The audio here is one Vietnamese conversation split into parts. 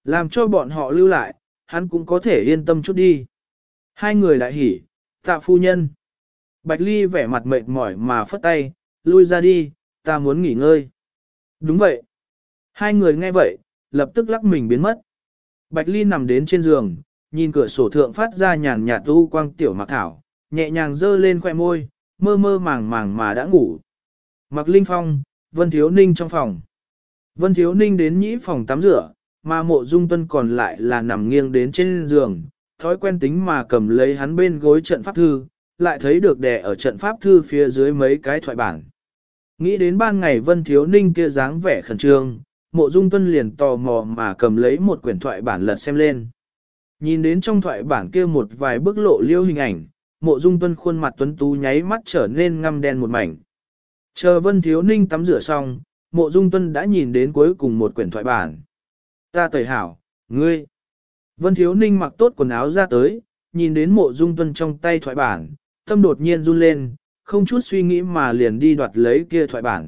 Làm cho bọn họ lưu lại, hắn cũng có thể yên tâm chút đi. Hai người lại hỉ, tạ phu nhân. Bạch Ly vẻ mặt mệt mỏi mà phất tay, lui ra đi, ta muốn nghỉ ngơi. Đúng vậy. Hai người nghe vậy, lập tức lắc mình biến mất. Bạch Ly nằm đến trên giường, nhìn cửa sổ thượng phát ra nhàn nhạt u quang tiểu Mạc Thảo, nhẹ nhàng dơ lên khoẻ môi, mơ mơ màng màng mà đã ngủ. Mạc Linh Phong, Vân Thiếu Ninh trong phòng. Vân Thiếu Ninh đến nhĩ phòng tắm rửa, mà Mộ Dung Tuân còn lại là nằm nghiêng đến trên giường, thói quen tính mà cầm lấy hắn bên gối trận pháp thư, lại thấy được đè ở trận pháp thư phía dưới mấy cái thoại bản. Nghĩ đến ban ngày Vân Thiếu Ninh kia dáng vẻ khẩn trương, Mộ Dung Tuân liền tò mò mà cầm lấy một quyển thoại bản lật xem lên. Nhìn đến trong thoại bản kia một vài bức lộ liêu hình ảnh, Mộ Dung Tuân khuôn mặt tuấn tú nháy mắt trở nên ngăm đen một mảnh. Chờ Vân Thiếu Ninh tắm rửa xong, Mộ Dung Tuân đã nhìn đến cuối cùng một quyển thoại bản. Ta tẩy hảo, ngươi. Vân Thiếu Ninh mặc tốt quần áo ra tới, nhìn đến Mộ Dung Tuân trong tay thoại bản, tâm đột nhiên run lên, không chút suy nghĩ mà liền đi đoạt lấy kia thoại bản.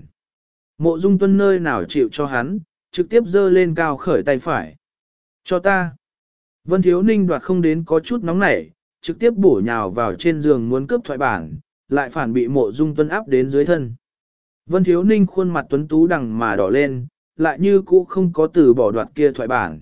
Mộ Dung Tuân nơi nào chịu cho hắn, trực tiếp giơ lên cao khởi tay phải. Cho ta. Vân Thiếu Ninh đoạt không đến có chút nóng nảy, trực tiếp bổ nhào vào trên giường muốn cướp thoại bản, lại phản bị Mộ Dung Tuân áp đến dưới thân. Vân Thiếu Ninh khuôn mặt tuấn tú đằng mà đỏ lên, lại như cũ không có từ bỏ đoạt kia thoại bản.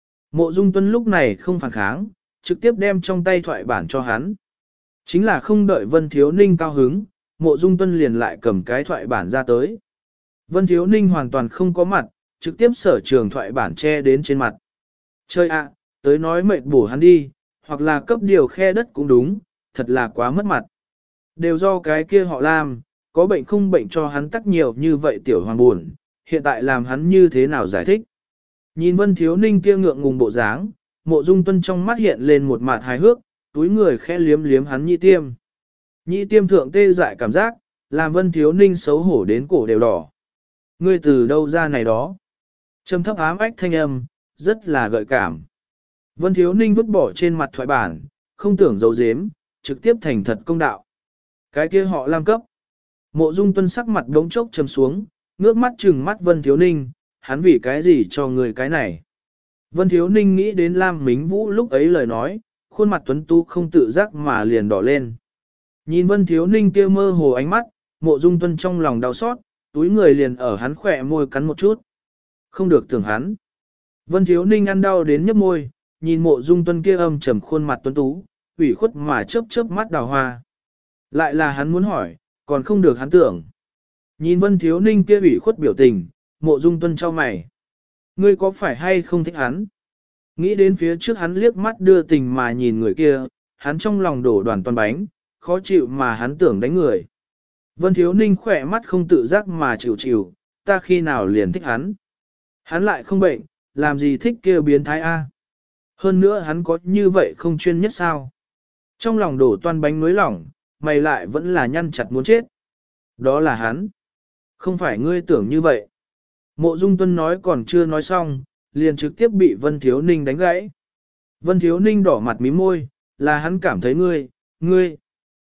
Mộ Dung Tuân lúc này không phản kháng, trực tiếp đem trong tay thoại bản cho hắn. Chính là không đợi Vân Thiếu Ninh cao hứng, Mộ Dung Tuân liền lại cầm cái thoại bản ra tới. Vân Thiếu Ninh hoàn toàn không có mặt, trực tiếp sở trường thoại bản che đến trên mặt. Chơi ạ, tới nói mệt bổ hắn đi, hoặc là cấp điều khe đất cũng đúng, thật là quá mất mặt. Đều do cái kia họ làm, có bệnh không bệnh cho hắn tắc nhiều như vậy tiểu hoàng buồn, hiện tại làm hắn như thế nào giải thích. Nhìn Vân Thiếu Ninh kia ngượng ngùng bộ dáng, Mộ Dung Tuân trong mắt hiện lên một mặt hài hước, túi người khẽ liếm liếm hắn nhị tiêm. Nhị tiêm thượng tê dại cảm giác, làm Vân Thiếu Ninh xấu hổ đến cổ đều đỏ. Ngươi từ đâu ra này đó? Trầm thấp ám ách thanh âm, rất là gợi cảm. Vân Thiếu Ninh vứt bỏ trên mặt thoại bản, không tưởng giấu giếm, trực tiếp thành thật công đạo. Cái kia họ Lam cấp. Mộ Dung Tuân sắc mặt đống chốc trầm xuống, ngước mắt trừng mắt Vân Thiếu Ninh, hắn vì cái gì cho người cái này. Vân Thiếu Ninh nghĩ đến Lam Mính Vũ lúc ấy lời nói, khuôn mặt tuấn tú không tự giác mà liền đỏ lên. Nhìn Vân Thiếu Ninh kia mơ hồ ánh mắt, Mộ Dung Tuân trong lòng đau xót, túi người liền ở hắn khỏe môi cắn một chút. Không được tưởng hắn. Vân Thiếu Ninh ăn đau đến nhấp môi, nhìn Mộ Dung Tuân kia âm trầm khuôn mặt tuấn tú, ủy khuất mà chớp chớp mắt đào hoa. Lại là hắn muốn hỏi, còn không được hắn tưởng. Nhìn Vân Thiếu Ninh kia ủy khuất biểu tình, Mộ Dung Tuân trao mày. Ngươi có phải hay không thích hắn? Nghĩ đến phía trước hắn liếc mắt đưa tình mà nhìn người kia, hắn trong lòng đổ đoàn toàn bánh, khó chịu mà hắn tưởng đánh người. Vân Thiếu Ninh khỏe mắt không tự giác mà chịu chịu, ta khi nào liền thích hắn. Hắn lại không bệnh, làm gì thích kia biến thái A. Hơn nữa hắn có như vậy không chuyên nhất sao. Trong lòng đổ toàn bánh nối lỏng, mày lại vẫn là nhăn chặt muốn chết. Đó là hắn. Không phải ngươi tưởng như vậy. Mộ Dung Tuân nói còn chưa nói xong, liền trực tiếp bị Vân Thiếu Ninh đánh gãy. Vân Thiếu Ninh đỏ mặt mím môi, là hắn cảm thấy ngươi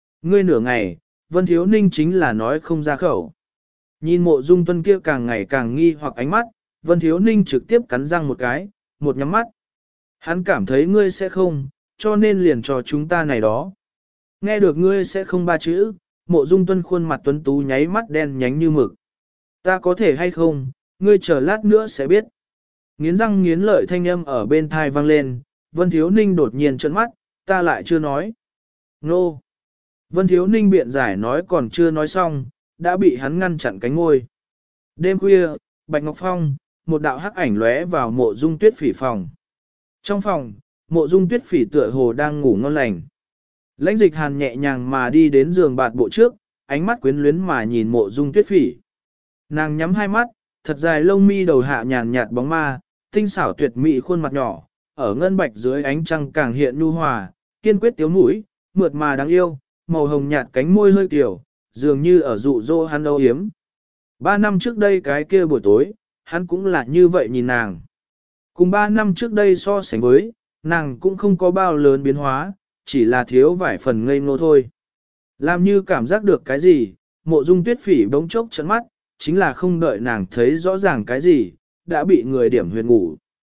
nửa ngày, Vân Thiếu Ninh chính là nói không ra khẩu. Nhìn Mộ Dung Tuân kia càng ngày càng nghi hoặc ánh mắt, Vân Thiếu Ninh trực tiếp cắn răng một cái, một nhắm mắt. Hắn cảm thấy ngươi sẽ không, cho nên liền cho chúng ta này đó. Nghe được ngươi sẽ không ba chữ, Mộ Dung Tuân khuôn mặt tuấn tú nháy mắt đen nhánh như mực. Ta có thể hay không, ngươi chờ lát nữa sẽ biết. Nghiến răng nghiến lợi thanh âm ở bên thai vang lên, Vân Thiếu Ninh đột nhiên trợn mắt, ta lại chưa nói. Nô! Vân Thiếu Ninh biện giải nói còn chưa nói xong, đã bị hắn ngăn chặn cánh ngôi. Đêm khuya, Bạch Ngọc Phong, một đạo hắc ảnh lóe vào Mộ Dung Tuyết Phỉ phòng. Trong phòng, Mộ Dung Tuyết Phỉ tựa hồ đang ngủ ngon lành. Lãnh Dịch Hàn nhẹ nhàng mà đi đến giường bạt bộ trước, ánh mắt quyến luyến mà nhìn Mộ Dung Tuyết Phỉ. Nàng nhắm hai mắt, thật dài lông mi đầu hạ nhàn nhạt bóng ma, tinh xảo tuyệt mỹ khuôn mặt nhỏ, ở ngân bạch dưới ánh trăng càng hiện nhu hòa, kiên quyết tiếu mũi, mượt mà đáng yêu, màu hồng nhạt cánh môi hơi kiểu, dường như ở dụ dỗ hắn âu yếm. 3 năm trước đây cái kia buổi tối, hắn cũng là như vậy nhìn nàng. Cùng 3 năm trước đây so sánh với, nàng cũng không có bao lớn biến hóa, chỉ là thiếu vài phần ngây ngô thôi. Làm như cảm giác được cái gì, Mộ Dung Tuyết Phỉ bỗng chốc trợn mắt, chính là không đợi nàng thấy rõ ràng cái gì, đã bị người điểm huyệt ngủ.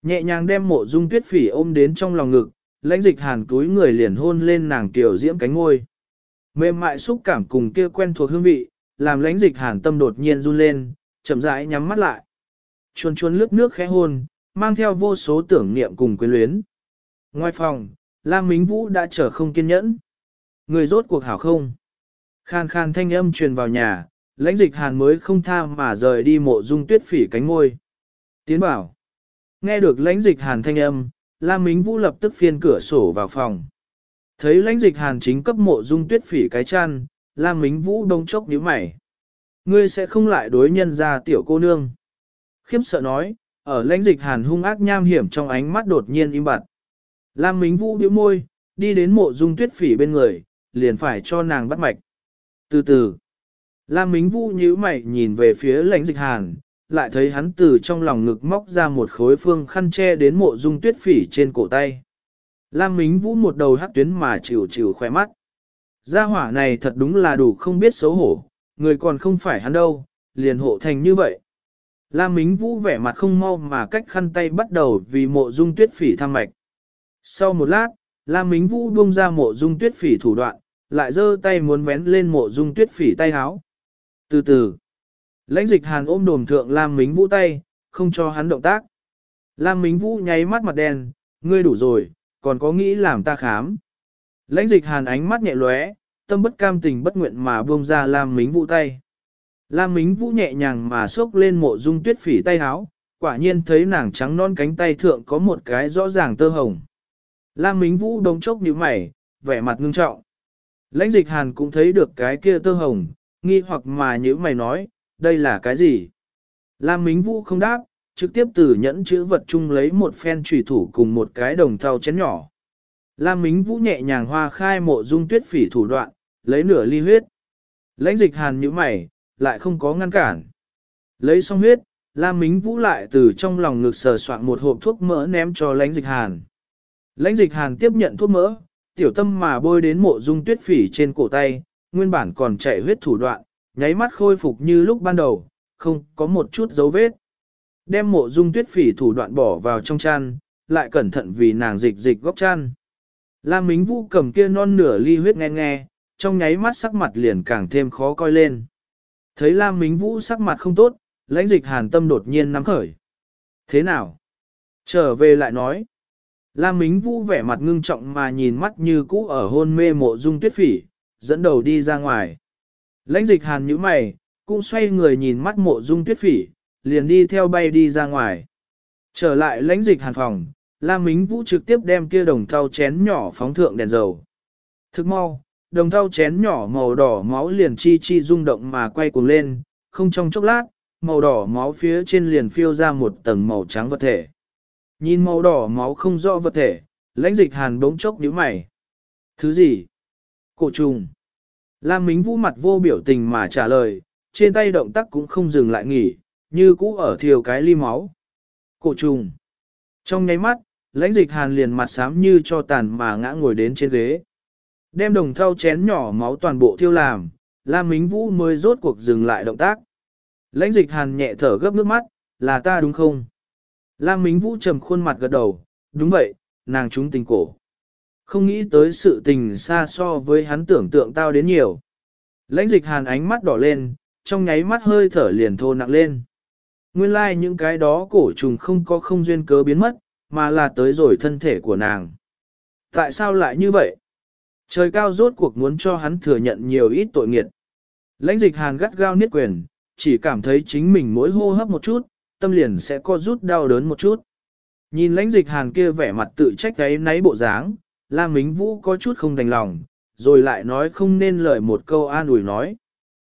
Nhẹ nhàng đem Mộ Dung Tuyết Phỉ ôm đến trong lòng ngực, Lãnh Dịch Hàn cúi người liền hôn lên nàng tiểu diễm cánh ngôi. Mềm mại xúc cảm cùng kia quen thuộc hương vị, làm Lãnh Dịch Hàn tâm đột nhiên run lên, chậm rãi nhắm mắt lại. Chuồn chuồn lướt nước khẽ hôn, mang theo vô số tưởng niệm cùng quyến luyến. Ngoài phòng, Lam Mính Vũ đã trở không kiên nhẫn. Người rốt cuộc hảo không? Khan khan thanh âm truyền vào nhà, Lãnh Dịch Hàn mới không tha mà rời đi Mộ Dung Tuyết Phỉ cánh ngôi. Tiến bảo. Nghe được Lãnh Dịch Hàn thanh âm, Lam Mính Vũ lập tức phiên cửa sổ vào phòng. Thấy Lãnh Dịch Hàn chính cấp Mộ Dung Tuyết Phỉ cái chăn, Lam Mính Vũ đông chốc nhíu mày. Ngươi sẽ không lại đối nhân ra tiểu cô nương. Khiếp sợ nói, ở Lãnh Dịch Hàn hung ác nham hiểm trong ánh mắt đột nhiên im bặt. Lam Mính Vũ bĩu môi, đi đến Mộ Dung Tuyết Phỉ bên người, liền phải cho nàng bắt mạch. Từ từ, Lam Mính Vũ nhíu mày nhìn về phía Lãnh Dịch Hàn, lại thấy hắn từ trong lòng ngực móc ra một khối phương khăn che đến Mộ Dung Tuyết Phỉ trên cổ tay. Lam Mính Vũ một đầu hắc tuyến mà chịu chịu khóe mắt. Gia hỏa này thật đúng là đủ không biết xấu hổ, người còn không phải hắn đâu, liền hộ thành như vậy. Lam Mính Vũ vẻ mặt không mau mà cách khăn tay bắt đầu vì Mộ Dung Tuyết Phỉ thăm mạch. Sau một lát, Lam Mính Vũ buông ra Mộ Dung Tuyết Phỉ thủ đoạn, lại giơ tay muốn vén lên Mộ Dung Tuyết Phỉ tay áo. Từ từ, Lãnh Dịch Hàn ôm đồm thượng Lam Mính Vũ tay, không cho hắn động tác. Lam Mính Vũ nháy mắt mặt đen, ngươi đủ rồi, còn có nghĩ làm ta khám. Lãnh Dịch Hàn ánh mắt nhẹ lóe, tâm bất cam tình bất nguyện mà buông ra Lam Mính Vũ tay. Lam Mính Vũ nhẹ nhàng mà xốc lên Mộ Dung Tuyết Phỉ tay áo, quả nhiên thấy nàng trắng non cánh tay thượng có một cái rõ ràng tơ hồng. Lam Mính Vũ đống chốc nhíu mày, vẻ mặt ngưng trọng. Lãnh Dịch Hàn cũng thấy được cái kia tơ hồng, nghi hoặc mà nhíu mày nói, đây là cái gì? Lam Mính Vũ không đáp, trực tiếp từ nhẫn chữ vật chung lấy một phen chủy thủ cùng một cái đồng thau chén nhỏ. Lam Mính Vũ nhẹ nhàng hoa khai Mộ Dung Tuyết Phỉ thủ đoạn, lấy nửa ly huyết. Lãnh Dịch Hàn nhíu mày, lại không có ngăn cản. Lấy xong huyết, Lam Mính Vũ lại từ trong lòng ngực sờ soạn một hộp thuốc mỡ ném cho Lãnh Dịch Hàn. Lãnh Dịch Hàn tiếp nhận thuốc mỡ, tiểu tâm mà bôi đến Mộ Dung Tuyết Phỉ trên cổ tay, nguyên bản còn chảy huyết thủ đoạn, nháy mắt khôi phục như lúc ban đầu, không có một chút dấu vết. Đem Mộ Dung Tuyết Phỉ thủ đoạn bỏ vào trong chăn, lại cẩn thận vì nàng dịch dịch góc chăn. Lam Mính Vũ cầm kia non nửa ly huyết nghe nghe, trong nháy mắt sắc mặt liền càng thêm khó coi lên. Thấy Lam Mính Vũ sắc mặt không tốt, Lãnh Dịch Hàn tâm đột nhiên nắm khởi. Thế nào? Trở về lại nói. Lam Mính Vũ vẻ mặt ngưng trọng mà nhìn mắt như cũ ở hôn mê Mộ Dung Tuyết Phỉ, dẫn đầu đi ra ngoài. Lãnh Dịch Hàn nhíu mày, cũng xoay người nhìn mắt Mộ Dung Tuyết Phỉ, liền đi theo bay đi ra ngoài. Trở lại Lãnh Dịch Hàn phòng, Lam Mính Vũ trực tiếp đem kia đồng thau chén nhỏ phóng thượng đèn dầu. Thức mau, đồng thau chén nhỏ màu đỏ máu liền chi chi rung động mà quay cuồng lên, không trong chốc lát, màu đỏ máu phía trên liền phiêu ra một tầng màu trắng vật thể. Nhìn màu đỏ máu không rõ vật thể, Lãnh Dịch Hàn bỗng chốc nhíu mày. Thứ gì? Cổ trùng. Lam Mính Vũ mặt vô biểu tình mà trả lời, trên tay động tác cũng không dừng lại nghỉ, như cũ ở thiêu cái ly máu. Cổ trùng. Trong nháy mắt, Lãnh Dịch Hàn liền mặt xám như cho tàn mà ngã ngồi đến trên ghế. Đem đồng thau chén nhỏ máu toàn bộ thiêu làm, Lam Mính Vũ mới rốt cuộc dừng lại động tác. Lãnh Dịch Hàn nhẹ thở gấp nước mắt, là ta đúng không? Lam Mính Vũ trầm khuôn mặt gật đầu, đúng vậy, nàng trúng tình cổ. Không nghĩ tới sự tình xa so với hắn tưởng tượng tao đến nhiều. Lãnh Dịch Hàn ánh mắt đỏ lên, trong nháy mắt hơi thở liền thô nặng lên. Nguyên lai những cái đó cổ trùng không có không duyên cớ biến mất, mà là tới rồi thân thể của nàng. Tại sao lại như vậy? Trời cao rốt cuộc muốn cho hắn thừa nhận nhiều ít tội nghiệt. Lãnh Dịch Hàn gắt gao niết quyền, chỉ cảm thấy chính mình mỗi hô hấp một chút, tâm liền sẽ co rút đau đớn một chút. Nhìn Lãnh Dịch Hàn kia vẻ mặt tự trách gáy náy bộ dáng, Lam Mính Vũ có chút không đành lòng, rồi lại nói không nên lời một câu an ủi nói.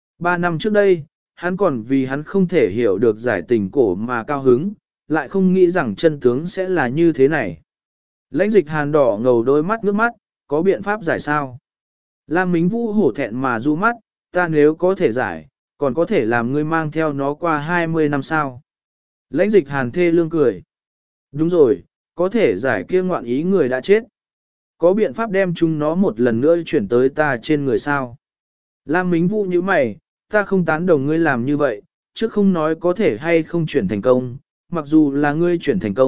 3 năm trước đây, hắn còn vì hắn không thể hiểu được giải tình cổ mà cao hứng, lại không nghĩ rằng chân tướng sẽ là như thế này. Lãnh Dịch Hàn đỏ ngầu đôi mắt nước mắt, có biện pháp giải sao? Lam Mính Vũ hổ thẹn mà du mắt, ta nếu có thể giải, còn có thể làm ngươi mang theo nó qua 20 năm sao? Lãnh Dịch Hàn thê lương cười. Đúng rồi, có thể giải kia ngoạn ý người đã chết. Có biện pháp đem chúng nó một lần nữa chuyển tới ta trên người sao? Lam Mính Vũ như mày, ta không tán đồng ngươi làm như vậy, chứ không nói có thể hay không chuyển thành công, mặc dù là ngươi chuyển thành công,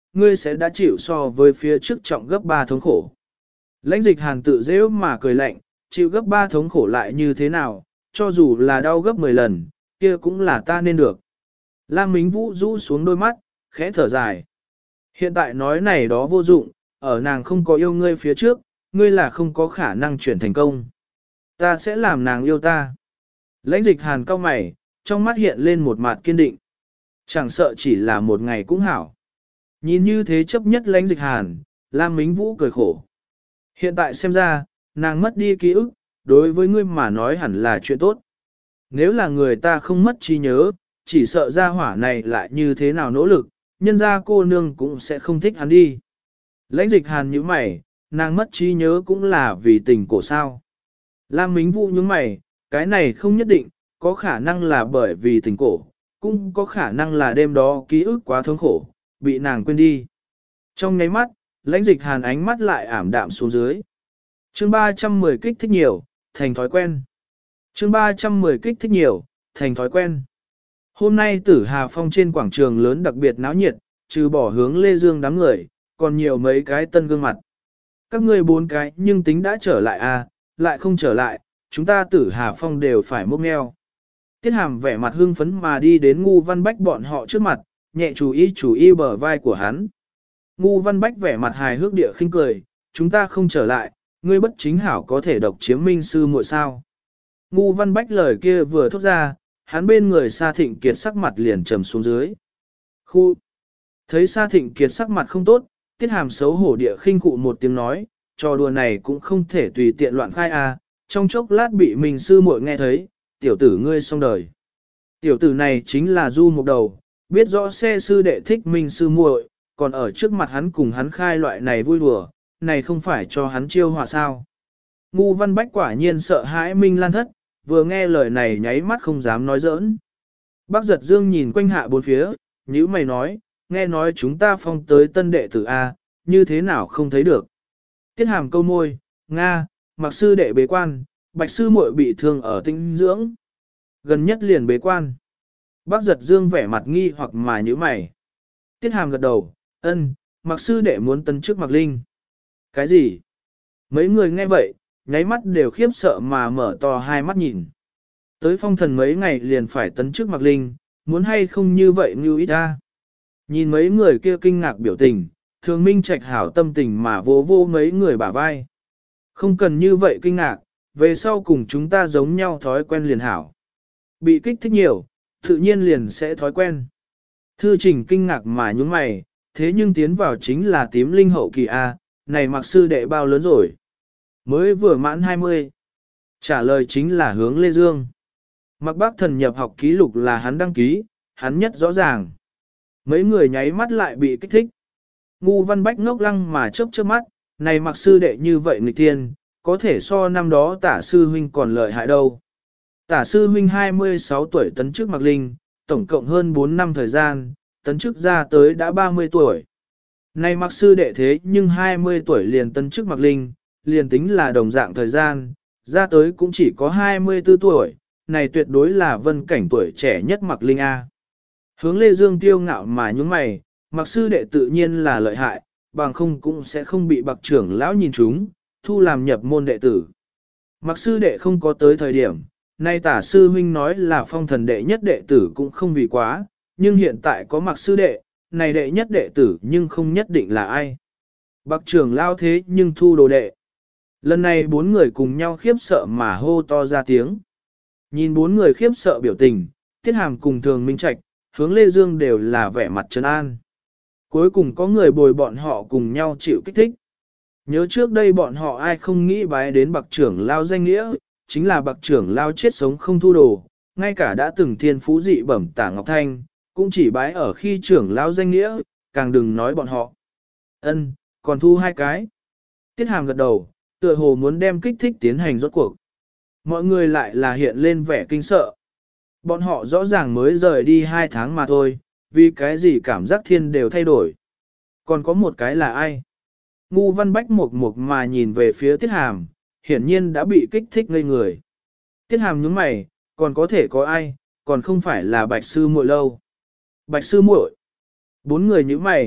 ngươi sẽ đã chịu so với phía trước trọng gấp 3 thống khổ. Lãnh dịch hàn tự dễ mà cười lạnh, chịu gấp 3 thống khổ lại như thế nào, cho dù là đau gấp 10 lần, kia cũng là ta nên được. Lam Mính Vũ rũ xuống đôi mắt, khẽ thở dài. Hiện tại nói này đó vô dụng, ở nàng không có yêu ngươi phía trước, ngươi là không có khả năng chuyển thành công. Ta sẽ làm nàng yêu ta. Lãnh dịch hàn cau mày, trong mắt hiện lên một mặt kiên định. Chẳng sợ chỉ là một ngày cũng hảo. Nhìn như thế chấp nhất lãnh dịch hàn, Lam Mính Vũ cười khổ. Hiện tại xem ra, nàng mất đi ký ức, đối với ngươi mà nói hẳn là chuyện tốt. Nếu là người ta không mất trí nhớ, chỉ sợ ra hỏa này lại như thế nào nỗ lực, nhân ra cô nương cũng sẽ không thích hắn đi. Lãnh dịch hàn như mày, nàng mất trí nhớ cũng là vì tình cổ sao. Lam Mính Vũ nhướng mày, cái này không nhất định, có khả năng là bởi vì tình cổ, cũng có khả năng là đêm đó ký ức quá thống khổ, bị nàng quên đi. Trong nháy mắt, lãnh dịch hàn ánh mắt lại ảm đạm xuống dưới. Chương 310 kích thích nhiều, thành thói quen. Chương 310 kích thích nhiều, thành thói quen. Hôm nay Tử Hà Phong trên quảng trường lớn đặc biệt náo nhiệt, trừ bỏ hướng Lê Dương đám người, còn nhiều mấy cái tân gương mặt. Các ngươi 4 cái nhưng tính đã trở lại à, lại không trở lại, chúng ta Tử Hà Phong đều phải mốc meo. Tiết Hàm vẻ mặt hưng phấn mà đi đến Ngu Văn Bách bọn họ trước mặt, nhẹ chú ý bờ vai của hắn. Ngu Văn Bách vẻ mặt hài hước địa khinh cười, chúng ta không trở lại, ngươi bất chính hảo có thể độc chiếm minh sư muội sao. Ngu Văn Bách lời kia vừa thốt ra, hắn bên người Sa Thịnh Kiệt sắc mặt liền trầm xuống dưới. Khu! Thấy Sa Thịnh Kiệt sắc mặt không tốt, Tiết Hàm xấu hổ địa khinh cụ một tiếng nói, trò đùa này cũng không thể tùy tiện loạn khai à, trong chốc lát bị minh sư muội nghe thấy, tiểu tử ngươi xong đời. Tiểu tử này chính là Du Mục Đầu, biết rõ xe sư đệ thích minh sư muội, còn ở trước mặt hắn cùng hắn khai loại này vui đùa, này không phải cho hắn chiêu họa sao. Ngu Văn Bách quả nhiên sợ hãi Minh Lan thất, vừa nghe lời này nháy mắt không dám nói giỡn. Bác Giật Dương nhìn quanh hạ bốn phía, nhíu mày nói, nghe nói chúng ta phong tới tân đệ tử A, như thế nào không thấy được. Tiết Hàm câu môi, Nga, Mặc sư đệ bế quan, Bạch sư muội bị thương ở tinh dưỡng. Gần nhất liền bế quan. Bác Giật Dương vẻ mặt nghi hoặc mà nhíu mày. Tiết Hàm gật đầu, ân, Mặc sư đệ muốn tấn chức Mặc Linh. Cái gì? Mấy người nghe vậy, nháy mắt đều khiếp sợ mà mở to hai mắt nhìn. Tới phong thần mấy ngày liền phải tấn chức Mặc Linh, muốn hay không như vậy như ít ta. Nhìn mấy người kia kinh ngạc biểu tình, Thường Minh Trạch hảo tâm tình mà vô vô mấy người bả vai. Không cần như vậy kinh ngạc, về sau cùng chúng ta giống nhau thói quen liền hảo. Bị kích thích nhiều, tự nhiên liền sẽ thói quen. Thư Trình kinh ngạc mà nhúng mày, thế nhưng tiến vào chính là tím linh hậu kỳ A, này Mặc sư đệ bao lớn rồi? Mới vừa mãn 20. Trả lời chính là hướng Lê Dương. Mặc Bác Thần nhập học ký lục là hắn đăng ký, hắn nhất rõ ràng. Mấy người nháy mắt lại bị kích thích. Ngu Văn Bách ngốc lăng mà chớp chớp mắt, này Mặc sư đệ như vậy nghịch thiên, có thể so năm đó Tả sư huynh còn lợi hại đâu. Tả sư huynh 26 tuổi tấn chức Mặc Linh, tổng cộng hơn 4 năm thời gian, tấn chức ra tới đã 30 tuổi. Này Mặc sư đệ thế nhưng 20 tuổi liền tấn chức Mặc Linh, liền tính là đồng dạng thời gian, ra tới cũng chỉ có 24 tuổi, này tuyệt đối là vân cảnh tuổi trẻ nhất Mặc Linh A. Hướng Lê Dương tiêu ngạo mà nhúng mày, Mặc sư đệ tự nhiên là lợi hại, bằng không cũng sẽ không bị Bạc trưởng lão nhìn chúng, thu làm nhập môn đệ tử. Mặc sư đệ không có tới thời điểm, nay Tả sư huynh nói là phong thần đệ nhất đệ tử cũng không vì quá, nhưng hiện tại có Mặc sư đệ, này đệ nhất đệ tử nhưng không nhất định là ai. Bạc trưởng lão thế nhưng thu đồ đệ. Lần này 4 người cùng nhau khiếp sợ mà hô to ra tiếng. Nhìn 4 người khiếp sợ biểu tình, Tiết Hàm cùng Thường Minh Trạch, Hướng Lê Dương đều là vẻ mặt trấn an. Cuối cùng có người bồi bọn họ cùng nhau chịu kích thích. Nhớ trước đây bọn họ ai không nghĩ bái đến Bạc trưởng lao danh nghĩa, chính là Bạc trưởng lao chết sống không thu đồ, ngay cả đã từng thiên phú dị bẩm Tả Ngọc Thanh, cũng chỉ bái ở khi trưởng lao danh nghĩa, càng đừng nói bọn họ. Ân, còn thu 2 cái. Tiết Hàm gật đầu, tựa hồ muốn đem kích thích tiến hành rốt cuộc. Mọi người lại là hiện lên vẻ kinh sợ. Bọn họ rõ ràng mới rời đi 2 tháng mà thôi, vì cái gì cảm giác thiên đều thay đổi. Còn có một cái là ai? Ngu Văn Bách mục mà nhìn về phía Tiết Hàm, hiển nhiên đã bị kích thích ngây người. Tiết Hàm nhướng mày, còn có thể có ai, còn không phải là Bạch sư muội lâu. Bạch sư muội. 4 người nhíu mày,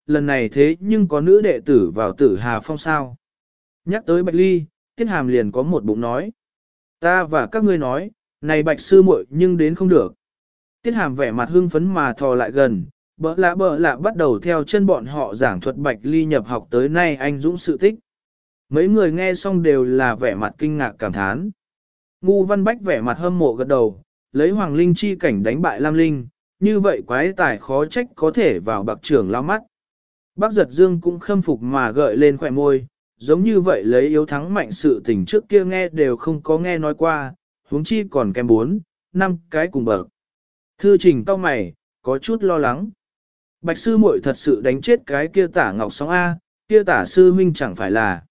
lần này thế nhưng có nữ đệ tử vào Tử Hà Phong sao. Nhắc tới Bạch Ly, Tiết Hàm liền có một bụng nói. Ta và các ngươi nói, này Bạch sư muội nhưng đến không được. Tiết Hàm vẻ mặt hưng phấn mà thò lại gần, bỡ lạ bắt đầu theo chân bọn họ giảng thuật Bạch Ly nhập học tới nay anh dũng sự tích. Mấy người nghe xong đều là vẻ mặt kinh ngạc cảm thán. Ngu Văn Bách vẻ mặt hâm mộ gật đầu, lấy Hoàng Linh chi cảnh đánh bại Lam Linh, như vậy quái tài khó trách có thể vào bạc trưởng lao mắt. Bác Giật Dương cũng khâm phục mà gợi lên khỏe môi, giống như vậy lấy yếu thắng mạnh sự tình trước kia nghe đều không có nghe nói qua, huống chi còn kèm 4, 5 cái cùng bậc. Thư Trình cau mày, có chút lo lắng. Bạch sư muội thật sự đánh chết cái kia Tả Ngọc Sóng A, kia Tả sư huynh chẳng phải là.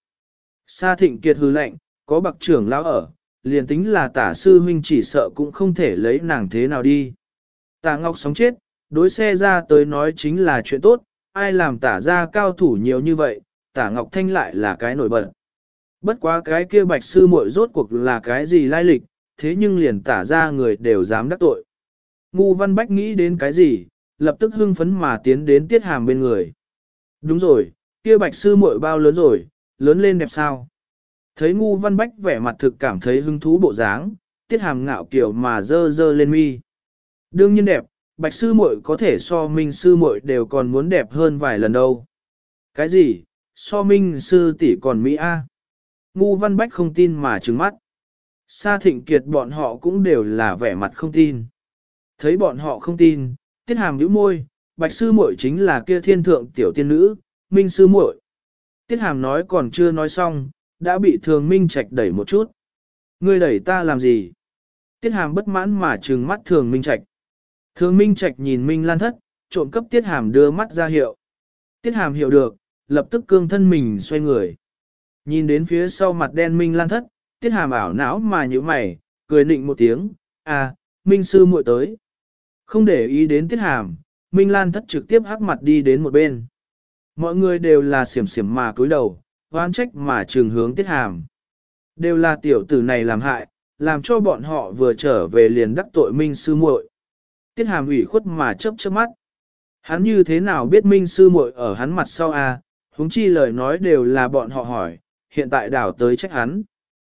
Sa Thịnh Kiệt hừ lạnh, có bậc trưởng lão ở, liền tính là Tả sư huynh chỉ sợ cũng không thể lấy nàng thế nào đi. Tả Ngọc Sóng chết, đối xe ra tới nói chính là chuyện tốt, ai làm Tả ra cao thủ nhiều như vậy, Tả Ngọc Thanh lại là cái nổi bật. Bất quá cái kia Bạch sư muội rốt cuộc là cái gì lai lịch, thế nhưng liền Tả ra người đều dám đắc tội. Ngu Văn Bách nghĩ đến cái gì, lập tức hưng phấn mà tiến đến Tiết Hàm bên người. Đúng rồi, kia Bạch sư muội bao lớn rồi, lớn lên đẹp sao? Thấy Ngu Văn Bách vẻ mặt thực cảm thấy hứng thú bộ dáng, Tiết Hàm ngạo kiểu mà dơ dơ lên mi. Đương nhiên đẹp, Bạch sư muội có thể so Minh sư muội đều còn muốn đẹp hơn vài lần đâu. Cái gì? So Minh sư tỷ còn Mỹ A? Ngu Văn Bách không tin mà trừng mắt. Sa Thịnh Kiệt bọn họ cũng đều là vẻ mặt không tin. Thấy bọn họ không tin, Tiết Hàm nhíu môi, Bạch sư muội chính là kia thiên thượng tiểu tiên nữ, Minh sư muội. Tiết Hàm nói còn chưa nói xong, đã bị Thường Minh Trạch đẩy một chút. Ngươi đẩy ta làm gì? Tiết Hàm bất mãn mà trừng mắt Thường Minh Trạch. Thường Minh Trạch nhìn Minh Lan Thất, trộm cấp Tiết Hàm đưa mắt ra hiệu. Tiết Hàm hiểu được, lập tức cương thân mình xoay người. Nhìn đến phía sau mặt đen Minh Lan Thất, Tiết Hàm ảo não mà như mày, cười nịnh một tiếng, à, Minh sư muội tới. Không để ý đến Tiết Hàm, Minh Lan Thất trực tiếp hắc mặt đi đến một bên. Mọi người đều là xiểm xiểm mà cúi đầu, oán trách mà trừng hướng Tiết Hàm. Đều là tiểu tử này làm hại, làm cho bọn họ vừa trở về liền đắc tội Minh sư muội. Tiết Hàm ủy khuất mà chớp chớp mắt. Hắn như thế nào biết Minh sư muội ở hắn mặt sau à, huống chi lời nói đều là bọn họ hỏi, hiện tại đảo tới trách hắn.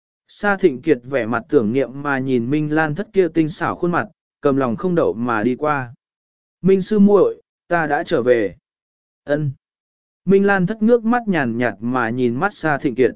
Sa Thịnh Kiệt vẻ mặt tưởng niệm mà nhìn Minh Lan Thất kia tinh xảo khuôn mặt, cầm lòng không đậu mà đi qua. Minh sư muội, ta đã trở về. Ân. Minh Lan Thất ngước mắt nhàn nhạt mà nhìn mắt Sa Thịnh Kiệt.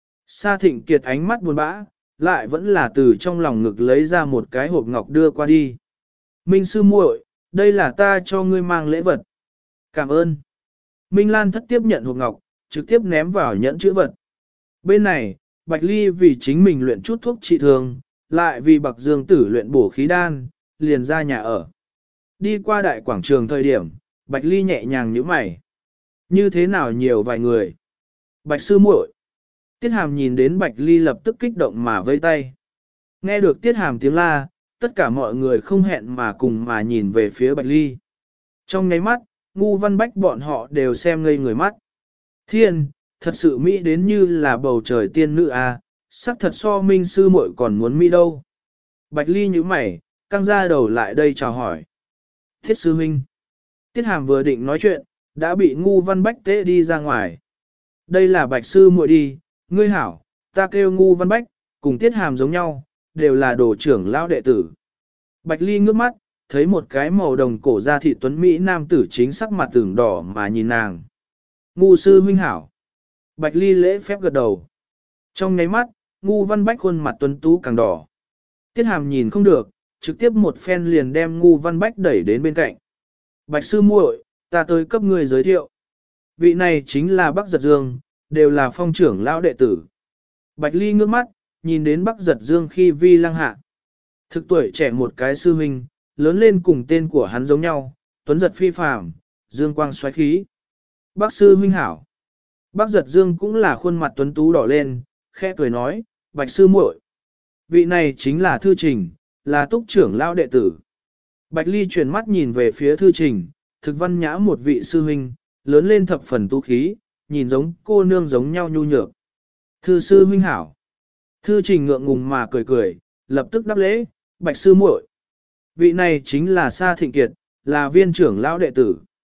Sa Thịnh Kiệt ánh mắt buồn bã, lại vẫn là từ trong lòng ngực lấy ra một cái hộp ngọc đưa qua đi. Minh sư muội, đây là ta cho ngươi mang lễ vật. Cảm ơn. Minh Lan Thất tiếp nhận hộp ngọc, trực tiếp ném vào nhẫn chữ vật. Bên này, Bạch Ly vì chính mình luyện chút thuốc trị thương, lại vì Bạc Dương Tử luyện bổ khí đan, liền ra nhà ở. Đi qua đại quảng trường thời điểm, Bạch Ly nhẹ nhàng nhíu mày. Như thế nào nhiều vài người? Bạch sư muội. Tiết Hàm nhìn đến Bạch Ly lập tức kích động mà vây tay. Nghe được Tiết Hàm tiếng la, tất cả mọi người không hẹn mà cùng mà nhìn về phía Bạch Ly. Trong nháy mắt, Ngu Văn Bách bọn họ đều xem ngây người mắt. Thiên, thật sự Mỹ đến như là bầu trời tiên nữ à, sắc thật so Minh sư muội còn muốn Mỹ đâu. Bạch Ly nhíu mày, căng ra đầu lại đây chào hỏi. Thiết sư huynh. Tiết Hàm vừa định nói chuyện, đã bị Ngu Văn Bách tế đi ra ngoài. Đây là Bạch sư muội đi, ngươi hảo, ta kêu Ngu Văn Bách, cùng Tiết Hàm giống nhau, đều là đồ trưởng lão đệ tử. Bạch Ly ngước mắt, thấy một cái màu đồng cổ da thị tuấn Mỹ nam tử chính sắc mặt tưởng đỏ mà nhìn nàng. Ngu sư huynh hảo. Bạch Ly lễ phép gật đầu. Trong nháy mắt, Ngu Văn Bách khuôn mặt tuấn tú càng đỏ. Tiết Hàm nhìn không được, trực tiếp một phen liền đem Ngu Văn Bách đẩy đến bên cạnh. Bạch sư muội, ta tới cấp người giới thiệu. Vị này chính là Bắc Giật Dương, đều là phong trưởng lão đệ tử. Bạch Ly ngước mắt, nhìn đến Bắc Giật Dương khi vi lăng hạ. Thực tuổi trẻ một cái sư huynh, lớn lên cùng tên của hắn giống nhau, tuấn giật phi phàm, dương quang xoáy khí. Bác sư huynh hảo. Bác Giật Dương cũng là khuôn mặt tuấn tú đỏ lên, khẽ cười nói, Bạch sư muội, vị này chính là Thư Trình, là túc trưởng lão đệ tử. Bạch Ly chuyển mắt nhìn về phía Thư Trình, thực văn nhã một vị sư huynh, lớn lên thập phần tu khí, nhìn giống cô nương giống nhau nhu nhược. Thư sư huynh hảo. Thư Trình ngượng ngùng mà cười cười, lập tức đáp lễ, Bạch sư muội, vị này chính là Sa Thịnh Kiệt, là viên trưởng lão đệ tử.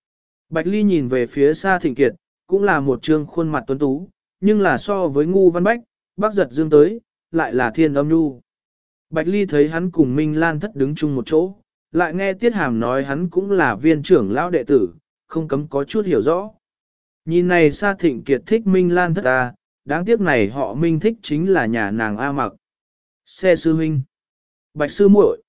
Bạch Ly nhìn về phía Sa Thịnh Kiệt, cũng là một trương khuôn mặt tuấn tú, nhưng là so với Ngu Văn Bách, Bắc Giật Dương tới, lại là thiên âm nhu. Bạch Ly thấy hắn cùng Minh Lan thất đứng chung một chỗ, lại nghe Tiết Hàm nói hắn cũng là viên trưởng lão đệ tử, không cấm có chút hiểu rõ. Nhìn này Sa Thịnh Kiệt thích Minh Lan thất ta, đáng tiếc này họ Minh thích chính là nhà nàng A Mặc. Xe sư huynh, Bạch sư muội.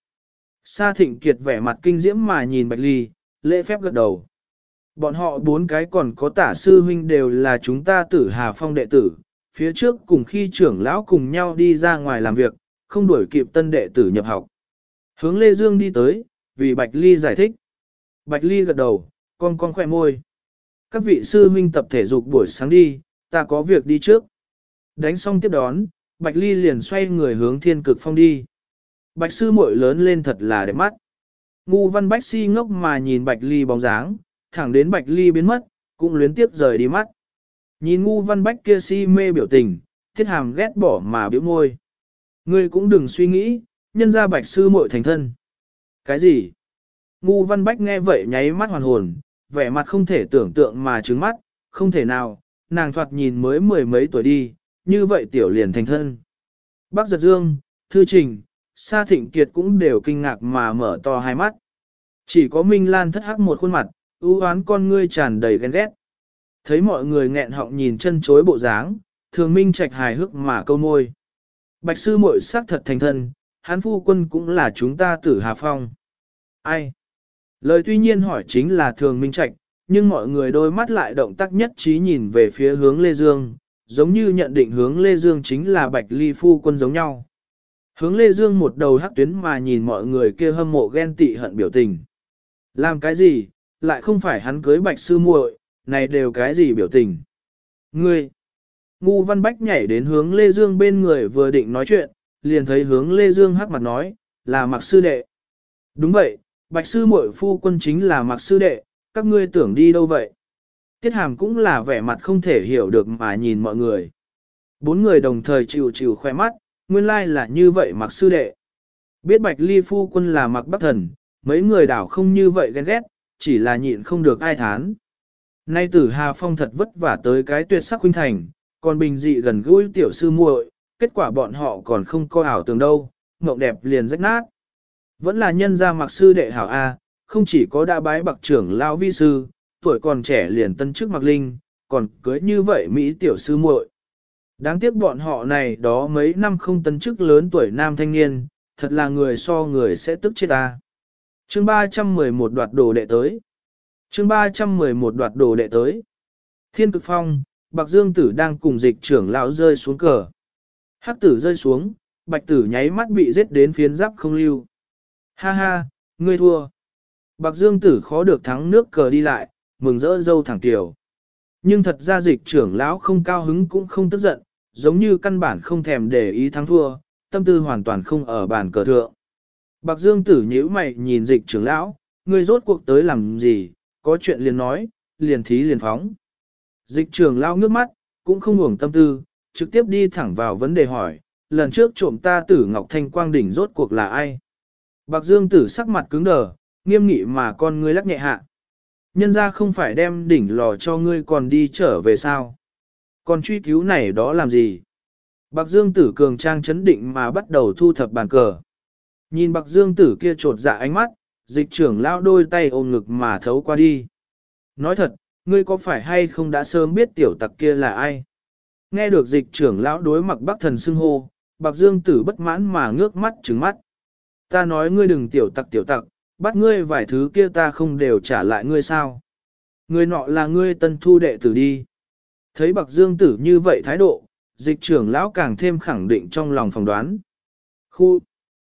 Sa Thịnh Kiệt vẻ mặt kinh diễm mà nhìn Bạch Ly, lễ phép gật đầu. Bọn họ bốn cái còn có tả sư huynh đều là chúng ta Tử Hà Phong đệ tử, phía trước cùng khi trưởng lão cùng nhau đi ra ngoài làm việc, không đuổi kịp tân đệ tử nhập học. Hướng Lê Dương đi tới, vì Bạch Ly giải thích. Bạch Ly gật đầu, con khỏe môi. Các vị sư huynh tập thể dục buổi sáng đi, ta có việc đi trước. Đánh xong tiếp đón, Bạch Ly liền xoay người hướng Thiên Cực Phong đi. Bạch sư muội lớn lên thật là đẹp mắt. Ngu Văn Bách si ngốc mà nhìn Bạch Ly bóng dáng, thẳng đến Bạch Ly biến mất, cũng luyến tiếp rời đi mắt. Nhìn Ngu Văn Bách kia si mê biểu tình, Tiết Hàm ghét bỏ mà biểu môi. Ngươi cũng đừng suy nghĩ, nhân ra Bạch sư muội thành thân. Cái gì? Ngu Văn Bách nghe vậy nháy mắt hoàn hồn, vẻ mặt không thể tưởng tượng mà trứng mắt, không thể nào, nàng thoạt nhìn mới mười mấy tuổi đi, như vậy tiểu liền thành thân. Bác Giật Dương, Thư Trình, Sa Thịnh Kiệt cũng đều kinh ngạc mà mở to hai mắt. Chỉ có Minh Lan thất hắc một khuôn mặt, ưu oán con ngươi tràn đầy ghen ghét. Thấy mọi người nghẹn họng nhìn chân chối bộ dáng, Thường Minh Trạch hài hước mà câu môi. Bạch sư muội sắc thật thành thân, hắn phu quân cũng là chúng ta Tử Hà Phong. Ai? Lời tuy nhiên hỏi chính là Thường Minh Trạch, nhưng mọi người đôi mắt lại động tác nhất trí nhìn về phía hướng Lê Dương, giống như nhận định hướng Lê Dương chính là Bạch Ly phu quân giống nhau. Hướng Lê Dương một đầu hắc tuyến mà nhìn mọi người kia hâm mộ ghen tị hận biểu tình. Làm cái gì, lại không phải hắn cưới Bạch sư muội, này đều cái gì biểu tình. Ngươi! Ngu Văn Bách nhảy đến hướng Lê Dương bên người vừa định nói chuyện, liền thấy hướng Lê Dương hắc mặt nói, là Mặc sư đệ. Đúng vậy, Bạch sư muội phu quân chính là Mặc sư đệ, các ngươi tưởng đi đâu vậy? Tiết Hàm cũng là vẻ mặt không thể hiểu được mà nhìn mọi người. Bốn người đồng thời chịu khoe mắt, nguyên lai là như vậy Mặc sư đệ. Biết Bạch Ly phu quân là Mặc Bắc Thần, mấy người đảo không như vậy ghen ghét, chỉ là nhịn không được ai thán. Nay Tử Hà Phong thật vất vả tới cái tuyệt sắc huynh thành, còn bình dị gần gũi tiểu sư muội, kết quả bọn họ còn không có ảo tưởng đâu, mộng đẹp liền rách nát. Vẫn là nhân gia Mặc sư đệ hảo A, không chỉ có đã bái bậc trưởng lão vi sư, tuổi còn trẻ liền tân chức Mặc Linh, còn cưới như vậy Mỹ tiểu sư muội. Đáng tiếc bọn họ này đó mấy năm không tân chức lớn tuổi nam thanh niên, thật là người so người sẽ tức chết ta. Chương 311 đoạt đồ đệ tới. Chương 311 đoạt đồ đệ tới. Thiên Cực Phong, Bạc Dương Tử đang cùng dịch trưởng lão rơi xuống cờ. Hắc tử rơi xuống, Bạch tử nháy mắt bị giết đến phiến giáp không lưu. Ha ha, ngươi thua. Bạc Dương Tử khó được thắng nước cờ đi lại, mừng rỡ dâu thẳng tiểu. Nhưng thật ra dịch trưởng lão không cao hứng cũng không tức giận, giống như căn bản không thèm để ý thắng thua, tâm tư hoàn toàn không ở bàn cờ thượng. Bạc Dương Tử nhíu mày nhìn dịch trưởng lão, ngươi rốt cuộc tới làm gì, có chuyện liền nói, liền thí liền phóng. Dịch trưởng lão ngước mắt, cũng không uổng tâm tư, trực tiếp đi thẳng vào vấn đề hỏi, lần trước trộm ta Tử Ngọc Thanh Quang đỉnh rốt cuộc là ai? Bạc Dương Tử sắc mặt cứng đờ, nghiêm nghị mà con ngươi lắc nhẹ hạ. Nhân ra không phải đem đỉnh lò cho ngươi còn đi trở về sao? Còn truy cứu này đó làm gì? Bạc Dương Tử cường trang chấn định mà bắt đầu thu thập bàn cờ. Nhìn Bạc Dương Tử kia trột dạ ánh mắt, dịch trưởng lão đôi tay ôm ngực mà thấu qua đi. Nói thật, ngươi có phải hay không đã sớm biết tiểu tặc kia là ai? Nghe được dịch trưởng lão đối Mặc Bắc Thần xưng hô, Bạc Dương Tử bất mãn mà ngước mắt trừng mắt. Ta nói ngươi đừng tiểu tặc, bắt ngươi vài thứ kia ta không đều trả lại ngươi sao? Ngươi nọ là ngươi tân thu đệ tử đi. Thấy Bạc Dương Tử như vậy thái độ, dịch trưởng lão càng thêm khẳng định trong lòng phỏng đoán. Khu!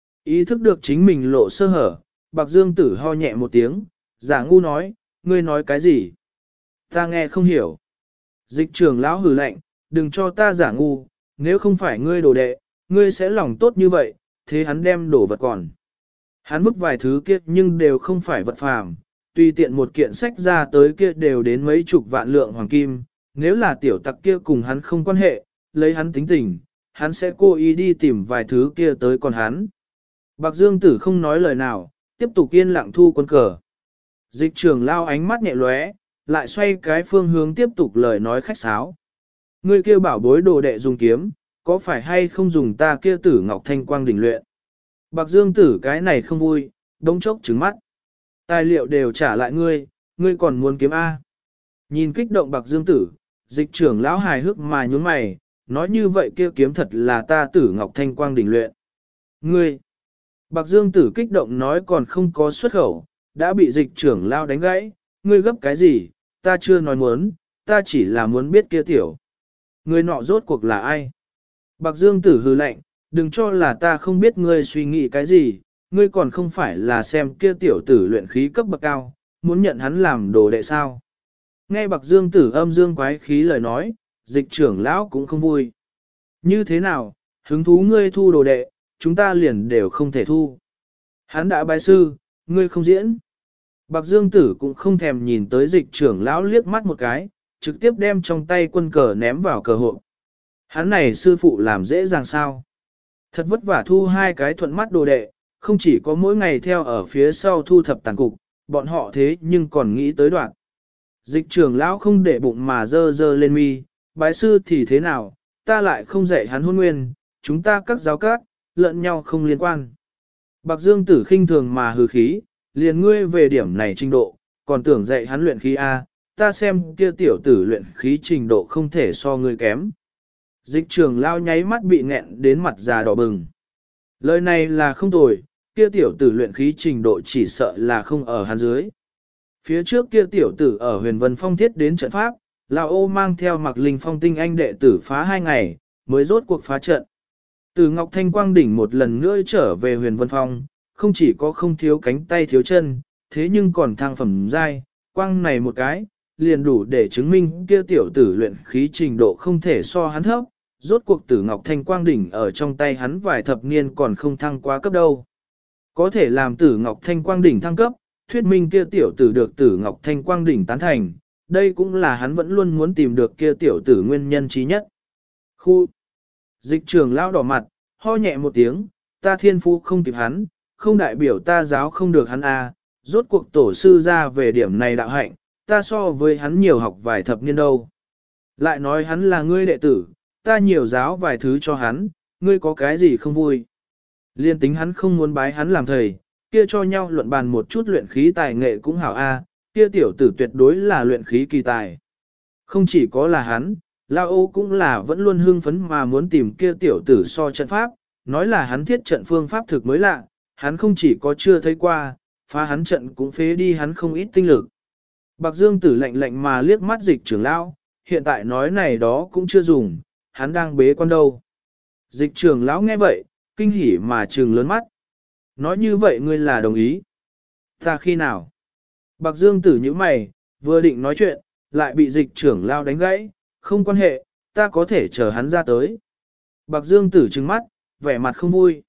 Ý thức được chính mình lộ sơ hở, Bạc Dương Tử ho nhẹ một tiếng, giả ngu nói, ngươi nói cái gì? Ta nghe không hiểu. Dịch trưởng lão hừ lạnh, đừng cho ta giả ngu, nếu không phải ngươi đồ đệ, ngươi sẽ lòng tốt như vậy, thế hắn đem đổ vật còn. Hắn bức vài thứ kia nhưng đều không phải vật phàm, tùy tiện một kiện sách ra tới kia đều đến mấy chục vạn lượng hoàng kim, nếu là tiểu tặc kia cùng hắn không quan hệ, lấy hắn tính tình, hắn sẽ cố ý đi tìm vài thứ kia tới còn hắn. Bạc Dương Tử không nói lời nào, tiếp tục yên lặng thu quân cờ. Dịch trưởng lao ánh mắt nhẹ lóe, lại xoay cái phương hướng tiếp tục lời nói khách sáo. Ngươi kêu bảo bối đồ đệ dùng kiếm, có phải hay không dùng ta kia tử ngọc thanh quang đỉnh luyện? Bạc Dương Tử cái này không vui, đống chốc trứng mắt. Tài liệu đều trả lại ngươi, ngươi còn muốn kiếm A. Nhìn kích động Bạc Dương Tử, dịch trưởng lão hài hước mà nhún mày, nói như vậy kia kiếm thật là ta tử ngọc thanh quang đỉnh luyện. Ngươi! Bạc Dương Tử kích động nói còn không có xuất khẩu, đã bị dịch trưởng lão đánh gãy, ngươi gấp cái gì, ta chưa nói muốn, ta chỉ là muốn biết kia tiểu. Người nọ rốt cuộc là ai? Bạc Dương Tử hừ lạnh, đừng cho là ta không biết ngươi suy nghĩ cái gì, ngươi còn không phải là xem kia tiểu tử luyện khí cấp bậc cao, muốn nhận hắn làm đồ đệ sao. Nghe Bạc Dương Tử âm dương quái khí lời nói, dịch trưởng lão cũng không vui. Như thế nào, hứng thú ngươi thu đồ đệ, chúng ta liền đều không thể thu. Hắn đã bái sư, ngươi không diễn. Bạc Dương Tử cũng không thèm nhìn tới dịch trưởng lão liếc mắt một cái, trực tiếp đem trong tay quân cờ ném vào cờ hộp. Hắn này sư phụ làm dễ dàng sao. Thật vất vả thu hai cái thuận mắt đồ đệ, không chỉ có mỗi ngày theo ở phía sau thu thập tàn cục, bọn họ thế nhưng còn nghĩ tới đoạn. Dịch trưởng lão không để bụng mà dơ dơ lên mi, bái sư thì thế nào, ta lại không dạy hắn hôn nguyên, chúng ta các giáo các, lẫn nhau không liên quan. Bạc Dương Tử khinh thường mà hừ khí, liền ngươi về điểm này trình độ, còn tưởng dạy hắn luyện khí A, ta xem kia tiểu tử luyện khí trình độ không thể so ngươi kém. Dịch trưởng lao nháy mắt bị nghẹn đến mặt già đỏ bừng. Lời này là không tồi, kia tiểu tử luyện khí trình độ chỉ sợ là không ở hắn dưới. Phía trước kia tiểu tử ở huyền vân phong thiết đến trận pháp, Lão ô mang theo mặc linh phong tinh anh đệ tử phá 2 ngày, mới rốt cuộc phá trận. Từ Ngọc Thanh Quang Đỉnh một lần nữa trở về huyền vân phong, không chỉ có không thiếu cánh tay thiếu chân, thế nhưng còn thăng phẩm giai, quang này một cái, liền đủ để chứng minh kia tiểu tử luyện khí trình độ không thể so hắn thấp, rốt cuộc Tử Ngọc Thanh Quang Đỉnh ở trong tay hắn vài thập niên còn không thăng quá cấp đâu. Có thể làm Tử Ngọc Thanh Quang Đỉnh thăng cấp, thuyết minh kia tiểu tử được Tử Ngọc Thanh Quang Đỉnh tán thành, đây cũng là hắn vẫn luôn muốn tìm được kia tiểu tử nguyên nhân trí nhất. Khu dịch trường lao đỏ mặt, ho nhẹ một tiếng, ta thiên phú không kịp hắn, không đại biểu ta giáo không được hắn a. Rốt cuộc tổ sư ra về điểm này đạo hạnh, ta so với hắn nhiều học vài thập niên đâu. Lại nói hắn là ngươi đệ tử, ta nhiều giáo vài thứ cho hắn, ngươi có cái gì không vui. Liên tính hắn không muốn bái hắn làm thầy, kia cho nhau luận bàn một chút luyện khí tài nghệ cũng hảo a, kia tiểu tử tuyệt đối là luyện khí kỳ tài. Không chỉ có là hắn, Lao Ô cũng là vẫn luôn hưng phấn mà muốn tìm kia tiểu tử so trận pháp, nói là hắn thiết trận phương pháp thực mới lạ, hắn không chỉ có chưa thấy qua, phá hắn trận cũng phế đi hắn không ít tinh lực. Bạc Dương Tử lạnh lạnh mà liếc mắt dịch trưởng lão, hiện tại nói này đó cũng chưa dùng, hắn đang bế quan đâu. Dịch trưởng lão nghe vậy, kinh hỉ mà trừng lớn mắt. Nói như vậy ngươi là đồng ý. Ta khi nào? Bạc Dương Tử như mày, vừa định nói chuyện, lại bị dịch trưởng lão đánh gãy, không quan hệ, ta có thể chờ hắn ra tới. Bạc Dương Tử trừng mắt, vẻ mặt không vui.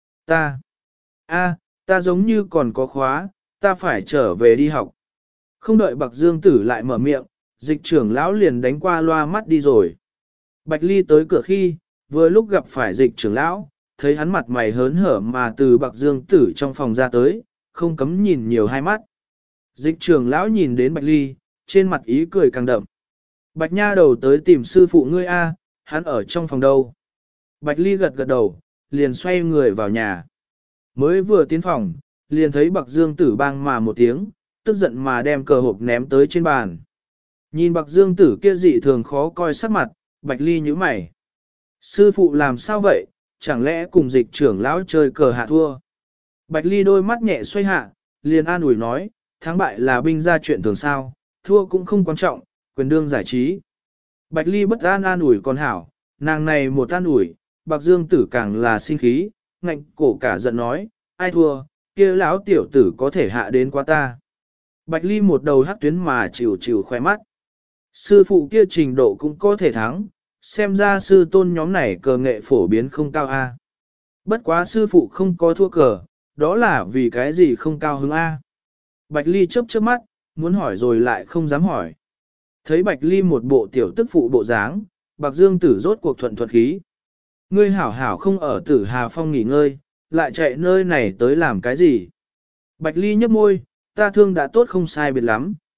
Ta giống như còn có khóa, ta phải trở về đi học. Không đợi Bạc Dương Tử lại mở miệng, dịch trưởng lão liền đánh qua loa mắt đi rồi. Bạch Ly tới cửa khi, vừa lúc gặp phải dịch trưởng lão, thấy hắn mặt mày hớn hở mà từ Bạc Dương Tử trong phòng ra tới, không cấm nhìn nhiều hai mắt. Dịch trưởng lão nhìn đến Bạch Ly, trên mặt ý cười càng đậm. Bạch nha đầu tới tìm sư phụ ngươi a, hắn ở trong phòng đâu. Bạch Ly gật gật đầu, liền xoay người vào nhà. Mới vừa tiến phòng, liền thấy Bạc Dương Tử bang mà một tiếng, tức giận mà đem cờ hộp ném tới trên bàn. Nhìn Bạc Dương Tử kia dị thường khó coi sắc mặt, Bạch Ly nhíu mày. Sư phụ làm sao vậy, chẳng lẽ cùng dịch trưởng lão chơi cờ hạ thua? Bạch Ly đôi mắt nhẹ xoay hạ, liền an ủi nói, thắng bại là binh ra chuyện thường sao, thua cũng không quan trọng, quyền đương giải trí. Bạch Ly bất an ủi còn hảo, nàng này một an ủi, Bạc Dương Tử càng là sinh khí, ngạnh cổ cả giận nói, ai thua, kia lão tiểu tử có thể hạ đến qua ta. Bạch Ly một đầu hắc tuyến mà chịu chịu khoe mắt. Sư phụ kia trình độ cũng có thể thắng, xem ra sư tôn nhóm này cờ nghệ phổ biến không cao a. Bất quá sư phụ không có thua cờ, đó là vì cái gì không cao hứng a. Bạch Ly chớp chớp mắt, muốn hỏi rồi lại không dám hỏi. Thấy Bạch Ly một bộ tiểu tức phụ bộ dáng, Bạc Dương Tử rốt cuộc thuận thuật khí. Ngươi hảo hảo không ở Tử Hà Phong nghỉ ngơi, lại chạy nơi này tới làm cái gì? Bạch Ly nhấp môi, ta thương đã tốt không sai biệt lắm,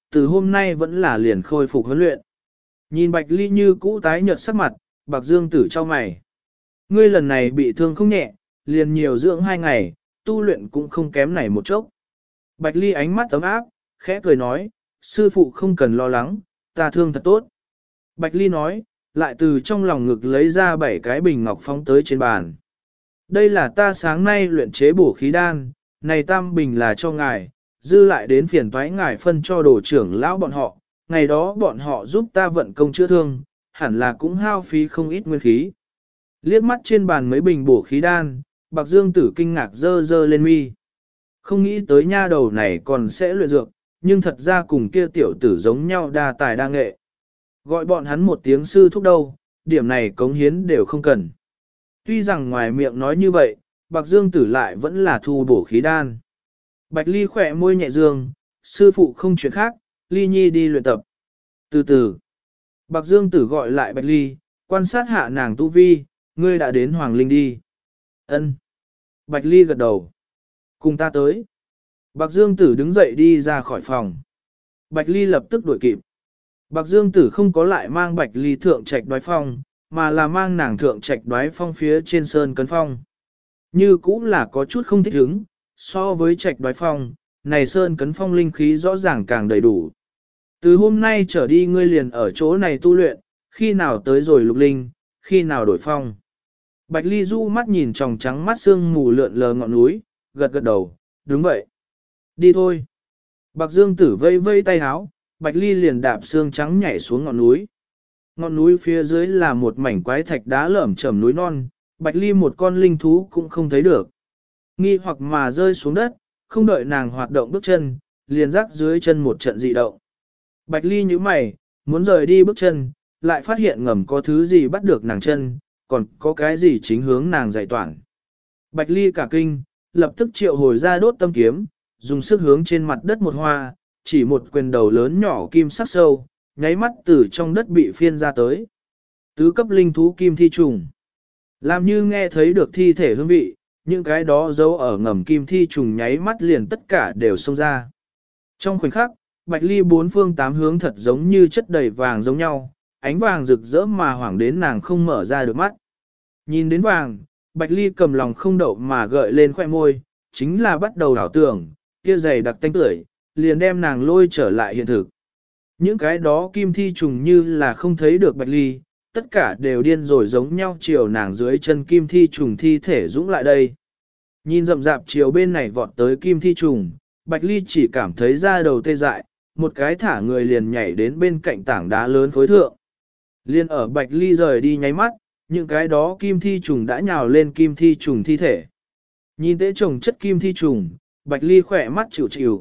từ hôm nay vẫn là liền khôi phục huấn luyện. Nhìn Bạch Ly như cũ tái nhợt sắc mặt, Bạc Dương Tử cho mày. Ngươi lần này bị thương không nhẹ, liền nhiều dưỡng 2 ngày, tu luyện cũng không kém này một chốc. Bạch Ly ánh mắt ấm áp, khẽ cười nói, sư phụ không cần lo lắng, ta thương thật tốt. Bạch Ly nói, lại từ trong lòng ngực lấy ra 7 cái bình ngọc phóng tới trên bàn. Đây là ta sáng nay luyện chế bổ khí đan, này tam bình là cho ngài, dư lại đến phiền toái ngài phân cho đồ trưởng lão bọn họ, ngày đó bọn họ giúp ta vận công chữa thương, hẳn là cũng hao phí không ít nguyên khí. Liếc mắt trên bàn mấy bình bổ khí đan, Bạc Dương Tử kinh ngạc dơ dơ lên mi. Không nghĩ tới nha đầu này còn sẽ luyện dược, nhưng thật ra cùng kia tiểu tử giống nhau đa tài đa nghệ. Gọi bọn hắn một tiếng sư thúc đâu, điểm này cống hiến đều không cần. Tuy rằng ngoài miệng nói như vậy, Bạc Dương Tử lại vẫn là thu bổ khí đan. Bạch Ly khỏe môi nhẹ dương, sư phụ không chuyện khác, Ly Nhi đi luyện tập. Từ từ, Bạc Dương Tử gọi lại Bạch Ly, quan sát hạ nàng tu vi, ngươi đã đến Hoàng Linh đi. Ân. Bạch Ly gật đầu. Cùng ta tới. Bạc Dương Tử đứng dậy đi ra khỏi phòng. Bạch Ly lập tức đuổi kịp. Bạc Dương Tử không có lại mang Bạch Ly thượng trạch đoái phong, mà là mang nàng thượng trạch đoái phong phía trên sơn cấn phong. Như cũng là có chút không thích ứng, so với trạch đoái phong, này sơn cấn phong linh khí rõ ràng càng đầy đủ. Từ hôm nay trở đi ngươi liền ở chỗ này tu luyện, khi nào tới rồi lục linh, khi nào đổi phong. Bạch Ly du mắt nhìn tròng trắng mắt sương mù lượn lờ ngọn núi, gật gật đầu, đúng vậy. Đi thôi. Bạc Dương Tử vây vây tay háo, Bạch Ly liền đạp xương trắng nhảy xuống ngọn núi. Ngọn núi phía dưới là một mảnh quái thạch đá lởm chởm núi non, Bạch Ly một con linh thú cũng không thấy được. Nghi hoặc mà rơi xuống đất, không đợi nàng hoạt động bước chân, liền rắc dưới chân một trận dị động. Bạch Ly nhíu mày, muốn rời đi bước chân, lại phát hiện ngầm có thứ gì bắt được nàng chân, còn có cái gì chính hướng nàng giải toản. Bạch Ly cả kinh, lập tức triệu hồi ra đốt tâm kiếm, dùng sức hướng trên mặt đất một hoa, chỉ một quyền đầu lớn nhỏ kim sắc sâu, nháy mắt từ trong đất bị phiên ra tới. Tứ cấp linh thú kim thi trùng. Làm như nghe thấy được thi thể hương vị, những cái đó giấu ở ngầm kim thi trùng nháy mắt liền tất cả đều xông ra. Trong khoảnh khắc, Bạch Ly bốn phương tám hướng thật giống như chất đầy vàng giống nhau, ánh vàng rực rỡ mà hoảng đến nàng không mở ra được mắt. Nhìn đến vàng, Bạch Ly cầm lòng không đậu mà gợi lên khoẻ môi, chính là bắt đầu đảo tưởng, kia giày đặc tanh tưởi, liền đem nàng lôi trở lại hiện thực. Những cái đó kim thi trùng như là không thấy được Bạch Ly, tất cả đều điên rồi giống nhau chiều nàng dưới chân kim thi trùng thi thể dũng lại đây. Nhìn rậm rạp chiều bên này vọt tới kim thi trùng, Bạch Ly chỉ cảm thấy da đầu tê dại, một cái thả người liền nhảy đến bên cạnh tảng đá lớn khối thượng. Liên ở Bạch Ly rời đi nháy mắt, những cái đó kim thi trùng đã nhào lên kim thi trùng thi thể. Nhìn tế chồng chất kim thi trùng, Bạch Ly khỏe mắt chịu chịu.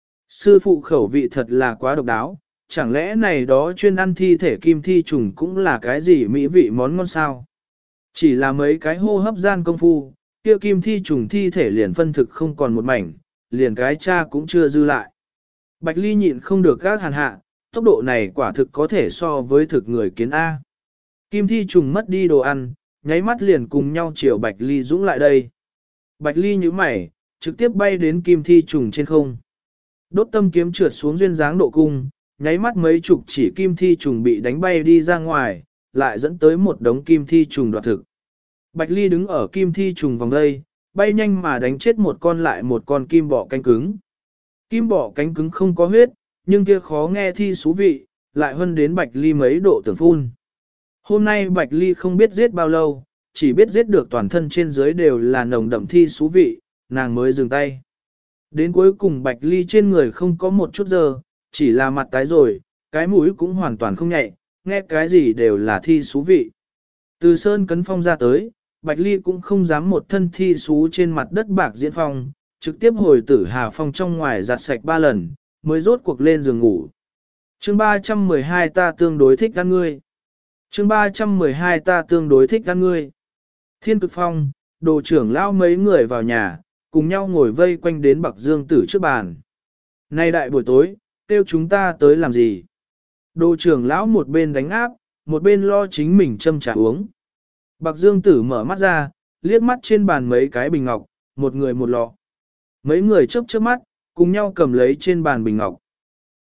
Sư phụ khẩu vị thật là quá độc đáo, chẳng lẽ này đó chuyên ăn thi thể kim thi trùng cũng là cái gì mỹ vị món ngon sao? Chỉ là mấy cái hô hấp gian công phu, kia kim thi trùng thi thể liền phân thực không còn một mảnh, liền cái cha cũng chưa dư lại. Bạch Ly nhịn không được gác hàn hạ, tốc độ này quả thực có thể so với thực người kiến A. Kim thi trùng mất đi đồ ăn, nháy mắt liền cùng nhau chiều Bạch Ly dũng lại đây. Bạch Ly nhíu mày, trực tiếp bay đến kim thi trùng trên không. Đốt tâm kiếm trượt xuống duyên dáng độ cung, nháy mắt mấy chục chỉ kim thi trùng bị đánh bay đi ra ngoài, lại dẫn tới một đống kim thi trùng đoạt thực. Bạch Ly đứng ở kim thi trùng vòng đây, bay nhanh mà đánh chết một con lại một con kim bọ cánh cứng. Kim bọ cánh cứng không có huyết, nhưng kia khó nghe thi xú vị, lại hơn đến Bạch Ly mấy độ tưởng phun. Hôm nay Bạch Ly không biết giết bao lâu, chỉ biết giết được toàn thân trên dưới đều là nồng đậm thi xú vị, nàng mới dừng tay. Đến cuối cùng Bạch Ly trên người không có một chút giờ, chỉ là mặt tái rồi, cái mũi cũng hoàn toàn không nhạy, nghe cái gì đều là thi xú vị. Từ sơn cấn phong ra tới, Bạch Ly cũng không dám một thân thi xú trên mặt đất bạc diễn phong, trực tiếp hồi tử hà phong trong ngoài giặt sạch 3 lần, mới rốt cuộc lên giường ngủ. Chương 312 ta tương đối thích ăn ngươi. Chương 312 ta tương đối thích ăn ngươi. Thiên cực phong, đồ trưởng lao mấy người vào nhà, cùng nhau ngồi vây quanh đến Bạc Dương Tử trước bàn. Nay đại buổi tối, kêu chúng ta tới làm gì? Đồ trưởng lão một bên đánh áp, một bên lo chính mình châm trà uống. Bạc Dương Tử mở mắt ra, liếc mắt trên bàn mấy cái bình ngọc, một người một lọ. Mấy người chớp chớp mắt, cùng nhau cầm lấy trên bàn bình ngọc.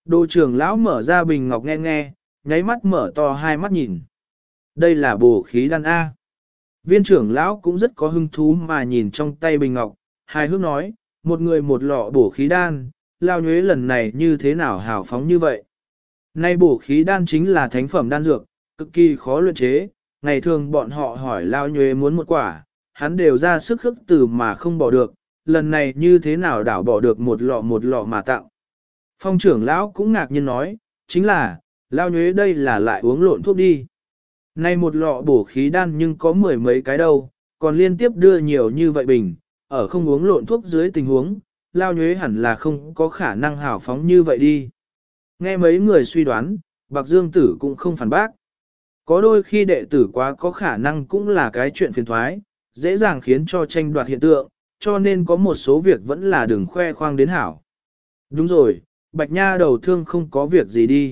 Đồ trưởng lão mở ra bình ngọc nghe nghe, nháy mắt mở to hai mắt nhìn. Đây là bổ khí đan A. Viên trưởng lão cũng rất có hứng thú mà nhìn trong tay bình ngọc, hài hước nói, một người một lọ bổ khí đan, lao nhuế lần này như thế nào hào phóng như vậy. Nay bổ khí đan chính là thánh phẩm đan dược, cực kỳ khó luyện chế, ngày thường bọn họ hỏi lao nhuế muốn một quả, hắn đều ra sức khước từ mà không bỏ được, lần này như thế nào đảo bỏ được một lọ mà tặng. Phong trưởng lão cũng ngạc nhiên nói, chính là, lao nhuế đây là lại uống lộn thuốc đi. Nay một lọ bổ khí đan nhưng có mười mấy cái đâu, còn liên tiếp đưa nhiều như vậy bình, ở không uống lộn thuốc dưới tình huống, lao nhuế hẳn là không có khả năng hào phóng như vậy đi. Nghe mấy người suy đoán, Bạc Dương Tử cũng không phản bác. Có đôi khi đệ tử quá có khả năng cũng là cái chuyện phiền thoái, dễ dàng khiến cho tranh đoạt hiện tượng, cho nên có một số việc vẫn là đừng khoe khoang đến hảo. Đúng rồi, Bạch Nha đầu thương không có việc gì đi.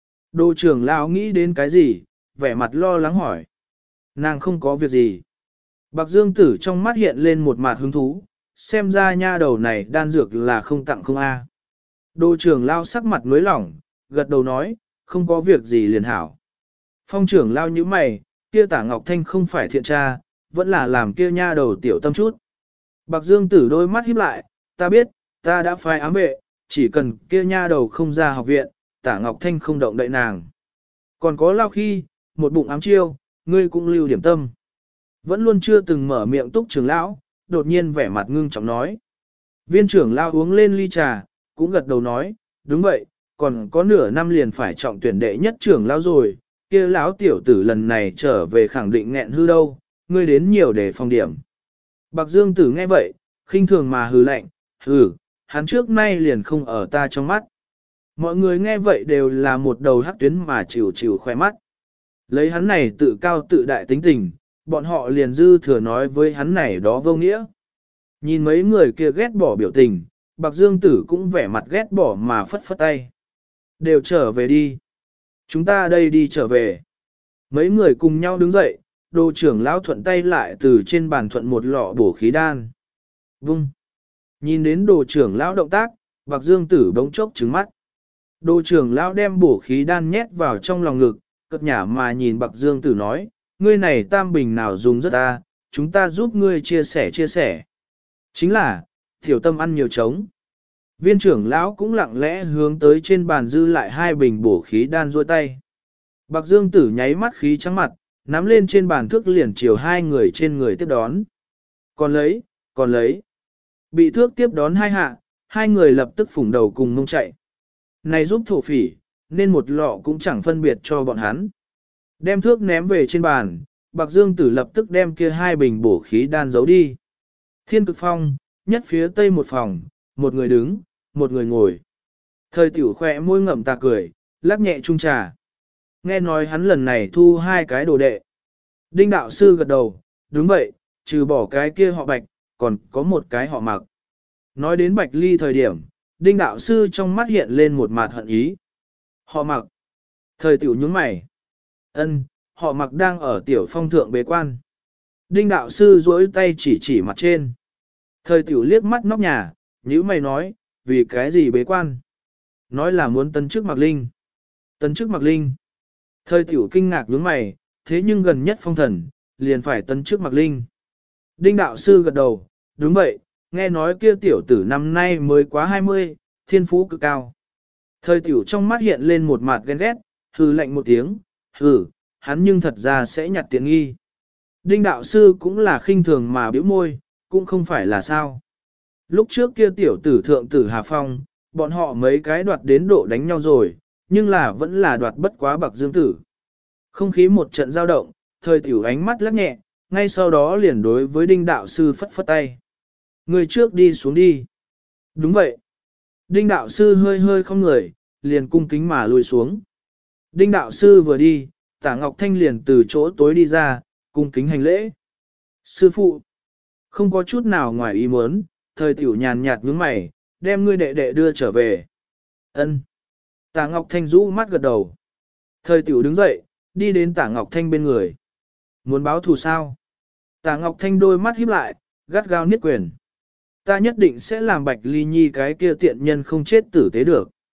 Đô trưởng lão nghĩ đến cái gì, vẻ mặt lo lắng hỏi. Nàng không có việc gì. Bạc Dương Tử trong mắt hiện lên một mặt hứng thú, xem ra nha đầu này đan dược là không tặng không a. Đô trưởng lão sắc mặt nối lỏng, gật đầu nói, không có việc gì liền hảo. Phong trưởng lão như mày, kia Tả Ngọc Thanh không phải thiện tra, vẫn là làm kia nha đầu tiểu tâm chút. Bạc Dương Tử đôi mắt híp lại, ta biết, ta đã phái ám vệ, chỉ cần kia nha đầu không ra học viện, Tả Ngọc Thanh không động đậy nàng. Còn có lao khi, một bụng ám chiêu, ngươi cũng lưu điểm tâm. Vẫn luôn chưa từng mở miệng Túc trưởng lão, đột nhiên vẻ mặt ngưng trọng nói. Viên trưởng lão uống lên ly trà, cũng gật đầu nói, đúng vậy, còn có nửa năm liền phải trọng tuyển đệ nhất trưởng lão rồi, kia lão tiểu tử lần này trở về khẳng định nghẹn hư đâu, ngươi đến nhiều để phòng điểm. Bạc Dương Tử nghe vậy, khinh thường mà hừ lạnh, hừ, hắn trước nay liền không ở ta trong mắt. Mọi người nghe vậy đều là một đầu hắc tuyến mà chịu chịu khoe mắt. Lấy hắn này tự cao tự đại tính tình, bọn họ liền dư thừa nói với hắn này đó vô nghĩa. Nhìn mấy người kia ghét bỏ biểu tình, Bạc Dương Tử cũng vẻ mặt ghét bỏ mà phất phất tay. Đều trở về đi. Chúng ta đây đi trở về. Mấy người cùng nhau đứng dậy, đồ trưởng lão thuận tay lại từ trên bàn thuận một lọ bổ khí đan. Vung. Nhìn đến đồ trưởng lão động tác, Bạc Dương Tử bỗng chốc trừng mắt. Đồ trưởng lão đem bổ khí đan nhét vào trong lòng ngực, cất nhả mà nhìn Bạc Dương Tử nói, ngươi này tam bình nào dùng rất ta, chúng ta giúp ngươi chia sẻ. Chính là, tiểu tâm ăn nhiều trống. Viên trưởng lão cũng lặng lẽ hướng tới trên bàn dư lại hai bình bổ khí đan duỗi tay. Bạc Dương Tử nháy mắt khí trắng mặt, nắm lên trên bàn thước liền chiều hai người trên người tiếp đón. Còn lấy. Bị thước tiếp đón hai hạ, hai người lập tức phủng đầu cùng mông chạy. Này giúp thổ phỉ, nên một lọ cũng chẳng phân biệt cho bọn hắn. Đem thước ném về trên bàn, Bạc Dương Tử lập tức đem kia hai bình bổ khí đan giấu đi. Thiên Cực Phong, nhất phía tây một phòng, một người đứng, một người ngồi. Thời tiểu khỏe môi ngậm tà cười, lắc nhẹ chung trà. Nghe nói hắn lần này thu hai cái đồ đệ. Đinh đạo sư gật đầu, đúng vậy, trừ bỏ cái kia họ Bạch, còn có một cái họ Mặc. Nói đến Bạch Ly thời điểm, Đinh đạo sư trong mắt hiện lên một mặt hận ý. Họ Mặc. Thời tiểu nhướng mày. Ân, họ Mặc đang ở tiểu phong thượng bế quan. Đinh đạo sư duỗi tay chỉ mặt trên. Thời tiểu liếc mắt nóc nhà, nhíu mày nói, vì cái gì bế quan? Nói là muốn tấn chức Mặc Linh. Tấn chức Mặc Linh. Thời tiểu kinh ngạc nhướng mày, thế nhưng gần nhất phong thần, liền phải tấn chức Mặc Linh. Đinh đạo sư gật đầu, đúng vậy, nghe nói kia tiểu tử năm nay mới quá 20, thiên phú cực cao. Thời tiểu trong mắt hiện lên một mặt ghen ghét, hừ lạnh một tiếng, hừ, hắn nhưng thật ra sẽ nhặt tiện nghi. Đinh đạo sư cũng là khinh thường mà biểu môi, cũng không phải là sao. Lúc trước kia tiểu tử thượng tử Hà Phong, bọn họ mấy cái đoạt đến độ đánh nhau rồi, nhưng là vẫn là đoạt bất quá Bạc Dương Tử. Không khí một trận dao động, thời tiểu ánh mắt lắc nhẹ, ngay sau đó liền đối với đinh đạo sư phất phất tay. Người trước đi xuống đi. Đúng vậy. Đinh đạo sư hơi không người, liền cung kính mà lùi xuống. Đinh đạo sư vừa đi, Tả Ngọc Thanh liền từ chỗ tối đi ra, cung kính hành lễ. Sư phụ, không có chút nào ngoài ý muốn, thời tiểu nhàn nhạt nhướng mày, đem ngươi đệ đệ đưa trở về. Ân. Tả Ngọc Thanh rũ mắt gật đầu. Thời tiểu đứng dậy, đi đến Tả Ngọc Thanh bên người. Muốn báo thù sao? Tả Ngọc Thanh đôi mắt híp lại, gắt gao niết quyền. Ta nhất định sẽ làm Bạch Ly Nhi cái kia tiện nhân không chết tử tế được.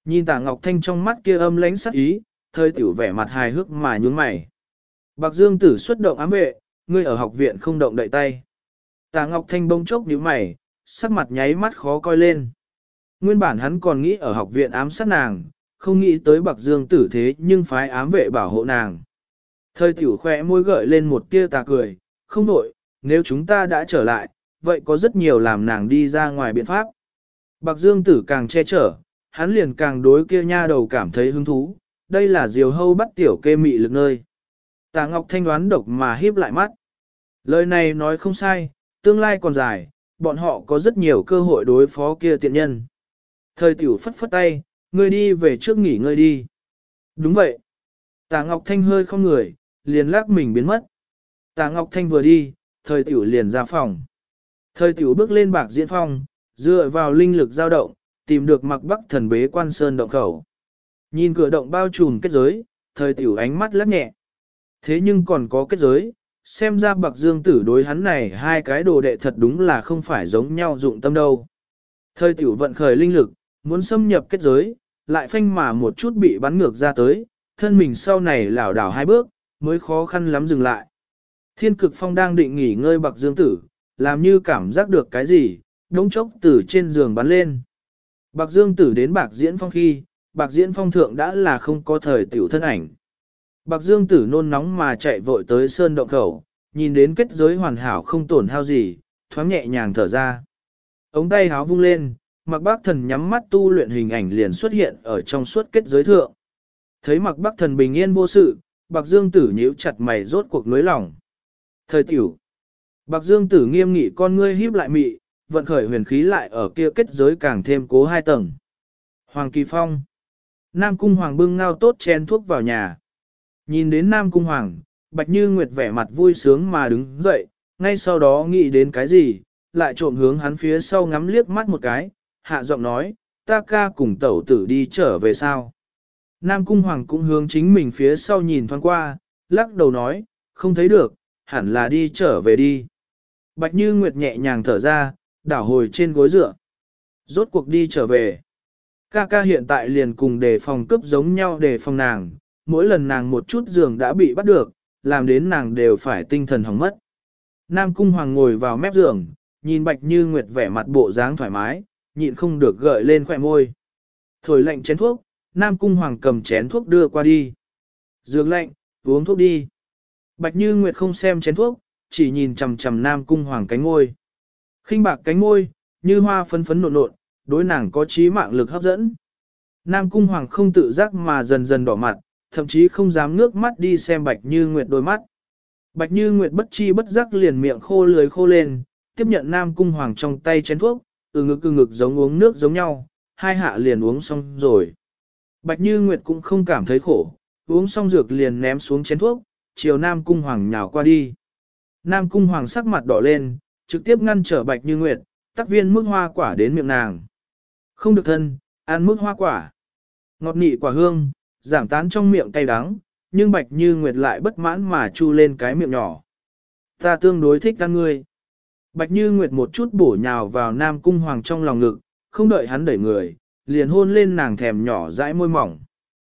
Nhìn Tạ Ngọc Thanh trong mắt kia âm lãnh sắc ý, thời tiểu vẻ mặt hài hước mà nhún mày. Bạc Dương Tử xuất động ám vệ, ngươi ở học viện không động đậy tay. Tạ Ngọc Thanh bỗng chốc nhíu mày, sắc mặt nháy mắt khó coi lên. Nguyên bản hắn còn nghĩ ở học viện ám sát nàng, không nghĩ tới Bạc Dương Tử thế nhưng phái ám vệ bảo hộ nàng. Thời tiểu khỏe môi gợi lên một tia tà cười, không đổi, nếu chúng ta đã trở lại, vậy có rất nhiều làm nàng đi ra ngoài biện pháp. Bạc Dương Tử càng che chở, hắn liền càng đối kia nha đầu cảm thấy hứng thú, đây là diều hâu bắt tiểu kê mị lực nơi. Tạ Ngọc Thanh đoán độc mà híp lại mắt. Lời này nói không sai, tương lai còn dài, bọn họ có rất nhiều cơ hội đối phó kia tiện nhân. Thời tiểu phất phất tay, ngươi đi về trước nghỉ ngơi đi. Đúng vậy. Tạ Ngọc Thanh hơi không người, liền lắc mình biến mất. Tạ Ngọc Thanh vừa đi, thời tiểu liền ra phòng. Thời tiểu bước lên bạc diễn phong, dựa vào linh lực dao động, tìm được Mặc Bắc Thần bế quan sơn động khẩu. Nhìn cửa động bao trùm kết giới, thời tiểu ánh mắt lắc nhẹ. Thế nhưng còn có kết giới, xem ra Bạc Dương Tử đối hắn này hai cái đồ đệ thật đúng là không phải giống nhau dụng tâm đâu. Thời tiểu vận khởi linh lực, muốn xâm nhập kết giới, lại phanh mà một chút bị bắn ngược ra tới, thân mình sau này lảo đảo hai bước, mới khó khăn lắm dừng lại. Thiên Cực Phong đang định nghỉ ngơi Bạc Dương Tử, làm như cảm giác được cái gì, đống chốc từ trên giường bắn lên. Bạc Dương Tử đến Bạc Diễn Phong khi, Bạc Diễn Phong thượng đã là không có thời tiểu thân ảnh. Bạc Dương Tử nôn nóng mà chạy vội tới sơn động khẩu, nhìn đến kết giới hoàn hảo không tổn hao gì, thoáng nhẹ nhàng thở ra. Ống tay háo vung lên, Mạc Bắc Thần nhắm mắt tu luyện hình ảnh liền xuất hiện ở trong suốt kết giới thượng. Thấy Mạc Bắc Thần bình yên vô sự, Bạc Dương Tử nhíu chặt mày rốt cuộc nối lòng. Thời tiểu. Bạc Dương Tử nghiêm nghị con ngươi híp lại mị, vận khởi huyền khí lại ở kia kết giới càng thêm cố hai tầng. Hoàng Kỳ Phong. Nam Cung Hoàng bưng ngao tốt chén thuốc vào nhà. Nhìn đến Nam Cung Hoàng, Bạch Như Nguyệt vẻ mặt vui sướng mà đứng dậy, ngay sau đó nghĩ đến cái gì, lại trộm hướng hắn phía sau ngắm liếc mắt một cái, hạ giọng nói, ta ca cùng tẩu tử đi trở về sao. Nam Cung Hoàng cũng hướng chính mình phía sau nhìn thoáng qua, lắc đầu nói, không thấy được, hẳn là đi trở về đi. Bạch Như Nguyệt nhẹ nhàng thở ra, đảo hồi trên gối dựa. Rốt cuộc đi trở về. Ca ca hiện tại liền cùng đề phòng cướp giống nhau đề phòng nàng, mỗi lần nàng một chút giường đã bị bắt được, làm đến nàng đều phải tinh thần hỏng mất. Nam Cung Hoàng ngồi vào mép giường, nhìn Bạch Như Nguyệt vẻ mặt bộ dáng thoải mái, nhịn không được gợi lên khỏe môi. Thổi lạnh chén thuốc, Nam Cung Hoàng cầm chén thuốc đưa qua đi. Dược lạnh, uống thuốc đi. Bạch Như Nguyệt không xem chén thuốc, chỉ nhìn chằm chằm Nam Cung Hoàng cánh ngôi. Khinh bạc cánh ngôi, như hoa phấn phấn nộn nộn, đối nàng có trí mạng lực hấp dẫn. Nam Cung Hoàng không tự giác mà dần dần đỏ mặt, thậm chí không dám ngước mắt đi xem Bạch Như Nguyệt đôi mắt. Bạch Như Nguyệt bất chi bất giác liền miệng khô lưỡi khô lên, tiếp nhận Nam Cung Hoàng trong tay chén thuốc, từ ngực giống uống nước giống nhau, hai hạ liền uống xong rồi. Bạch Như Nguyệt cũng không cảm thấy khổ, uống xong dược liền ném xuống chén thuốc, chiều Nam Cung Hoàng nhào qua đi. Nam Cung Hoàng sắc mặt đỏ lên, trực tiếp ngăn trở Bạch Như Nguyệt, tắc viên mức hoa quả đến miệng nàng. Không được thân, ăn mức hoa quả. Ngọt nị quả hương, giảm tán trong miệng cay đắng, nhưng Bạch Như Nguyệt lại bất mãn mà chu lên cái miệng nhỏ. Ta tương đối thích ăn ngươi. Bạch Như Nguyệt một chút bổ nhào vào Nam Cung Hoàng trong lòng ngực, không đợi hắn đẩy người, liền hôn lên nàng thèm nhỏ dãi môi mỏng.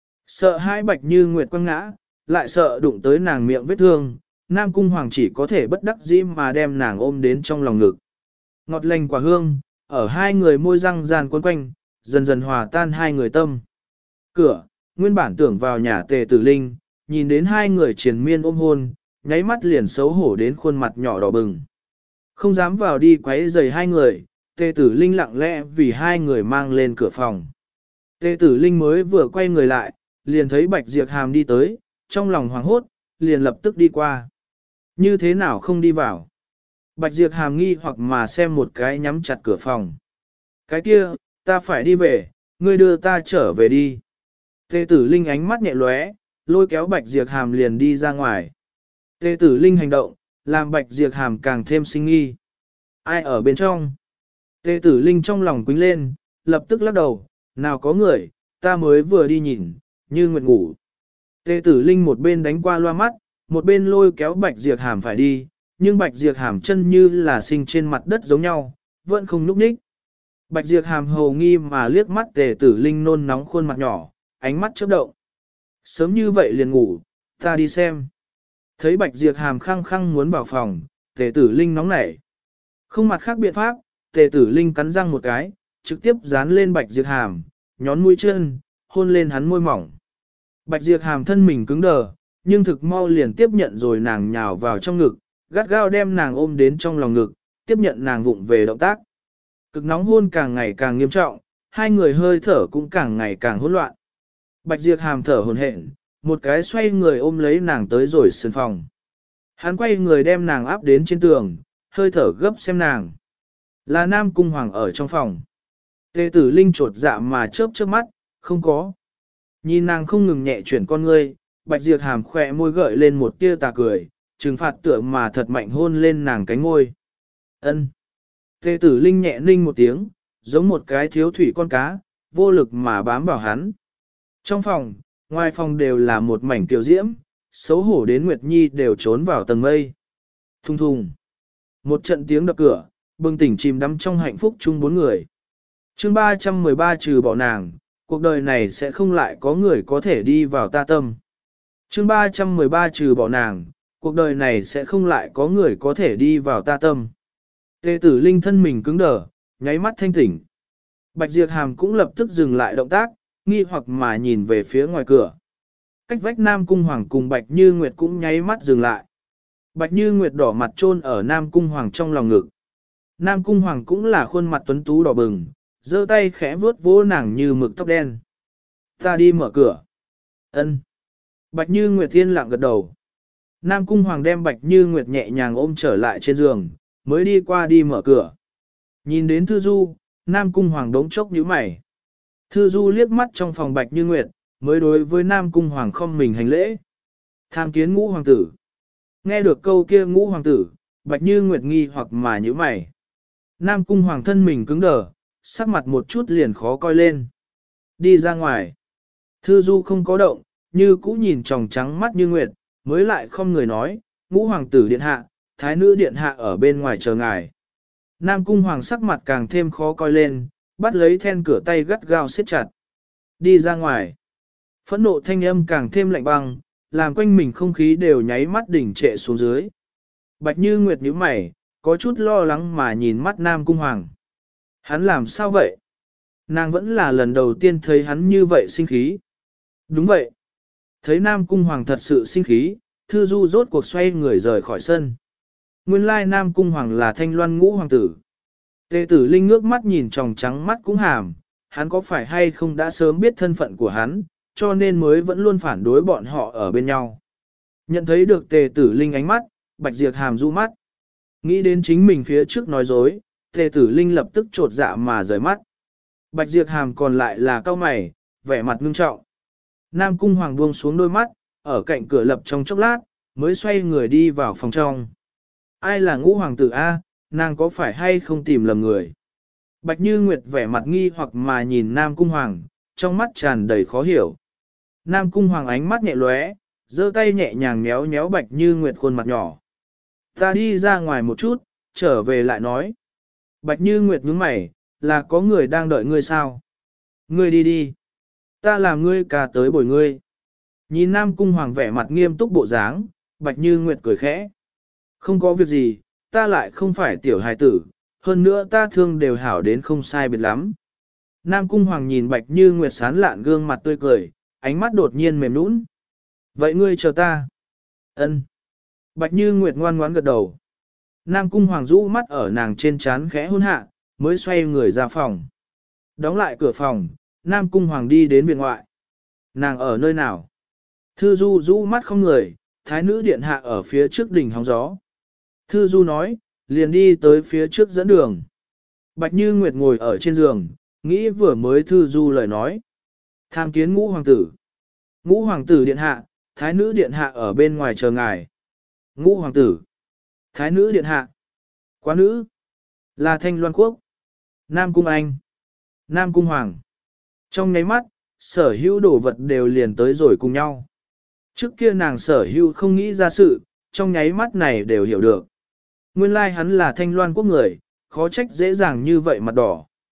Sợ hai Bạch Như Nguyệt quăng ngã, lại sợ đụng tới nàng miệng vết thương, Nam Cung Hoàng chỉ có thể bất đắc dĩ mà đem nàng ôm đến trong lòng ngực. Ngọt lành quả hương, ở hai người môi răng gian quấn quanh, dần dần hòa tan hai người tâm. Cửa, nguyên bản tưởng vào nhà Tề Tử Linh, nhìn đến hai người triền miên ôm hôn, nháy mắt liền xấu hổ đến khuôn mặt nhỏ đỏ bừng. Không dám vào đi quấy rầy hai người, Tề Tử Linh lặng lẽ vì hai người mang lên cửa phòng. Tề Tử Linh mới vừa quay người lại, liền thấy Bạch Diệp Hàm đi tới, trong lòng hoảng hốt, liền lập tức đi qua. Như thế nào không đi vào? Bạch Diệp Hàm nghi hoặc mà xem một cái nhắm chặt cửa phòng. Cái kia, ta phải đi về, ngươi đưa ta trở về đi. Tề Tử Linh ánh mắt nhẹ lóe, lôi kéo Bạch Diệp Hàm liền đi ra ngoài. Tề Tử Linh hành động, làm Bạch Diệp Hàm càng thêm sinh nghi. Ai ở bên trong? Tề Tử Linh trong lòng quính lên, lập tức lắc đầu, nào có người, ta mới vừa đi nhìn, như nguyệt ngủ. Tề Tử Linh một bên đánh qua loa mắt, một bên lôi kéo Bạch Diệp Hàm phải đi, nhưng Bạch Diệp Hàm chân như là sinh trên mặt đất giống nhau, vẫn không núp ních. Bạch Diệp Hàm hầu nghi mà liếc mắt Tề Tử Linh nôn nóng khuôn mặt nhỏ, ánh mắt chớp động. Sớm như vậy liền ngủ, ta đi xem. Thấy Bạch Diệp Hàm khăng khăng muốn vào phòng, Tề Tử Linh nóng nảy. Không mặt khác biện pháp, Tề Tử Linh cắn răng một cái, trực tiếp dán lên Bạch Diệp Hàm, nhón mũi chân, hôn lên hắn môi mỏng. Bạch Diệp Hàm thân mình cứng đờ, nhưng thực mau liền tiếp nhận rồi nàng nhào vào trong ngực, gắt gao đem nàng ôm đến trong lòng ngực, tiếp nhận nàng vụng về động tác. Cực nóng hôn càng ngày càng nghiêm trọng, hai người hơi thở cũng càng ngày càng hỗn loạn. Bạch Diệp Hàm thở hổn hển, một cái xoay người ôm lấy nàng tới rồi sân phòng. Hắn quay người đem nàng áp đến trên tường, hơi thở gấp xem nàng. Là Nam Cung Hoàng ở trong phòng. Tề Tử Linh trột dạ mà chớp chớp mắt, không có. Nhìn nàng không ngừng nhẹ chuyển con ngươi, Bạch Diệp Hàm khỏe môi gợi lên một tia tà cười, trừng phạt tựa mà thật mạnh hôn lên nàng cánh môi. Ân. Tề Tử Linh nhẹ ninh một tiếng, giống một cái thiếu thủy con cá, vô lực mà bám vào hắn. Trong phòng, ngoài phòng đều là một mảnh kiều diễm, xấu hổ đến Nguyệt Nhi đều trốn vào tầng mây. Thùng thùng. Một trận tiếng đập cửa, bừng tỉnh chìm đắm trong hạnh phúc chung bốn người. Chương 313 trừ bỏ nàng, cuộc đời này sẽ không lại có người có thể đi vào ta tâm. Chương 313 trừ bỏ nàng, cuộc đời này sẽ không lại có người có thể đi vào ta tâm. Tề Tử Linh thân mình cứng đờ, nháy mắt thanh tỉnh. Bạch Diệp Hàm cũng lập tức dừng lại động tác, nghi hoặc mà nhìn về phía ngoài cửa. Cách vách Nam Cung Hoàng cùng Bạch Như Nguyệt cũng nháy mắt dừng lại. Bạch Như Nguyệt đỏ mặt chôn ở Nam Cung Hoàng trong lòng ngực. Nam Cung Hoàng cũng là khuôn mặt tuấn tú đỏ bừng, giơ tay khẽ vuốt vỗ nàng như mực tóc đen. Ta đi mở cửa. Ân. Bạch Như Nguyệt yên lặng gật đầu. Nam Cung Hoàng đem Bạch Như Nguyệt nhẹ nhàng ôm trở lại trên giường, mới đi qua đi mở cửa. Nhìn đến Thư Du, Nam Cung Hoàng đống chốc nhíu mày. Thư Du liếc mắt trong phòng Bạch Như Nguyệt, mới đối với Nam Cung Hoàng không mình hành lễ. Tham kiến Ngũ Hoàng tử. Nghe được câu kia Ngũ Hoàng tử, Bạch Như Nguyệt nghi hoặc mà nhíu mày. Nam Cung Hoàng thân mình cứng đờ, sắc mặt một chút liền khó coi lên. Đi ra ngoài. Thư Du không có động, như cũ nhìn tròng trắng mắt Như Nguyệt, mới lại không người nói, Ngũ Hoàng tử điện hạ, Thái nữ điện hạ ở bên ngoài chờ ngài. Nam Cung Hoàng sắc mặt càng thêm khó coi lên, bắt lấy then cửa tay gắt gao siết chặt. Đi ra ngoài. Phẫn nộ thanh âm càng thêm lạnh băng, làm quanh mình không khí đều nháy mắt đỉnh trệ xuống dưới. Bạch Như Nguyệt nhíu mày, có chút lo lắng mà nhìn mắt Nam Cung Hoàng. Hắn làm sao vậy? Nàng vẫn là lần đầu tiên thấy hắn như vậy sinh khí. Đúng vậy. Thấy Nam Cung Hoàng thật sự sinh khí, Thư Du rốt cuộc xoay người rời khỏi sân. Nguyên lai Nam Cung Hoàng là Thanh Loan Ngũ Hoàng tử. Tề Tử Linh ngước mắt nhìn tròng trắng mắt cũng hàm, hắn có phải hay không đã sớm biết thân phận của hắn, cho nên mới vẫn luôn phản đối bọn họ ở bên nhau. Nhận thấy được Tề Tử Linh ánh mắt, Bạch Diệp Hàm du mắt. Nghĩ đến chính mình phía trước nói dối, Tề Tử Linh lập tức trột dạ mà rời mắt. Bạch Diệp Hàm còn lại là cau mày, vẻ mặt ngưng trọng. Nam Cung Hoàng buông xuống đôi mắt, ở cạnh cửa lập trong chốc lát, mới xoay người đi vào phòng trong. Ai là Ngũ Hoàng tử A, nàng có phải hay không tìm lầm người? Bạch Như Nguyệt vẻ mặt nghi hoặc mà nhìn Nam Cung Hoàng, trong mắt tràn đầy khó hiểu. Nam Cung Hoàng ánh mắt nhẹ lóe, giơ tay nhẹ nhàng nhéo nhéo Bạch Như Nguyệt khuôn mặt nhỏ. Ta đi ra ngoài một chút, trở về lại nói. Bạch Như Nguyệt nhướng mày, là có người đang đợi ngươi sao? Ngươi đi đi. Ta làm ngươi cả tới bồi ngươi. Nhìn Nam Cung Hoàng vẻ mặt nghiêm túc bộ dáng, Bạch Như Nguyệt cười khẽ. Không có việc gì, ta lại không phải tiểu hài tử, hơn nữa ta thương đều hảo đến không sai biệt lắm. Nam Cung Hoàng nhìn Bạch Như Nguyệt sán lạn gương mặt tươi cười, ánh mắt đột nhiên mềm nũng. Vậy ngươi chờ ta. Ân. Bạch Như Nguyệt ngoan ngoãn gật đầu. Nam Cung Hoàng rũ mắt ở nàng trên trán khẽ hôn hạ, mới xoay người ra phòng. Đóng lại cửa phòng, Nam Cung Hoàng đi đến viện ngoại. Nàng ở nơi nào? Thư Du rũ mắt không người, Thái nữ điện hạ ở phía trước đỉnh hóng gió. Thư Du nói, liền đi tới phía trước dẫn đường. Bạch Như Nguyệt ngồi ở trên giường, nghĩ vừa mới Thư Du lời nói. Tham kiến Ngũ Hoàng tử. Ngũ Hoàng tử điện hạ, Thái nữ điện hạ ở bên ngoài chờ ngài. Ngũ Hoàng tử. Thái nữ điện hạ. Quá nữ. Là Thanh Loan Quốc. Nam Cung Anh. Nam Cung Hoàng. Trong nháy mắt, sở hữu đồ vật đều liền tới rồi cùng nhau. Trước kia nàng sở hữu không nghĩ ra sự, trong nháy mắt này đều hiểu được. Nguyên lai hắn là Thanh Loan Quốc người, khó trách dễ dàng như vậy mặt đỏ.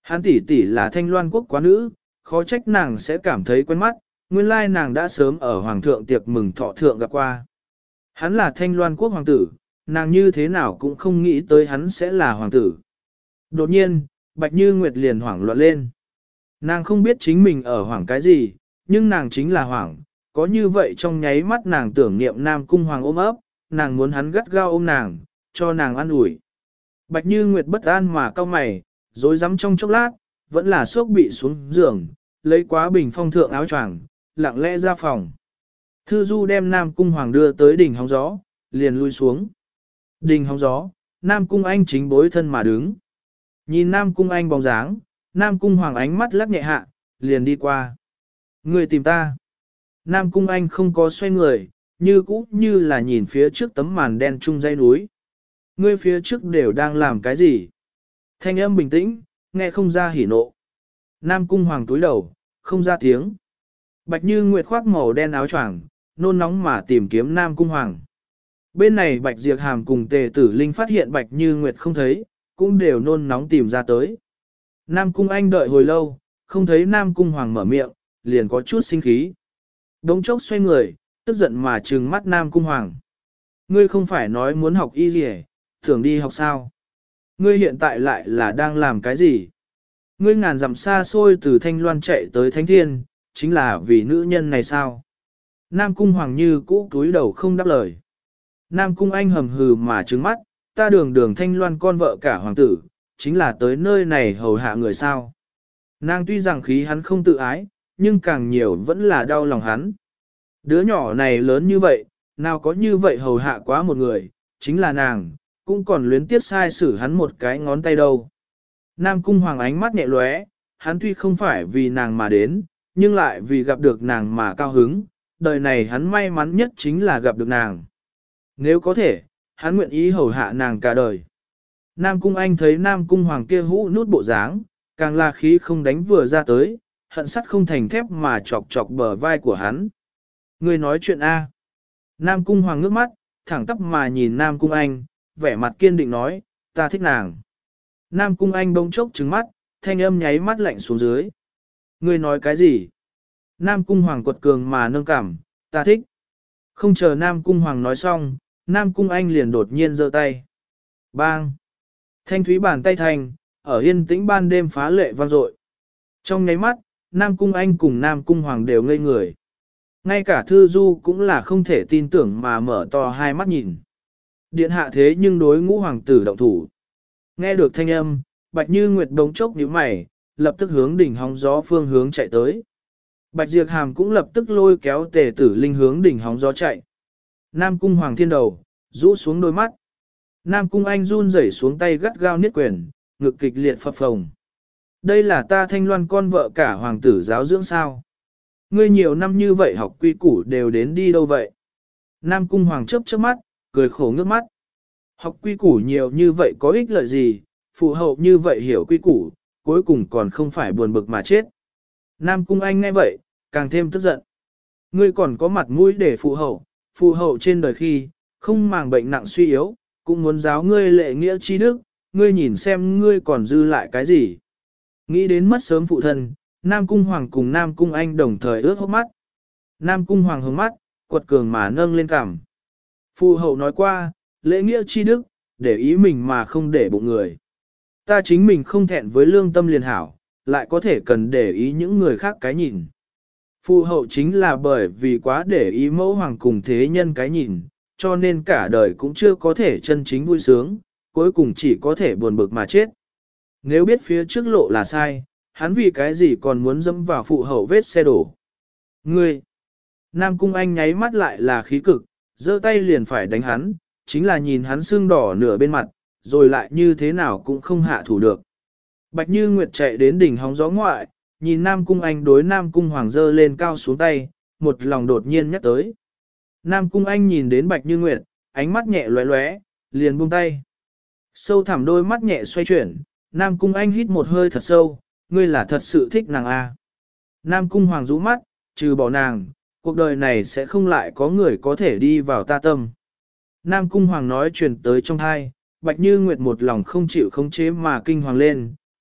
Hắn tỷ tỷ là Thanh Loan quốc quá nữ, khó trách nàng sẽ cảm thấy quen mắt, nguyên lai nàng đã sớm ở hoàng thượng tiệc mừng thọ thượng gặp qua. Hắn là Thanh Loan quốc hoàng tử, nàng như thế nào cũng không nghĩ tới hắn sẽ là hoàng tử. Đột nhiên, Bạch Như Nguyệt liền hoảng loạn lên. Nàng không biết chính mình ở hoảng cái gì, nhưng nàng chính là hoảng, có như vậy trong nháy mắt nàng tưởng niệm Nam Cung Hoàng ôm ấp, nàng muốn hắn gắt gao ôm nàng, cho nàng an ủi. Bạch Như Nguyệt bất an mà cau mày, rối rắm trong chốc lát, vẫn là sốc bị xuống giường, lấy quá bình phong thượng áo choàng, lặng lẽ ra phòng. Thư Du đem Nam Cung Hoàng đưa tới đỉnh hóng gió, liền lui xuống. Đỉnh hóng gió, Nam Cung Anh chính bối thân mà đứng. Nhìn Nam Cung Anh bóng dáng, Nam Cung Hoàng ánh mắt lắc nhẹ hạ, liền đi qua. Người tìm ta. Nam Cung Anh không có xoay người, như cũ như là nhìn phía trước tấm màn đen trung dãy núi. Ngươi phía trước đều đang làm cái gì? Thanh âm bình tĩnh, nghe không ra hỉ nộ. Nam Cung Hoàng túi đầu, không ra tiếng. Bạch Như Nguyệt khoác màu đen áo choàng, nôn nóng mà tìm kiếm Nam Cung Hoàng. Bên này Bạch Diệp Hàm cùng Tề Tử Linh phát hiện Bạch Như Nguyệt không thấy, cũng đều nôn nóng tìm ra tới. Nam Cung Anh đợi hồi lâu, không thấy Nam Cung Hoàng mở miệng, liền có chút sinh khí. Đống chốc xoay người, tức giận mà trừng mắt Nam Cung Hoàng. Ngươi không phải nói muốn học y gì hết, tưởng đi học sao? Ngươi hiện tại lại là đang làm cái gì? Ngươi ngàn dặm xa xôi từ Thanh Loan chạy tới Thánh Thiên, chính là vì nữ nhân này sao? Nam Cung Hoàng như cũ túi đầu không đáp lời. Nam Cung Anh hầm hừ mà trừng mắt, ta đường Thanh Loan con vợ cả hoàng tử, chính là tới nơi này hầu hạ người sao. Nàng tuy rằng khí hắn không tự ái, nhưng càng nhiều vẫn là đau lòng hắn. Đứa nhỏ này lớn như vậy, nào có như vậy hầu hạ quá một người, chính là nàng, cũng còn luyến tiếc sai xử hắn một cái ngón tay đâu. Nam Cung Hoàng ánh mắt nhẹ lóe, hắn tuy không phải vì nàng mà đến, nhưng lại vì gặp được nàng mà cao hứng, đời này hắn may mắn nhất chính là gặp được nàng. Nếu có thể, hắn nguyện ý hầu hạ nàng cả đời. Nam Cung Anh thấy Nam Cung Hoàng kia hũ nút bộ dáng, càng là khí không đánh vừa ra tới, hận sắt không thành thép mà chọc chọc bờ vai của hắn. Người nói chuyện A. Nam Cung Hoàng ngước mắt, thẳng tắp mà nhìn Nam Cung Anh, vẻ mặt kiên định nói, ta thích nàng. Nam Cung Anh bỗng chốc trừng mắt, thanh âm nháy mắt lạnh xuống dưới. Người nói cái gì? Nam Cung Hoàng quật cường mà nâng cảm, ta thích. Không chờ Nam Cung Hoàng nói xong, Nam Cung Anh liền đột nhiên giơ tay. Bang! Thanh thúy bàn tay thành, ở yên tĩnh ban đêm phá lệ vang dội. Trong nháy mắt, Nam Cung Anh cùng Nam Cung Hoàng đều ngây người. Ngay cả Thư Du cũng là không thể tin tưởng mà mở to hai mắt nhìn. Điện hạ thế nhưng đối ngũ hoàng tử động thủ. Nghe được thanh âm, Bạch Như Nguyệt đống chốc nhíu mày, lập tức hướng đỉnh hóng gió phương hướng chạy tới. Bạch Diệp Hàm cũng lập tức lôi kéo Tề Tử Linh hướng đỉnh hóng gió chạy. Nam Cung Hoàng thiên đầu, rũ xuống đôi mắt. Nam Cung Anh run rẩy xuống tay gắt gao niết quyền, ngực kịch liệt phập phồng. Đây là ta Thanh Loan con vợ cả hoàng tử giáo dưỡng sao? Ngươi nhiều năm như vậy học quy củ đều đến đi đâu vậy? Nam Cung Hoàng chớp chớp mắt, cười khổ ngước mắt. Học quy củ nhiều như vậy có ích lợi gì, phụ hậu như vậy hiểu quy củ, cuối cùng còn không phải buồn bực mà chết. Nam Cung Anh nghe vậy, càng thêm tức giận. Ngươi còn có mặt mũi để phụ hậu trên đời khi, không màng bệnh nặng suy yếu, cũng muốn giáo ngươi lệ nghĩa chi đức, ngươi nhìn xem ngươi còn dư lại cái gì. Nghĩ đến mất sớm phụ thân, Nam Cung Hoàng cùng Nam Cung Anh đồng thời ướt hốc mắt. Nam Cung Hoàng hướng mắt, quật cường mà nâng lên cằm. Phụ hậu nói qua, lễ nghĩa chi đức, để ý mình mà không để bụng người. Ta chính mình không thẹn với lương tâm liền hảo, lại có thể cần để ý những người khác cái nhìn. Phụ hậu chính là bởi vì quá để ý mẫu hoàng cùng thế nhân cái nhìn, cho nên cả đời cũng chưa có thể chân chính vui sướng, cuối cùng chỉ có thể buồn bực mà chết. Nếu biết phía trước lộ là sai, hắn vì cái gì còn muốn dẫm vào phụ hậu vết xe đổ. Ngươi! Nam Cung Anh nháy mắt lại là khí cực, giơ tay liền phải đánh hắn, chính là nhìn hắn sưng đỏ nửa bên mặt, rồi lại như thế nào cũng không hạ thủ được. Bạch Như Nguyệt chạy đến đỉnh hóng gió ngoại, nhìn Nam Cung Anh đối Nam Cung Hoàng giơ lên cao xuống tay, một lòng đột nhiên nhắc tới. Nam Cung Anh nhìn đến Bạch Như Nguyệt, ánh mắt nhẹ lóe lóe, liền buông tay. Sâu thẳm đôi mắt nhẹ xoay chuyển, Nam Cung Anh hít một hơi thật sâu, ngươi là thật sự thích nàng à. Nam Cung Hoàng rũ mắt, trừ bỏ nàng, cuộc đời này sẽ không lại có người có thể đi vào ta tâm. Nam Cung Hoàng nói truyền tới trong thai, Bạch Như Nguyệt một lòng không chịu khống chế mà kinh hoàng lên,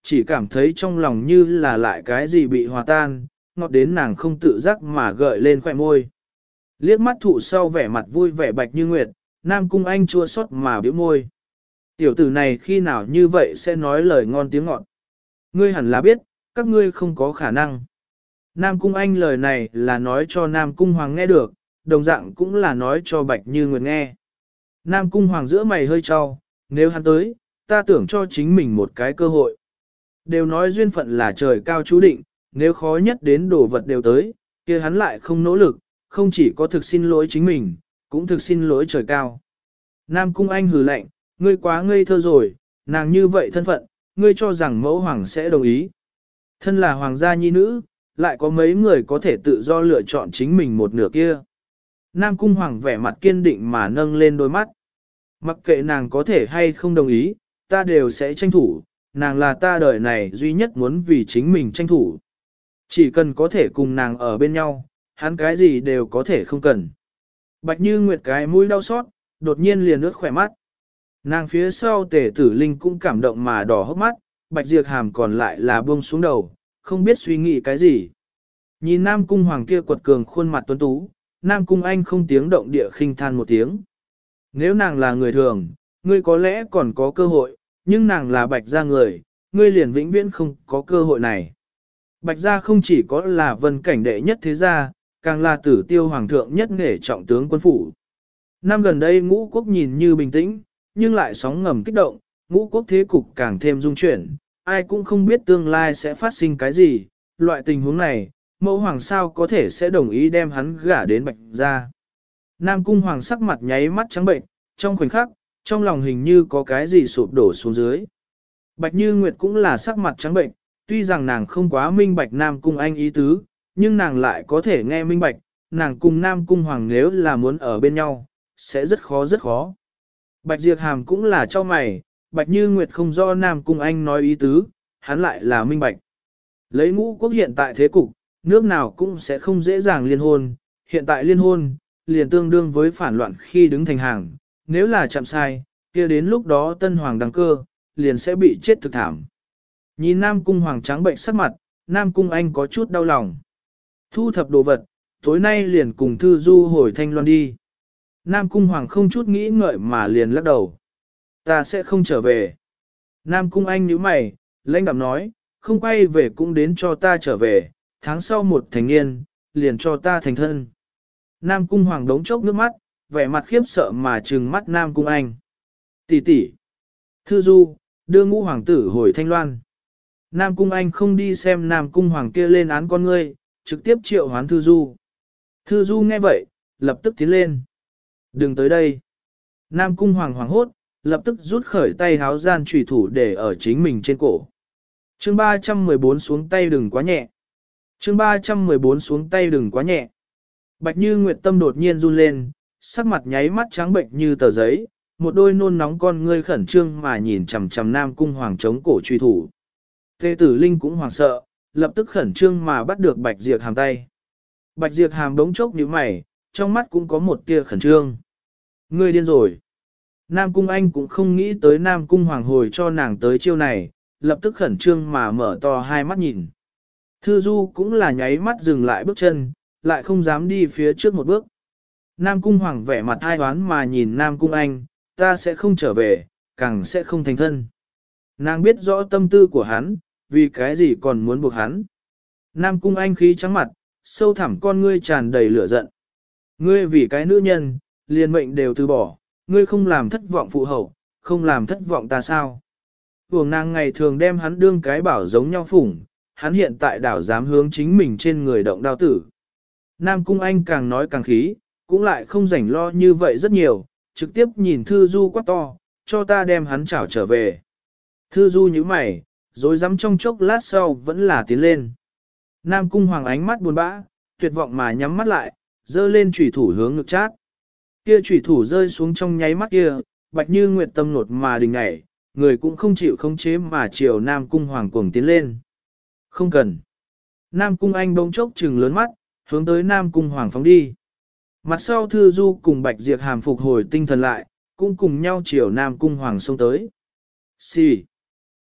chỉ cảm thấy trong lòng như là lại cái gì bị hòa tan, ngọt đến nàng không tự giác mà gợi lên khỏe môi. Liếc mắt thụ sau vẻ mặt vui vẻ Bạch Như Nguyệt, Nam Cung Anh chua xót mà bĩu môi. Tiểu tử này khi nào như vậy sẽ nói lời ngon tiếng ngọt. Ngươi hẳn là biết, các ngươi không có khả năng. Nam Cung Anh lời này là nói cho Nam Cung Hoàng nghe được, đồng dạng cũng là nói cho Bạch Như Nguyệt nghe. Nam Cung Hoàng giữa mày hơi trao, nếu hắn tới, ta tưởng cho chính mình một cái cơ hội. Đều nói duyên phận là trời cao chú định, nếu khó nhất đến đồ vật đều tới, kia hắn lại không nỗ lực, không chỉ có thực xin lỗi chính mình, cũng thực xin lỗi trời cao. Nam Cung Anh hừ lạnh, ngươi quá ngây thơ rồi, nàng như vậy thân phận, ngươi cho rằng mẫu hoàng sẽ đồng ý. Thân là hoàng gia nhi nữ, lại có mấy người có thể tự do lựa chọn chính mình một nửa kia. Nam Cung Hoàng vẻ mặt kiên định mà nâng lên đôi mắt. Mặc kệ nàng có thể hay không đồng ý, ta đều sẽ tranh thủ, nàng là ta đời này duy nhất muốn vì chính mình tranh thủ. Chỉ cần có thể cùng nàng ở bên nhau, hắn cái gì đều có thể không cần. Bạch Như Nguyệt cái mũi đau xót, đột nhiên liền ướt khỏe mắt. Nàng phía sau Tề Tử Linh cũng cảm động mà đỏ hốc mắt, Bạch Diệp Hàm còn lại là buông xuống đầu, không biết suy nghĩ cái gì. Nhìn Nam Cung Hoàng kia quật cường khuôn mặt tuấn tú, Nam Cung Anh không tiếng động địa khinh than một tiếng. Nếu nàng là người thường, ngươi có lẽ còn có cơ hội, nhưng nàng là Bạch gia người, ngươi liền vĩnh viễn không có cơ hội này. Bạch gia không chỉ có là vân cảnh đệ nhất thế gia, càng là Tử Tiêu hoàng thượng nhất nghệ trọng tướng quân phủ. Năm gần đây ngũ quốc nhìn như bình tĩnh, nhưng lại sóng ngầm kích động, ngũ quốc thế cục càng thêm dung chuyển, ai cũng không biết tương lai sẽ phát sinh cái gì, loại tình huống này, mẫu hoàng sao có thể sẽ đồng ý đem hắn gả đến Bạch gia. Nam Cung Hoàng sắc mặt nháy mắt trắng bệnh, trong khoảnh khắc, trong lòng hình như có cái gì sụp đổ xuống dưới. Bạch Như Nguyệt cũng là sắc mặt trắng bệnh, tuy rằng nàng không quá minh bạch Nam Cung Anh ý tứ, nhưng nàng lại có thể nghe minh bạch, nàng cùng Nam Cung Hoàng nếu là muốn ở bên nhau, sẽ rất khó rất khó. Bạch Diệp Hàm cũng là cho mày, Bạch Như Nguyệt không do Nam Cung Anh nói ý tứ, hắn lại là minh bạch. Lấy ngũ quốc hiện tại thế cục, nước nào cũng sẽ không dễ dàng liên hôn, hiện tại liên hôn, liền tương đương với phản loạn khi đứng thành hàng, nếu là chạm sai, kia đến lúc đó tân hoàng đăng cơ, liền sẽ bị chết thực thảm. Nhìn Nam Cung Hoàng trắng bệnh sắc mặt, Nam Cung Anh có chút đau lòng. Thu thập đồ vật, tối nay liền cùng Thư Du hồi Thanh Loan đi. Nam Cung Hoàng không chút nghĩ ngợi mà liền lắc đầu. Ta sẽ không trở về. Nam Cung Anh nhíu mày, lãnh đạm nói, không quay về cũng đến cho ta trở về, tháng sau một thành niên, liền cho ta thành thân. Nam Cung Hoàng đống chốc nước mắt, vẻ mặt khiếp sợ mà trừng mắt Nam Cung Anh. Tỷ tỷ, Thư Du, đưa ngũ hoàng tử hồi Thanh Loan. Nam Cung Anh không đi xem Nam Cung Hoàng kia lên án con ngươi, trực tiếp triệu hoán Thư Du. Thư Du nghe vậy, lập tức tiến lên. Đừng tới đây. Nam Cung Hoàng hoảng hốt, lập tức rút khởi tay háo gian trùy thủ để ở chính mình trên cổ. Chương 314 xuống tay đừng quá nhẹ. Chương 314 xuống tay đừng quá nhẹ. Bạch Như Nguyệt tâm đột nhiên run lên, sắc mặt nháy mắt trắng bệnh như tờ giấy, một đôi nôn nóng con ngươi khẩn trương mà nhìn chằm chằm Nam Cung Hoàng chống cổ truy thủ. Tề Tử Linh cũng hoảng sợ, lập tức khẩn trương mà bắt được Bạch Diệp Hàm tay. Bạch Diệp Hàm đống chốc nhíu mày, trong mắt cũng có một tia khẩn trương. Ngươi điên rồi. Nam Cung Anh cũng không nghĩ tới Nam Cung Hoàng hồi cho nàng tới chiêu này, lập tức khẩn trương mà mở to hai mắt nhìn. Thư Du cũng là nháy mắt dừng lại bước chân, lại không dám đi phía trước một bước. Nam Cung Hoàng vẻ mặt ai oán mà nhìn Nam Cung Anh, ta sẽ không trở về, càng sẽ không thành thân. Nàng biết rõ tâm tư của hắn, vì cái gì còn muốn buộc hắn. Nam Cung Anh khí trắng mặt, sâu thẳm con ngươi tràn đầy lửa giận. Ngươi vì cái nữ nhân, liền mệnh đều từ bỏ, ngươi không làm thất vọng phụ hậu, không làm thất vọng ta sao. Vùng nàng ngày thường đem hắn đương cái bảo giống nhau phủng, hắn hiện tại đảo dám hướng chính mình trên người động đao tử. Nam Cung Anh càng nói càng khí, cũng lại không rảnh lo như vậy rất nhiều, trực tiếp nhìn Thư Du quát to, cho ta đem hắn chảo trở về. Thư Du nhíu mày, rồi dám trong chốc lát sau vẫn là tiến lên. Nam Cung Hoàng ánh mắt buồn bã, tuyệt vọng mà nhắm mắt lại, dơ lên chủy thủ hướng ngực chát. Kia chủy thủ rơi xuống trong nháy mắt kia, Bạch Như Nguyệt tâm nột mà đình ngảy, người cũng không chịu khống chế mà chiều Nam Cung Hoàng cuồng tiến lên. Không cần. Nam Cung Anh bỗng chốc trừng lớn mắt, hướng tới Nam Cung Hoàng phóng đi. Mặt sau Thư Du cùng Bạch Diệp Hàm phục hồi tinh thần lại, cũng cùng nhau chiều Nam Cung Hoàng xông tới. Xì.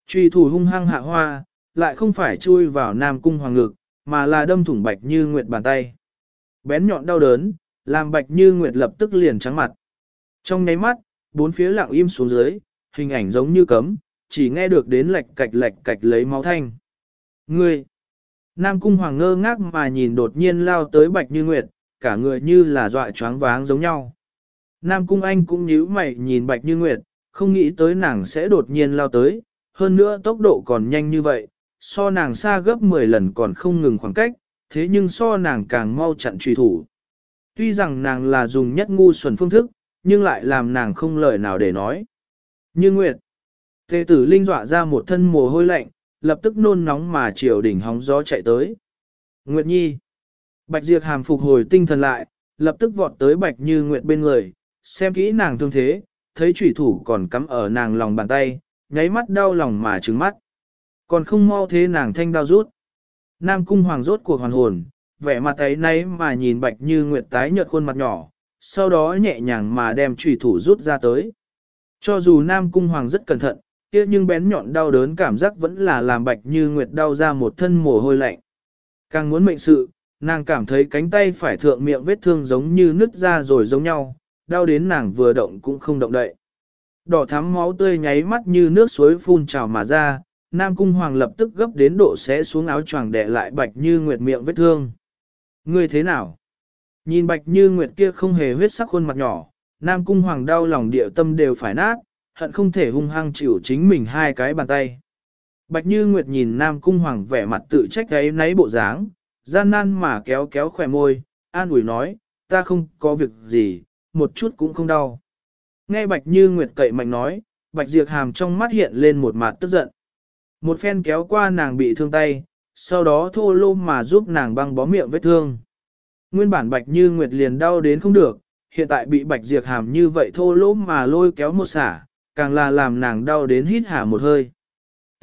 Truy thủ hung hăng hạ hoa, lại không phải chui vào Nam Cung Hoàng ngực, mà là đâm thủng Bạch Như Nguyệt bàn tay. Bén nhọn đau đớn, làm Bạch Như Nguyệt lập tức liền trắng mặt. Trong nháy mắt, bốn phía lặng im xuống dưới, hình ảnh giống như cấm, chỉ nghe được đến lạch cạch lấy máu thanh. Ngươi! Nam Cung Hoàng ngơ ngác mà nhìn đột nhiên lao tới Bạch Như Nguyệt, cả người như là dọa choáng váng giống nhau. Nam Cung Anh cũng nhíu mày nhìn Bạch Như Nguyệt, không nghĩ tới nàng sẽ đột nhiên lao tới, hơn nữa tốc độ còn nhanh như vậy, so nàng xa gấp 10 lần còn không ngừng khoảng cách, thế nhưng so nàng càng mau chặn truy thủ. Tuy rằng nàng là dùng nhất ngu xuẩn phương thức, nhưng lại làm nàng không lời nào để nói. Như Nguyệt, Tề Tử Linh dọa ra một thân mồ hôi lạnh, lập tức nôn nóng mà chiều đỉnh hóng gió chạy tới. Nguyệt Nhi, Bạch Diệp Hàm phục hồi tinh thần lại, lập tức vọt tới Bạch Như Nguyệt bên người, xem kỹ nàng thương thế, thấy chủy thủ còn cắm ở nàng lòng bàn tay, nháy mắt đau lòng mà trừng mắt. Còn không mau thế nàng thanh đau rút. Nam Cung Hoàng rốt cuộc hoàn hồn, vẻ mặt ấy nấy mà nhìn Bạch Như Nguyệt tái nhợt khuôn mặt nhỏ, sau đó nhẹ nhàng mà đem chủy thủ rút ra tới. Cho dù Nam Cung Hoàng rất cẩn thận, kia nhưng bén nhọn đau đớn cảm giác vẫn là làm Bạch Như Nguyệt đau ra một thân mồ hôi lạnh. Càng muốn mệnh sự, nàng cảm thấy cánh tay phải thượng miệng vết thương giống như nứt ra rồi giống nhau, đau đến nàng vừa động cũng không động đậy. Đỏ thắm máu tươi nháy mắt như nước suối phun trào mà ra, Nam Cung Hoàng lập tức gấp đến độ xé xuống áo choàng đè lại Bạch Như Nguyệt miệng vết thương. Ngươi thế nào? Nhìn Bạch Như Nguyệt kia không hề huyết sắc khuôn mặt nhỏ, Nam Cung Hoàng đau lòng địa tâm đều phải nát, hận không thể hung hăng chịu chính mình hai cái bàn tay. Bạch Như Nguyệt nhìn Nam Cung Hoàng vẻ mặt tự trách gáy náy bộ dáng, gian nan mà kéo kéo khỏe môi, an ủi nói, ta không có việc gì, một chút cũng không đau. Nghe Bạch Như Nguyệt cậy mạnh nói, Bạch Diệp Hàm trong mắt hiện lên một mặt tức giận. Một phen kéo qua nàng bị thương tay, sau đó thô lô mà giúp nàng băng bó miệng vết thương. Nguyên bản Bạch Như Nguyệt liền đau đến không được, hiện tại bị Bạch Diệp Hàm như vậy thô lỗ mà lôi kéo một xả, càng là làm nàng đau đến hít hà một hơi. T.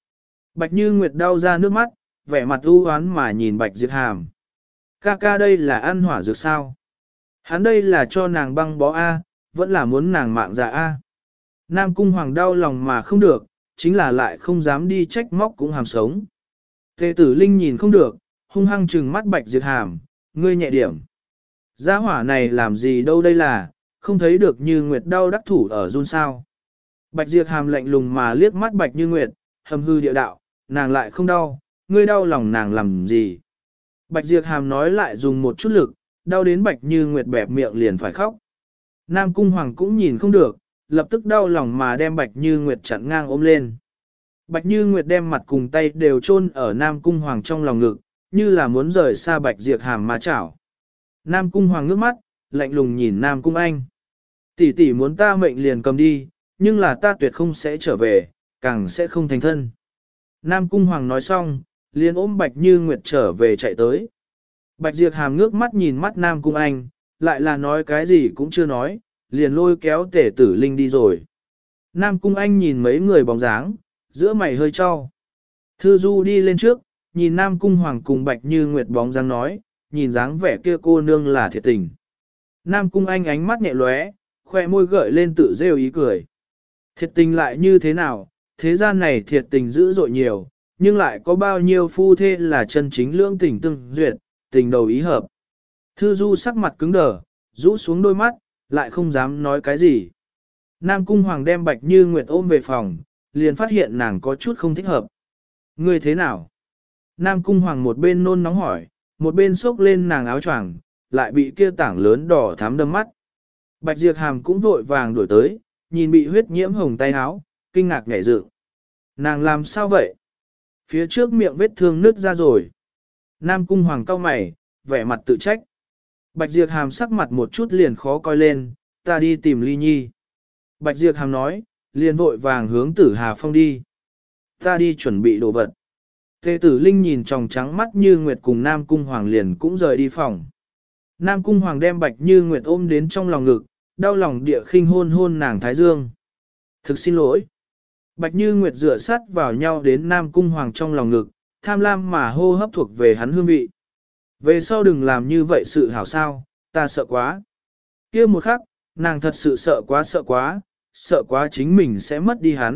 Bạch Như Nguyệt đau ra nước mắt, vẻ mặt u oán mà nhìn Bạch Diệp Hàm. Ca ca đây là ăn hỏa dược sao? Hắn đây là cho nàng băng bó A, vẫn là muốn nàng mạng dạ A. Nam Cung Hoàng đau lòng mà không được, chính là lại không dám đi trách móc cũng hàm sống. Tề Tử Linh nhìn không được, hung hăng trừng mắt Bạch Diệp Hàm, ngươi nhẹ điểm. Gia hỏa này làm gì đâu đây là, không thấy được Như Nguyệt đau đắc thủ ở run sao. Bạch Diệp Hàm lạnh lùng mà liếc mắt Bạch Như Nguyệt, hầm hư địa đạo, nàng lại không đau, ngươi đau lòng nàng làm gì. Bạch Diệp Hàm nói lại dùng một chút lực, đau đến Bạch Như Nguyệt bẹp miệng liền phải khóc. Nam Cung Hoàng cũng nhìn không được, lập tức đau lòng mà đem Bạch Như Nguyệt chặn ngang ôm lên. Bạch Như Nguyệt đem mặt cùng tay đều chôn ở Nam Cung Hoàng trong lòng ngực, như là muốn rời xa Bạch Diệp Hàm mà chảo. Nam Cung Hoàng ngước mắt, lạnh lùng nhìn Nam Cung Anh. Tỷ tỷ muốn ta mệnh liền cầm đi, nhưng là ta tuyệt không sẽ trở về, càng sẽ không thành thân. Nam Cung Hoàng nói xong, liền ôm Bạch Như Nguyệt trở về chạy tới. Bạch Diệp Hàm ngước mắt nhìn mắt Nam Cung Anh, lại là nói cái gì cũng chưa nói, liền lôi kéo Tề Tử Linh đi rồi. Nam Cung Anh nhìn mấy người bóng dáng, giữa mày hơi cho. Thư Du đi lên trước, nhìn Nam Cung Hoàng cùng Bạch Như Nguyệt bóng dáng nói, nhìn dáng vẻ kia cô nương là thiệt tình. Nam Cung Anh ánh mắt nhẹ lóe, khoe môi gợi lên tự rêu ý cười. Thiệt tình lại như thế nào, thế gian này thiệt tình dữ dội nhiều, nhưng lại có bao nhiêu phu thê là chân chính lưỡng tình tương duyệt, tình đầu ý hợp. Thư Du sắc mặt cứng đờ, rũ xuống đôi mắt, lại không dám nói cái gì. Nam Cung Hoàng đem Bạch Như Nguyệt ôm về phòng, liền phát hiện nàng có chút không thích hợp. Ngươi thế nào? Nam Cung Hoàng một bên nôn nóng hỏi, một bên xốc lên nàng áo choàng, lại bị kia tảng lớn đỏ thắm đâm mắt. Bạch Diệp Hàm cũng vội vàng đuổi tới, nhìn bị huyết nhiễm hồng tay áo, kinh ngạc nhảy dựng. Nàng làm sao vậy? Phía trước miệng vết thương nứt ra rồi. Nam Cung Hoàng cau mày, vẻ mặt tự trách. Bạch Diệp Hàm sắc mặt một chút liền khó coi lên, ta đi tìm Ly Nhi. Bạch Diệp Hàm nói, liền vội vàng hướng Tử Hà Phong đi. Ta đi chuẩn bị đồ vật. Tề Tử Linh nhìn tròng trắng mắt Như Nguyệt cùng Nam Cung Hoàng liền cũng rời đi phòng. Nam Cung Hoàng đem Bạch Như Nguyệt ôm đến trong lòng ngực, đau lòng địa khinh hôn hôn nàng thái dương. Thực xin lỗi. Bạch Như Nguyệt dựa sát vào nhau đến Nam Cung Hoàng trong lòng ngực, tham lam mà hô hấp thuộc về hắn hương vị. Về sau đừng làm như vậy sự hảo sao, ta sợ quá. Kia một khắc, nàng thật sự sợ quá, sợ quá chính mình sẽ mất đi hắn,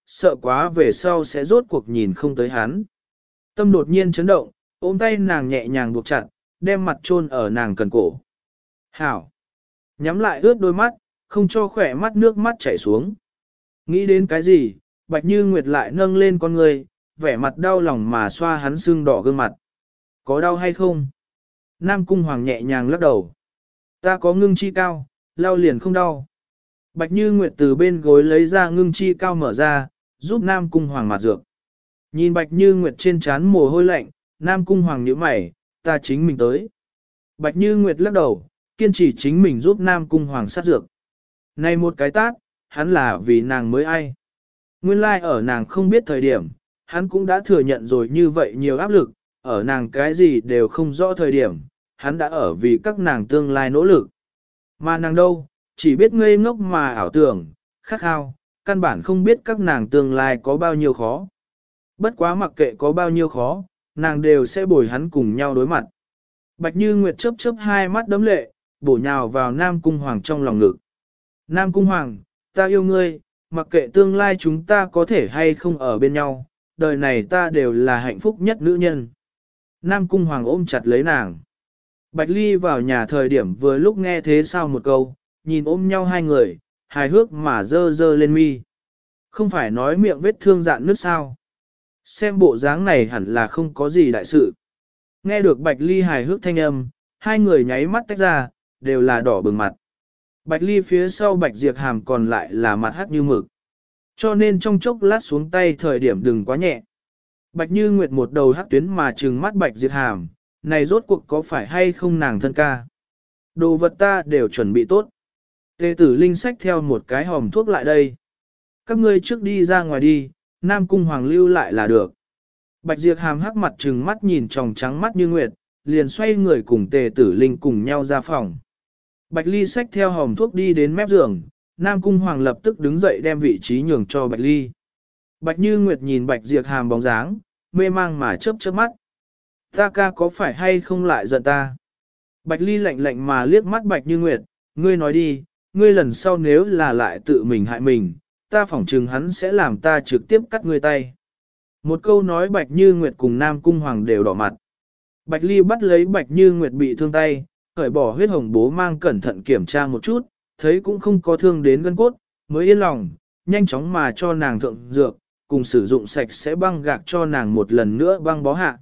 sợ quá về sau sẽ rốt cuộc nhìn không tới hắn. Tâm đột nhiên chấn động, ôm tay nàng nhẹ nhàng buộc chặt, đem mặt chôn ở nàng cần cổ. Hảo! Nhắm lại ướt đôi mắt, không cho khỏe mắt nước mắt chảy xuống. Nghĩ đến cái gì, Bạch Như Nguyệt lại nâng lên con người, vẻ mặt đau lòng mà xoa hắn sưng đỏ gương mặt. Có đau hay không? Nam Cung Hoàng nhẹ nhàng lắc đầu. Ta có ngưng chi cao, lau liền không đau. Bạch Như Nguyệt từ bên gối lấy ra ngưng chi cao mở ra, giúp Nam Cung Hoàng mặt dược. Nhìn Bạch Như Nguyệt trên trán mồ hôi lạnh, Nam Cung Hoàng nhíu mày, ta chính mình tới. Bạch Như Nguyệt lắc đầu, kiên trì chính mình giúp Nam Cung Hoàng sát dược. Này một cái tát, hắn là vì nàng mới ai. Nguyên lai ở nàng không biết thời điểm, hắn cũng đã thừa nhận rồi như vậy nhiều áp lực, ở nàng cái gì đều không rõ thời điểm, hắn đã ở vì các nàng tương lai nỗ lực. Mà nàng đâu, chỉ biết ngây ngốc mà ảo tưởng, khát khao, căn bản không biết các nàng tương lai có bao nhiêu khó. Bất quá mặc kệ có bao nhiêu khó, nàng đều sẽ bồi hắn cùng nhau đối mặt. Bạch Như Nguyệt chớp chớp hai mắt đấm lệ, bổ nhào vào Nam Cung Hoàng trong lòng ngực. Nam Cung Hoàng, ta yêu ngươi, mặc kệ tương lai chúng ta có thể hay không ở bên nhau, đời này ta đều là hạnh phúc nhất nữ nhân. Nam Cung Hoàng ôm chặt lấy nàng. Bạch Ly vào nhà thời điểm vừa lúc nghe thế sao một câu, nhìn ôm nhau hai người, hài hước mà dơ dơ lên mi. Không phải nói miệng vết thương dạn nứt sao. Xem bộ dáng này hẳn là không có gì đại sự. Nghe được Bạch Ly hài hước thanh âm, hai người nháy mắt tách ra, đều là đỏ bừng mặt. Bạch Ly phía sau Bạch Diệp Hàm còn lại là mặt hắc như mực. Cho nên trong chốc lát xuống tay thời điểm đừng quá nhẹ. Bạch Như Nguyệt một đầu hắc tuyến mà trừng mắt Bạch Diệp Hàm, này rốt cuộc có phải hay không nàng thân ca. Đồ vật ta đều chuẩn bị tốt. Tề tử linh sách theo một cái hòm thuốc lại đây. Các ngươi trước đi ra ngoài đi, Nam Cung Hoàng lưu lại là được. Bạch Diệp Hàm hắc mặt trừng mắt nhìn tròng trắng mắt như nguyệt, liền xoay người cùng Tề tử linh cùng nhau ra phòng. Bạch Ly xách theo hòm thuốc đi đến mép giường, Nam Cung Hoàng lập tức đứng dậy đem vị trí nhường cho Bạch Ly. Bạch Như Nguyệt nhìn Bạch Diệp Hàm bóng dáng, mê mang mà chớp chớp mắt. Ta ca có phải hay không lại giận ta? Bạch Ly lạnh lạnh mà liếc mắt Bạch Như Nguyệt, ngươi nói đi, ngươi lần sau nếu là lại tự mình hại mình, ta phỏng chừng hắn sẽ làm ta trực tiếp cắt ngươi tay. Một câu nói Bạch Như Nguyệt cùng Nam Cung Hoàng đều đỏ mặt. Bạch Ly bắt lấy Bạch Như Nguyệt bị thương tay, cởi bỏ huyết hồng bố mang cẩn thận kiểm tra một chút, thấy cũng không có thương đến gân cốt, mới yên lòng, nhanh chóng mà cho nàng thượng dược, cùng sử dụng sạch sẽ băng gạc cho nàng một lần nữa băng bó hạ.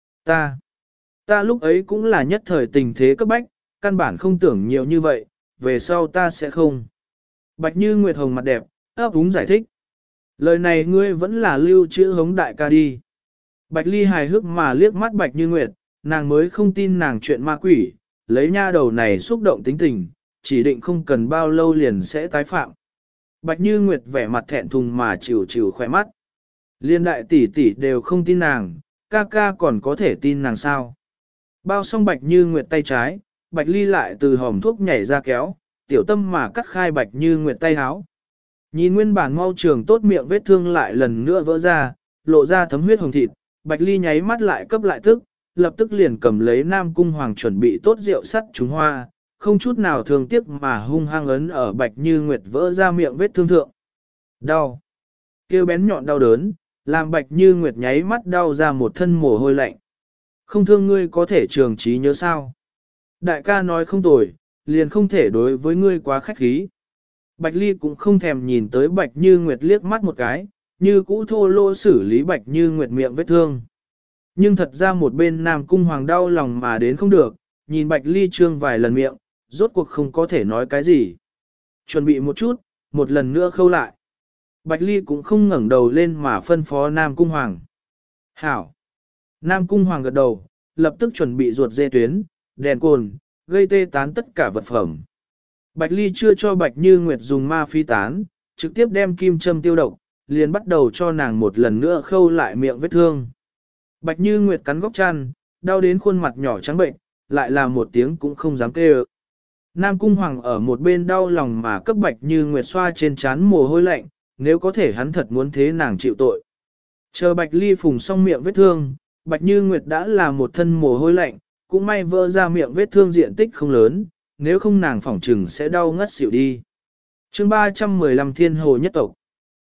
Ta lúc ấy cũng là nhất thời tình thế cấp bách, căn bản không tưởng nhiều như vậy, về sau ta sẽ không. Bạch Như Nguyệt hồng mặt đẹp, ấp úng giải thích. Lời này ngươi vẫn là lưu trữ hống đại ca đi. Bạch Ly hài hước mà liếc mắt Bạch Như Nguyệt, nàng mới không tin nàng chuyện ma quỷ, lấy nha đầu này xúc động tính tình, chỉ định không cần bao lâu liền sẽ tái phạm. Bạch Như Nguyệt vẻ mặt thẹn thùng mà chịu chịu khỏe mắt. Liên đại tỷ tỷ đều không tin nàng, ca ca còn có thể tin nàng sao. Bao xong Bạch Như Nguyệt tay trái, Bạch Ly lại từ hòm thuốc nhảy ra kéo, tiểu tâm mà cắt khai Bạch Như Nguyệt tay háo. Nhìn nguyên bản mau trường tốt miệng vết thương lại lần nữa vỡ ra, lộ ra thấm huyết hồng thịt, Bạch Ly nháy mắt lại cấp lại tức, lập tức liền cầm lấy Nam Cung Hoàng chuẩn bị tốt rượu sắt trúng hoa, không chút nào thương tiếc mà hung hăng ấn ở Bạch Như Nguyệt vỡ ra miệng vết thương thượng. Đau. Kêu bén nhọn đau đớn, làm Bạch Như Nguyệt nháy mắt đau ra một thân mồ hôi lạnh. Không thương ngươi có thể trường trí nhớ sao. Đại ca nói không tồi, liền không thể đối với ngươi quá khách khí. Bạch Ly cũng không thèm nhìn tới Bạch Như Nguyệt liếc mắt một cái, như cũ thô lô xử lý Bạch Như Nguyệt miệng vết thương. Nhưng thật ra một bên Nam Cung Hoàng đau lòng mà đến không được, nhìn Bạch Ly trương vài lần miệng, rốt cuộc không có thể nói cái gì. Chuẩn bị một chút, một lần nữa khâu lại. Bạch Ly cũng không ngẩng đầu lên mà phân phó Nam Cung Hoàng. Hảo. Nam Cung Hoàng gật đầu, lập tức chuẩn bị ruột dê tuyến, đèn cồn, gây tê tán tất cả vật phẩm. Bạch Ly chưa cho Bạch Như Nguyệt dùng ma phi tán, trực tiếp đem kim châm tiêu độc, liền bắt đầu cho nàng một lần nữa khâu lại miệng vết thương. Bạch Như Nguyệt cắn góc chăn, đau đến khuôn mặt nhỏ trắng bệnh, lại là một tiếng cũng không dám kêu. Nam Cung Hoàng ở một bên đau lòng mà cấp Bạch Như Nguyệt xoa trên trán mồ hôi lạnh, nếu có thể hắn thật muốn thế nàng chịu tội. Chờ Bạch Ly phùng xong miệng vết thương, Bạch Như Nguyệt đã là một thân mồ hôi lạnh, cũng may vỡ ra miệng vết thương diện tích không lớn, nếu không nàng phỏng trừng sẽ đau ngất xỉu đi. Chương 315 Thiên Hồ nhất tộc.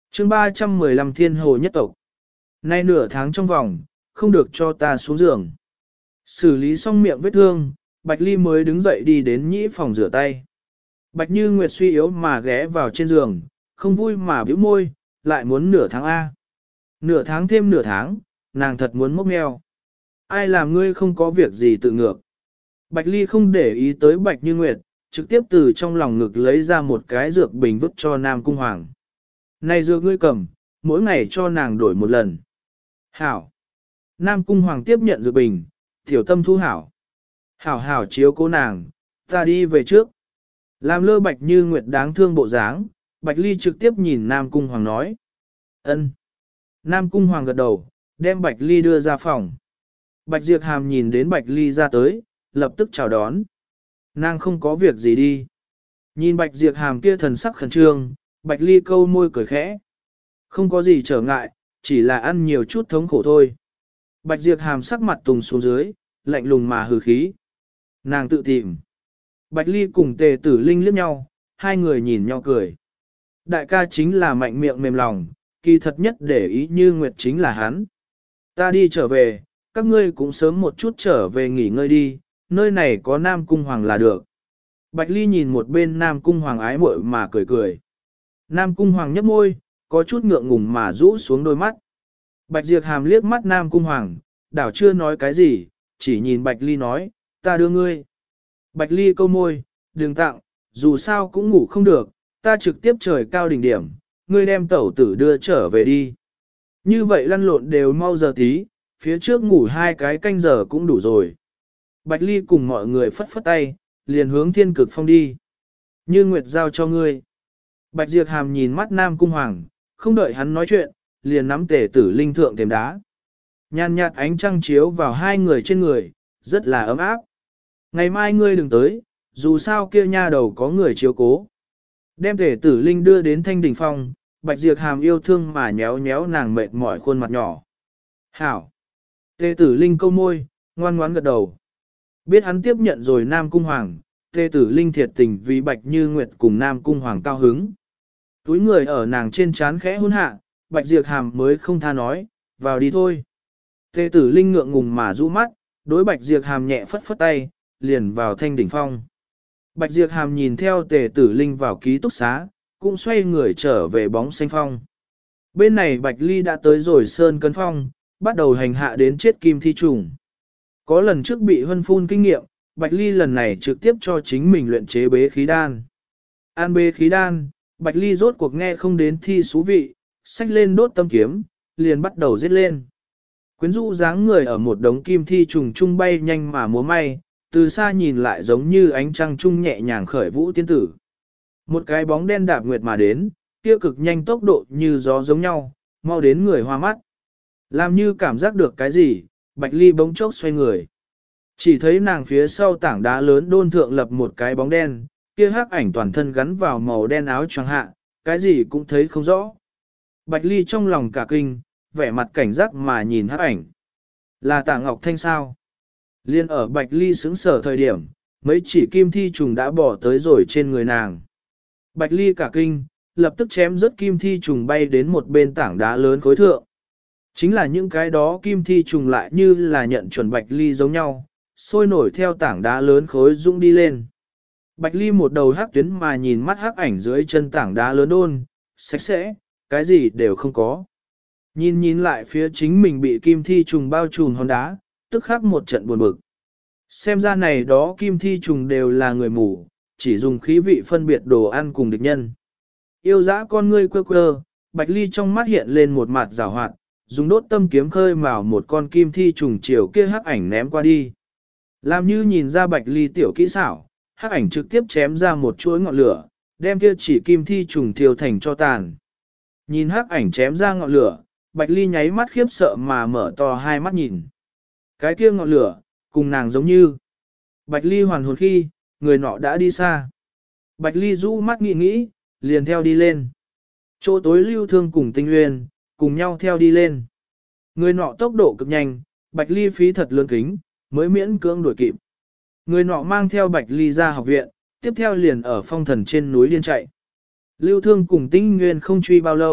chương 315 Thiên Hồ nhất tộc. Nay nửa tháng trong vòng, không được cho ta xuống giường. Xử lý xong miệng vết thương, Bạch Ly mới đứng dậy đi đến nhĩ phòng rửa tay. Bạch Như Nguyệt suy yếu mà ghé vào trên giường, không vui mà bĩu môi, lại muốn nửa tháng A. Nửa tháng thêm nửa tháng, nàng thật muốn mốc meo. Ai làm ngươi không có việc gì tự ngược. Bạch Ly không để ý tới Bạch Như Nguyệt, trực tiếp từ trong lòng ngực lấy ra một cái dược bình vứt cho Nam Cung Hoàng. Này dược ngươi cầm, mỗi ngày cho nàng đổi một lần. Hảo. Nam Cung Hoàng tiếp nhận dược bình, tiểu tâm thu hảo. Hảo hảo chiếu cố nàng, ta đi về trước. Làm lơ Bạch Như Nguyệt đáng thương bộ dáng, Bạch Ly trực tiếp nhìn Nam Cung Hoàng nói. Ân. Nam Cung Hoàng gật đầu, đem Bạch Ly đưa ra phòng. Bạch Diệp Hàm nhìn đến Bạch Ly ra tới, lập tức chào đón. Nàng không có việc gì đi. Nhìn Bạch Diệp Hàm kia thần sắc khẩn trương, Bạch Ly câu môi cười khẽ. Không có gì trở ngại, chỉ là ăn nhiều chút thống khổ thôi. Bạch Diệp Hàm sắc mặt tùng xuống dưới, lạnh lùng mà hừ khí. Nàng tự tìm. Bạch Ly cùng Tề Tử Linh liếc nhau, hai người nhìn nhau cười. Đại ca chính là mạnh miệng mềm lòng, kỳ thật nhất để ý Như Nguyệt chính là hắn. Ta đi trở về, các ngươi cũng sớm một chút trở về nghỉ ngơi đi, nơi này có Nam Cung Hoàng là được. Bạch Ly nhìn một bên Nam Cung Hoàng ái muội mà cười cười. Nam Cung Hoàng nhấp môi, có chút ngượng ngùng mà rũ xuống đôi mắt. Bạch Diệp Hàm liếc mắt Nam Cung Hoàng, đảo chưa nói cái gì, chỉ nhìn Bạch Ly nói, ta đưa ngươi. Bạch Ly câu môi, đừng tặng, dù sao cũng ngủ không được, ta trực tiếp trời cao đỉnh điểm, ngươi đem tẩu tử đưa trở về đi. Như vậy lăn lộn đều mau giờ tí, phía trước ngủ 2 cái canh giờ cũng đủ rồi. Bạch Ly cùng mọi người phất phất tay, liền hướng Thiên Cực Phong đi. Như Nguyệt giao cho ngươi. Bạch Diệp Hàm nhìn mắt Nam Cung Hoàng, không đợi hắn nói chuyện, liền nắm Tề Tử Linh thượng thềm đá. Nhàn nhạt ánh trăng chiếu vào hai người trên người, rất là ấm áp. Ngày mai ngươi đừng tới, dù sao kia nha đầu có người chiếu cố. Đem Tề Tử Linh đưa đến Thanh Đình Phong, Bạch Diệp Hàm yêu thương mà nhéo nhéo nàng mệt mỏi khuôn mặt nhỏ. Hảo. Tề Tử Linh câu môi, ngoan ngoãn gật đầu. Biết hắn tiếp nhận rồi Nam Cung Hoàng, Tề Tử Linh thiệt tình vì Bạch Như Nguyệt cùng Nam Cung Hoàng cao hứng. Túi người ở nàng trên trán khẽ hôn hạ, Bạch Diệp Hàm mới không tha nói, vào đi thôi. Tề Tử Linh ngượng ngùng mà rũ mắt, đối Bạch Diệp Hàm nhẹ phất phất tay, liền vào Thanh Đỉnh Phong. Bạch Diệp Hàm nhìn theo Tề Tử Linh vào ký túc xá, cũng xoay người trở về bóng xanh phong. Bên này Bạch Ly đã tới rồi Sơn Cấn Phong, bắt đầu hành hạ đến chết kim thi trùng. Có lần trước bị huân phun kinh nghiệm, Bạch Ly lần này trực tiếp cho chính mình luyện chế bế khí đan. An bế khí đan, Bạch Ly rốt cuộc nghe không đến thi xú vị, xách lên đốt tâm kiếm, liền bắt đầu giết lên. Quyến rũ dáng người ở một đống kim thi trùng trung bay nhanh mà múa may, từ xa nhìn lại giống như ánh trăng trung nhẹ nhàng khởi vũ tiên tử. Một cái bóng đen đạp nguyệt mà đến, kia cực nhanh tốc độ như gió giống nhau, mau đến người hoa mắt. Làm như cảm giác được cái gì, Bạch Ly bỗng chốc xoay người. Chỉ thấy nàng phía sau tảng đá lớn đôn thượng lập một cái bóng đen, kia hắc ảnh toàn thân gắn vào màu đen áo choàng hạ, cái gì cũng thấy không rõ. Bạch Ly trong lòng cả kinh, vẻ mặt cảnh giác mà nhìn hắc ảnh. Là Tạ Ngọc Thanh sao? Liên ở Bạch Ly sững sở thời điểm, mấy chỉ kim thi trùng đã bỏ tới rồi trên người nàng. Bạch Ly cả kinh, lập tức chém rớt kim thi trùng bay đến một bên tảng đá lớn khối thượng. Chính là những cái đó kim thi trùng lại như là nhận chuẩn Bạch Ly giống nhau, sôi nổi theo tảng đá lớn khối dũng đi lên. Bạch Ly một đầu hắc tuyến mà nhìn mắt hắc ảnh dưới chân tảng đá lớn đôn, sạch sẽ, cái gì đều không có. Nhìn lại phía chính mình bị kim thi trùng bao trùm hòn đá, tức khắc một trận buồn bực. Xem ra này đó kim thi trùng đều là người mù, chỉ dùng khí vị phân biệt đồ ăn cùng địch nhân. Yêu dã con ngươi quơ quơ, Bạch Ly trong mắt hiện lên một mặt rào hoạt, dùng đốt tâm kiếm khơi mào một con kim thi trùng chiều kia hắc ảnh ném qua đi. Làm như nhìn ra Bạch Ly tiểu kỹ xảo, hắc ảnh trực tiếp chém ra một chuỗi ngọn lửa, đem kia chỉ kim thi trùng thiêu thành cho tàn. Nhìn hắc ảnh chém ra ngọn lửa, Bạch Ly nháy mắt khiếp sợ mà mở to hai mắt nhìn. Cái kia ngọn lửa, cùng nàng giống như. Bạch Ly hoàn hồn khi, người nọ đã đi xa. Bạch Ly rũ mắt nghĩ, liền theo đi lên. Chỗ tối Lưu Thương cùng Tinh Nguyên, cùng nhau theo đi lên. Người nọ tốc độ cực nhanh, Bạch Ly phí thật lớn kính, mới miễn cưỡng đuổi kịp. Người nọ mang theo Bạch Ly ra học viện, tiếp theo liền ở phong thần trên núi liên chạy. Lưu Thương cùng Tinh Nguyên không truy bao lâu,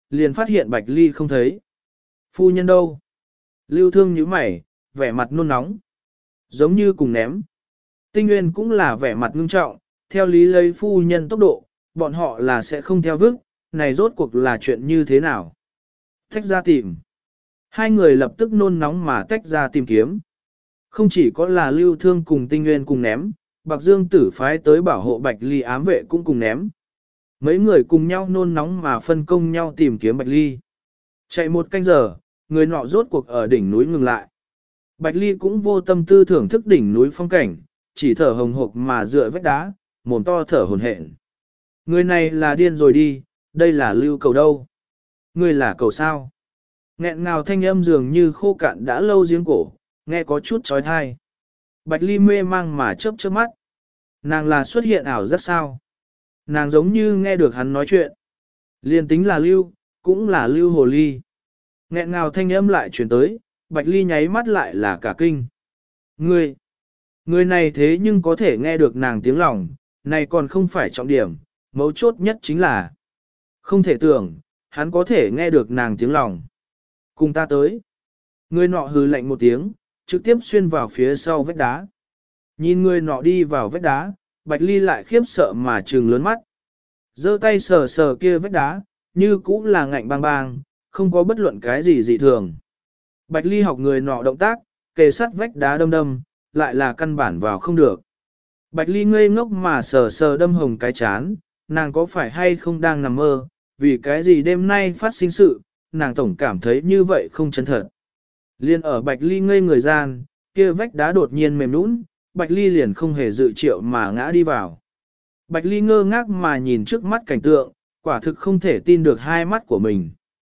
liền phát hiện Bạch Ly không thấy. Phu nhân đâu? Lưu Thương nhíu mày, vẻ mặt nôn nóng. Giống như cùng ném. Tinh Nguyên cũng là vẻ mặt ngưng trọng, theo lý lấy phu nhân tốc độ, bọn họ là sẽ không theo vức, này rốt cuộc là chuyện như thế nào? Tách ra tìm. Hai người lập tức nôn nóng mà tách ra tìm kiếm. Không chỉ có là Lưu Thương cùng Tinh Nguyên cùng ném, Bạc Dương Tử phái tới bảo hộ Bạch Ly ám vệ cũng cùng ném. Mấy người cùng nhau nôn nóng mà phân công nhau tìm kiếm Bạch Ly. Chạy một canh giờ, người nọ rốt cuộc ở đỉnh núi ngừng lại. Bạch Ly cũng vô tâm tư thưởng thức đỉnh núi phong cảnh, chỉ thở hồng hộc mà dựa vách đá, mồm to thở hổn hển. Người này là điên rồi đi, đây là Lưu Cầu đâu? Người là cầu sao? Nghẹn ngào thanh âm dường như khô cạn đã lâu giếng cổ, nghe có chút trói thai. Bạch Ly mê mang mà chớp chớp mắt. Nàng là xuất hiện ảo giác sao? Nàng giống như nghe được hắn nói chuyện. Liên tính là Lưu, cũng là Lưu Hồ Ly. Nghẹn ngào thanh âm lại chuyển tới, Bạch Ly nháy mắt lại là cả kinh. Người này thế nhưng có thể nghe được nàng tiếng lòng, này còn không phải trọng điểm, mấu chốt nhất chính là không thể tưởng, hắn có thể nghe được nàng tiếng lòng. Cùng ta tới. Người nọ hừ lạnh một tiếng, trực tiếp xuyên vào phía sau vách đá. Nhìn người nọ đi vào vách đá, Bạch Ly lại khiếp sợ mà trừng lớn mắt. Giơ tay sờ sờ kia vách đá, như cũng là ngạnh bang bang, không có bất luận cái gì dị thường. Bạch Ly học người nọ động tác, kề sát vách đá đâm đâm, lại là căn bản vào không được. Bạch Ly ngây ngốc mà sờ sờ đâm hồng cái chán, nàng có phải hay không đang nằm mơ, vì cái gì đêm nay phát sinh sự, nàng tổng cảm thấy như vậy không chân thật. Liên ở Bạch Ly ngây người gian, kia vách đá đột nhiên mềm nũng, Bạch Ly liền không hề dự triệu mà ngã đi vào. Bạch Ly ngơ ngác mà nhìn trước mắt cảnh tượng, quả thực không thể tin được hai mắt của mình.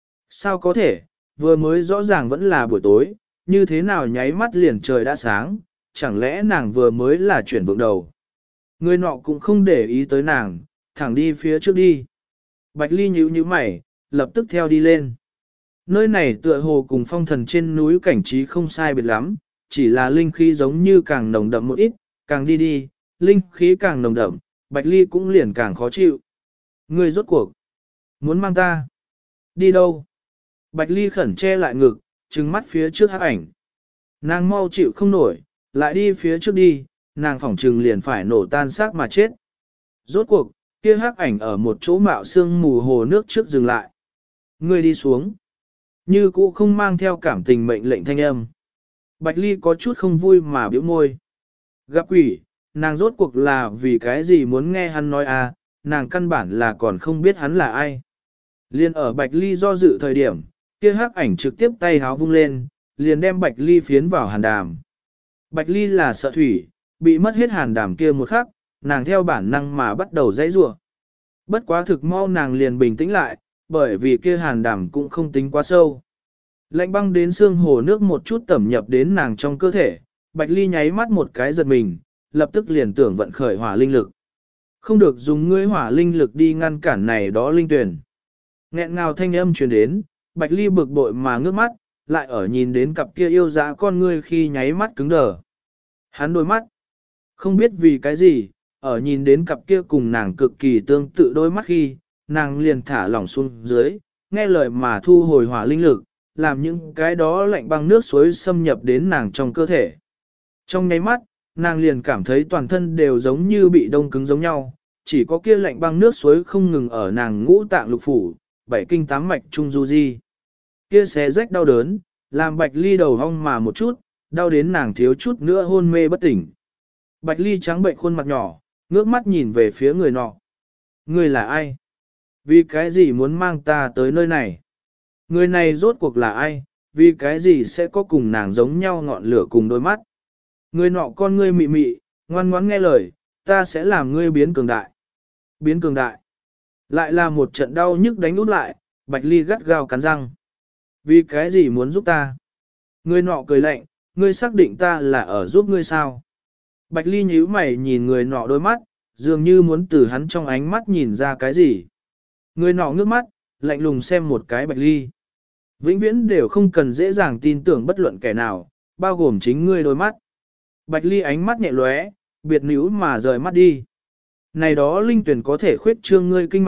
Sao có thể, vừa mới rõ ràng vẫn là buổi tối, như thế nào nháy mắt liền trời đã sáng, chẳng lẽ nàng vừa mới là chuyển vượng đầu. Người nọ cũng không để ý tới nàng, thẳng đi phía trước đi. Bạch Ly nhíu nhíu mày, lập tức theo đi lên. Nơi này tựa hồ cùng phong thần trên núi cảnh trí không sai biệt lắm, chỉ là linh khí giống như càng nồng đậm một ít, càng đi đi, linh khí càng nồng đậm, Bạch Ly cũng liền càng khó chịu. Người rốt cuộc, muốn mang ta? Đi đâu? Bạch Ly khẩn che lại ngực, trừng mắt phía trước hắc ảnh. Nàng mau chịu không nổi, lại đi phía trước đi, nàng phỏng trừng liền phải nổ tan xác mà chết. Rốt cuộc, kia hắc ảnh ở một chỗ mạo sương mù hồ nước trước dừng lại. Người đi xuống. Như cũ không mang theo cảm tình mệnh lệnh thanh âm. Bạch Ly có chút không vui mà biểu môi. Gặp quỷ, nàng rốt cuộc là vì cái gì muốn nghe hắn nói à, nàng căn bản là còn không biết hắn là ai. Liên ở Bạch Ly do dự thời điểm, kia hắc ảnh trực tiếp tay háo vung lên, liền đem Bạch Ly phiến vào hàn đàm. Bạch Ly là sợ thủy, bị mất hết hàn đàm kia một khắc, nàng theo bản năng mà bắt đầu dãy rủa. Bất quá thực mau nàng liền bình tĩnh lại, bởi vì kia hàn đàm cũng không tính quá sâu. Lạnh băng đến xương hồ nước một chút tẩm nhập đến nàng trong cơ thể, Bạch Ly nháy mắt một cái giật mình, lập tức liền tưởng vận khởi hỏa linh lực. Không được dùng ngươi hỏa linh lực đi ngăn cản này đó linh tuyển. Nghẹn ngào thanh âm truyền đến, Bạch Ly bực bội mà ngước mắt, lại ở nhìn đến cặp kia yêu dã con ngươi khi nháy mắt cứng đờ. Hắn đôi mắt, không biết vì cái gì, ở nhìn đến cặp kia cùng nàng cực kỳ tương tự đôi mắt khi, nàng liền thả lỏng xuống dưới, nghe lời mà thu hồi hỏa linh lực, làm những cái đó lạnh băng nước suối xâm nhập đến nàng trong cơ thể. Trong nháy mắt, nàng liền cảm thấy toàn thân đều giống như bị đông cứng giống nhau, chỉ có kia lạnh băng nước suối không ngừng ở nàng ngũ tạng lục phủ, bảy kinh tám mạch trung du di. Kia xé rách đau đớn, làm Bạch Ly đầu hong mà một chút, đau đến nàng thiếu chút nữa hôn mê bất tỉnh. Bạch Ly trắng bệnh khuôn mặt nhỏ, ngước mắt nhìn về phía người nọ. Người là ai? Vì cái gì muốn mang ta tới nơi này? Người này rốt cuộc là ai? Vì cái gì sẽ có cùng nàng giống nhau ngọn lửa cùng đôi mắt? Người nọ con ngươi mị mị, ngoan ngoãn nghe lời, ta sẽ làm ngươi biến cường đại. Biến cường đại. Lại là một trận đau nhức đánh út lại, Bạch Ly gắt gao cắn răng. Vì cái gì muốn giúp ta? Người nọ cười lạnh, ngươi xác định ta là ở giúp ngươi sao? Bạch Ly nhíu mày nhìn người nọ đôi mắt, dường như muốn từ hắn trong ánh mắt nhìn ra cái gì. Người nọ ngước mắt, lạnh lùng xem một cái Bạch Ly. Vĩnh viễn đều không cần dễ dàng tin tưởng bất luận kẻ nào, bao gồm chính ngươi đôi mắt. Bạch Ly ánh mắt nhẹ lóe, biệt níu mà rời mắt đi. Này đó linh tuyển có thể khuyết trương ngươi kinh mạch,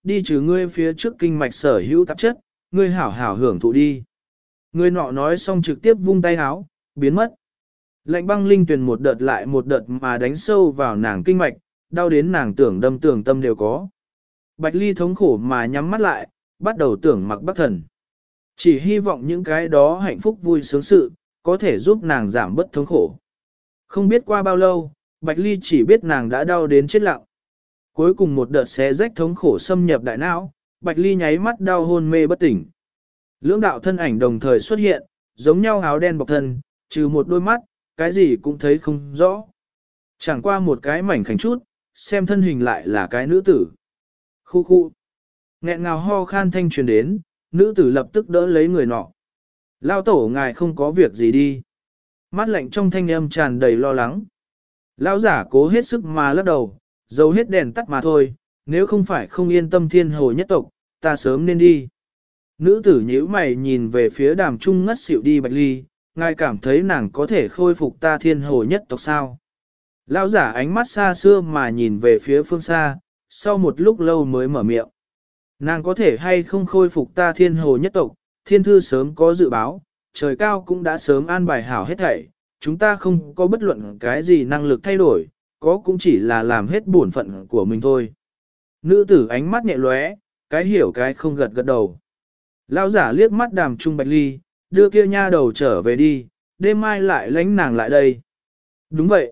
đi trừ ngươi phía trước kinh mạch sở hữu tạp chất, ngươi hảo hảo hưởng thụ đi. Người nọ nói xong trực tiếp vung tay háo, biến mất. Lạnh băng linh tuyền một đợt lại một đợt mà đánh sâu vào nàng kinh mạch, đau đến nàng tưởng đâm tưởng tâm đều có. Bạch Ly thống khổ mà nhắm mắt lại, bắt đầu tưởng mặc bắc thần. Chỉ hy vọng những cái đó hạnh phúc vui sướng sự, có thể giúp nàng giảm bớt thống khổ. Không biết qua bao lâu, Bạch Ly chỉ biết nàng đã đau đến chết lặng. Cuối cùng một đợt xé rách thống khổ xâm nhập đại não, Bạch Ly nháy mắt đau hôn mê bất tỉnh. Lưỡng đạo thân ảnh đồng thời xuất hiện, giống nhau áo đen bọc thân, trừ một đôi mắt, cái gì cũng thấy không rõ. Chẳng qua một cái mảnh khảnh chút, xem thân hình lại là cái nữ tử. Khu khu. Nghẹn ngào ho khan thanh truyền đến, nữ tử lập tức đỡ lấy người nọ. Lao tổ ngài không có việc gì đi. Mắt lạnh trong thanh âm tràn đầy lo lắng. Lão giả cố hết sức mà lắc đầu, dầu hết đèn tắt mà thôi, nếu không phải không yên tâm thiên hồ nhất tộc, ta sớm nên đi. Nữ tử nhíu mày nhìn về phía đàm trung ngất xỉu đi Bạch Ly, ngài cảm thấy nàng có thể khôi phục ta thiên hồ nhất tộc sao? Lão giả ánh mắt xa xưa mà nhìn về phía phương xa, sau một lúc lâu mới mở miệng. Nàng có thể hay không khôi phục ta thiên hồ nhất tộc, thiên thư sớm có dự báo, trời cao cũng đã sớm an bài hảo hết thảy, chúng ta không có bất luận cái gì năng lực thay đổi, có cũng chỉ là làm hết bổn phận của mình thôi. Nữ tử ánh mắt nhẹ lóe, cái hiểu cái không gật gật đầu. Lão giả liếc mắt đàm trung Bạch Ly, đưa kia nha đầu trở về đi, đêm mai lại lánh nàng lại đây. Đúng vậy.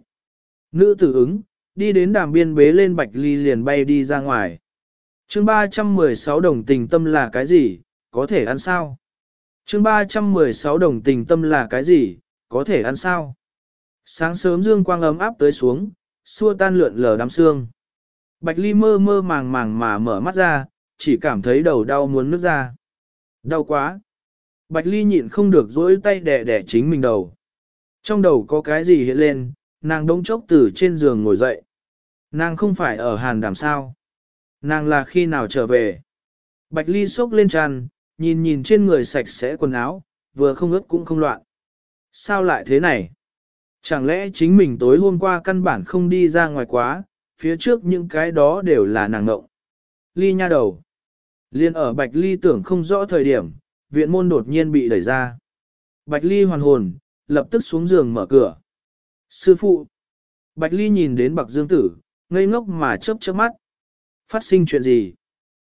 Nữ tử ứng, đi đến đàm biên bế lên Bạch Ly liền bay đi ra ngoài. Chương 316 đồng tình tâm là cái gì, có thể ăn sao? Chương 316 đồng tình tâm là cái gì, có thể ăn sao? Sáng sớm dương quang ấm áp tới xuống, xua tan lượn lờ đám sương. Bạch Ly mơ mơ màng màng mà mở mắt ra, chỉ cảm thấy đầu đau muốn nứt ra. Đau quá. Bạch Ly nhịn không được dỗi tay đè đè chính mình đầu. Trong đầu có cái gì hiện lên, nàng đống chốc từ trên giường ngồi dậy. Nàng không phải ở Hàn Đàm sao? Nàng là khi nào trở về? Bạch Ly xốc lên tràn, nhìn nhìn trên người sạch sẽ quần áo, vừa không ướt cũng không loạn. Sao lại thế này? Chẳng lẽ chính mình tối hôm qua căn bản không đi ra ngoài quá, phía trước những cái đó đều là nàng ngộng. Ly nha đầu. Liên ở Bạch Ly tưởng không rõ thời điểm, viện môn đột nhiên bị đẩy ra. Bạch Ly hoàn hồn, lập tức xuống giường mở cửa. Sư phụ. Bạch Ly nhìn đến Bạc Dương Tử, ngây ngốc mà chớp chớp mắt. Phát sinh chuyện gì?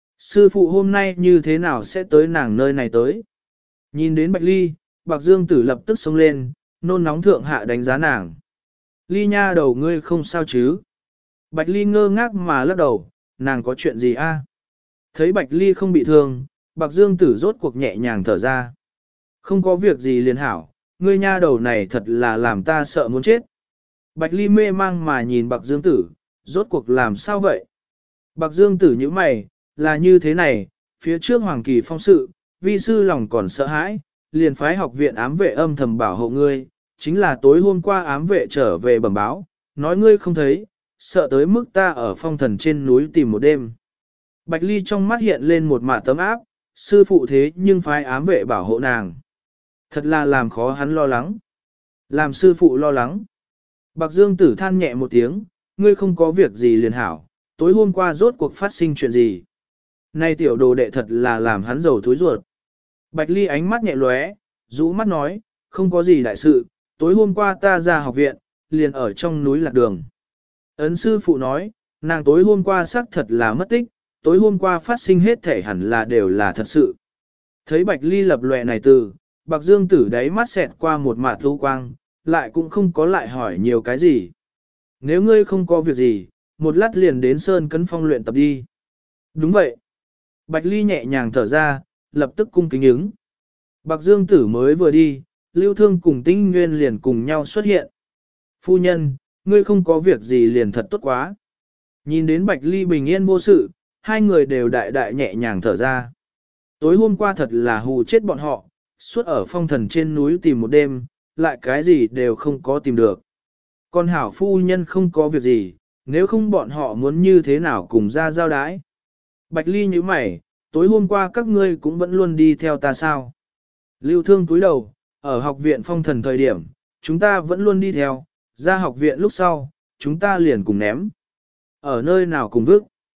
Sư phụ hôm nay như thế nào sẽ tới nàng nơi này tới? Nhìn đến Bạch Ly, Bạc Dương Tử lập tức xông lên, nôn nóng thượng hạ đánh giá nàng. Ly nha đầu ngươi không sao chứ? Bạch Ly ngơ ngác mà lắc đầu, nàng có chuyện gì a? Thấy Bạch Ly không bị thương, Bạc Dương Tử rốt cuộc nhẹ nhàng thở ra. Không có việc gì liền hảo, ngươi nha đầu này thật là làm ta sợ muốn chết. Bạch Ly mê mang mà nhìn Bạc Dương Tử, rốt cuộc làm sao vậy? Bạc Dương Tử như mày, là như thế này, phía trước Hoàng Kỳ phong sự, vi sư lòng còn sợ hãi, liền phái học viện ám vệ âm thầm bảo hộ ngươi, chính là tối hôm qua ám vệ trở về bẩm báo, nói ngươi không thấy, sợ tới mức ta ở phong thần trên núi tìm một đêm. Bạch Ly trong mắt hiện lên một mạt tấm áp, sư phụ thế nhưng phái ám vệ bảo hộ nàng. Thật là làm khó hắn lo lắng. Làm sư phụ lo lắng. Bạc Dương Tử than nhẹ một tiếng, ngươi không có việc gì liền hảo, tối hôm qua rốt cuộc phát sinh chuyện gì. Nay tiểu đồ đệ thật là làm hắn dầu thối ruột. Bạch Ly ánh mắt nhẹ lóe, rũ mắt nói, không có gì đại sự, tối hôm qua ta ra học viện, liền ở trong núi lạc đường. Ấn sư phụ nói, nàng tối hôm qua xác thật là mất tích, tối hôm qua phát sinh hết thể hẳn là đều là thật sự. Thấy Bạch Ly lập lòe này từ, Bạc Dương Tử đáy mắt xẹt qua một mạt lưu quang, lại cũng không có lại hỏi nhiều cái gì. Nếu ngươi không có việc gì, một lát liền đến Sơn Cấn Phong luyện tập đi. Đúng vậy. Bạch Ly nhẹ nhàng thở ra, lập tức cung kính ứng. Bạc Dương Tử mới vừa đi, Lưu Thương cùng Tinh Nguyên liền cùng nhau xuất hiện. Phu nhân, ngươi không có việc gì liền thật tốt quá. Nhìn đến Bạch Ly bình yên vô sự, hai người đều đại đại nhẹ nhàng thở ra. Tối hôm qua thật là hù chết bọn họ, suốt ở phong thần trên núi tìm một đêm, lại cái gì đều không có tìm được. Còn hảo phu nhân không có việc gì, nếu không bọn họ muốn như thế nào cùng ra giao đái. Bạch Ly như mày, tối hôm qua các ngươi cũng vẫn luôn đi theo ta sao. Lưu Thương túi đầu, ở học viện phong thần thời điểm, chúng ta vẫn luôn đi theo, ra học viện lúc sau, chúng ta liền cùng ném. Ở nơi nào cùng vước.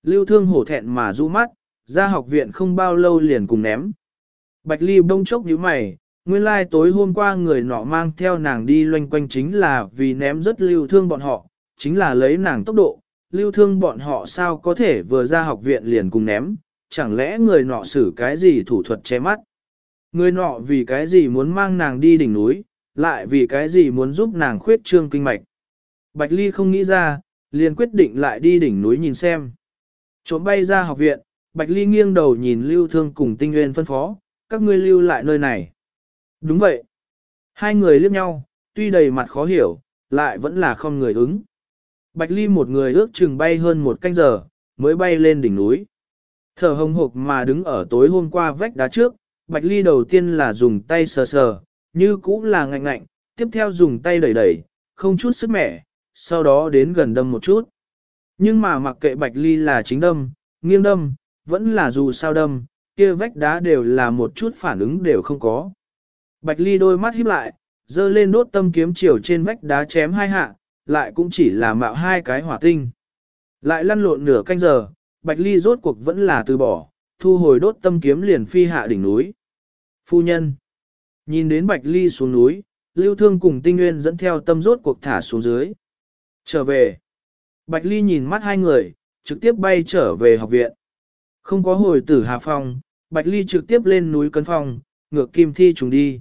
Lưu Thương hổ thẹn mà rũ mắt, ra học viện không bao lâu liền cùng ném. Bạch Ly bông chốc nhíu mày, nguyên lai tối hôm qua người nọ mang theo nàng đi loanh quanh chính là vì ném rất Lưu Thương bọn họ, chính là lấy nàng tốc độ, Lưu Thương bọn họ sao có thể vừa ra học viện liền cùng ném, chẳng lẽ người nọ xử cái gì thủ thuật che mắt. Người nọ vì cái gì muốn mang nàng đi đỉnh núi, lại vì cái gì muốn giúp nàng khuyết trương kinh mạch. Bạch Ly không nghĩ ra, liền quyết định lại đi đỉnh núi nhìn xem. Trốn bay ra học viện, Bạch Ly nghiêng đầu nhìn Lưu Thương cùng Tinh Nguyên phân phó, các ngươi lưu lại nơi này. Đúng vậy. Hai người liếc nhau, tuy đầy mặt khó hiểu, lại vẫn là không người ứng. Bạch Ly một người ước chừng bay hơn một canh giờ, mới bay lên đỉnh núi. Thở hồng hộc mà đứng ở tối hôm qua vách đá trước, Bạch Ly đầu tiên là dùng tay sờ sờ, như cũ là ngạnh ngạnh, tiếp theo dùng tay đẩy đẩy, không chút sức mẻ, sau đó đến gần đâm một chút. Nhưng mà mặc kệ Bạch Ly là chính đâm, nghiêng đâm, vẫn là dù sao đâm, kia vách đá đều là một chút phản ứng đều không có. Bạch Ly đôi mắt híp lại, giơ lên đốt tâm kiếm chiều trên vách đá chém hai hạ, lại cũng chỉ là mạo hai cái hỏa tinh. Lại lăn lộn nửa canh giờ, Bạch Ly rốt cuộc vẫn là từ bỏ, thu hồi đốt tâm kiếm liền phi hạ đỉnh núi. Phu nhân, nhìn đến Bạch Ly xuống núi, Lưu Thương cùng Tinh Nguyên dẫn theo tâm rốt cuộc thả xuống dưới. Trở về. Bạch Ly nhìn mắt hai người, trực tiếp bay trở về học viện. Không có hồi tử Hà Phong, Bạch Ly trực tiếp lên núi Cấn Phong, ngược Kim Thi trùng đi.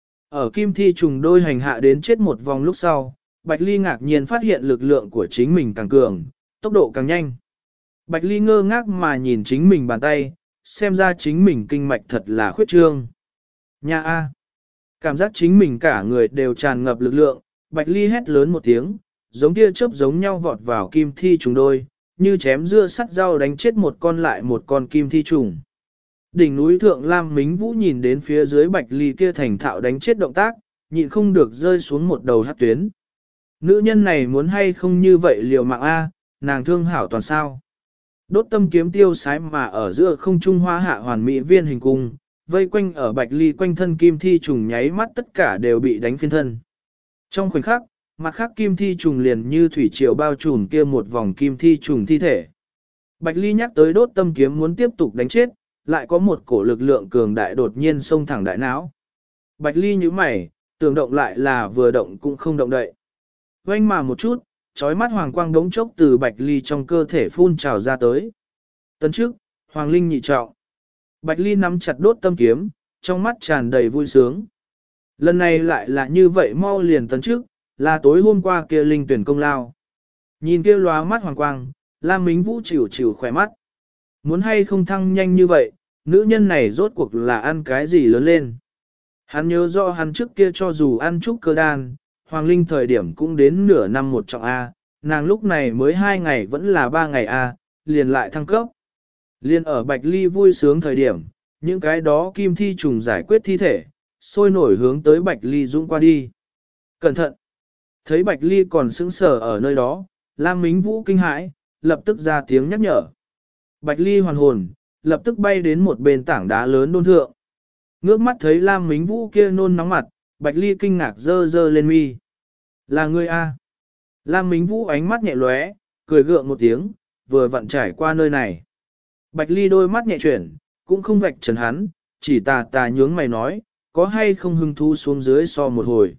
Ở Kim Thi trùng đôi hành hạ đến chết một vòng lúc sau, Bạch Ly ngạc nhiên phát hiện lực lượng của chính mình càng cường, tốc độ càng nhanh. Bạch Ly ngơ ngác mà nhìn chính mình bàn tay, xem ra chính mình kinh mạch thật là khuyết trương. Nha a, cảm giác chính mình cả người đều tràn ngập lực lượng, Bạch Ly hét lớn một tiếng, giống tia chớp giống nhau vọt vào Kim Thi trùng đôi, như chém dưa sắt rau đánh chết một con lại một con Kim Thi trùng. Đỉnh núi thượng Lam Mính Vũ nhìn đến phía dưới Bạch Ly kia thành thạo đánh chết động tác, nhịn không được rơi xuống một đầu hát tuyến. Nữ nhân này muốn hay không như vậy liều mạng a, nàng thương hảo toàn sao. Đốt tâm kiếm tiêu sái mà ở giữa không trung hoa hạ hoàn mỹ viên hình cung, vây quanh ở Bạch Ly quanh thân Kim Thi trùng nháy mắt tất cả đều bị đánh phiên thân. Trong khoảnh khắc, mặt khác Kim Thi trùng liền như thủy triều bao trùm kia một vòng Kim Thi trùng thi thể. Bạch Ly nhắc tới đốt tâm kiếm muốn tiếp tục đánh chết, lại có một cổ lực lượng cường đại đột nhiên xông thẳng đại não. Bạch Ly nhíu mày, tưởng động lại là vừa động cũng không động đậy. Oanh mà một chút, chói mắt hoàng quang đống chốc từ Bạch Ly trong cơ thể phun trào ra tới. Tấn trước, hoàng linh nhị trọng. Bạch Ly nắm chặt đốt tâm kiếm, trong mắt tràn đầy vui sướng. Lần này lại là như vậy mau liền tấn trước, là tối hôm qua kia linh tuyển công lao. Nhìn kia lóa mắt hoàng quang, Lam Mính Vũ chịu chịu khỏe mắt. Muốn hay không thăng nhanh như vậy, nữ nhân này rốt cuộc là ăn cái gì lớn lên. Hắn nhớ rõ hắn trước kia cho dù ăn trúc cơ đan, hoàng linh thời điểm cũng đến nửa năm một trọng A, nàng lúc này mới 2 ngày vẫn là 3 ngày A, liền lại thăng cấp. Liền ở Bạch Ly vui sướng thời điểm, những cái đó Kim Thi trùng giải quyết thi thể, sôi nổi hướng tới Bạch Ly dũng qua đi. Cẩn thận! Thấy Bạch Ly còn sững sờ ở nơi đó, Lam Mính Vũ kinh hãi, lập tức ra tiếng nhắc nhở. Bạch Ly hoàn hồn, lập tức bay đến một bên tảng đá lớn đôn thượng. Ngước mắt thấy Lam Mính Vũ kia nôn nóng mặt, Bạch Ly kinh ngạc dơ dơ lên mi. Là ngươi a? Lam Mính Vũ ánh mắt nhẹ lóe, cười gượng một tiếng, vừa vặn trải qua nơi này. Bạch Ly đôi mắt nhẹ chuyển, cũng không vạch trần hắn, chỉ tà tà nhướng mày nói, có hay không hứng thú xuống dưới so một hồi.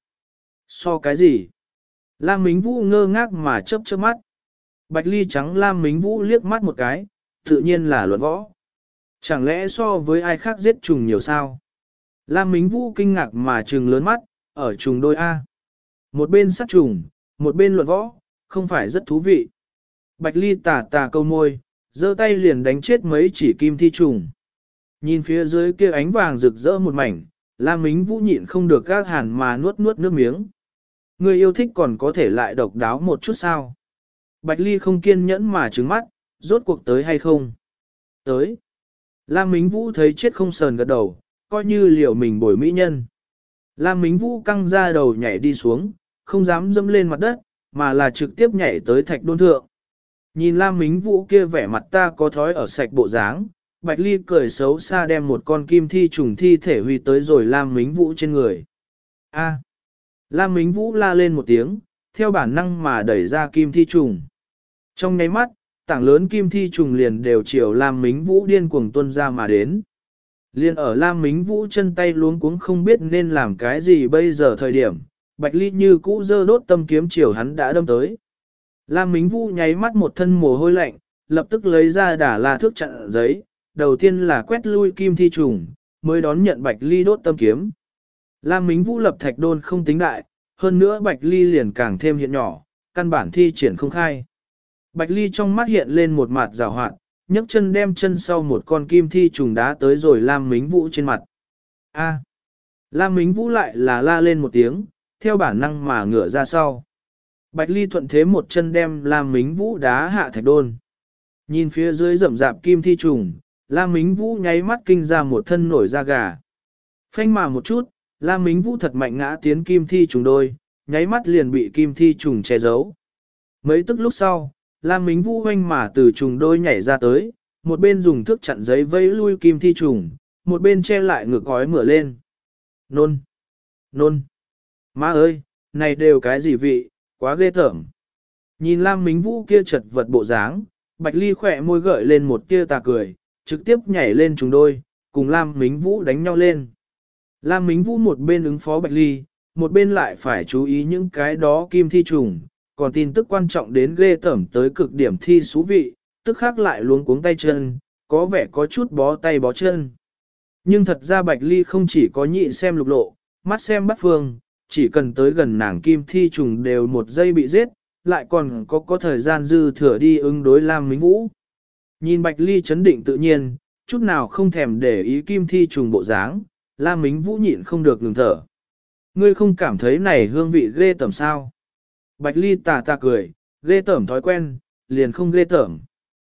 So cái gì? Lam Mính Vũ ngơ ngác mà chớp chớp mắt. Bạch Ly trắng Lam Mính Vũ liếc mắt một cái, tự nhiên là luận võ. Chẳng lẽ so với ai khác giết trùng nhiều sao? Lam Mính Vũ kinh ngạc mà trừng lớn mắt, ở trùng đôi A. Một bên sát trùng, một bên luận võ, không phải rất thú vị. Bạch Ly tà tà câu môi, giơ tay liền đánh chết mấy chỉ Kim Thi trùng. Nhìn phía dưới kia ánh vàng rực rỡ một mảnh, Lam Mính Vũ nhịn không được gác hàn mà nuốt nuốt nước miếng. Người yêu thích còn có thể lại độc đáo một chút sao? Bạch Ly không kiên nhẫn mà trừng mắt, rốt cuộc tới hay không? Tới. Lam Mính Vũ thấy chết không sờn gật đầu, coi như liệu mình bồi mỹ nhân. Lam Mính Vũ căng ra đầu nhảy đi xuống, không dám dẫm lên mặt đất, mà là trực tiếp nhảy tới thạch đôn thượng. Nhìn Lam Mính Vũ kia vẻ mặt ta có thói ở sạch bộ dáng, Bạch Ly cười xấu xa đem một con Kim Thi trùng thi thể huy tới rồi Lam Mính Vũ trên người. A. Lam Mính Vũ la lên một tiếng, theo bản năng mà đẩy ra Kim Thi trùng. Trong nháy mắt, tảng lớn kim thi trùng liền đều chiều Lam Mính Vũ điên cuồng tuân ra mà đến. Liên ở Lam Mính Vũ chân tay luống cuống không biết nên làm cái gì bây giờ thời điểm, Bạch Ly như cũ giơ đốt tâm kiếm chiều hắn đã đâm tới. Lam Mính Vũ nháy mắt một thân mồ hôi lạnh, lập tức lấy ra đả la thước chặn giấy, đầu tiên là quét lui kim thi trùng, mới đón nhận Bạch Ly đốt tâm kiếm. Lam Mính Vũ lập thạch đôn không tính đại, hơn nữa Bạch Ly liền càng thêm hiện nhỏ, căn bản thi triển không khai. Bạch Ly trong mắt hiện lên một mặt rào hoạt, nhấc chân đem chân sau một con kim thi trùng đá tới rồi Lam Mính Vũ trên mặt. A. Lam Mính Vũ lại là la lên một tiếng, theo bản năng mà ngửa ra sau. Bạch Ly thuận thế một chân đem Lam Mính Vũ đá hạ thạch đôn. Nhìn phía dưới rậm rạp kim thi trùng, Lam Mính Vũ nháy mắt kinh ra một thân nổi da gà. Phanh mà một chút, Lam Mính Vũ thật mạnh ngã tiến kim thi trùng đôi, nháy mắt liền bị kim thi trùng che giấu. Mấy tức lúc sau, Lam Mính Vũ hoanh mà từ trùng đôi nhảy ra tới, một bên dùng thước chặn giấy vây lui kim thi trùng, một bên che lại ngực gói mửa lên. Nôn! Nôn! Má ơi, này đều cái gì vị, quá ghê tởm. Nhìn Lam Mính Vũ kia chật vật bộ dáng, Bạch Ly khỏe môi gợi lên một tia tà cười, trực tiếp nhảy lên trùng đôi, cùng Lam Mính Vũ đánh nhau lên. Lam Mính Vũ một bên ứng phó Bạch Ly, một bên lại phải chú ý những cái đó kim thi trùng, còn tin tức quan trọng đến ghê tởm tới cực điểm thi xú vị, tức khác lại luống cuống tay chân, có vẻ có chút bó tay bó chân. Nhưng thật ra Bạch Ly không chỉ có nhị xem lục lộ, mắt xem bắt phương, chỉ cần tới gần nàng kim thi trùng đều một giây bị giết, lại còn có thời gian dư thừa đi ứng đối Lam Mính Vũ. Nhìn Bạch Ly chấn định tự nhiên, chút nào không thèm để ý kim thi trùng bộ dáng, Lam Mính Vũ nhịn không được ngừng thở. Ngươi không cảm thấy này hương vị ghê tởm sao? Bạch Ly tà tà cười, ghê tởm thói quen, liền không ghê tởm.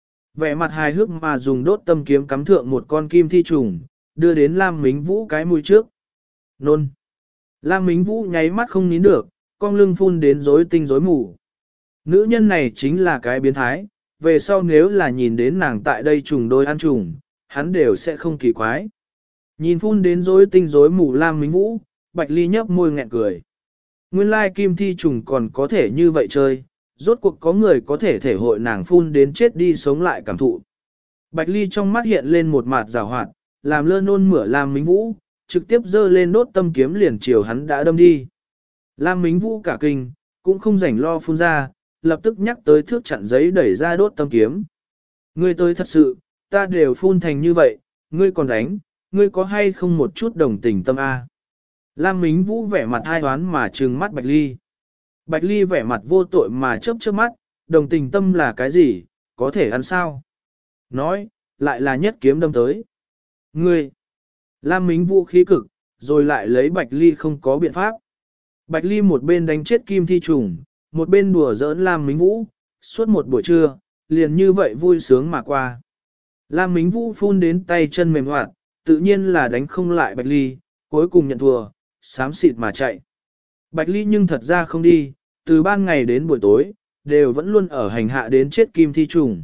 Vẻ mặt hài hước mà dùng đốt tâm kiếm cắm thượng một con kim thi trùng, đưa đến Lam Mính Vũ cái mũi trước. Nôn. Lam Mính Vũ nháy mắt không nín được, con lưng phun đến rối tinh rối mù. Nữ nhân này chính là cái biến thái, về sau nếu là nhìn đến nàng tại đây trùng đôi ăn trùng, hắn đều sẽ không kỳ quái. Nhìn phun đến rối tinh rối mù Lam Mính Vũ, Bạch Ly nhấp môi nghẹn cười. Nguyên lai kim thi trùng còn có thể như vậy chơi, rốt cuộc có người có thể thể hội nàng phun đến chết đi sống lại cảm thụ. Bạch Ly trong mắt hiện lên một mặt rào hoạt, làm lơ nôn mửa Lam Mính Vũ, trực tiếp giơ lên đốt tâm kiếm liền chiều hắn đã đâm đi. Lam Mính Vũ cả kinh, cũng không rảnh lo phun ra, lập tức nhắc tới thước chặn giấy đẩy ra đốt tâm kiếm. Ngươi tới thật sự, ta đều phun thành như vậy, ngươi còn đánh, ngươi có hay không một chút đồng tình tâm A. Lam Mính Vũ vẻ mặt ai oán mà trừng mắt Bạch Ly. Bạch Ly vẻ mặt vô tội mà chớp chớp mắt, đồng tình tâm là cái gì, có thể ăn sao? Nói, lại là nhất kiếm đâm tới. Ngươi! Lam Mính Vũ khí cực, rồi lại lấy Bạch Ly không có biện pháp. Bạch Ly một bên đánh chết kim thi trùng, một bên đùa giỡn Lam Mính Vũ, suốt một buổi trưa, liền như vậy vui sướng mà qua. Lam Mính Vũ phun đến tay chân mềm hoạt, tự nhiên là đánh không lại Bạch Ly, cuối cùng nhận thua, xám xịt mà chạy. Bạch Ly nhưng thật ra không đi, từ ban ngày đến buổi tối, đều vẫn luôn ở hành hạ đến chết kim thi trùng.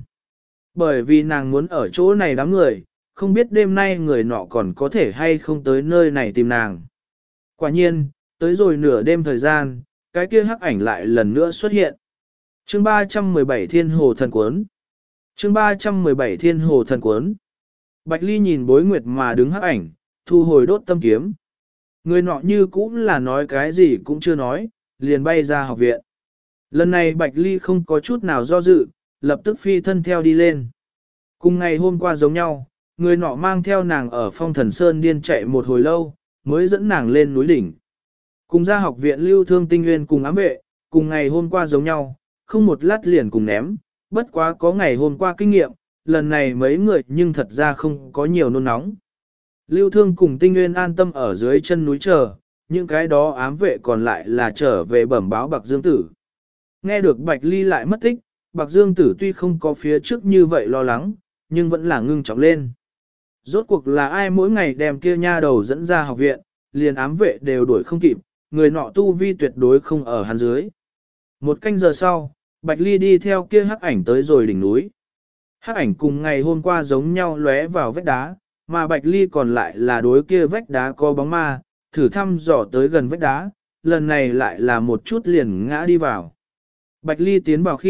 Bởi vì nàng muốn ở chỗ này đám người, không biết đêm nay người nọ còn có thể hay không tới nơi này tìm nàng. Quả nhiên, tới rồi nửa đêm thời gian, cái kia hắc ảnh lại lần nữa xuất hiện. Chương 317 Thiên Hồ Thần Cuốn. Chương 317 Thiên Hồ Thần Cuốn. Bạch Ly nhìn Bối Nguyệt mà đứng hắc ảnh, thu hồi đốt tâm kiếm. Người nọ như cũng là nói cái gì cũng chưa nói, liền bay ra học viện. Lần này Bạch Ly không có chút nào do dự, lập tức phi thân theo đi lên. Cùng ngày hôm qua giống nhau, người nọ mang theo nàng ở Phong Thần Sơn điên chạy một hồi lâu, mới dẫn nàng lên núi đỉnh. Cùng ra học viện Lưu Thương Tinh Nguyên cùng ám vệ, cùng ngày hôm qua giống nhau, không một lát liền cùng ném, bất quá có ngày hôm qua kinh nghiệm, lần này mấy người nhưng thật ra không có nhiều nôn nóng. Lưu Thương cùng Tinh Nguyên an tâm ở dưới chân núi chờ, những cái đó ám vệ còn lại là trở về bẩm báo Bạc Dương Tử. Nghe được Bạch Ly lại mất tích, Bạc Dương Tử tuy không có phía trước như vậy lo lắng, nhưng vẫn là ngưng trọng lên. Rốt cuộc là ai mỗi ngày đem kia nha đầu dẫn ra học viện, liền ám vệ đều đuổi không kịp, người nọ tu vi tuyệt đối không ở hắn dưới. Một canh giờ sau, Bạch Ly đi theo kia hắc ảnh tới rồi đỉnh núi. Hắc ảnh cùng ngày hôm qua giống nhau lóe vào vách đá, mà Bạch Ly còn lại là đối kia vách đá có bóng ma, thử thăm dò tới gần vách đá, lần này lại là một chút liền ngã đi vào. Bạch Ly tiến vào khi,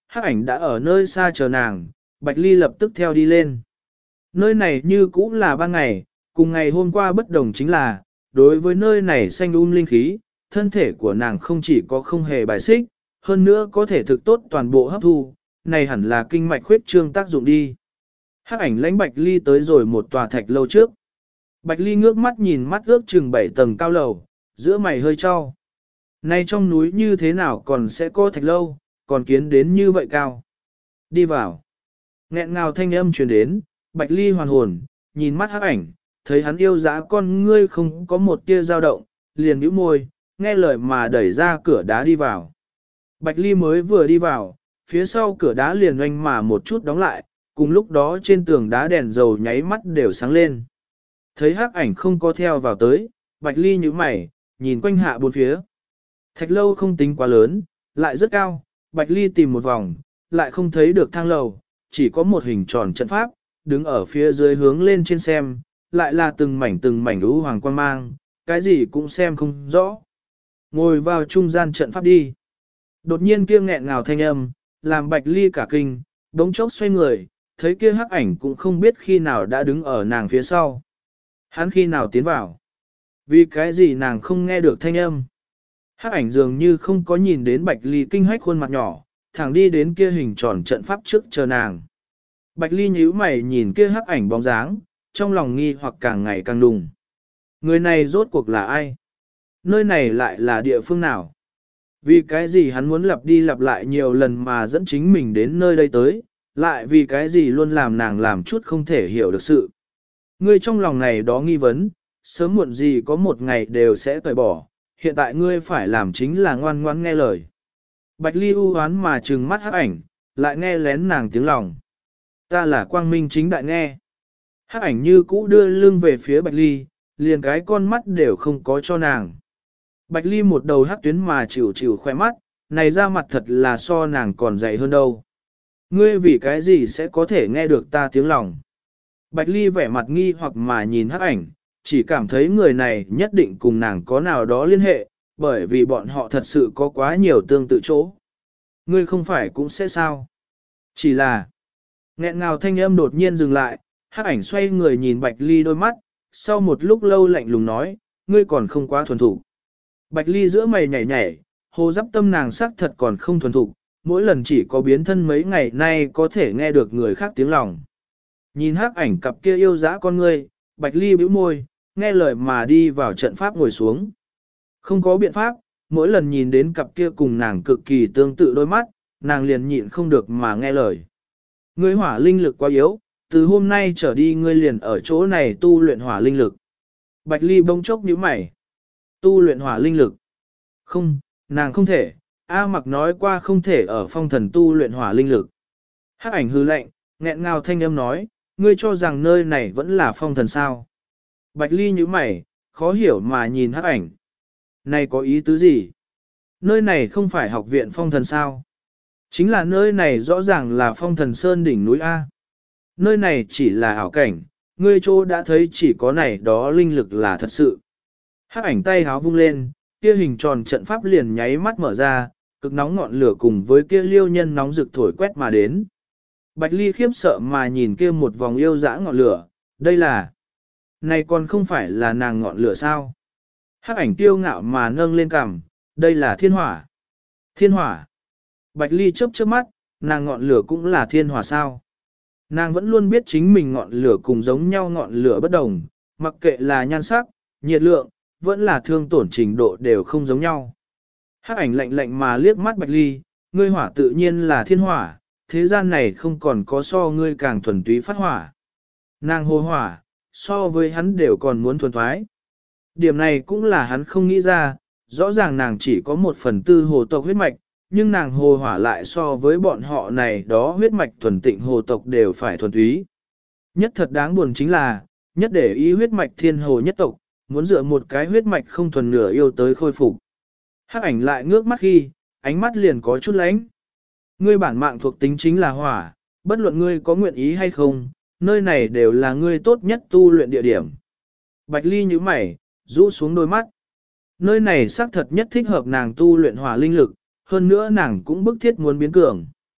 Hắc ảnh đã ở nơi xa chờ nàng, Bạch Ly lập tức theo đi lên. Nơi này như cũ là ban ngày, cùng ngày hôm qua bất đồng chính là, đối với nơi này xanh linh khí, thân thể của nàng không chỉ có không hề bài xích, hơn nữa có thể thực tốt toàn bộ hấp thu, này hẳn là kinh mạch khuyết trương tác dụng đi. Hắc ảnh lãnh Bạch Ly tới rồi một tòa thạch lâu trước. Bạch Ly ngước mắt nhìn mắt ước chừng 7 tầng cao lầu, giữa mày hơi cho. Nay trong núi như thế nào còn sẽ có thạch lâu, còn kiến đến như vậy cao. Đi vào. Nghẹn ngào thanh âm truyền đến, Bạch Ly hoàn hồn, nhìn mắt Hắc ảnh, thấy hắn yêu dã con ngươi không có một tia dao động, liền nhíu môi, nghe lời mà đẩy ra cửa đá đi vào. Bạch Ly mới vừa đi vào, phía sau cửa đá liền oanh mà một chút đóng lại, cùng lúc đó trên tường đá đèn dầu nháy mắt đều sáng lên. Thấy Hắc ảnh không có theo vào tới, Bạch Ly nhíu mày, nhìn quanh hạ bốn phía. Thạch lâu không tính quá lớn, lại rất cao, Bạch Ly tìm một vòng, lại không thấy được thang lầu, chỉ có một hình tròn trận pháp, đứng ở phía dưới hướng lên trên xem, lại là từng mảnh u hoàng quang mang, cái gì cũng xem không rõ. Ngồi vào trung gian trận pháp đi. Đột nhiên kia nghẹn ngào thanh âm, làm Bạch Ly cả kinh, đống chốc xoay người, thấy kia Hắc ảnh cũng không biết khi nào đã đứng ở nàng phía sau. Hắn khi nào tiến vào? Vì cái gì nàng không nghe được thanh âm? Hắc ảnh dường như không có nhìn đến Bạch Ly kinh hách khuôn mặt nhỏ, thẳng đi đến kia hình tròn trận pháp trước chờ nàng. Bạch Ly nhíu mày nhìn kia Hắc ảnh bóng dáng, trong lòng nghi hoặc càng ngày càng đùng. Người này rốt cuộc là ai? Nơi này lại là địa phương nào? Vì cái gì hắn muốn lặp đi lặp lại nhiều lần mà dẫn chính mình đến nơi đây tới, lại vì cái gì luôn làm nàng làm chút không thể hiểu được sự. Ngươi trong lòng này đó nghi vấn, sớm muộn gì có một ngày đều sẽ cởi bỏ, hiện tại ngươi phải làm chính là ngoan ngoãn nghe lời. Bạch Ly u hoán mà trừng mắt Hắc ảnh, lại nghe lén nàng tiếng lòng. Ta là quang minh chính đại nghe. Hắc ảnh như cũ đưa lưng về phía Bạch Ly, liền cái con mắt đều không có cho nàng. Bạch Ly một đầu hắc tuyến mà chịu chịu khoe mắt, này ra mặt thật là so nàng còn dày hơn đâu. Ngươi vì cái gì sẽ có thể nghe được ta tiếng lòng? Bạch Ly vẻ mặt nghi hoặc mà nhìn Hắc ảnh, chỉ cảm thấy người này nhất định cùng nàng có nào đó liên hệ, bởi vì bọn họ thật sự có quá nhiều tương tự chỗ. Ngươi không phải cũng sẽ sao? Chỉ là, nghẹn ngào thanh âm đột nhiên dừng lại, Hắc ảnh xoay người nhìn Bạch Ly đôi mắt, sau một lúc lâu lạnh lùng nói, ngươi còn không quá thuần thủ. Bạch Ly giữa mày nhảy nhảy, hồ giáp tâm nàng sắc thật còn không thuần thục, mỗi lần chỉ có biến thân mấy ngày nay có thể nghe được người khác tiếng lòng. Nhìn Hắc ảnh cặp kia yêu dã con ngươi, Bạch Ly bĩu môi, nghe lời mà đi vào trận pháp ngồi xuống. Không có biện pháp, mỗi lần nhìn đến cặp kia cùng nàng cực kỳ tương tự đôi mắt, nàng liền nhịn không được mà nghe lời. Ngươi hỏa linh lực quá yếu, từ hôm nay trở đi ngươi liền ở chỗ này tu luyện hỏa linh lực. Bạch Ly bỗng chốc nhíu mày. Tu luyện hỏa linh lực. Không, nàng không thể, A Mặc nói qua không thể ở phong thần tu luyện hỏa linh lực. Hắc ảnh hư lạnh, nghẹn ngào thanh âm nói, ngươi cho rằng nơi này vẫn là phong thần sao. Bạch Ly nhíu mày, khó hiểu mà nhìn Hắc ảnh. Này có ý tứ gì? Nơi này không phải học viện phong thần sao? Chính là nơi này rõ ràng là phong thần sơn đỉnh núi A. Nơi này chỉ là ảo cảnh, ngươi chỗ đã thấy chỉ có này đó linh lực là thật sự. Hắc ảnh tay háo vung lên, kia hình tròn trận pháp liền nháy mắt mở ra, cực nóng ngọn lửa cùng với kia liêu nhân nóng rực thổi quét mà đến. Bạch Ly khiếp sợ mà nhìn kia một vòng yêu dã ngọn lửa, đây là... Này còn không phải là nàng ngọn lửa sao? Hắc ảnh tiêu ngạo mà nâng lên cằm, đây là thiên hỏa. Thiên hỏa. Bạch Ly chớp chớp mắt, nàng ngọn lửa cũng là thiên hỏa sao? Nàng vẫn luôn biết chính mình ngọn lửa cùng giống nhau ngọn lửa bất đồng, mặc kệ là nhan sắc, nhiệt lượng, vẫn là thương tổn trình độ đều không giống nhau. Hắc ảnh lạnh lạnh mà liếc mắt Bạch Ly, ngươi hỏa tự nhiên là thiên hỏa, thế gian này không còn có so ngươi càng thuần túy phát hỏa. Nàng hồ hỏa, so với hắn đều còn muốn thuần thoái. Điểm này cũng là hắn không nghĩ ra, rõ ràng nàng chỉ có 1/4 hồ tộc huyết mạch, nhưng nàng hồ hỏa lại so với bọn họ này đó huyết mạch thuần tịnh hồ tộc đều phải thuần túy. Nhất thật đáng buồn chính là, nhất để ý huyết mạch thiên hồ nhất tộc, muốn dựa một cái huyết mạch không thuần nửa yêu tới khôi phục. Hắc ảnh lại ngước mắt khi, ánh mắt liền có chút lánh. Ngươi bản mạng thuộc tính chính là hỏa, bất luận ngươi có nguyện ý hay không, nơi này đều là ngươi tốt nhất tu luyện địa điểm. Bạch Ly nhíu mày, rũ xuống đôi mắt. Nơi này xác thật nhất thích hợp nàng tu luyện hỏa linh lực, hơn nữa nàng cũng bức thiết muốn biến cường.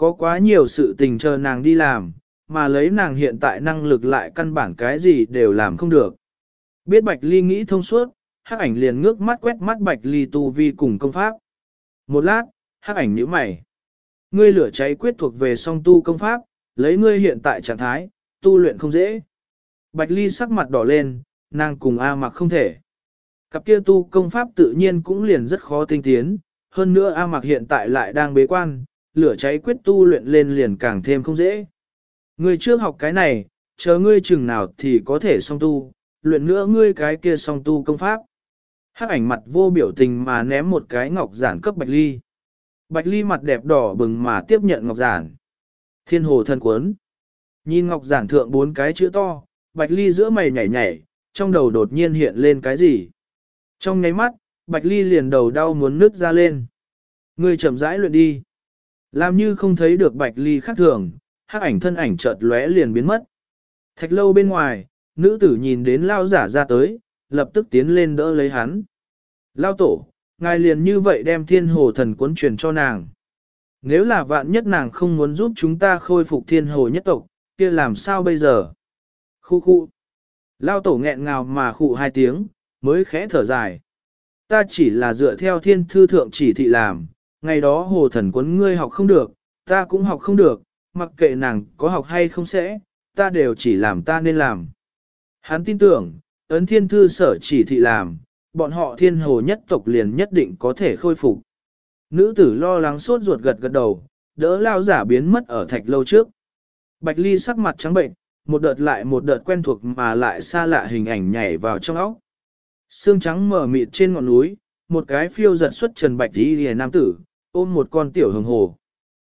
Có quá nhiều sự tình chờ nàng đi làm, mà lấy nàng hiện tại năng lực lại căn bản cái gì đều làm không được. Biết Bạch Ly nghĩ thông suốt, Hắc ảnh liền ngước mắt quét mắt Bạch Ly tu vi cùng công pháp. Một lát, Hắc ảnh nhíu mày. Ngươi lửa cháy quyết thuộc về song tu công pháp, lấy ngươi hiện tại trạng thái, tu luyện không dễ. Bạch Ly sắc mặt đỏ lên, nàng cùng A Mặc không thể. Cặp kia tu công pháp tự nhiên cũng liền rất khó tinh tiến, hơn nữa A Mặc hiện tại lại đang bế quan, lửa cháy quyết tu luyện lên liền càng thêm không dễ. Ngươi trước học cái này, chờ ngươi chừng nào thì có thể song tu, luyện nữa ngươi cái kia song tu công pháp. Hắc ảnh mặt vô biểu tình mà ném một cái ngọc giản cấp Bạch Ly. Bạch Ly mặt đẹp đỏ bừng mà tiếp nhận ngọc giản. Thiên hồ thần cuốn. Nhìn ngọc giản thượng 4 cái chữ to, Bạch Ly giữa mày nhảy nhảy, trong đầu đột nhiên hiện lên cái gì. Trong nháy mắt, Bạch Ly liền đầu đau muốn nứt ra lên. Ngươi chậm rãi luyện đi. Làm như không thấy được Bạch Ly khác thường, Hắc ảnh thân ảnh chợt lóe liền biến mất. Thạch lâu bên ngoài, nữ tử nhìn đến lao giả ra tới, lập tức tiến lên đỡ lấy hắn. Lao tổ, ngài liền như vậy đem thiên hồ thần cuốn truyền cho nàng. Nếu là vạn nhất nàng không muốn giúp chúng ta khôi phục thiên hồ nhất tộc, kia làm sao bây giờ? Khu khu. Lao tổ nghẹn ngào mà khụ 2 tiếng, mới khẽ thở dài. Ta chỉ là dựa theo thiên thư thượng chỉ thị làm, ngày đó hồ thần cuốn ngươi học không được, ta cũng học không được, mặc kệ nàng có học hay không sẽ, ta đều chỉ làm ta nên làm. Hắn tin tưởng, ấn thiên thư sở chỉ thị làm, bọn họ thiên hồ nhất tộc liền nhất định có thể khôi phục. Nữ tử lo lắng sốt ruột gật gật đầu, đỡ lao giả biến mất ở thạch lâu trước. Bạch Ly sắc mặt trắng bệnh, một đợt lại một đợt quen thuộc mà lại xa lạ hình ảnh nhảy vào trong óc. Sương trắng mờ mịt trên ngọn núi, một cái phiêu giật xuất trần bạch y liễu nam tử, ôm một con tiểu hồng hồ.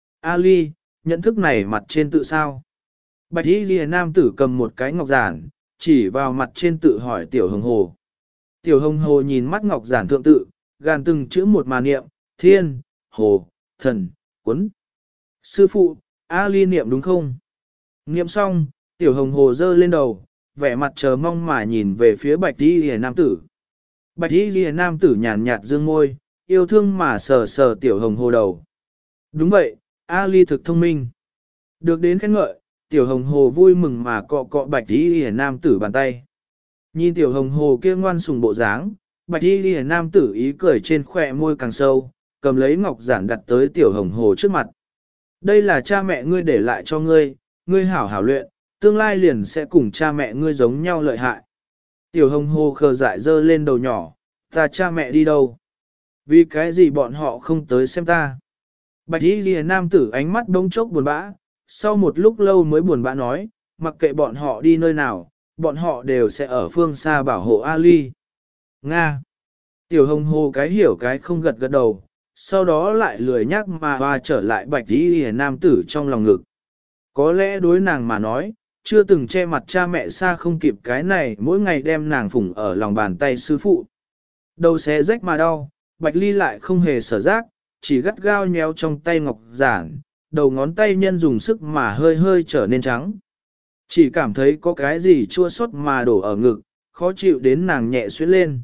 Ali, nhận thức này mặt trên tự sao? Bạch y liễu nam tử cầm một cái ngọc giản, chỉ vào mặt trên tự hỏi tiểu hồng hồ. Tiểu hồng hồ nhìn mắt ngọc giản thượng tự, gàn từng chữ một mà niệm, thiên, hồ, thần, quấn. Sư phụ, Ali niệm đúng không? Niệm xong, tiểu hồng hồ giơ lên đầu, vẻ mặt chờ mong mà nhìn về phía bạch y liễu nam tử. Bạch y liễu nam tử nhàn nhạt dương môi, yêu thương mà sờ sờ tiểu hồng hồ đầu. Đúng vậy, Ali thực thông minh. Được đến khen ngợi, tiểu hồng hồ vui mừng mà cọ cọ bạch y liễu nam tử bàn tay. Nhìn tiểu hồng hồ kia ngoan sùng bộ dáng, bạch y liễu nam tử ý cười trên khỏe môi càng sâu, cầm lấy ngọc giản đặt tới tiểu hồng hồ trước mặt. Đây là cha mẹ ngươi để lại cho ngươi, ngươi hảo hảo luyện, tương lai liền sẽ cùng cha mẹ ngươi giống nhau lợi hại. Tiểu hồng hồ khờ dại dơ lên đầu nhỏ, ta cha mẹ đi đâu? Vì cái gì bọn họ không tới xem ta? Bạch y liễu nam tử ánh mắt bỗng chốc buồn bã, sau một lúc lâu mới buồn bã nói, mặc kệ bọn họ đi nơi nào, bọn họ đều sẽ ở phương xa bảo hộ Ali. Nga. Tiểu hồng hồ cái hiểu cái không gật gật đầu, sau đó lại lười nhắc mà hoa trở lại bạch y liễu nam tử trong lòng ngực. Có lẽ đối nàng mà nói, chưa từng che mặt cha mẹ xa không kịp cái này mỗi ngày đem nàng phủng ở lòng bàn tay sư phụ. Đầu xé rách mà đau, bạch ly lại không hề sở giác, chỉ gắt gao nhéo trong tay ngọc giản, đầu ngón tay nhân dùng sức mà hơi hơi trở nên trắng. Chỉ cảm thấy có cái gì chua xót mà đổ ở ngực, khó chịu đến nàng nhẹ xuyến lên.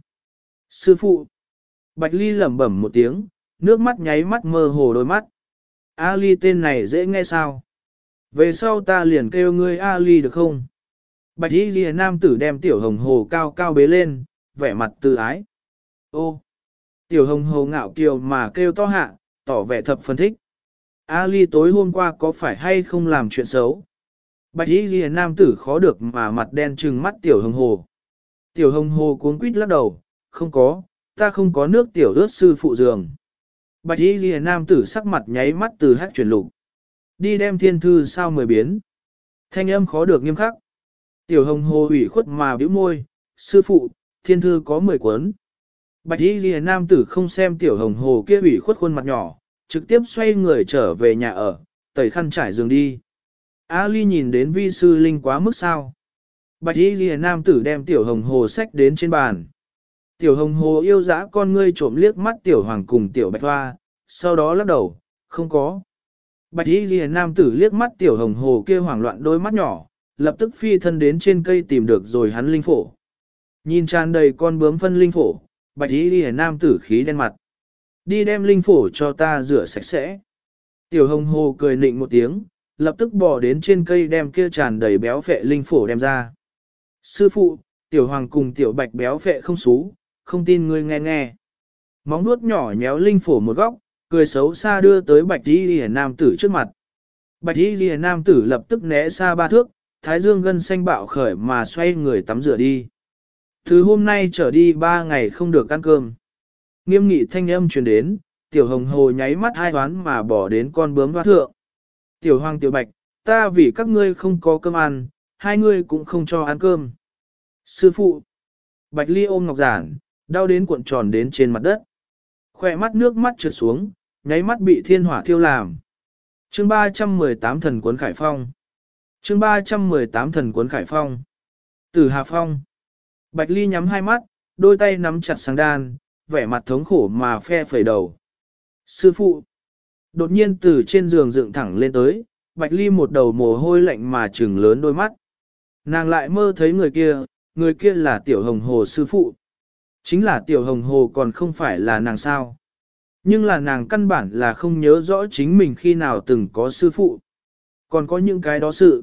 Sư phụ! Bạch ly lẩm bẩm một tiếng, nước mắt nháy mắt mơ hồ đôi mắt. Ali tên này dễ nghe sao? Về sau ta liền kêu ngươi Ali được không? Bạch y ghi nam tử đem tiểu hồng hồ cao cao bế lên, vẻ mặt từ ái. Ô! Tiểu hồng hồ ngạo kiều mà kêu to hạ, tỏ vẻ thập phân thích. Ali tối hôm qua có phải hay không làm chuyện xấu? Bạch y ghi nam tử khó được mà mặt đen trừng mắt tiểu hồng hồ. Tiểu hồng hồ cuống quýt lắc đầu, không có, ta không có nước tiểu ướt sư phụ giường. Bạch y ghi nam tử sắc mặt nháy mắt từ hát chuyển lục. Đi đem thiên thư sao 10 biến. Thanh âm khó được nghiêm khắc. Tiểu hồng hồ ủy khuất mà bĩu môi, sư phụ, thiên thư có 10 cuốn. Bạch y ghi nam tử không xem tiểu hồng hồ kia ủy khuất khuôn mặt nhỏ, trực tiếp xoay người trở về nhà ở, tẩy khăn trải giường đi. Ali nhìn đến vi sư linh quá mức sao. Bạch y ghi nam tử đem tiểu hồng hồ xách đến trên bàn. Tiểu hồng hồ yêu dã con ngươi trộm liếc mắt tiểu hoàng cùng tiểu bạch hoa, sau đó lắc đầu, không có. Bạch y ghi nam tử liếc mắt tiểu hồng hồ kia hoảng loạn đôi mắt nhỏ, lập tức phi thân đến trên cây tìm được rồi hắn linh phổ. Nhìn tràn đầy con bướm phân linh phổ, bạch y ghi nam tử khí đen mặt. Đi đem linh phổ cho ta rửa sạch sẽ. Tiểu hồng hồ cười nịnh một tiếng, lập tức bỏ đến trên cây đem kia tràn đầy béo phệ linh phổ đem ra. Sư phụ, tiểu hoàng cùng tiểu bạch béo phệ không xú, không tin ngươi nghe nghe. Móng vuốt nhỏ nhéo linh phổ một góc, cười xấu xa đưa tới bạch y liễu nam tử trước mặt. Bạch y liễu nam tử lập tức né xa 3 thước, thái dương gân xanh bạo khởi mà xoay người tắm rửa đi. Từ hôm nay trở đi 3 ngày không được ăn cơm. Nghiêm nghị thanh âm truyền đến, tiểu hồng hồ nháy mắt hai toán mà bỏ đến con bướm hoa thượng. Tiểu hoàng tiểu bạch, ta vì các ngươi không có cơm ăn, hai ngươi cũng không cho ăn cơm. Sư phụ, bạch ly ôm ngọc giản, đau đến cuộn tròn đến trên mặt đất. Khoe mắt nước mắt trượt xuống, nháy mắt bị thiên hỏa thiêu làm. Chương 318 thần cuốn Khải Phong. Chương 318 thần cuốn Khải Phong. Tử Hà Phong. Bạch ly nhắm hai mắt, đôi tay nắm chặt sáng đan, vẻ mặt thống khổ mà phe phẩy đầu. Sư phụ. Đột nhiên từ trên giường dựng thẳng lên tới, Bạch ly một đầu mồ hôi lạnh mà trừng lớn đôi mắt. Nàng lại mơ thấy người kia là tiểu hồng hồ sư phụ. Chính là tiểu hồng hồ còn không phải là nàng sao. Nhưng là nàng căn bản là không nhớ rõ chính mình khi nào từng có sư phụ. Còn có những cái đó sự.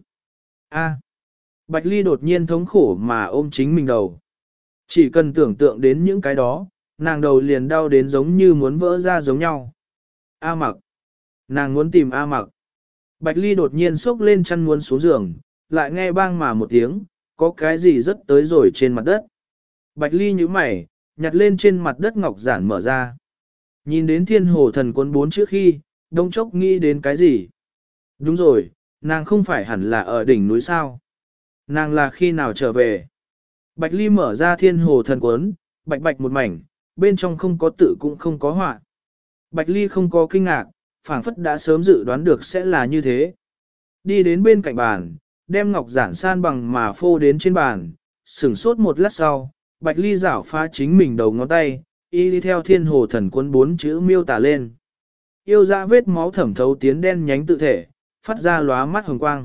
Bạch ly đột nhiên thống khổ mà ôm chính mình đầu. Chỉ cần tưởng tượng đến những cái đó, nàng đầu liền đau đến giống như muốn vỡ ra giống nhau. A Mặc. Nàng muốn tìm A Mặc. Bạch ly đột nhiên xốc lên chăn muốn xuống giường, lại nghe bang mà một tiếng, có cái gì rớt tới rồi trên mặt đất. Bạch ly nhíu mày, nhặt lên trên mặt đất ngọc giản mở ra. Nhìn đến thiên hồ thần cuốn 4 chữ khi, đông chốc nghĩ đến cái gì? Đúng rồi, nàng không phải hẳn là ở đỉnh núi sao? Nàng là khi nào trở về? Bạch ly mở ra thiên hồ thần cuốn, bạch bạch một mảnh, bên trong không có tự cũng không có họa. Bạch ly không có kinh ngạc, phảng phất đã sớm dự đoán được sẽ là như thế. Đi đến bên cạnh bàn, đem ngọc giản san bằng mà phô đến trên bàn, sửng sốt một lát sau, Bạch ly rảo phá chính mình đầu ngón tay, y đi theo thiên hồ thần cuốn 4 chữ miêu tả lên. Yêu dã vết máu thẩm thấu tiến đen nhánh tự thể, phát ra lóa mắt hồng quang.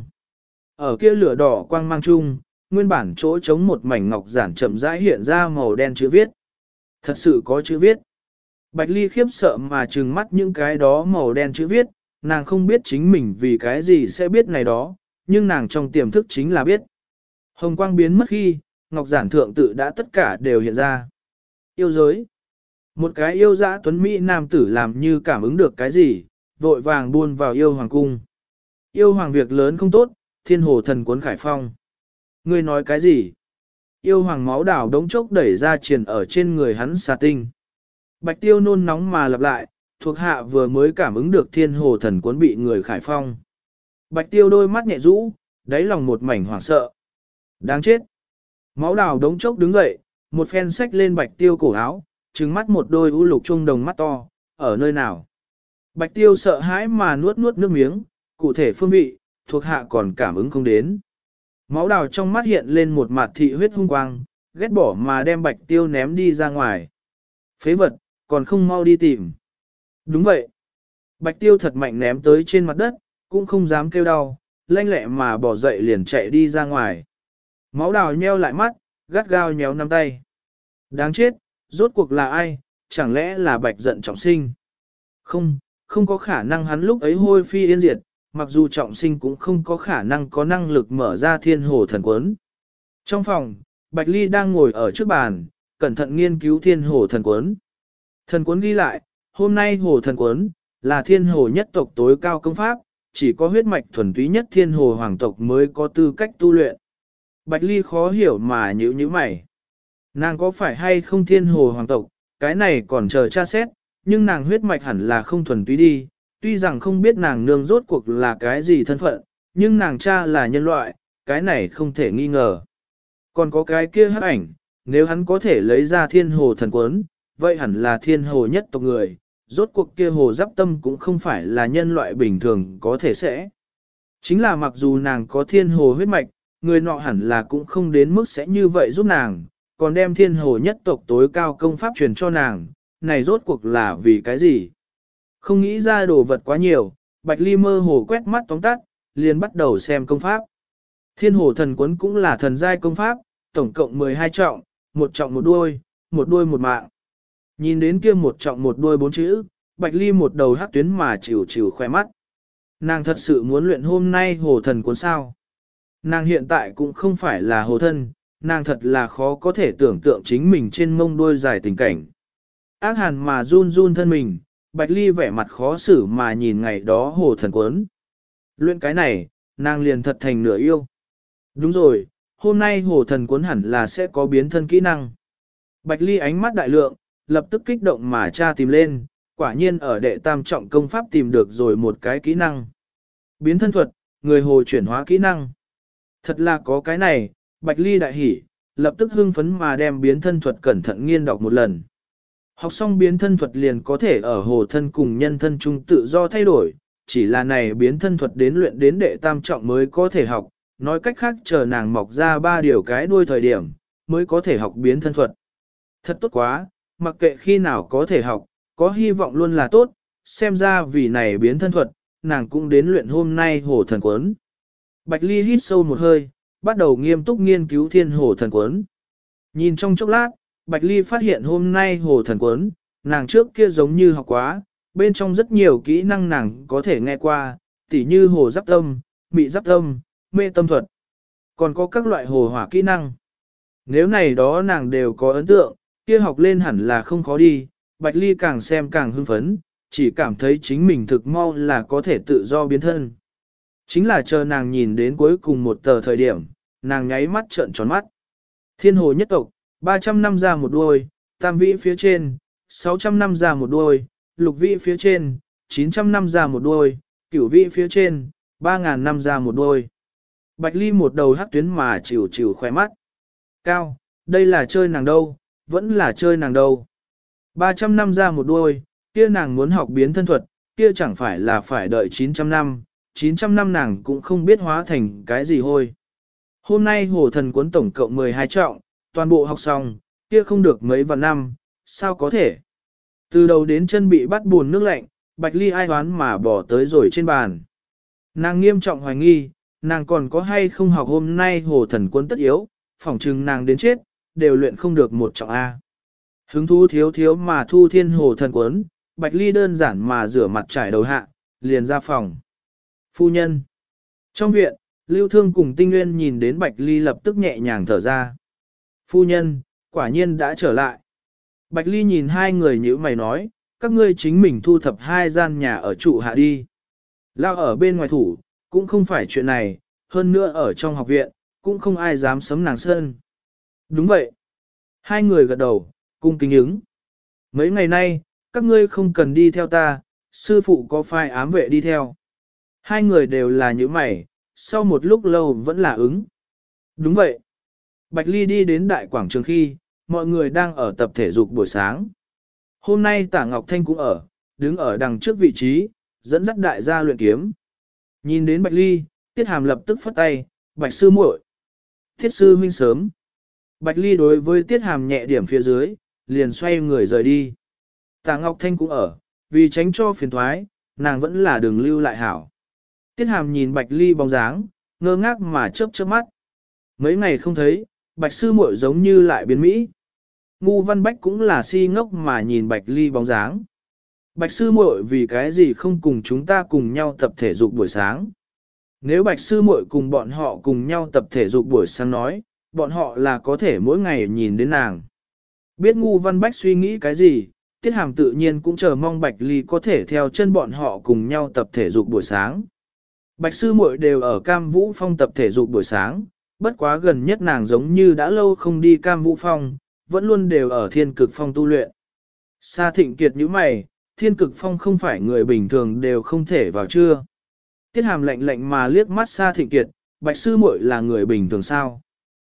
Ở kia lửa đỏ quang mang chung, nguyên bản chỗ trống một mảnh ngọc giản chậm rãi hiện ra màu đen chữ viết. Thật sự có chữ viết. Bạch ly khiếp sợ mà trừng mắt những cái đó màu đen chữ viết, nàng không biết chính mình vì cái gì sẽ biết này đó, nhưng nàng trong tiềm thức chính là biết. Hồng quang biến mất khi, ngọc giản thượng tự đã tất cả đều hiện ra. Yêu giới. Một cái yêu dã tuấn Mỹ nam tử làm như cảm ứng được cái gì, vội vàng buôn vào yêu hoàng cung. Yêu hoàng việc lớn không tốt, thiên hồ thần cuốn Khải Phong. Ngươi nói cái gì? Yêu hoàng máu đảo đống chốc đẩy ra triền ở trên người hắn xà tinh. Bạch tiêu nôn nóng mà lặp lại, thuộc hạ vừa mới cảm ứng được thiên hồ thần cuốn bị người Khải Phong. Bạch tiêu đôi mắt nhẹ rũ, đáy lòng một mảnh hoảng sợ. Đáng chết. Máu đào đống chốc đứng dậy, một phen xách lên bạch tiêu cổ áo, trừng mắt một đôi u lục trung đồng mắt to, ở nơi nào. Bạch tiêu sợ hãi mà nuốt nuốt nước miếng, cụ thể phương vị, thuộc hạ còn cảm ứng không đến. Máu đào trong mắt hiện lên một mặt thị huyết hung quang, ghét bỏ mà đem bạch tiêu ném đi ra ngoài. Phế vật, còn không mau đi tìm. Đúng vậy. Bạch tiêu thật mạnh ném tới trên mặt đất, cũng không dám kêu đau, lanh lẹ mà bỏ dậy liền chạy đi ra ngoài. Máu đào nheo lại mắt, gắt gao nhéo nắm tay. Đáng chết, rốt cuộc là ai, chẳng lẽ là bạch giận trọng sinh? Không có khả năng hắn lúc ấy hôi phi yên diệt, mặc dù trọng sinh cũng không có khả năng có năng lực mở ra thiên hồ thần cuốn. Trong phòng, Bạch Ly đang ngồi ở trước bàn, cẩn thận nghiên cứu thiên hồ thần cuốn. Thần cuốn ghi lại, hôm nay hồ thần cuốn, là thiên hồ nhất tộc tối cao công pháp, chỉ có huyết mạch thuần túy nhất thiên hồ hoàng tộc mới có tư cách tu luyện. Bạch Ly khó hiểu mà nhíu mày. Nàng có phải hay không thiên hồ hoàng tộc, cái này còn chờ tra xét, nhưng nàng huyết mạch hẳn là không thuần túy đi, tuy rằng không biết nàng nương rốt cuộc là cái gì thân phận, nhưng nàng cha là nhân loại, cái này không thể nghi ngờ. Còn có cái kia hắc ảnh, nếu hắn có thể lấy ra thiên hồ thần cuốn, vậy hẳn là thiên hồ nhất tộc người, rốt cuộc kia hồ giáp tâm cũng không phải là nhân loại bình thường có thể sẽ. Chính là mặc dù nàng có thiên hồ huyết mạch, người nọ hẳn là cũng không đến mức sẽ như vậy giúp nàng, còn đem thiên hồ nhất tộc tối cao công pháp truyền cho nàng, này rốt cuộc là vì cái gì? Không nghĩ ra đồ vật quá nhiều, Bạch Ly mơ hồ quét mắt tóm tắt, liền bắt đầu xem công pháp. Thiên hồ thần cuốn cũng là thần giai công pháp, tổng cộng 12 trọng, một trọng một đuôi một mạng. Nhìn đến kia một trọng một đuôi 4 chữ, Bạch Ly một đầu hắc tuyến mà chịu khoe mắt. Nàng thật sự muốn luyện hôm nay hồ thần cuốn sao. Nàng hiện tại cũng không phải là hồ thân, nàng thật là khó có thể tưởng tượng chính mình trên mông đuôi dài tình cảnh. Ác hàn mà run run thân mình, Bạch Ly vẻ mặt khó xử mà nhìn ngày đó hồ thần cuốn. Luyện cái này, nàng liền thật thành nửa yêu. Đúng rồi, hôm nay hồ thần cuốn hẳn là sẽ có biến thân kỹ năng. Bạch Ly ánh mắt đại lượng, lập tức kích động mà tra tìm lên, quả nhiên ở đệ tam trọng công pháp tìm được rồi một cái kỹ năng. Biến thân thuật, người hồ chuyển hóa kỹ năng. Thật là có cái này, Bạch Ly đại hỉ, lập tức hưng phấn mà đem biến thân thuật cẩn thận nghiên đọc một lần. Học xong biến thân thuật liền có thể ở hồ thân cùng nhân thân chung tự do thay đổi, chỉ là này biến thân thuật đến luyện đến đệ tam trọng mới có thể học, nói cách khác chờ nàng mọc ra 3 điều cái đuôi thời điểm, mới có thể học biến thân thuật. Thật tốt quá, mặc kệ khi nào có thể học, có hy vọng luôn là tốt, xem ra vì này biến thân thuật, nàng cũng đến luyện hôm nay hồ thần cuốn. Bạch Ly hít sâu một hơi, bắt đầu nghiêm túc nghiên cứu thiên hồ thần cuốn. Nhìn trong chốc lát, Bạch Ly phát hiện hôm nay hồ thần cuốn, nàng trước kia giống như học quá, bên trong rất nhiều kỹ năng nàng có thể nghe qua, tỉ như hồ giáp tâm, mị giáp tâm, mê tâm thuật. Còn có các loại hồ hỏa kỹ năng. Nếu này đó nàng đều có ấn tượng, kia học lên hẳn là không khó đi, Bạch Ly càng xem càng hưng phấn, chỉ cảm thấy chính mình thực mau là có thể tự do biến thân. Chính là chờ nàng nhìn đến cuối cùng một tờ thời điểm, nàng nháy mắt trợn tròn mắt. Thiên hồ nhất tộc, 300 năm ra một đuôi, tam vĩ phía trên, 600 năm ra một đuôi, lục vĩ phía trên, 900 năm ra một đuôi, cửu vĩ phía trên, 3.000 năm ra một đuôi. Bạch Ly một đầu hắc tuyến mà chịu chịu khỏe mắt. Cao, đây là chơi nàng đâu, vẫn là chơi nàng đâu. 300 năm ra một đuôi, kia nàng muốn học biến thân thuật, kia chẳng phải là phải đợi 900 năm, 900 năm nàng cũng không biết hóa thành cái gì hôi. Hôm nay hồ thần cuốn tổng cộng 12 trọng, toàn bộ học xong, kia không được mấy vạn năm, sao có thể. Từ đầu đến chân bị bắt buồn nước lạnh, Bạch Ly ai hoán mà bỏ tới rồi trên bàn. Nàng nghiêm trọng hoài nghi, nàng còn có hay không học hôm nay hồ thần cuốn tất yếu, phỏng chừng nàng đến chết, đều luyện không được một trọng A. Hứng thú thiếu thiếu mà thu thiên hồ thần cuốn, Bạch Ly đơn giản mà rửa mặt trải đầu hạ, liền ra phòng. Phu nhân. Trong viện, Lưu Thương cùng Tinh Nguyên nhìn đến Bạch Ly lập tức nhẹ nhàng thở ra. Phu nhân, quả nhiên đã trở lại. Bạch Ly nhìn hai người như mày nói, các ngươi chính mình thu thập hai gian nhà ở trụ hạ đi. Lao ở bên ngoài thủ, cũng không phải chuyện này, hơn nữa ở trong học viện, cũng không ai dám sấm nàng sơn. Đúng vậy. Hai người gật đầu, cung kính ứng. Mấy ngày nay, các ngươi không cần đi theo ta, sư phụ có phai ám vệ đi theo. Hai người đều là những mày, sau một lúc lâu vẫn là ứng. Đúng vậy. Bạch Ly đi đến đại quảng trường khi, mọi người đang ở tập thể dục buổi sáng. Hôm nay Tả Ngọc Thanh cũng ở, đứng ở đằng trước vị trí, dẫn dắt đại gia luyện kiếm. Nhìn đến Bạch Ly, Tiết Hàm lập tức phất tay, Bạch sư muội, Thiết sư huynh sớm. Bạch Ly đối với Tiết Hàm nhẹ điểm phía dưới, liền xoay người rời đi. Tả Ngọc Thanh cũng ở, vì tránh cho phiền thoái, nàng vẫn là đường lưu lại hảo. Tiết Hàm nhìn Bạch Ly bóng dáng, ngơ ngác mà chớp chớp mắt. Mấy ngày không thấy, Bạch sư muội giống như lại biến Mỹ. Ngu Văn Bách cũng là si ngốc mà nhìn Bạch Ly bóng dáng. Bạch sư muội vì cái gì không cùng chúng ta cùng nhau tập thể dục buổi sáng? Nếu Bạch sư muội cùng bọn họ cùng nhau tập thể dục buổi sáng nói, bọn họ là có thể mỗi ngày nhìn đến nàng. Biết Ngu Văn Bách suy nghĩ cái gì, Tiết Hàm tự nhiên cũng chờ mong Bạch Ly có thể theo chân bọn họ cùng nhau tập thể dục buổi sáng. Bạch sư muội đều ở Cam Vũ Phong tập thể dục buổi sáng, bất quá gần nhất nàng giống như đã lâu không đi Cam Vũ Phong, vẫn luôn đều ở Thiên Cực Phong tu luyện. Sa Thịnh Kiệt như mày, Thiên Cực Phong không phải người bình thường đều không thể vào chưa? Tiết Hàm lạnh lạnh mà liếc mắt Sa Thịnh Kiệt, Bạch sư muội là người bình thường sao?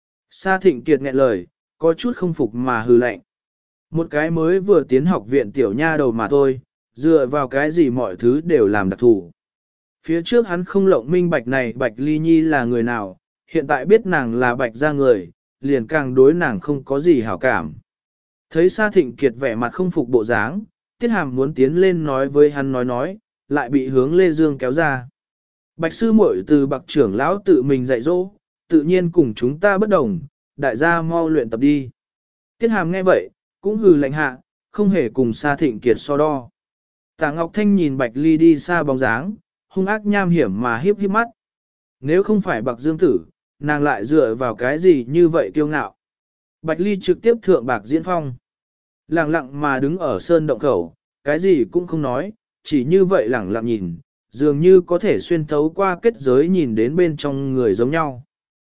Sa Thịnh Kiệt nghẹn lời, có chút không phục mà hừ lạnh. Một cái mới vừa tiến học viện tiểu nha đầu mà thôi, dựa vào cái gì mọi thứ đều làm đặc thù. Phía trước hắn không lộng minh bạch này Bạch Ly Nhi là người nào, hiện tại biết nàng là Bạch gia người, liền càng đối nàng không có gì hảo cảm. Thấy Sa Thịnh Kiệt vẻ mặt không phục bộ dáng, Tiết Hàm muốn tiến lên nói với hắn nói, lại bị hướng Lê Dương kéo ra. Bạch sư muội từ Bạch trưởng lão tự mình dạy dỗ, tự nhiên cùng chúng ta bất đồng, đại gia mau luyện tập đi. Tiết Hàm nghe vậy, cũng hừ lạnh hạ, không hề cùng Sa Thịnh Kiệt so đo. Tả Ngọc Thanh nhìn Bạch Ly đi xa bóng dáng, hung ác nham hiểm mà hiếp hiếp mắt. Nếu không phải Bạc Dương Tử, nàng lại dựa vào cái gì như vậy kiêu ngạo. Bạch Ly trực tiếp thượng Bạc Diễn Phong. Lặng lặng mà đứng ở sơn động khẩu, cái gì cũng không nói, chỉ như vậy lặng lặng nhìn, dường như có thể xuyên thấu qua kết giới nhìn đến bên trong người giống nhau.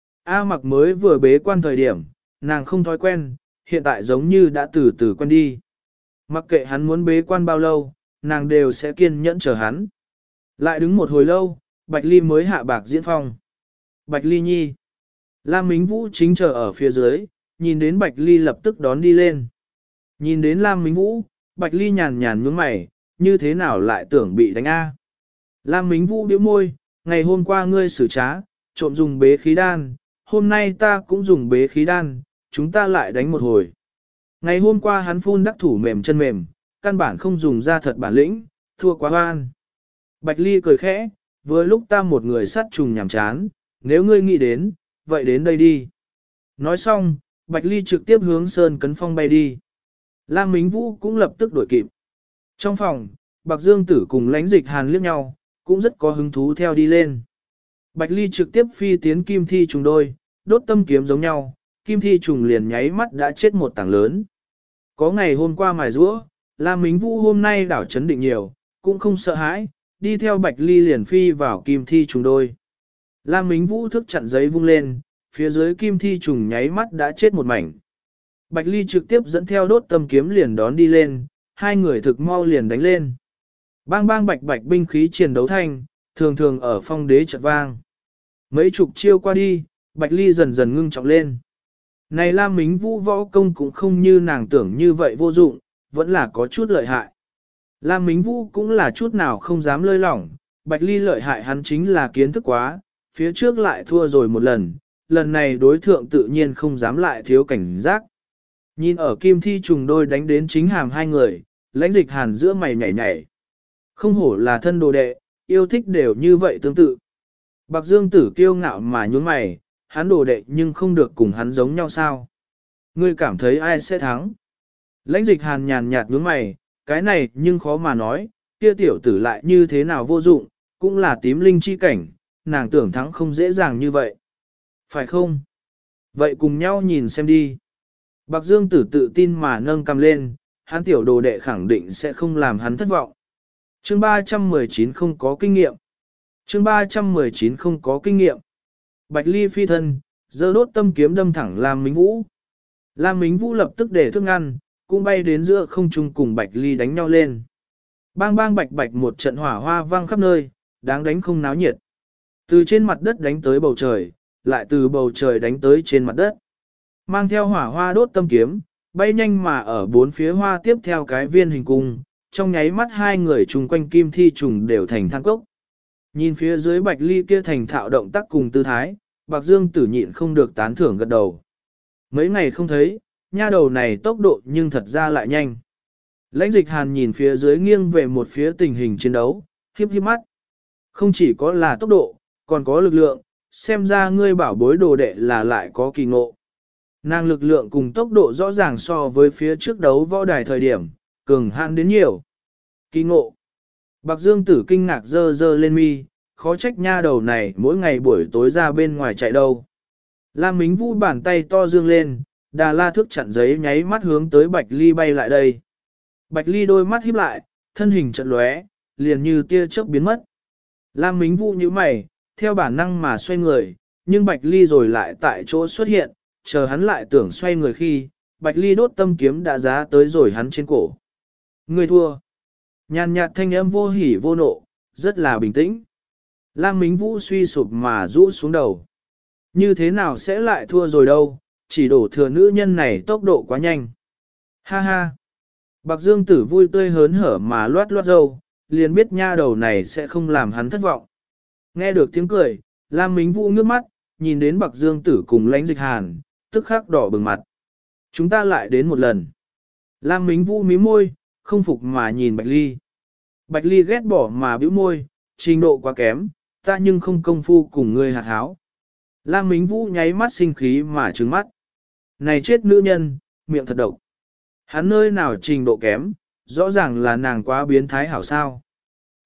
A Mặc mới vừa bế quan thời điểm, nàng không thói quen, hiện tại giống như đã từ từ quen đi. Mặc kệ hắn muốn bế quan bao lâu, nàng đều sẽ kiên nhẫn chờ hắn. Lại đứng một hồi lâu, Bạch Ly mới hạ Bạc Diễn Phong. Bạch Ly nhi. Lam Mính Vũ chính chờ ở phía dưới, nhìn đến Bạch Ly lập tức đón đi lên. Nhìn đến Lam Mính Vũ, Bạch Ly nhàn nhàn nhướng mày, như thế nào lại tưởng bị đánh A. Lam Mính Vũ bĩu môi, ngày hôm qua ngươi xử trá, trộm dùng bế khí đan, hôm nay ta cũng dùng bế khí đan, chúng ta lại đánh một hồi. Ngày hôm qua hắn phun đắc thủ mềm chân mềm, căn bản không dùng ra thật bản lĩnh, thua quá oan. Bạch Ly cười khẽ, vừa lúc ta một người sát trùng nhàm chán, nếu ngươi nghĩ đến, vậy đến đây đi. Nói xong, Bạch Ly trực tiếp hướng Sơn Cấn Phong bay đi. Lam Mính Vũ cũng lập tức đuổi kịp. Trong phòng, Bạc Dương Tử cùng Lãnh Dịch Hàn liếc nhau, cũng rất có hứng thú theo đi lên. Bạch Ly trực tiếp phi tiến kim thi trùng đôi, đốt tâm kiếm giống nhau, kim thi trùng liền nháy mắt đã chết một tảng lớn. Có ngày hôm qua mài rũa, Lam Mính Vũ hôm nay đảo chấn định nhiều, cũng không sợ hãi, đi theo Bạch Ly liền phi vào kim thi trùng đôi. Lam Mính Vũ thức chặn giấy vung lên, phía dưới kim thi trùng nháy mắt đã chết một mảnh. Bạch Ly trực tiếp dẫn theo đốt tâm kiếm liền đón đi lên, hai người thực mau liền đánh lên. Bang bang bạch bạch binh khí chiến đấu thanh, thường thường ở phong đế chợt vang. Mấy chục chiêu qua đi, Bạch Ly dần dần ngưng trọng lên. Này Lam Mính Vũ võ công cũng không như nàng tưởng như vậy vô dụng, vẫn là có chút lợi hại. Lam Mính Vũ cũng là chút nào không dám lơi lỏng, Bạch Ly lợi hại hắn chính là kiến thức quá, phía trước lại thua rồi một lần, lần này đối thượng tự nhiên không dám lại thiếu cảnh giác. Nhìn ở kim thi trùng đôi đánh đến chính hàm hai người, Lãnh Dịch Hàn giữa mày nhảy nhảy. Không hổ là thân đồ đệ, yêu thích đều như vậy tương tự. Bạc Dương Tử kiêu ngạo mà nhún mày, hắn đồ đệ nhưng không được cùng hắn giống nhau sao. Ngươi cảm thấy ai sẽ thắng? Lãnh Dịch Hàn nhàn nhạt nhướng mày, cái này nhưng khó mà nói, kia tiểu tử lại như thế nào vô dụng, cũng là tím linh chi cảnh, nàng tưởng thắng không dễ dàng như vậy. Phải không? Vậy cùng nhau nhìn xem đi. Bạc Dương Tử tự tin mà nâng cầm lên, hắn tiểu đồ đệ khẳng định sẽ không làm hắn thất vọng. Chương 319 không có kinh nghiệm. Chương 319 không có kinh nghiệm. Bạch Ly phi thân, giơ đốt tâm kiếm đâm thẳng Lam Mính Vũ. Lam Mính Vũ lập tức để thương ngăn, cũng bay đến giữa không trung cùng Bạch Ly đánh nhau lên. Bang bang bạch bạch một trận hỏa hoa vang khắp nơi, đáng đánh không náo nhiệt. Từ trên mặt đất đánh tới bầu trời, lại từ bầu trời đánh tới trên mặt đất. Mang theo hỏa hoa đốt tâm kiếm, bay nhanh mà ở bốn phía hoa tiếp theo cái viên hình cung, trong nháy mắt hai người chung quanh kim thi trùng đều thành than cốc. Nhìn phía dưới Bạch Ly kia thành thạo động tác cùng tư thái, Bạc Dương Tử nhịn không được tán thưởng gật đầu. Mấy ngày không thấy, nha đầu này tốc độ nhưng thật ra lại nhanh. Lãnh Dịch Hàn nhìn phía dưới nghiêng về một phía tình hình chiến đấu, hiếp hiếp mắt. Không chỉ có là tốc độ, còn có lực lượng, xem ra ngươi bảo bối đồ đệ là lại có kỳ ngộ. Nàng lực lượng cùng tốc độ rõ ràng so với phía trước đấu võ đài thời điểm, cường hạn đến nhiều. Kỳ ngộ. Bạc Dương Tử kinh ngạc dơ dơ lên mi, khó trách nha đầu này mỗi ngày buổi tối ra bên ngoài chạy đâu. Lam Mính Vũ bàn tay to dương lên, Đà La thước chặn giấy nháy mắt hướng tới Bạch Ly bay lại đây. Bạch Ly đôi mắt híp lại, thân hình chợt lóe, liền như tia chớp biến mất. Lam Mính Vũ nhíu mày, theo bản năng mà xoay người, nhưng Bạch Ly rồi lại tại chỗ xuất hiện, chờ hắn lại tưởng xoay người khi, Bạch Ly đốt tâm kiếm đã giá tới rồi hắn trên cổ. Người thua. Nhàn nhạt thanh âm vô hỉ vô nộ, rất là bình tĩnh. Lam Mính Vũ suy sụp mà rũ xuống đầu. Như thế nào sẽ lại thua rồi đâu, chỉ đổ thừa nữ nhân này tốc độ quá nhanh. Ha ha. Bạc Dương Tử vui tươi hớn hở mà loát loát râu, liền biết nha đầu này sẽ không làm hắn thất vọng. Nghe được tiếng cười, Lam Mính Vũ ngước mắt, nhìn đến Bạc Dương Tử cùng Lãnh Dịch Hàn, tức khắc đỏ bừng mặt. Chúng ta lại đến một lần. Lam Mính Vũ mím môi, không phục mà nhìn Bạch Ly. Bạch Ly ghét bỏ mà bĩu môi, trình độ quá kém, ta nhưng không công phu cùng ngươi hạt háo. Lam Mính Vũ nháy mắt sinh khí mà trừng mắt. Này chết nữ nhân, miệng thật độc. Hắn nơi nào trình độ kém, rõ ràng là nàng quá biến thái hảo sao.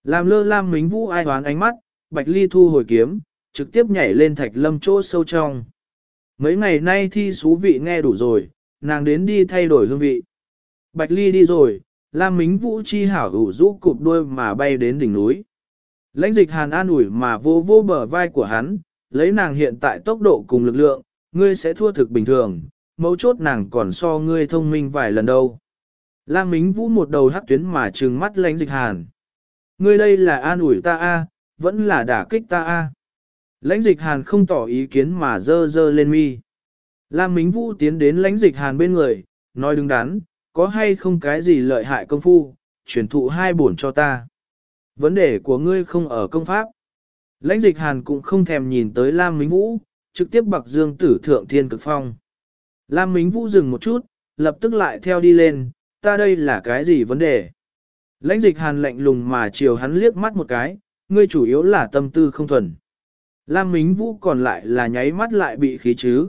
Làm lơ Lam Mính Vũ ai hoán ánh mắt, Bạch Ly thu hồi kiếm, trực tiếp nhảy lên thạch lâm chỗ sâu trong. Mấy ngày nay thi xú vị nghe đủ rồi, nàng đến đi thay đổi hương vị. Bạch Ly đi rồi, Lam Mính Vũ chi hảo ủ rũ cụp đuôi mà bay đến đỉnh núi. Lãnh Dịch Hàn an ủi mà vô vô bờ vai của hắn, lấy nàng hiện tại tốc độ cùng lực lượng, ngươi sẽ thua thực bình thường, mấu chốt nàng còn so ngươi thông minh vài lần đâu. Lam Mính Vũ một đầu hắc tuyến mà trừng mắt Lãnh Dịch Hàn. Ngươi đây là an ủi ta a, vẫn là đả kích ta a. Lãnh Dịch Hàn không tỏ ý kiến mà dơ dơ lên mi. Lam Mính Vũ tiến đến Lãnh Dịch Hàn bên người, nói đứng đắn, có hay không cái gì lợi hại công phu, truyền thụ hai bổn cho ta. Vấn đề của ngươi không ở công pháp. Lãnh Dịch Hàn cũng không thèm nhìn tới Lam Mính Vũ, trực tiếp bạc dương tử thượng thiên cực phong. Lam Mính Vũ dừng một chút, lập tức lại theo đi lên, ta đây là cái gì vấn đề? Lãnh Dịch Hàn lạnh lùng mà chiều hắn liếc mắt một cái, ngươi chủ yếu là tâm tư không thuần. Lam Mính Vũ còn lại là nháy mắt lại bị khí chứ.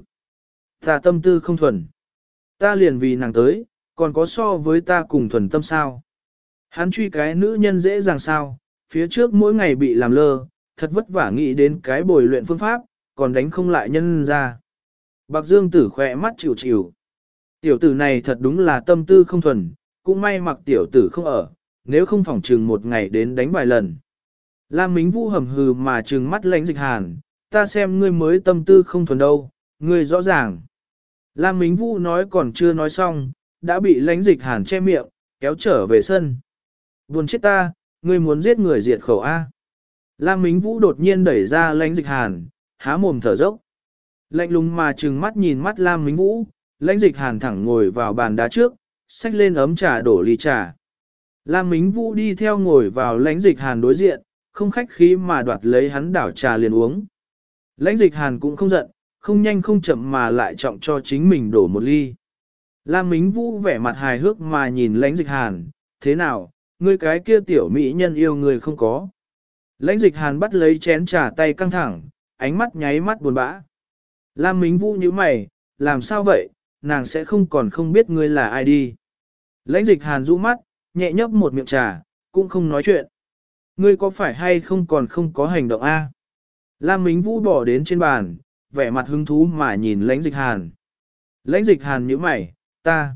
Ta tâm tư không thuần. Ta liền vì nàng tới, còn có so với ta cùng thuần tâm sao? Hắn truy cái nữ nhân dễ dàng sao, phía trước mỗi ngày bị làm lơ, thật vất vả nghĩ đến cái bồi luyện phương pháp, còn đánh không lại nhân ra. Bạc Dương Tử khỏe mắt chịu chịu. Tiểu tử này thật đúng là tâm tư không thuần, cũng may mặc tiểu tử không ở, nếu không phỏng trừng một ngày đến đánh vài lần. Lam Mính Vũ hầm hừ mà trừng mắt Lãnh Dịch Hàn, ta xem ngươi mới tâm tư không thuần đâu, ngươi rõ ràng. Lam Mính Vũ nói còn chưa nói xong, đã bị Lãnh Dịch Hàn che miệng, kéo trở về sân. Buồn chết ta, ngươi muốn giết người diệt khẩu A. Lam Mính Vũ đột nhiên đẩy ra Lãnh Dịch Hàn, há mồm thở dốc. Lạnh lùng mà trừng mắt nhìn mắt Lam Mính Vũ, Lãnh Dịch Hàn thẳng ngồi vào bàn đá trước, xách lên ấm trà đổ ly trà. Lam Mính Vũ đi theo ngồi vào Lãnh Dịch Hàn đối diện, không khách khí mà đoạt lấy hắn đảo trà liền uống. Lãnh Dịch Hàn cũng không giận, không nhanh không chậm mà lại trọng cho chính mình đổ một ly. Lam Mính Vũ vẻ mặt hài hước mà nhìn Lãnh Dịch Hàn, thế nào, ngươi cái kia tiểu mỹ nhân yêu người không có. Lãnh Dịch Hàn bắt lấy chén trà tay căng thẳng, ánh mắt nháy mắt buồn bã. Lam Mính Vũ nhíu mày, làm sao vậy, nàng sẽ không còn không biết ngươi là ai đi. Lãnh Dịch Hàn rũ mắt, nhẹ nhấp một miệng trà, cũng không nói chuyện. Ngươi có phải hay không còn không có hành động a? Lam Mính Vũ bỏ đến trên bàn, vẻ mặt hứng thú mà nhìn Lãnh Dịch Hàn. Lãnh Dịch Hàn nhíu mày, ta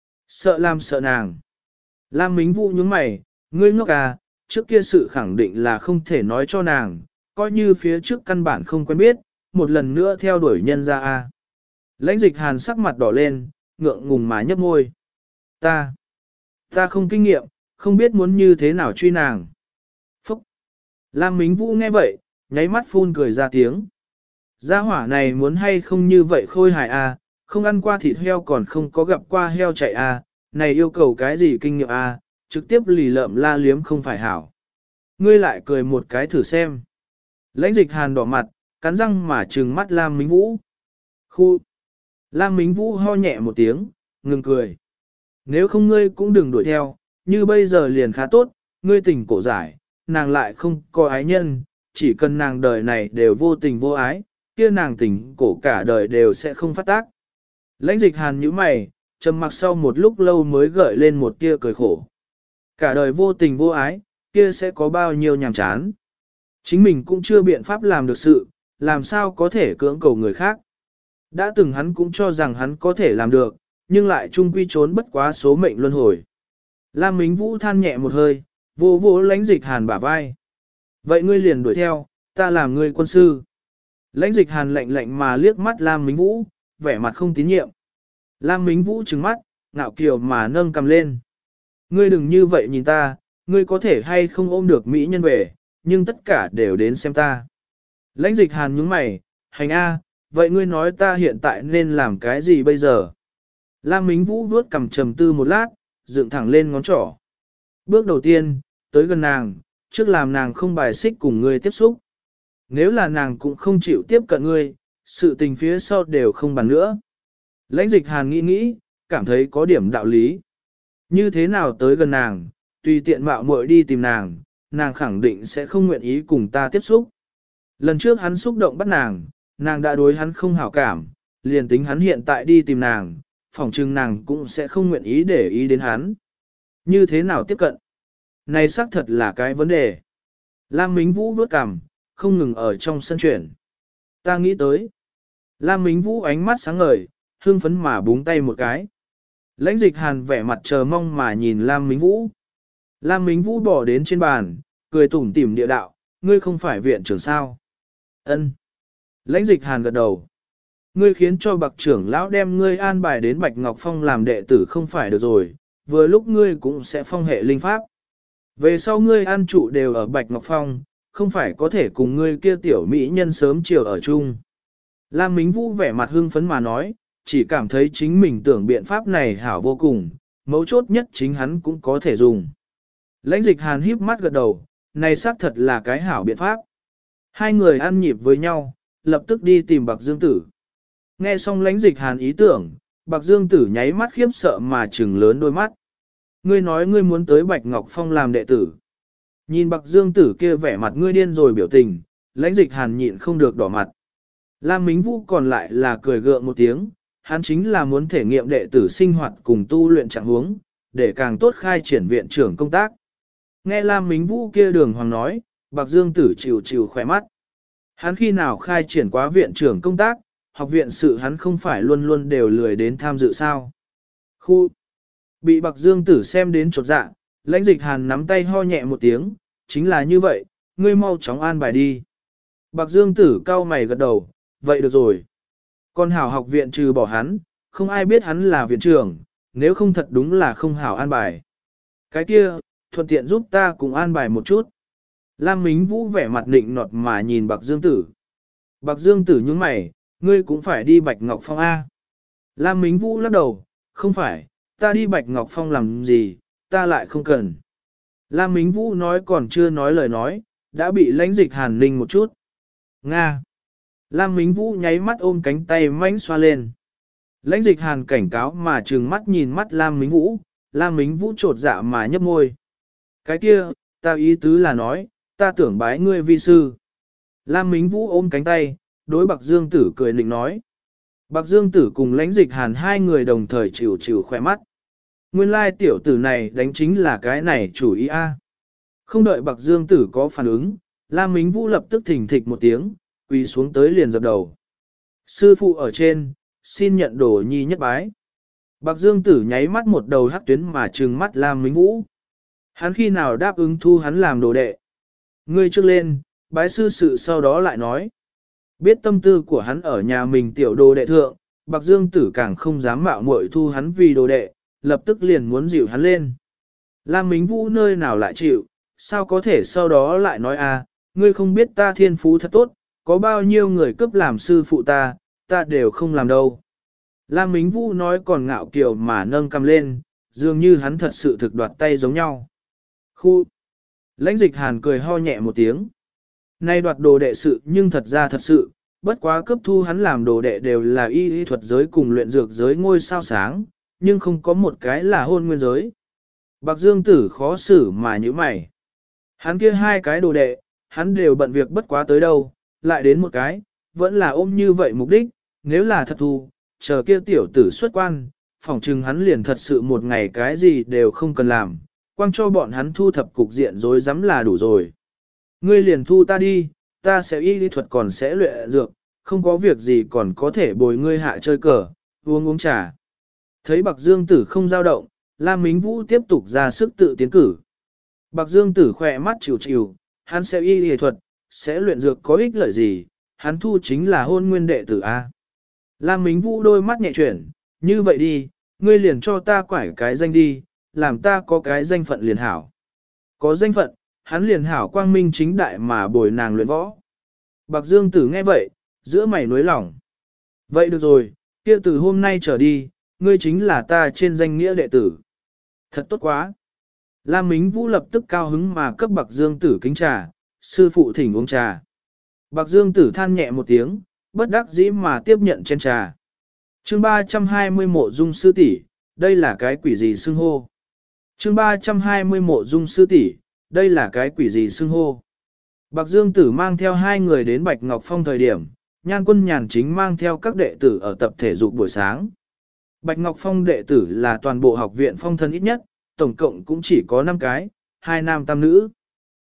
sợ làm sợ nàng. Lam Mính Vũ nhướng mày, ngươi ngốc à, trước kia sự khẳng định là không thể nói cho nàng, coi như phía trước căn bản không quen biết, một lần nữa theo đuổi nhân ra a. Lãnh Dịch Hàn sắc mặt đỏ lên, ngượng ngùng mà nhấp môi. Ta không kinh nghiệm, không biết muốn như thế nào truy nàng. Phúc! Lam Mính Vũ nghe vậy, nháy mắt phun cười ra tiếng. Gia hỏa này muốn hay không như vậy khôi hài a, không ăn qua thịt heo còn không có gặp qua heo chạy a, này yêu cầu cái gì kinh nghiệm a, trực tiếp lì lợm la liếm không phải hảo. Ngươi lại cười một cái thử xem. Lãnh Dịch Hàn đỏ mặt, cắn răng mà trừng mắt Lam Mính Vũ. Khu! Lam Mính Vũ ho nhẹ một tiếng, ngừng cười. Nếu không ngươi cũng đừng đuổi theo, như bây giờ liền khá tốt, ngươi tình cổ giải, nàng lại không có ái nhân, chỉ cần nàng đời này đều vô tình vô ái, kia nàng tình cổ cả đời đều sẽ không phát tác. Lãnh Dịch Hàn nhíu mày, trầm mặc sau một lúc lâu mới gợi lên một tia cười khổ. Cả đời vô tình vô ái, kia sẽ có bao nhiêu nhàm chán. Chính mình cũng chưa biện pháp làm được sự, làm sao có thể cưỡng cầu người khác. Đã từng hắn cũng cho rằng hắn có thể làm được, nhưng lại chung quy trốn bất quá số mệnh luân hồi. Lam Mính Vũ than nhẹ một hơi, vô vô Lãnh Dịch Hàn bả vai. Vậy ngươi liền đuổi theo, ta làm ngươi quân sư. Lãnh Dịch Hàn lạnh lạnh mà liếc mắt Lam Mính Vũ, vẻ mặt không tín nhiệm. Lam Mính Vũ trừng mắt, ngạo kiều mà nâng cầm lên. Ngươi đừng như vậy nhìn ta, ngươi có thể hay không ôm được mỹ nhân về, nhưng tất cả đều đến xem ta. Lãnh Dịch Hàn nhướng mày, hành a, vậy ngươi nói ta hiện tại nên làm cái gì bây giờ? Lam Mính Vũ vuốt cằm trầm tư một lát, dựng thẳng lên ngón trỏ. Bước đầu tiên, tới gần nàng, trước làm nàng không bài xích cùng ngươi tiếp xúc. Nếu là nàng cũng không chịu tiếp cận ngươi, sự tình phía sau đều không bàn nữa. Lãnh Dịch Hàn nghĩ nghĩ, cảm thấy có điểm đạo lý. Như thế nào tới gần nàng, tùy tiện mạo muội đi tìm nàng, nàng khẳng định sẽ không nguyện ý cùng ta tiếp xúc. Lần trước hắn xúc động bắt nàng, nàng đã đối hắn không hảo cảm, liền tính hắn hiện tại đi tìm nàng, phỏng chừng nàng cũng sẽ không nguyện ý để ý đến hắn. Như thế nào tiếp cận? Này xác thật là cái vấn đề. Lam Mính Vũ vuốt cằm, không ngừng ở trong sân chuyển. Ta nghĩ tới. Lam Mính Vũ ánh mắt sáng ngời, hương phấn mà búng tay một cái. Lãnh Dịch Hàn vẻ mặt chờ mong mà nhìn Lam Mính Vũ. Lam Mính Vũ bỏ đến trên bàn, cười tủm tỉm địa đạo, ngươi không phải viện trưởng sao? Ân. Lãnh Dịch Hàn gật đầu. Ngươi khiến cho Bạc trưởng lão đem ngươi an bài đến Bạch Ngọc Phong làm đệ tử không phải được rồi, vừa lúc ngươi cũng sẽ phong hệ linh pháp. Về sau ngươi an trụ đều ở Bạch Ngọc Phong, không phải có thể cùng ngươi kia tiểu mỹ nhân sớm chiều ở chung. Lam Mính Vũ vẻ mặt hưng phấn mà nói, chỉ cảm thấy chính mình tưởng biện pháp này hảo vô cùng, mấu chốt nhất chính hắn cũng có thể dùng. Lãnh Dịch Hàn híp mắt gật đầu, này xác thật là cái hảo biện pháp. Hai người ăn nhịp với nhau, lập tức đi tìm Bạc Dương Tử. Nghe xong Lãnh Dịch Hàn ý tưởng, Bạc Dương Tử nháy mắt khiếp sợ mà trừng lớn đôi mắt. Ngươi nói ngươi muốn tới Bạch Ngọc Phong làm đệ tử. Nhìn Bạc Dương Tử kia vẻ mặt ngươi điên rồi biểu tình, Lãnh Dịch Hàn nhịn không được đỏ mặt. Lam Mính Vũ còn lại là cười gượng một tiếng, hắn chính là muốn thể nghiệm đệ tử sinh hoạt cùng tu luyện trạng huống, để càng tốt khai triển viện trưởng công tác. Nghe Lam Mính Vũ kia đường hoàng nói, Bạc Dương Tử chịu chịu khỏe mắt. Hắn khi nào khai triển quá viện trưởng công tác, học viện sự hắn không phải luôn luôn đều lười đến tham dự sao. Khu bị Bạc Dương Tử xem đến chột dạ, Lãnh Dịch Hàn nắm tay ho nhẹ một tiếng, chính là như vậy, ngươi mau chóng an bài đi. Bạc Dương Tử cau mày gật đầu, vậy được rồi. Còn hảo học viện trừ bỏ hắn, không ai biết hắn là viện trưởng, nếu không thật đúng là không hảo an bài. Cái kia, thuận tiện giúp ta cùng an bài một chút. Lam Mính Vũ vẻ mặt nịnh nọt mà nhìn Bạc Dương Tử. Bạc Dương Tử nhướng mày, ngươi cũng phải đi Bạch Ngọc Phong A. Lam Mính Vũ lắc đầu, không phải, ta đi Bạch Ngọc Phong làm gì, ta lại không cần. Lam Mính Vũ nói còn chưa nói lời nói, đã bị Lãnh Dịch Hàn ninh một chút. Nga. Lam Mính Vũ nháy mắt ôm cánh tay mãnh xoa lên. Lãnh Dịch Hàn cảnh cáo mà trừng mắt nhìn mắt Lam Mính Vũ, Lam Mính Vũ trột dạ mà nhấp môi. Cái kia, ta ý tứ là nói, ta tưởng bái ngươi vi sư. Lam Mính Vũ ôm cánh tay, đối Bạc Dương Tử cười nịnh nói. Bạc Dương Tử cùng Lãnh Dịch Hàn hai người đồng thời chịu chịu khỏe mắt. Nguyên lai tiểu tử này đánh chính là cái này chủ ý a. Không đợi Bạc Dương Tử có phản ứng, Lam Mính Vũ lập tức thình thịch một tiếng, quỳ xuống tới liền dập đầu. Sư phụ ở trên, xin nhận đồ nhi nhất bái. Bạc Dương Tử nháy mắt một đầu hắc tuyến mà trừng mắt Lam Mính Vũ. Hắn khi nào đáp ứng thu hắn làm đồ đệ. Ngươi trước lên, bái sư sự sau đó lại nói. Biết tâm tư của hắn ở nhà mình tiểu đồ đệ thượng, Bạc Dương Tử càng không dám mạo muội thu hắn vì đồ đệ, lập tức liền muốn dịu hắn lên. Lam Mính Vũ nơi nào lại chịu, sao có thể sau đó lại nói ngươi không biết ta thiên phú thật tốt, có bao nhiêu người cấp làm sư phụ ta đều không làm đâu. Lam Mính Vũ nói còn ngạo kiều mà nâng cầm lên, dường như hắn thật sự thực đoạt tay giống nhau. Khu! Lãnh Dịch Hàn cười ho nhẹ một tiếng. Nay đoạt đồ đệ sự nhưng thật ra thật sự, bất quá cấp thu hắn làm đồ đệ đều là y thuật giới cùng luyện dược giới ngôi sao sáng, nhưng không có một cái là hôn nguyên giới. Bạc Dương Tử khó xử mà như mày. Hắn kia hai cái đồ đệ, hắn đều bận việc bất quá tới đâu, lại đến một cái, vẫn là ôm như vậy mục đích, nếu là thật thu, chờ kia tiểu tử xuất quan, phỏng chừng hắn liền thật sự một ngày cái gì đều không cần làm, quang cho bọn hắn thu thập cục diện rối rắm là đủ rồi. Ngươi liền thu ta đi, ta sẽ y lý thuật còn sẽ luyện dược, không có việc gì còn có thể bồi ngươi hạ chơi cờ, uống trà. Thấy Bạc Dương Tử không dao động, Lam Mính Vũ tiếp tục ra sức tự tiến cử. Bạc Dương Tử khỏe mắt chịu chịu, hắn sẽ y lý thuật, sẽ luyện dược có ích lợi gì, hắn thu chính là hôn nguyên đệ tử A. Lam Mính Vũ đôi mắt nhẹ chuyển, như vậy đi, ngươi liền cho ta quải cái danh đi, làm ta có cái danh phận liền hảo. Có danh phận, hắn liền hảo quang minh chính đại mà bồi nàng luyện võ. Bạc Dương Tử nghe vậy, giữa mày nối lỏng. Vậy được rồi, kia từ hôm nay trở đi, ngươi chính là ta trên danh nghĩa đệ tử. Thật tốt quá. Lam Mính Vũ lập tức cao hứng mà cấp Bạc Dương Tử kính trà, sư phụ thỉnh uống trà. Bạc Dương Tử than nhẹ một tiếng, bất đắc dĩ mà tiếp nhận chén trà. Chương 320 Mộ Dung sư tỷ, đây là cái quỷ gì xưng hô? Chương 320 Mộ Dung sư tỷ, đây là cái quỷ gì xưng hô? Bạc Dương Tử mang theo hai người đến Bạch Ngọc Phong thời điểm, Nhan Quân Nhàn chính mang theo các đệ tử ở tập thể dục buổi sáng. Bạch Ngọc Phong đệ tử là toàn bộ học viện phong thân ít nhất, tổng cộng cũng chỉ có 5 cái, 2 nam tam nữ.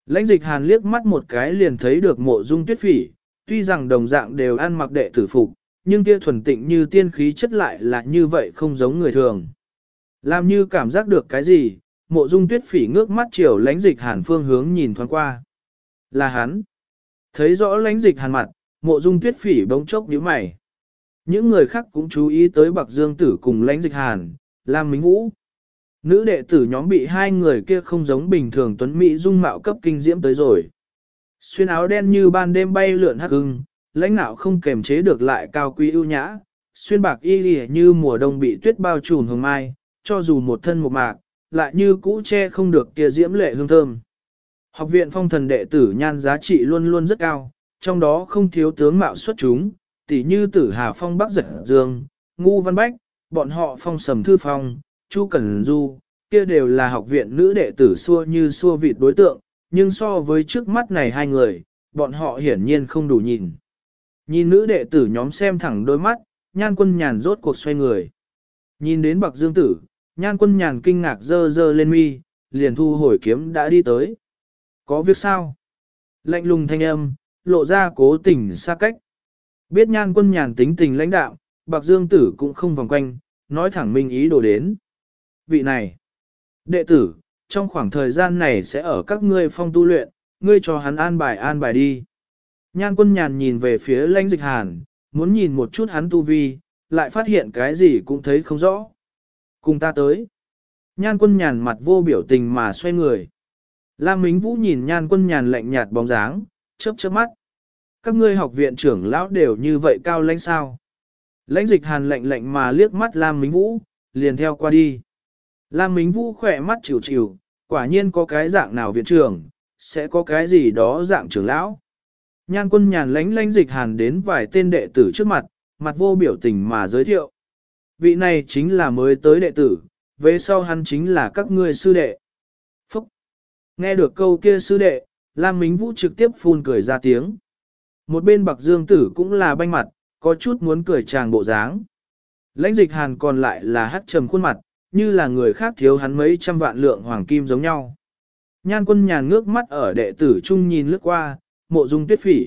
Lãnh dịch hàn liếc mắt một cái liền thấy được mộ dung tuyết phỉ, tuy rằng đồng dạng đều ăn mặc đệ tử phục, nhưng kia thuần tịnh như tiên khí chất lại là như vậy không giống người thường. Làm như cảm giác được cái gì, mộ dung tuyết phỉ ngước mắt chiều lãnh dịch hàn phương hướng nhìn thoáng qua. Là hắn. Thấy rõ lãnh dịch hàn mặt, mộ dung tuyết phỉ bỗng chốc nhíu mày. Những người khác cũng chú ý tới Bạc Dương Tử cùng lãnh dịch hàn, Lam Mính Vũ. Nữ đệ tử nhóm bị hai người kia không giống bình thường tuấn mỹ dung mạo cấp kinh diễm tới rồi. Xuyên áo đen như ban đêm bay lượn hắc hưng, lãnh nạo không kềm chế được lại cao quý ưu nhã, xuyên bạc y lìa như mùa đông bị tuyết bao trùm hồng mai, cho dù một thân một mạc, lại như cũ che không được kia diễm lệ hương thơm. Học viện phong thần đệ tử nhan giá trị luôn luôn rất cao, trong đó không thiếu tướng mạo xuất chúng, tỉ như Tử Hà Phong Bắc Giật Dương, Ngu Văn Bách, bọn họ Phong Sầm Thư Phong, Chu Cẩn Du, kia đều là học viện nữ đệ tử xua như xua vịt đối tượng, nhưng so với trước mắt này hai người, bọn họ hiển nhiên không đủ nhìn. Nhìn nữ đệ tử nhóm xem thẳng đôi mắt, Nhan Quân Nhàn rốt cuộc xoay người. Nhìn đến Bạc Dương Tử, Nhan Quân Nhàn kinh ngạc dơ dơ lên mi, liền thu hồi kiếm đã đi tới. Có việc sao? Lạnh lùng thanh âm, lộ ra cố tình xa cách. Biết Nhan Quân Nhàn tính tình lãnh đạo, Bạc Dương Tử cũng không vòng quanh, nói thẳng minh ý đồ đến. Vị này, đệ tử, trong khoảng thời gian này sẽ ở các ngươi phong tu luyện, ngươi cho hắn an bài đi. Nhan Quân Nhàn nhìn về phía lãnh dịch hàn, muốn nhìn một chút hắn tu vi, lại phát hiện cái gì cũng thấy không rõ. Cùng ta tới. Nhan Quân Nhàn mặt vô biểu tình mà xoay người. Lam Mính Vũ nhìn Nhan Quân Nhàn lạnh nhạt bóng dáng, chớp chớp mắt. Các ngươi học viện trưởng lão đều như vậy cao lãnh sao? Lãnh dịch hàn lạnh lạnh mà liếc mắt Lam Mính Vũ, liền theo qua đi. Lam Mính Vũ khỏe mắt chịu chịu, quả nhiên có cái dạng nào viện trưởng, sẽ có cái gì đó dạng trưởng lão. Nhan Quân Nhàn lãnh dịch hàn đến vài tên đệ tử trước mặt, mặt vô biểu tình mà giới thiệu. Vị này chính là mới tới đệ tử, về sau hắn chính là các ngươi sư đệ. Phúc! Nghe được câu kia sư đệ, Lam Mính Vũ trực tiếp phun cười ra tiếng. Một bên Bạc Dương Tử cũng là banh mặt, có chút muốn cười chàng bộ dáng. Lãnh dịch hàn còn lại là hắt trầm khuôn mặt, như là người khác thiếu hắn mấy trăm vạn lượng hoàng kim giống nhau. Nhan Quân Nhàn ngước mắt ở đệ tử trung nhìn lướt qua, mộ dung tuyết phỉ.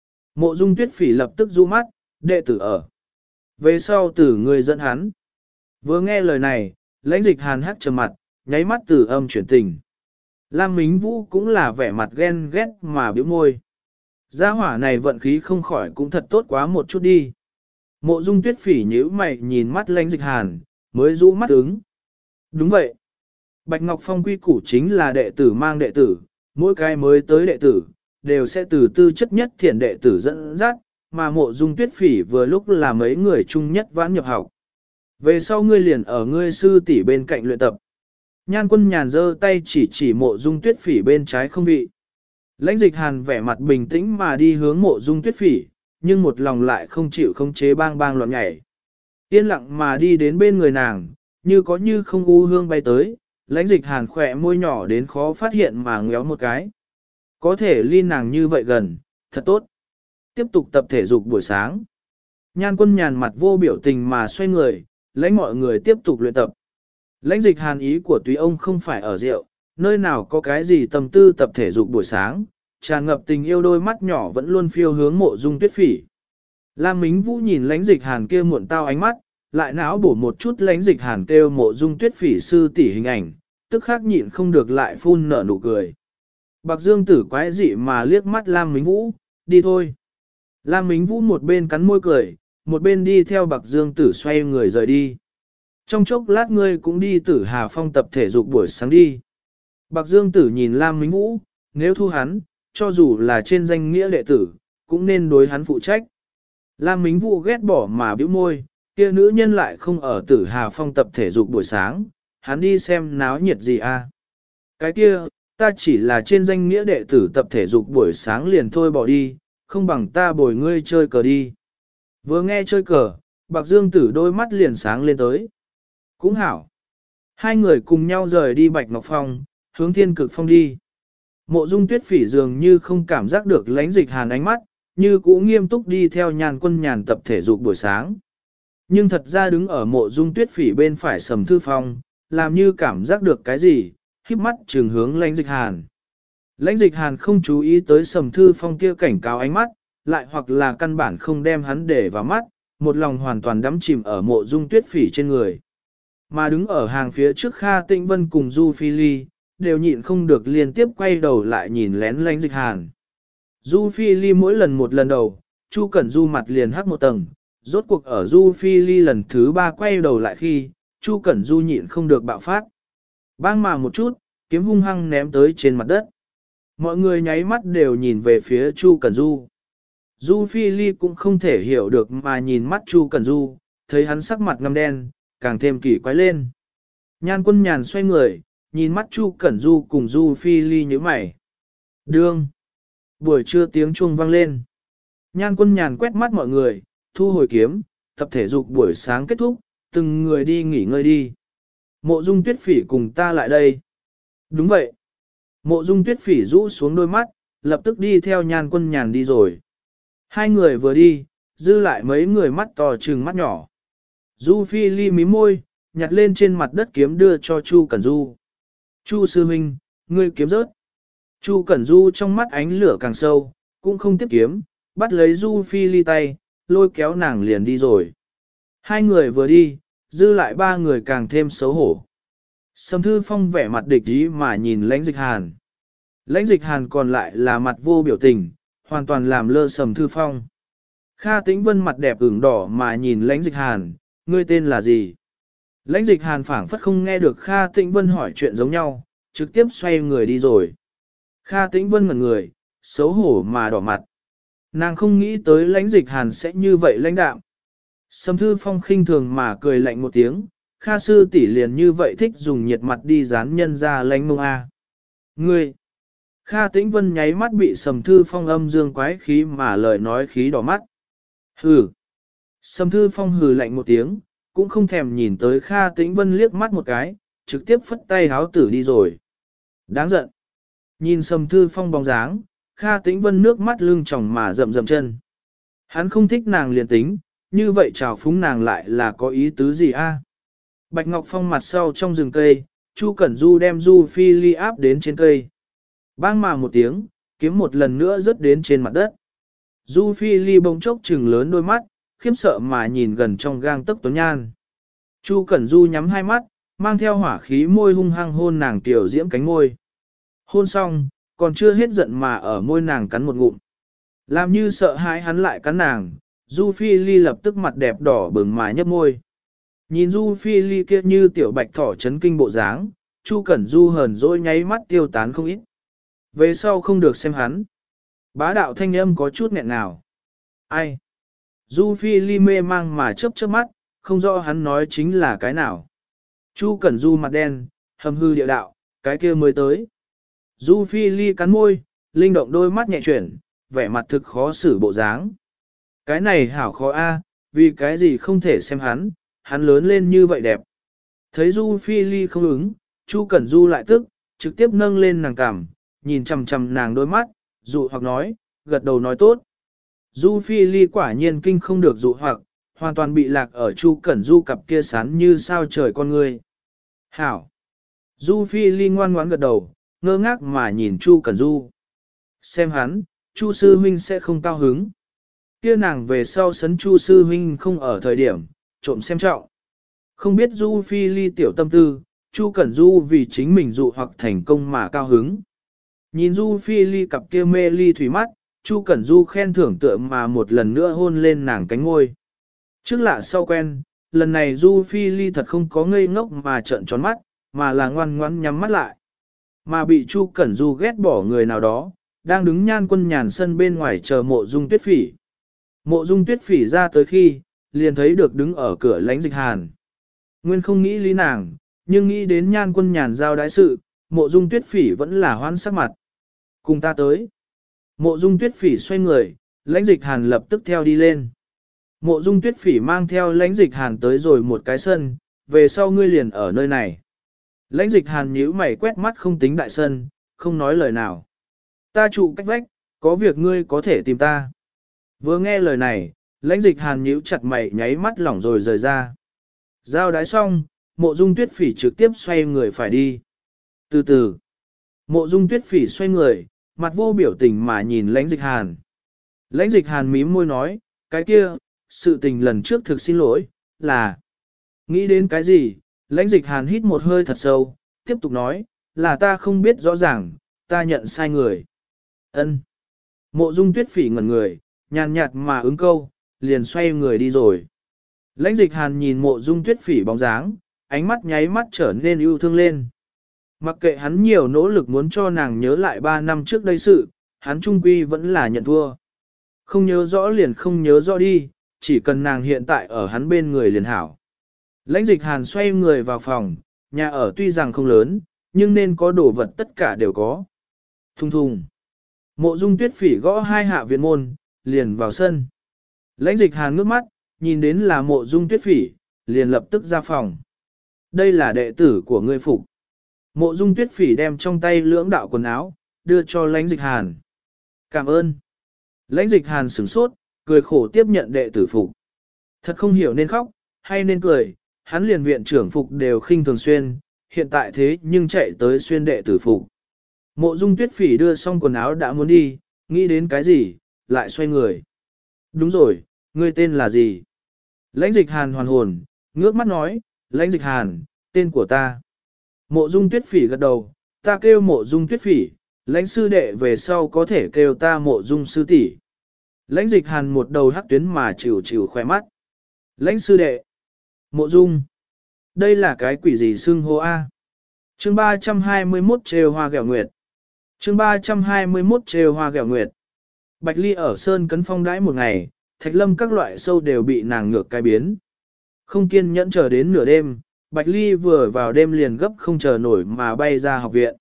Mộ dung tuyết phỉ lập tức du mắt, đệ tử ở. Về sau tử người dẫn hắn. Vừa nghe lời này, lãnh dịch hàn hắt trầm mặt, nháy mắt từ âm chuyển tình. Lam Mính Vũ cũng là vẻ mặt ghen ghét mà biểu môi. Gia hỏa này vận khí không khỏi cũng thật tốt quá một chút đi. Mộ dung tuyết phỉ nhíu mày nhìn mắt lãnh dịch hàn, mới rũ mắt ứng. Đúng vậy. Bạch Ngọc Phong quy củ chính là đệ tử mang đệ tử, mỗi cái mới tới đệ tử, đều sẽ từ tư chất nhất thiện đệ tử dẫn dắt, mà mộ dung tuyết phỉ vừa lúc là mấy người chung nhất vãn nhập học. Về sau ngươi liền ở ngươi sư tỷ bên cạnh luyện tập. Nhan Quân Nhàn giơ tay chỉ mộ dung tuyết phỉ bên trái không vị. Lãnh dịch hàn vẻ mặt bình tĩnh mà đi hướng mộ dung tuyết phỉ, nhưng một lòng lại không chịu khống chế bang bang loạn nhảy. Yên lặng mà đi đến bên người nàng, như có như không u hương bay tới, lãnh dịch hàn khỏe môi nhỏ đến khó phát hiện mà ngéo một cái. Có thể ly nàng như vậy gần, thật tốt. Tiếp tục tập thể dục buổi sáng. Nhan Quân Nhàn mặt vô biểu tình mà xoay người, lãnh mọi người tiếp tục luyện tập. Lãnh dịch hàn ý của túy ông không phải ở rượu, nơi nào có cái gì tâm tư tập thể dục buổi sáng, tràn ngập tình yêu đôi mắt nhỏ vẫn luôn phiêu hướng mộ dung tuyết phỉ. Lam Mính Vũ nhìn lãnh dịch hàn kia muộn tao ánh mắt, lại não bổ một chút lãnh dịch hàn kêu mộ dung tuyết phỉ sư tỷ hình ảnh, tức khắc nhịn không được lại phun nở nụ cười. Bạc Dương Tử quái dị mà liếc mắt Lam Mính Vũ, đi thôi. Lam Mính Vũ một bên cắn môi cười, một bên đi theo Bạc Dương Tử xoay người rời đi. Trong chốc lát ngươi cũng đi Tử Hà Phong tập thể dục buổi sáng đi. Bạc Dương Tử nhìn Lam Mính Vũ, nếu thu hắn, cho dù là trên danh nghĩa đệ tử, cũng nên đối hắn phụ trách. Lam Mính Vũ ghét bỏ mà bĩu môi, kia nữ nhân lại không ở Tử Hà Phong tập thể dục buổi sáng, hắn đi xem náo nhiệt gì à. Cái kia, ta chỉ là trên danh nghĩa đệ tử tập thể dục buổi sáng liền thôi bỏ đi, không bằng ta bồi ngươi chơi cờ đi. Vừa nghe chơi cờ, Bạc Dương Tử đôi mắt liền sáng lên tới. Cũng hảo. Hai người cùng nhau rời đi Bạch Ngọc Phong, hướng Thiên Cực Phong đi. Mộ dung tuyết phỉ dường như không cảm giác được lãnh dịch hàn ánh mắt, như cũ nghiêm túc đi theo Nhan Quân Nhàn tập thể dục buổi sáng. Nhưng thật ra đứng ở mộ dung tuyết phỉ bên phải Sầm Thư Phong, làm như cảm giác được cái gì, híp mắt trừng hướng lãnh dịch hàn. Lãnh dịch hàn không chú ý tới Sầm Thư Phong kia cảnh cáo ánh mắt, lại hoặc là căn bản không đem hắn để vào mắt, một lòng hoàn toàn đắm chìm ở Mộ Dung Tuyết Phỉ trên người. Mà đứng ở hàng phía trước Kha Tĩnh Vân cùng Du Phi Ly, đều nhịn không được liên tiếp quay đầu lại nhìn lén Lãnh dịch hàn. Du Phi Ly mỗi lần một lần đầu, Chu Cẩn Du mặt liền hắc một tầng, rốt cuộc ở Du Phi Ly lần thứ 3 quay đầu lại khi, Chu Cẩn Du nhịn không được bạo phát. Bang mà một chút, kiếm hung hăng ném tới trên mặt đất. Mọi người nháy mắt đều nhìn về phía Chu Cẩn Du. Du Phi Ly cũng không thể hiểu được mà nhìn mắt Chu Cẩn Du, thấy hắn sắc mặt ngăm đen, càng thêm kỳ quái lên. Nhan Quân Nhàn xoay người, nhìn mắt Chu Cẩn Du cùng Du Phi Ly như mày. Đương. Buổi trưa tiếng chuông vang lên. Nhan Quân Nhàn quét mắt mọi người, thu hồi kiếm, tập thể dục buổi sáng kết thúc, từng người đi nghỉ ngơi đi. Mộ Dung Tuyết Phỉ cùng ta lại đây. Đúng vậy. Mộ Dung Tuyết Phỉ rũ xuống đôi mắt, lập tức đi theo Nhan Quân Nhàn đi rồi. Hai người vừa đi, dư lại mấy người mắt to trừng mắt nhỏ. Du Phi Ly mí môi, nhặt lên trên mặt đất kiếm đưa cho Chu Cẩn Du. Chu sư huynh, ngươi kiếm rớt. Chu Cẩn Du trong mắt ánh lửa càng sâu, cũng không tiếp kiếm, bắt lấy Du Phi Ly tay, lôi kéo nàng liền đi rồi. Hai người vừa đi, dư lại ba người càng thêm xấu hổ. Sầm Thư Phong vẻ mặt địch ý mà nhìn Lãnh Dịch Hàn. Lãnh Dịch Hàn còn lại là mặt vô biểu tình, hoàn toàn làm lơ Sầm Thư Phong. Kha Tĩnh Vân mặt đẹp ửng đỏ mà nhìn Lãnh Dịch Hàn, ngươi tên là gì? Lãnh Dịch Hàn phảng phất không nghe được Kha Tĩnh Vân hỏi chuyện giống nhau, trực tiếp xoay người đi rồi. Kha Tĩnh Vân ngẩn người, xấu hổ mà đỏ mặt. Nàng không nghĩ tới Lãnh Dịch Hàn sẽ như vậy lãnh đạm. Sầm Thư Phong khinh thường mà cười lạnh một tiếng, Kha sư tỷ liền như vậy thích dùng nhiệt mặt đi dán nhân ra lánh mông a. Ngươi! Kha Tĩnh Vân nháy mắt bị Sầm Thư Phong âm dương quái khí mà lời nói khí đỏ mắt. Hừ! Sầm Thư Phong hừ lạnh một tiếng, cũng không thèm nhìn tới Kha Tĩnh Vân liếc mắt một cái, trực tiếp phất tay háo tử đi rồi. Đáng giận! Nhìn Sầm Thư Phong bóng dáng, Kha Tĩnh Vân nước mắt lưng tròng mà rậm rậm chân. Hắn không thích nàng liền tính, như vậy chào phúng nàng lại là có ý tứ gì a? Bạch Ngọc Phong mặt sau trong rừng cây, Chu Cẩn Du đem Du Phi Ly áp đến trên cây. Bang mà một tiếng, kiếm một lần nữa rớt đến trên mặt đất. Du Phi Ly bỗng chốc trừng lớn đôi mắt, khiếp sợ mà nhìn gần trong gang tấc Tuấn Nhan. Chu Cẩn Du nhắm hai mắt, mang theo hỏa khí môi hung hăng hôn nàng tiểu diễm cánh môi. Hôn xong, còn chưa hết giận mà ở môi nàng cắn một ngụm. Làm như sợ hãi hắn lại cắn nàng, Du Phi Ly lập tức mặt đẹp đỏ bừng mà nhấp môi. Nhìn Du Phi Ly kia như tiểu bạch thỏ chấn kinh bộ dáng, Chu Cẩn Du hờn dỗi nháy mắt tiêu tán không ít. Về sau không được xem hắn. Bá đạo thanh âm có chút nghẹn nào. Ai? Du Phi Ly mê mang mà chớp chớp mắt, không rõ hắn nói chính là cái nào. Chu Cẩn Du mặt đen, hầm hư địa đạo, cái kia mới tới. Du Phi Ly cắn môi, linh động đôi mắt nhẹ chuyển, vẻ mặt thực khó xử bộ dáng. Cái này hảo khó a, vì cái gì không thể xem hắn lớn lên như vậy đẹp. Thấy Du Phi Ly không ứng, Chu Cẩn Du lại tức, trực tiếp nâng lên nàng cằm, nhìn chằm chằm nàng đôi mắt, dụ hoặc nói, gật đầu nói tốt. Du Phi Ly quả nhiên kinh không được dụ hoặc, hoàn toàn bị lạc ở Chu Cẩn Du cặp kia sán như sao trời con người. Hảo! Du Phi Ly ngoan ngoãn gật đầu, ngơ ngác mà nhìn Chu Cẩn Du. Xem hắn, Chu sư huynh sẽ không cao hứng. Kia nàng về sau sấn Chu sư huynh không ở thời điểm, trộm xem trọng. Không biết Du Phi Ly tiểu tâm tư, Chu Cẩn Du vì chính mình dụ hoặc thành công mà cao hứng. Nhìn Du Phi Ly cặp kia mê ly thủy mắt, Chu Cẩn Du khen thưởng tựa mà một lần nữa hôn lên nàng cánh ngôi. Trước lạ sau quen, lần này Du Phi Ly thật không có ngây ngốc mà trợn tròn mắt, mà là ngoan ngoãn nhắm mắt lại. Mà bị Chu Cẩn Du ghét bỏ người nào đó, đang đứng Nhan Quân Nhàn sân bên ngoài chờ Mộ Dung Tuyết Phỉ. Mộ Dung Tuyết Phỉ ra tới khi, liền thấy được đứng ở cửa Lãnh Dịch Hàn. Nguyên không nghĩ lý nàng, nhưng nghĩ đến Nhan Quân Nhàn giao đái sự, Mộ Dung Tuyết Phỉ vẫn là hoan sắc mặt. Cùng ta tới. Mộ Dung Tuyết Phỉ xoay người, Lãnh Dịch Hàn lập tức theo đi lên. Mộ Dung Tuyết Phỉ mang theo Lãnh Dịch Hàn tới rồi một cái sân, về sau ngươi liền ở nơi này. Lãnh Dịch Hàn nhíu mày quét mắt không tính đại sân, không nói lời nào. Ta trụ cách vách, có việc ngươi có thể tìm ta. Vừa nghe lời này, Lãnh Dịch Hàn nhíu chặt mày nháy mắt lỏng rồi rời ra. Giao đái xong, Mộ Dung Tuyết Phỉ trực tiếp xoay người phải đi. Từ từ, Mộ Dung Tuyết Phỉ xoay người, mặt vô biểu tình mà nhìn lãnh dịch hàn. Lãnh dịch hàn mím môi nói, cái kia, sự tình lần trước thực xin lỗi, là... Nghĩ đến cái gì, lãnh dịch hàn hít một hơi thật sâu, tiếp tục nói, là ta không biết rõ ràng, ta nhận sai người. Ân. Mộ Dung Tuyết Phỉ ngẩn người, nhàn nhạt mà ứng câu, liền xoay người đi rồi. Lãnh dịch hàn nhìn Mộ Dung Tuyết Phỉ bóng dáng, ánh mắt nháy mắt trở nên yêu thương lên. Mặc kệ hắn nhiều nỗ lực muốn cho nàng nhớ lại 3 năm trước đây sự, hắn trung quy vẫn là nhận thua. Không nhớ rõ liền không nhớ rõ đi, chỉ cần nàng hiện tại ở hắn bên người liền hảo. Lãnh dịch hàn xoay người vào phòng, nhà ở tuy rằng không lớn, nhưng nên có đồ vật tất cả đều có. Thùng thùng. Mộ Dung Tuyết Phỉ gõ 2 hạ viện môn, liền vào sân. Lãnh dịch hàn ngước mắt, nhìn đến là Mộ Dung Tuyết Phỉ, liền lập tức ra phòng. Đây là đệ tử của ngươi phục. Mộ Dung Tuyết Phỉ đem trong tay lưỡng đạo quần áo, đưa cho lãnh dịch hàn. Cảm ơn. Lãnh dịch hàn sửng sốt, cười khổ tiếp nhận đệ tử phục. Thật không hiểu nên khóc, hay nên cười, hắn liền viện trưởng phục đều khinh thường xuyên, hiện tại thế nhưng chạy tới xuyên đệ tử phục. Mộ Dung Tuyết Phỉ đưa xong quần áo đã muốn đi, nghĩ đến cái gì, lại xoay người. Đúng rồi, ngươi tên là gì? Lãnh dịch hàn hoàn hồn, ngước mắt nói, lãnh dịch hàn, tên của ta. Mộ Dung Tuyết Phỉ gật đầu, ta kêu Mộ Dung Tuyết Phỉ, lãnh sư đệ về sau có thể kêu ta Mộ Dung sư tỷ. Lãnh dịch hàn một đầu hắc tuyến mà chịu chịu khoe mắt. Lãnh sư đệ. Mộ Dung. Đây là cái quỷ gì xưng hô a? Chương 321 trêu hoa ghẹo nguyệt. Chương 321 trêu hoa ghẹo nguyệt. Bạch Ly ở Sơn Cấn Phong đãi một ngày, Thạch Lâm các loại sâu đều bị nàng ngược cái biến. Không kiên nhẫn chờ đến nửa đêm, Bạch Ly vừa vào đêm liền gấp không chờ nổi mà bay ra học viện.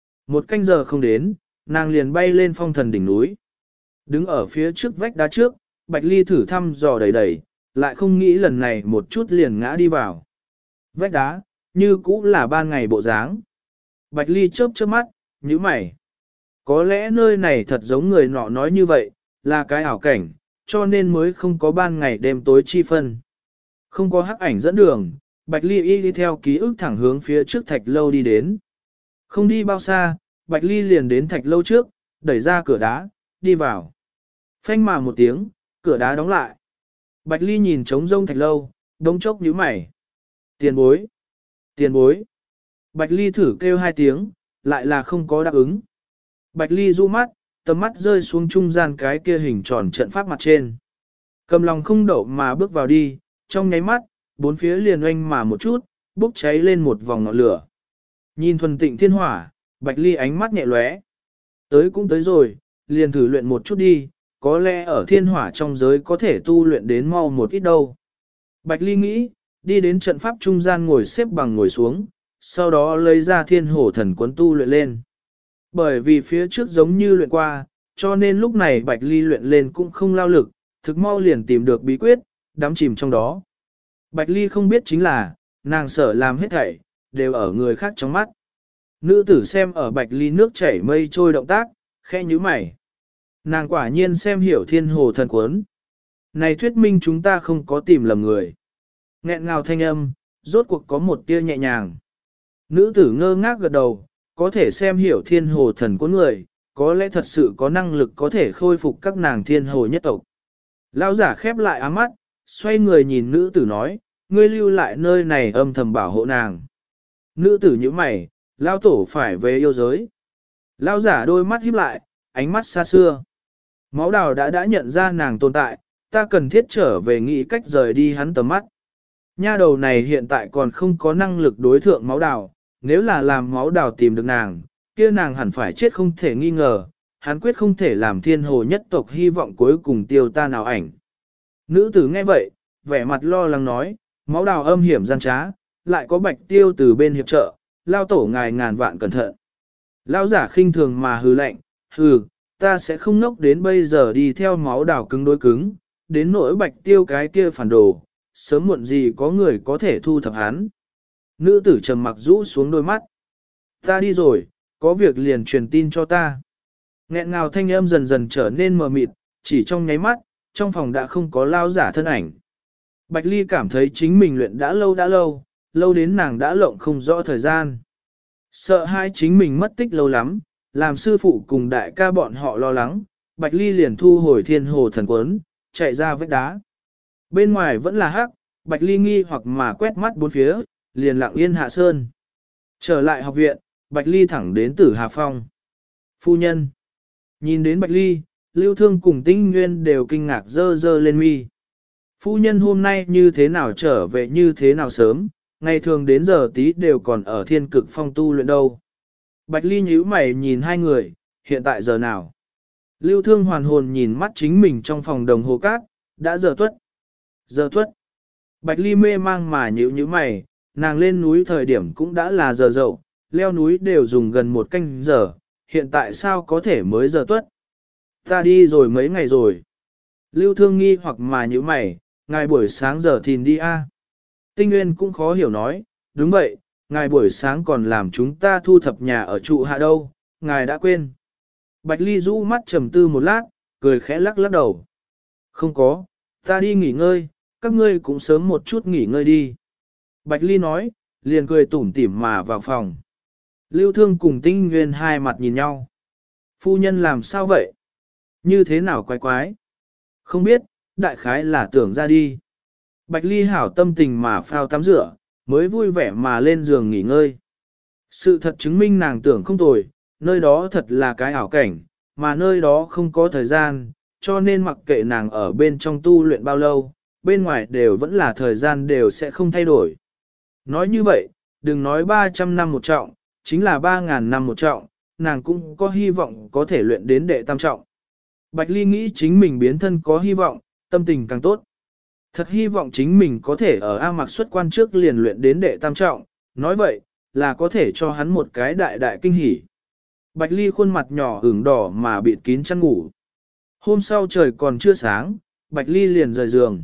1 canh giờ không đến, nàng liền bay lên phong thần đỉnh núi. Đứng ở phía trước vách đá trước, Bạch Ly thử thăm dò đầy đầy, lại không nghĩ lần này một chút liền ngã đi vào. Vách đá, như cũ là ban ngày bộ dáng. Bạch Ly chớp chớp mắt, nhíu mày. Có lẽ nơi này thật giống người nọ nói như vậy, là cái ảo cảnh, cho nên mới không có ban ngày đêm tối chi phân. Không có hắc ảnh dẫn đường, Bạch Ly y đi theo ký ức thẳng hướng phía trước thạch lâu đi đến. Không đi bao xa, Bạch Ly liền đến thạch lâu trước, đẩy ra cửa đá, đi vào. Phanh mà một tiếng, cửa đá đóng lại. Bạch Ly nhìn trống rông thạch lâu, đống chốc nhíu mày. Tiền bối, tiền bối. Bạch Ly thử kêu 2 tiếng, lại là không có đáp ứng. Bạch Ly du mắt, tầm mắt rơi xuống trung gian cái kia hình tròn trận pháp mặt trên. Cầm lòng không đậu mà bước vào đi, trong nháy mắt, 4 phía liền oanh mà một chút, bốc cháy lên một vòng ngọn lửa. Nhìn thuần tịnh thiên hỏa, Bạch Ly ánh mắt nhẹ lóe. Tới cũng tới rồi, liền thử luyện một chút đi, có lẽ ở thiên hỏa trong giới có thể tu luyện đến mau một ít đâu. Bạch Ly nghĩ, đi đến trận pháp trung gian ngồi xếp bằng ngồi xuống, sau đó lấy ra thiên hổ thần cuốn tu luyện lên. Bởi vì phía trước giống như luyện qua, cho nên lúc này Bạch Ly luyện lên cũng không lao lực, thực mau liền tìm được bí quyết, đắm chìm trong đó. Bạch Ly không biết chính là, nàng sở làm hết thảy, đều ở người khác trong mắt. Nữ tử xem ở Bạch Ly nước chảy mây trôi động tác, khẽ nhíu mày. Nàng quả nhiên xem hiểu thiên hồ thần cuốn. Này thuyết minh chúng ta không có tìm lầm người. Nghẹn ngào thanh âm, rốt cuộc có một tia nhẹ nhàng. Nữ tử ngơ ngác gật đầu, có thể xem hiểu thiên hồ thần cuốn người, có lẽ thật sự có năng lực có thể khôi phục các nàng thiên hồ nhất tộc. Lão giả khép lại áng mắt, xoay người nhìn nữ tử nói, ngươi lưu lại nơi này âm thầm bảo hộ nàng. Nữ tử như mày, lão tổ phải về yêu giới. Lão giả đôi mắt híp lại, ánh mắt xa xưa. Máu đào đã nhận ra nàng tồn tại, ta cần thiết trở về nghĩ cách rời đi hắn tầm mắt. Nha đầu này hiện tại còn không có năng lực đối thượng máu đào, nếu là làm máu đào tìm được nàng, kia nàng hẳn phải chết không thể nghi ngờ, hắn quyết không thể làm thiên hồ nhất tộc hy vọng cuối cùng tiêu ta nào ảnh. Nữ tử nghe vậy, vẻ mặt lo lắng nói, máu đào âm hiểm gian trá, lại có bạch tiêu từ bên hiệp trợ, lao tổ ngài ngàn vạn cẩn thận. Lao giả khinh thường mà hừ lạnh, hừ, ta sẽ không nốc đến bây giờ đi theo máu đào cứng đối cứng, đến nỗi bạch tiêu cái kia phản đồ, sớm muộn gì có người có thể thu thập hắn. Nữ tử trầm mặc rũ xuống đôi mắt. Ta đi rồi, có việc liền truyền tin cho ta. Nghẹn ngào thanh âm dần dần trở nên mờ mịt, chỉ trong nháy mắt, trong phòng đã không có lao giả thân ảnh. Bạch Ly cảm thấy chính mình luyện đã lâu, lâu đến nàng đã lộng không rõ thời gian. Sợ hai chính mình mất tích lâu lắm, Làm sư phụ cùng đại ca bọn họ lo lắng, Bạch Ly liền thu hồi thiên hồ thần quấn, chạy ra vách đá. Bên ngoài vẫn là hắc, Bạch Ly nghi hoặc mà quét mắt bốn phía, liền lặng yên hạ sơn. Trở lại học viện, Bạch Ly thẳng đến Tử Hà Phong. Phu nhân. Nhìn đến Bạch Ly, Lưu Thương cùng Tinh Nguyên đều kinh ngạc dơ dơ lên mi. Phu nhân hôm nay như thế nào trở về như thế nào sớm, ngày thường đến giờ tí đều còn ở thiên cực phong tu luyện đâu. Bạch Ly nhíu mày nhìn hai người, hiện tại giờ nào? Lưu Thương hoàn hồn nhìn mắt chính mình trong phòng đồng hồ cát, đã giờ tuất. Giờ tuất. Bạch Ly mê mang mà nhíu mày, nàng lên núi thời điểm cũng đã là giờ dậu, leo núi đều dùng gần một canh giờ, hiện tại sao có thể mới giờ tuất? Ta đi rồi mấy ngày rồi. Lưu Thương nghi hoặc mà nhíu mày, ngài buổi sáng giờ thìn đi a. Tinh Nguyên cũng khó hiểu nói, đúng vậy, ngài buổi sáng còn làm chúng ta thu thập nhà ở trụ hạ đâu, ngài đã quên. Bạch Ly rũ mắt trầm tư một lát, cười khẽ lắc lắc đầu. Không có, ta đi nghỉ ngơi, các ngươi cũng sớm một chút nghỉ ngơi đi. Bạch Ly nói, liền cười tủm tỉm mà vào phòng. Lưu Thương cùng Tinh Nguyên hai mặt nhìn nhau. Phu nhân làm sao vậy? Như thế nào quái quái? Không biết, đại khái là tưởng ra đi. Bạch Ly hảo tâm tình mà phao tắm rửa, mới vui vẻ mà lên giường nghỉ ngơi. Sự thật chứng minh nàng tưởng không tồi, nơi đó thật là cái ảo cảnh, mà nơi đó không có thời gian, cho nên mặc kệ nàng ở bên trong tu luyện bao lâu, bên ngoài đều vẫn là thời gian đều sẽ không thay đổi. Nói như vậy, đừng nói 300 năm một trọng, chính là 3.000 năm một trọng, nàng cũng có hy vọng có thể luyện đến đệ tam trọng. Bạch Ly nghĩ chính mình biến thân có hy vọng, tâm tình càng tốt. Thật hy vọng chính mình có thể ở A Mặc xuất quan trước liền luyện đến đệ tam trọng, nói vậy, là có thể cho hắn một cái đại đại kinh hỉ. Bạch Ly khuôn mặt nhỏ ửng đỏ mà bịt kín chăn ngủ. Hôm sau trời còn chưa sáng, Bạch Ly liền rời giường.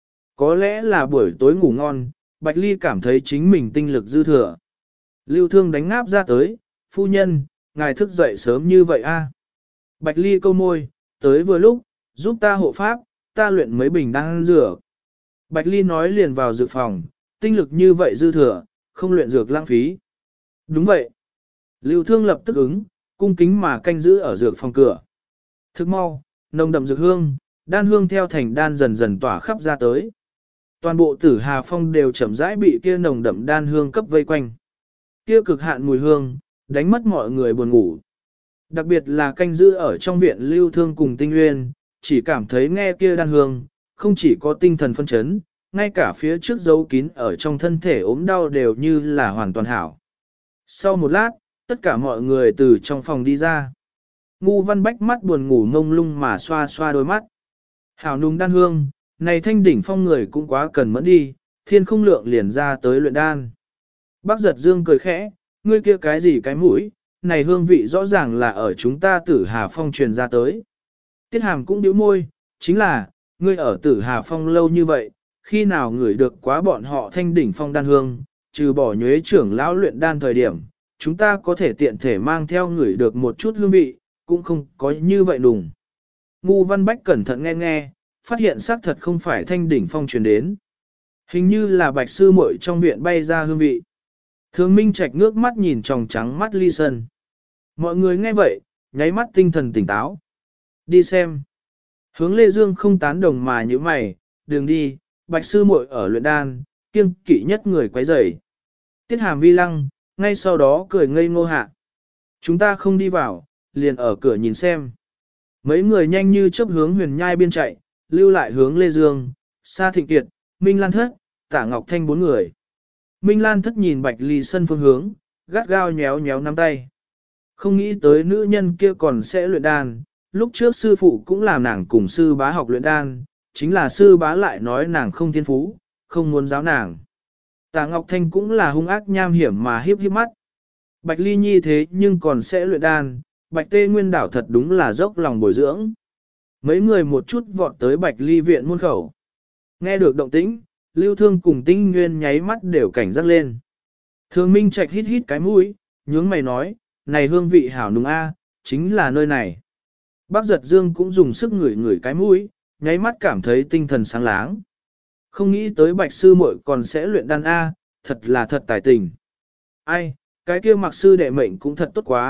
Có lẽ là buổi tối ngủ ngon, Bạch Ly cảm thấy chính mình tinh lực dư thừa. Lưu Thương đánh ngáp ra tới, phu nhân, ngài thức dậy sớm như vậy a? Bạch Ly câu môi, tới vừa lúc, giúp ta hộ pháp, ta luyện mấy bình đan dược. Bạch Ly nói liền vào dược phòng, tinh lực như vậy dư thừa, không luyện dược lãng phí. Đúng vậy. Lưu Thương lập tức ứng, cung kính mà canh giữ ở dược phòng cửa. Thức mau, nồng đậm dược hương, đan hương theo thành đan dần dần tỏa khắp ra tới. Toàn bộ Tử Hà Phong đều chậm rãi bị kia nồng đậm đan hương cấp vây quanh. Kia cực hạn mùi hương, đánh mất mọi người buồn ngủ. Đặc biệt là canh giữ ở trong viện Lưu Thương cùng Tinh Nguyên, chỉ cảm thấy nghe kia đan hương, không chỉ có tinh thần phân chấn, ngay cả phía trước dấu kín ở trong thân thể ốm đau đều như là hoàn toàn hảo. Sau một lát, tất cả mọi người từ trong phòng đi ra. Ngu Văn Bách mắt buồn ngủ ngông lung mà xoa xoa đôi mắt. Hảo nung đan hương, này thanh đỉnh phong người cũng quá cần mẫn đi, thiên không lượng liền ra tới luyện đan. Bác giật dương cười khẽ, ngươi kia cái gì cái mũi, này hương vị rõ ràng là ở chúng ta Tử Hà Phong truyền ra tới. Tiết Hàm cũng điếu môi, chính là, ngươi ở Tử Hà Phong lâu như vậy, khi nào ngửi được quá bọn họ thanh đỉnh phong đan hương, trừ bỏ nhuế trưởng lão luyện đan thời điểm, chúng ta có thể tiện thể mang theo ngửi được một chút hương vị, cũng không có như vậy đùng. Ngu Văn Bách cẩn thận nghe nghe, phát hiện xác thật không phải thanh đỉnh phong truyền đến. Hình như là bạch sư muội trong viện bay ra hương vị. Thường Minh Trạch ngước mắt nhìn tròng trắng mắt Ly Sân. Mọi người nghe vậy, nháy mắt tinh thần tỉnh táo. Đi xem. Hướng Lê Dương không tán đồng mà như mày, đường đi, bạch sư muội ở luyện đan, kiêng kỵ nhất người quấy rầy. Tiết Hàm vi lăng, ngay sau đó cười ngây ngô hạ. Chúng ta không đi vào, liền ở cửa nhìn xem. Mấy người nhanh như chớp hướng huyền nhai biên chạy, lưu lại hướng Lê Dương, Sa Thịnh Kiệt, Minh Lan Thất, Tả Ngọc Thanh bốn người. Minh Lan Thất nhìn Bạch Ly Sân phương hướng, gắt gao nhéo nhéo nắm tay. Không nghĩ tới nữ nhân kia còn sẽ luyện đan, lúc trước sư phụ cũng làm nàng cùng sư bá học luyện đan, chính là sư bá lại nói nàng không thiên phú, không muốn giáo nàng. Tả Ngọc Thanh cũng là hung ác nham hiểm mà hiếp hiếp mắt. Bạch Ly Nhi thế nhưng còn sẽ luyện đan, Bạch Tê Nguyên đảo thật đúng là dốc lòng bồi dưỡng. Mấy người một chút vọt tới Bạch Ly viện môn khẩu. Nghe được động tĩnh, Lưu Thương cùng Tinh Nguyên nháy mắt đều cảnh giác lên. Thường Minh Trạch hít hít cái mũi, nhướng mày nói, này hương vị hảo nùng a, chính là nơi này. Bác Giật Dương cũng dùng sức ngửi ngửi cái mũi, nháy mắt cảm thấy tinh thần sáng láng. Không nghĩ tới Bạch sư muội còn sẽ luyện đan a, thật là thật tài tình. Ai, cái kia Mặc sư đệ mệnh cũng thật tốt quá,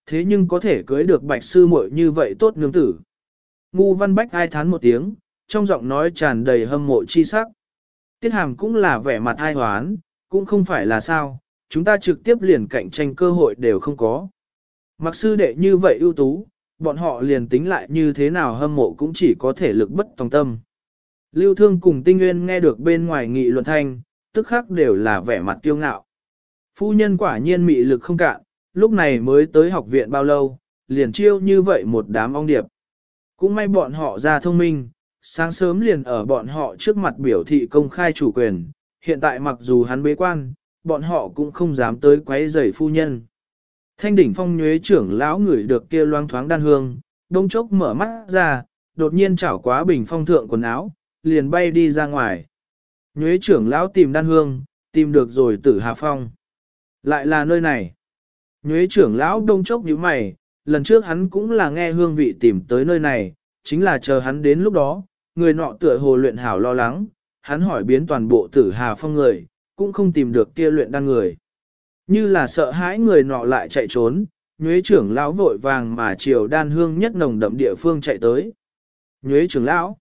thế nhưng có thể cưới được bạch sư muội như vậy tốt nương tử. Ngu Văn Bách ai thán một tiếng, trong giọng nói tràn đầy hâm mộ chi sắc. Tiết Hàm cũng là vẻ mặt ai hoán, cũng không phải là sao, chúng ta trực tiếp liền cạnh tranh cơ hội đều không có. Mặc sư đệ như vậy ưu tú, bọn họ liền tính lại như thế nào hâm mộ cũng chỉ có thể lực bất tòng tâm. Lưu Thương cùng Tinh Nguyên nghe được bên ngoài nghị luận thanh, tức khắc đều là vẻ mặt kiêu ngạo. Phu nhân quả nhiên mị lực không cạn, lúc này mới tới học viện bao lâu, liền chiêu như vậy một đám ong điệp. Cũng may bọn họ ra thông minh, sáng sớm liền ở bọn họ trước mặt biểu thị công khai chủ quyền, hiện tại mặc dù hắn bế quan, bọn họ cũng không dám tới quấy rầy phu nhân. Thanh đỉnh phong nhuế trưởng lão ngửi được kia loang thoáng đan hương, đông chốc mở mắt ra, đột nhiên chảo quá bình phong thượng quần áo, liền bay đi ra ngoài. Nhuế trưởng lão tìm đan hương, tìm được rồi Tử Hà Phong. Lại là nơi này. Nhuế trưởng lão đông chốc nhíu mày, lần trước hắn cũng là nghe hương vị tìm tới nơi này, chính là chờ hắn đến lúc đó, người nọ tựa hồ luyện hảo lo lắng, hắn hỏi biến toàn bộ Tử Hà Phong người, cũng không tìm được kia luyện đan người. Như là sợ hãi người nọ lại chạy trốn, nhuế trưởng lão vội vàng mà chiều đan hương nhất nồng đậm địa phương chạy tới. Nhuế trưởng lão.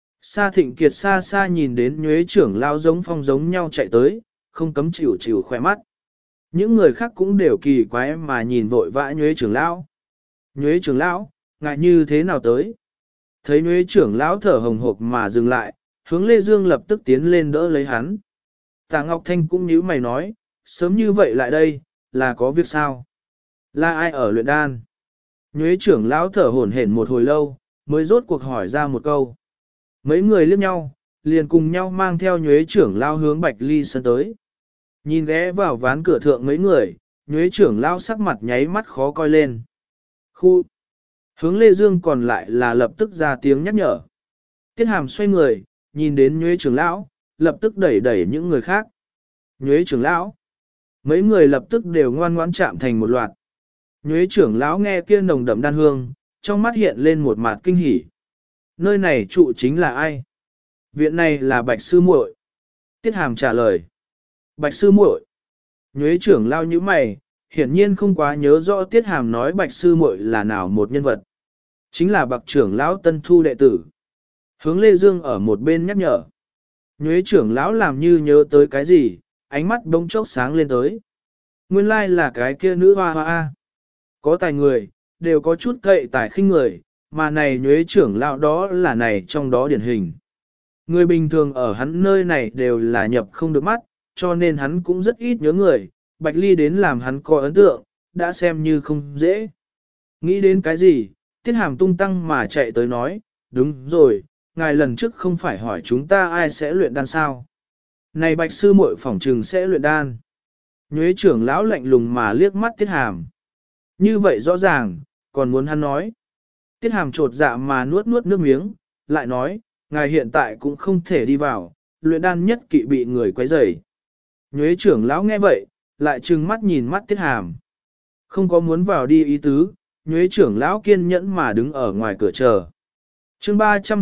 Sa Thịnh Kiệt xa xa nhìn đến nhuế trưởng lão giống phong giống nhau chạy tới, không cấm chịu chịu khoe mắt. Những người khác cũng đều kỳ quái mà nhìn vội vã nhuế trưởng lão. Nhuế trưởng lão, ngại như thế nào tới? Thấy nhuế trưởng lão thở hồng hộc mà dừng lại, hướng Lê Dương lập tức tiến lên đỡ lấy hắn. Tạ Ngọc Thanh cũng nhíu mày nói, sớm như vậy lại đây, là có việc sao? Là ai ở luyện đan? Nhuế trưởng lão thở hổn hển một hồi lâu, mới rốt cuộc hỏi ra một câu. Mấy người liếc nhau, liền cùng nhau mang theo nhuế trưởng lão hướng Bạch Ly sân tới. Nhìn ghé vào ván cửa thượng mấy người, nhuế trưởng lão sắc mặt nháy mắt khó coi lên. Khu! Hướng Lê Dương còn lại là lập tức ra tiếng nhắc nhở. Tiết Hàm xoay người, nhìn đến nhuế trưởng lão, lập tức đẩy đẩy những người khác. Nhuế trưởng lão! Mấy người lập tức đều ngoan ngoãn chạm thành một loạt. Nhuế trưởng lão nghe kia nồng đậm đan hương, trong mắt hiện lên một mặt kinh hỉ. Nơi này trụ chính là ai? Viện này là Bạch Sư Muội. Tiết Hàm trả lời. Bạch Sư Muội. Nhuế trưởng lão như mày, hiển nhiên không quá nhớ rõ Tiết Hàm nói Bạch Sư Muội là nào một nhân vật. Chính là Bạch trưởng lão tân thu đệ tử. Hướng Lê Dương ở một bên nhắc nhở. Nhuế trưởng lão làm như nhớ tới cái gì, ánh mắt bỗng chốc sáng lên tới. Nguyên lai là cái kia nữ hoa hoa. Có tài người, đều có chút cậy tài khinh người, mà này nhuế trưởng lão đó là này trong đó điển hình. Người bình thường ở hắn nơi này đều là nhập không được mắt, cho nên hắn cũng rất ít nhớ người, Bạch Ly đến làm hắn có ấn tượng, đã xem như không dễ. Nghĩ đến cái gì, Tiết Hàm tung tăng mà chạy tới nói, đúng rồi, ngài lần trước không phải hỏi chúng ta ai sẽ luyện đan sao. Này Bạch Sư Muội phỏng trừng sẽ luyện đan. Nhuế trưởng lão lạnh lùng mà liếc mắt Tiết Hàm. Như vậy rõ ràng, còn muốn hắn nói. Tiết Hàm trột dạ mà nuốt nuốt nước miếng, lại nói, ngài hiện tại cũng không thể đi vào, luyện đan nhất kỵ bị người quấy rầy. Nhuế trưởng lão nghe vậy, lại trừng mắt nhìn mắt Tiết Hàm. Không có muốn vào đi ý tứ, nhuế trưởng lão kiên nhẫn mà đứng ở ngoài cửa chờ. Chương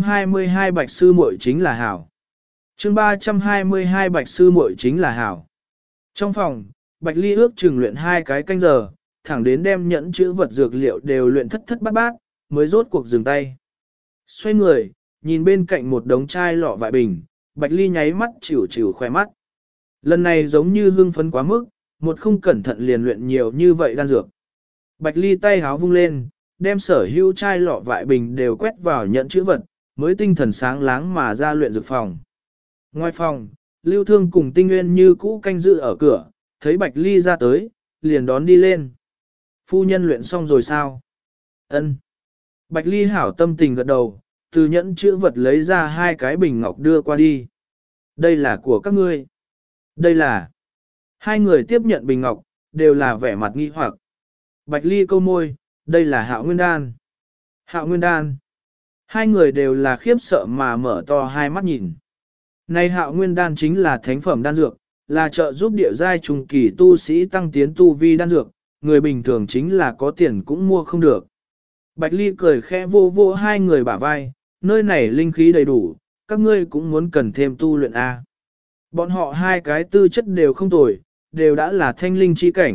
322 Bạch Sư Muội chính là hảo. Chương 322 Bạch Sư Muội chính là hảo. Trong phòng, Bạch Ly ước chừng luyện 2 cái canh giờ, thẳng đến đem nhẫn chữ vật dược liệu đều luyện thất thất bát bát, mới rốt cuộc dừng tay. Xoay người, nhìn bên cạnh một đống chai lọ vại bình, Bạch Ly nháy mắt chịu chịu khoe mắt. Lần này giống như hưng phấn quá mức, một không cẩn thận liền luyện nhiều như vậy đan dược. Bạch Ly tay háo vung lên, đem sở hữu chai lọ vại bình đều quét vào nhẫn chữ vật, mới tinh thần sáng láng mà ra luyện dược phòng. Ngoài phòng, Lưu Thương cùng Tinh Nguyên như cũ canh giữ ở cửa, thấy Bạch Ly ra tới, liền đón đi lên. Phu nhân luyện xong rồi sao? Ân. Bạch Ly hảo tâm tình gật đầu, từ nhẫn chữ vật lấy ra 2 cái bình ngọc đưa qua đi. Đây là của các ngươi. Đây là. 2 người tiếp nhận bình ngọc, đều là vẻ mặt nghi hoặc. Bạch Ly câu môi, đây là Hạo Nguyên Đan. Hạo Nguyên Đan. 2 người đều là khiếp sợ mà mở to hai mắt nhìn. Này Hạo Nguyên Đan chính là thánh phẩm đan dược, là trợ giúp địa giai trung kỳ tu sĩ tăng tiến tu vi đan dược, người bình thường chính là có tiền cũng mua không được. Bạch Ly cười khẽ vô vô 2 người bả vai, nơi này linh khí đầy đủ, các ngươi cũng muốn cần thêm tu luyện A. Bọn họ 2 cái tư chất đều không tồi, đều đã là thanh linh chi cảnh,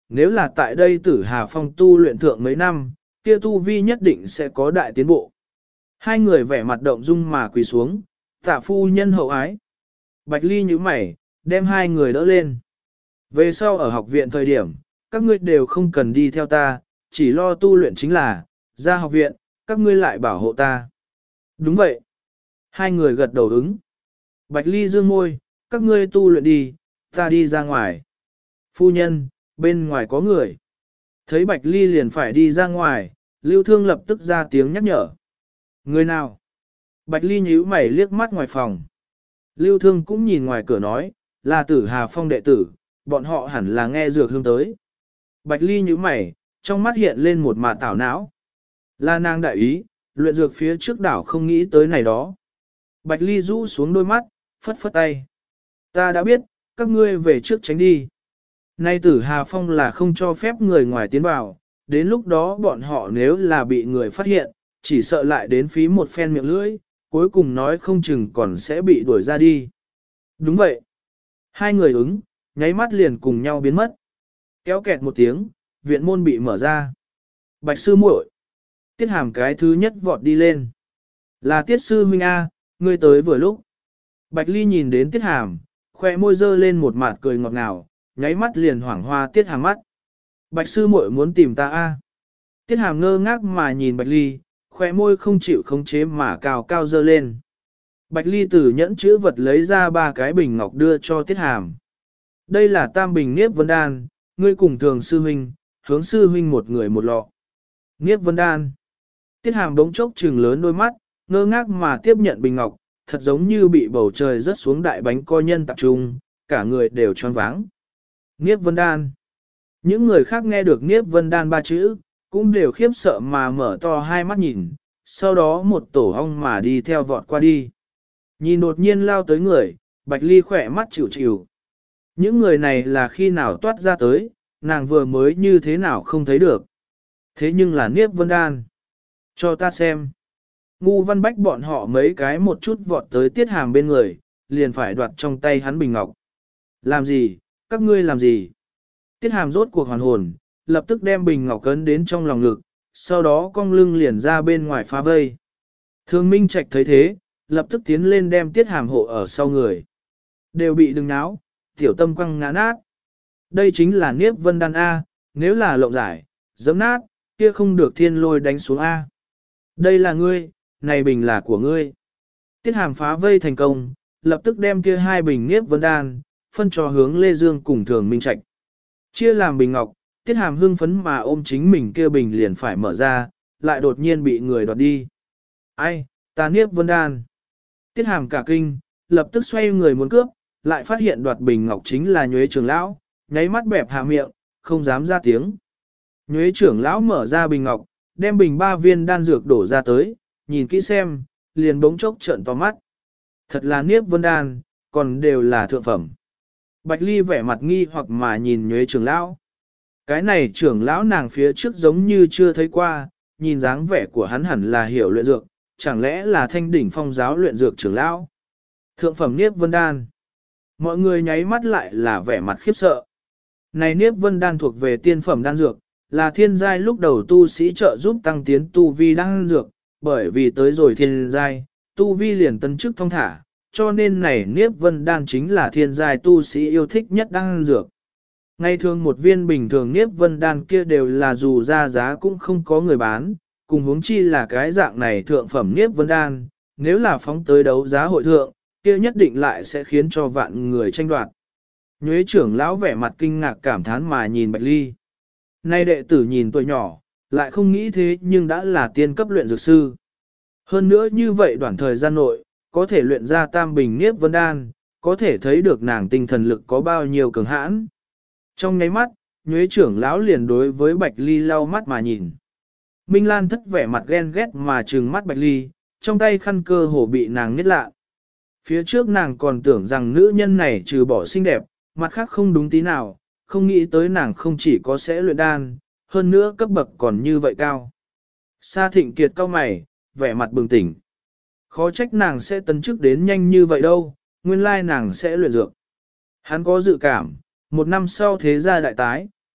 nếu là tại đây Tử Hà Phong tu luyện thượng mấy năm, kia tu vi nhất định sẽ có đại tiến bộ. Hai người vẻ mặt động dung mà quỳ xuống, tạ phu nhân hậu ái. Bạch Ly nhíu mày, đem hai người đỡ lên. Về sau ở học viện thời điểm, các ngươi đều không cần đi theo ta, chỉ lo tu luyện chính là, ra học viện, các ngươi lại bảo hộ ta. Đúng vậy. Hai người gật đầu ứng. Bạch Ly dương môi, các ngươi tu luyện đi, ta đi ra ngoài. Phu nhân, bên ngoài có người. Thấy Bạch Ly liền phải đi ra ngoài, Lưu Thương lập tức ra tiếng nhắc nhở. Người nào? Bạch Ly nhíu mày liếc mắt ngoài phòng. Lưu Thương cũng nhìn ngoài cửa nói, là Tử Hà Phong đệ tử, bọn họ hẳn là nghe dược hương tới. Bạch Ly nhíu mày, trong mắt hiện lên một mạt tảo não. Là nàng đại ý, luyện dược phía trước đảo không nghĩ tới này đó. Bạch Ly rũ xuống đôi mắt, phất phất tay. Ta đã biết, các ngươi về trước tránh đi. Nay Tử Hà Phong là không cho phép người ngoài tiến vào, đến lúc đó bọn họ nếu là bị người phát hiện, chỉ sợ lại đến phí một phen miệng lưỡi, cuối cùng nói không chừng còn sẽ bị đuổi ra đi. Đúng vậy. Hai người ứng, nháy mắt liền cùng nhau biến mất. Kéo kẹt một tiếng, viện môn bị mở ra. Bạch sư muội, Tiết Hàm cái thứ nhất vọt đi lên. Là Tiết sư huynh A, ngươi tới vừa lúc. Bạch Ly nhìn đến Tiết Hàm, khoe môi dơ lên một mặt cười ngọt ngào, nháy mắt liền hoảng hoa Tiết Hàm mắt. Bạch sư muội muốn tìm ta A. Tiết Hàm ngơ ngác mà nhìn Bạch Ly, khoe môi không chịu khống chế mà cao cao dơ lên. Bạch Ly từ nhẫn chữ vật lấy ra 3 cái bình ngọc đưa cho Tiết Hàm. Đây là tam bình Niếp Vân Đan, ngươi cùng thường sư huynh, hướng sư huynh một người một lọ. Niếp Vân Đan. Tiết Hàm đống chốc trừng lớn đôi mắt, ngơ ngác mà tiếp nhận bình ngọc, thật giống như bị bầu trời rớt xuống đại bánh co nhân tập trung, cả người đều choáng váng. Niếp Vân Đan. Những người khác nghe được Niếp Vân Đan 3 chữ, cũng đều khiếp sợ mà mở to hai mắt nhìn, sau đó một tổ ong mà đi theo vọt qua đi. Nhìn đột nhiên lao tới người, Bạch Ly khỏe mắt chịu chịu. Những người này là khi nào toát ra tới, nàng vừa mới như thế nào không thấy được. Thế nhưng là Niếp Vân Đan. Cho ta xem. Ngu Văn Bách bọn họ mấy cái một chút vọt tới Tiết Hàm bên người, liền phải đoạt trong tay hắn bình ngọc. Làm gì, các ngươi làm gì? Tiết Hàm rốt cuộc hoàn hồn, lập tức đem bình ngọc cấn đến trong lòng ngực, sau đó cong lưng liền ra bên ngoài phá vây. Thương Minh Trạch thấy thế, lập tức tiến lên đem Tiết Hàm hộ ở sau người. Đều bị đừng náo, tiểu tâm quăng ngã nát. Đây chính là Niếp Vân Đan A, nếu là lộng giải, giẫm nát, kia không được thiên lôi đánh xuống A. Đây là ngươi, này bình là của ngươi. Tiết Hàm phá vây thành công, lập tức đem kia 2 bình Niếp Vân Đan, phân cho hướng Lê Dương cùng Thường Minh Trạch. Chia làm bình ngọc, Tiết Hàm hưng phấn mà ôm chính mình kia bình liền phải mở ra, lại đột nhiên bị người đoạt đi. Ai, ta Niếp Vân Đan. Tiết Hàm cả kinh, lập tức xoay người muốn cướp, lại phát hiện đoạt bình ngọc chính là Nhuế trưởng lão, nháy mắt bẹp hạ miệng, không dám ra tiếng. Nhuế trưởng lão mở ra bình ngọc, đem bình 3 viên đan dược đổ ra tới, nhìn kỹ xem, liền bỗng chốc trợn to mắt. Thật là Niếp Vân Đan, còn đều là thượng phẩm. Bạch Ly vẻ mặt nghi hoặc mà nhìn Nhuế trưởng lão. Cái này trưởng lão nàng phía trước giống như chưa thấy qua, nhìn dáng vẻ của hắn hẳn là hiểu luyện dược, chẳng lẽ là Thanh Đỉnh Phong giáo luyện dược trưởng lão. Thượng phẩm Niếp Vân Đan. Mọi người nháy mắt lại là vẻ mặt khiếp sợ. Này Niếp Vân Đan thuộc về tiên phẩm đan dược, là thiên giai lúc đầu tu sĩ trợ giúp tăng tiến tu vi đan dược, bởi vì tới rồi thiên giai, tu vi liền tân chức thông thả, cho nên này Niếp Vân Đan chính là thiên giai tu sĩ yêu thích nhất đan dược. Ngày thường một viên bình thường Niếp Vân Đan kia đều là dù ra giá cũng không có người bán, cùng huống chi là cái dạng này thượng phẩm Niếp Vân Đan, nếu là phóng tới đấu giá hội thượng, kia nhất định lại sẽ khiến cho vạn người tranh đoạt. Nhuế trưởng lão vẻ mặt kinh ngạc cảm thán mà nhìn Bạch Ly. Nay đệ tử nhìn tuổi nhỏ, lại không nghĩ thế nhưng đã là tiên cấp luyện dược sư. Hơn nữa như vậy đoạn thời gian nội, có thể luyện ra tam bình Niếp Vân Đan, có thể thấy được nàng tinh thần lực có bao nhiêu cường hãn. Trong nháy mắt, Nhuế trưởng lão liền đối với Bạch Ly lau mắt mà nhìn. Minh Lan thất vẻ mặt ghen ghét mà trừng mắt Bạch Ly, trong tay khăn cơ hồ bị nàng nhét lạ. Phía trước nàng còn tưởng rằng nữ nhân này trừ bỏ xinh đẹp, mặt khác không đúng tí nào, không nghĩ tới nàng không chỉ có sẽ luyện đan, hơn nữa cấp bậc còn như vậy cao. Sa Thịnh Kiệt cau mày, vẻ mặt bừng tỉnh. Khó trách nàng sẽ tấn chức đến nhanh như vậy đâu, nguyên lai nàng sẽ luyện dược. Hắn có dự cảm, 1 năm sau thế gia đại tái,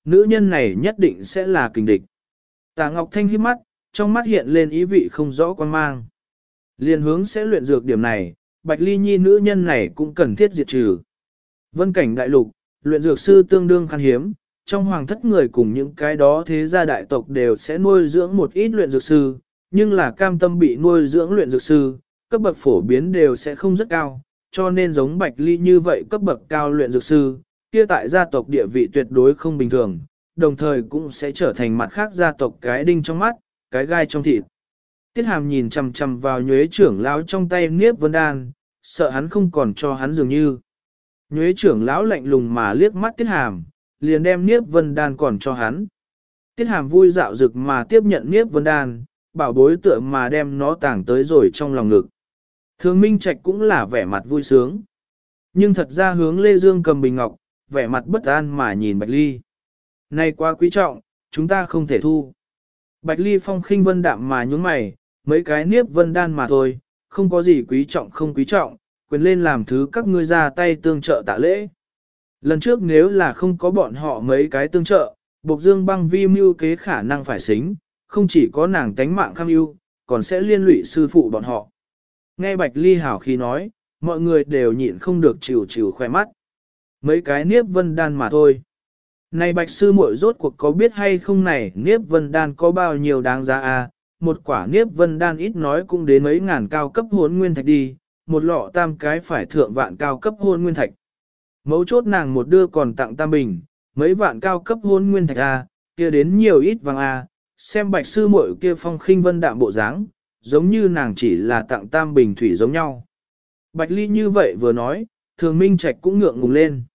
nữ nhân này nhất định sẽ là kình địch. Tạ Ngọc Thanh híp mắt, trong mắt hiện lên ý vị không rõ quan mang. Liên hướng sẽ luyện dược điểm này, Bạch Ly Nhi nữ nhân này cũng cần thiết diệt trừ. Vân cảnh đại lục, luyện dược sư tương đương khan hiếm, trong hoàng thất người cùng những cái đó thế gia đại tộc đều sẽ nuôi dưỡng một ít luyện dược sư, nhưng là cam tâm bị nuôi dưỡng luyện dược sư, cấp bậc phổ biến đều sẽ không rất cao, cho nên giống Bạch Ly như vậy cấp bậc cao luyện dược sư, kia tại gia tộc địa vị tuyệt đối không bình thường, đồng thời cũng sẽ trở thành mặt khác gia tộc cái đinh trong mắt, cái gai trong thịt. Tiết Hàm nhìn chằm chằm vào Nhuế trưởng lão trong tay Niếp Vân Đan, sợ hắn không còn cho hắn dường như. Nhuế trưởng lão lạnh lùng mà liếc mắt Tiết Hàm, liền đem Niếp Vân Đan còn cho hắn. Tiết Hàm vui dạo dực mà tiếp nhận Niếp Vân Đan, bảo bối tựa mà đem nó tàng tới rồi trong lòng ngực. Thường Minh Trạch cũng là vẻ mặt vui sướng. Nhưng thật ra hướng Lê Dương cầm bình ngọc, vẻ mặt bất an mà nhìn Bạch Ly. Này quá quý trọng, chúng ta không thể thu. Bạch Ly phong khinh vân đạm mà nhướng mày, mấy cái Niếp Vân Đan mà thôi, không có gì quý trọng không quý trọng, quyền lên làm thứ các ngươi ra tay tương trợ tạ lễ. Lần trước nếu là không có bọn họ mấy cái tương trợ, Bộc Dương Băng vi mưu kế khả năng phải xính, không chỉ có nàng tánh mạng kham ưu, còn sẽ liên lụy sư phụ bọn họ. Nghe Bạch Ly hảo khi nói, mọi người đều nhịn không được chịu chịu khoe mắt. Mấy cái Niếp Vân Đan mà thôi. Này Bạch sư muội rốt cuộc có biết hay không này Niếp Vân Đan có bao nhiêu đáng giá à? Một quả Niếp Vân Đan ít nói cũng đến mấy ngàn cao cấp hồn nguyên thạch đi, một lọ tam cái phải thượng vạn cao cấp hồn nguyên thạch. Mấu chốt nàng một đưa còn tặng tam bình, mấy vạn cao cấp hồn nguyên thạch à, kia đến nhiều ít vàng à, xem Bạch sư muội kia phong khinh vân đạm bộ dáng, giống như nàng chỉ là tặng tam bình thủy giống nhau. Bạch Ly như vậy vừa nói, Thường Minh Trạch cũng ngượng ngùng lên.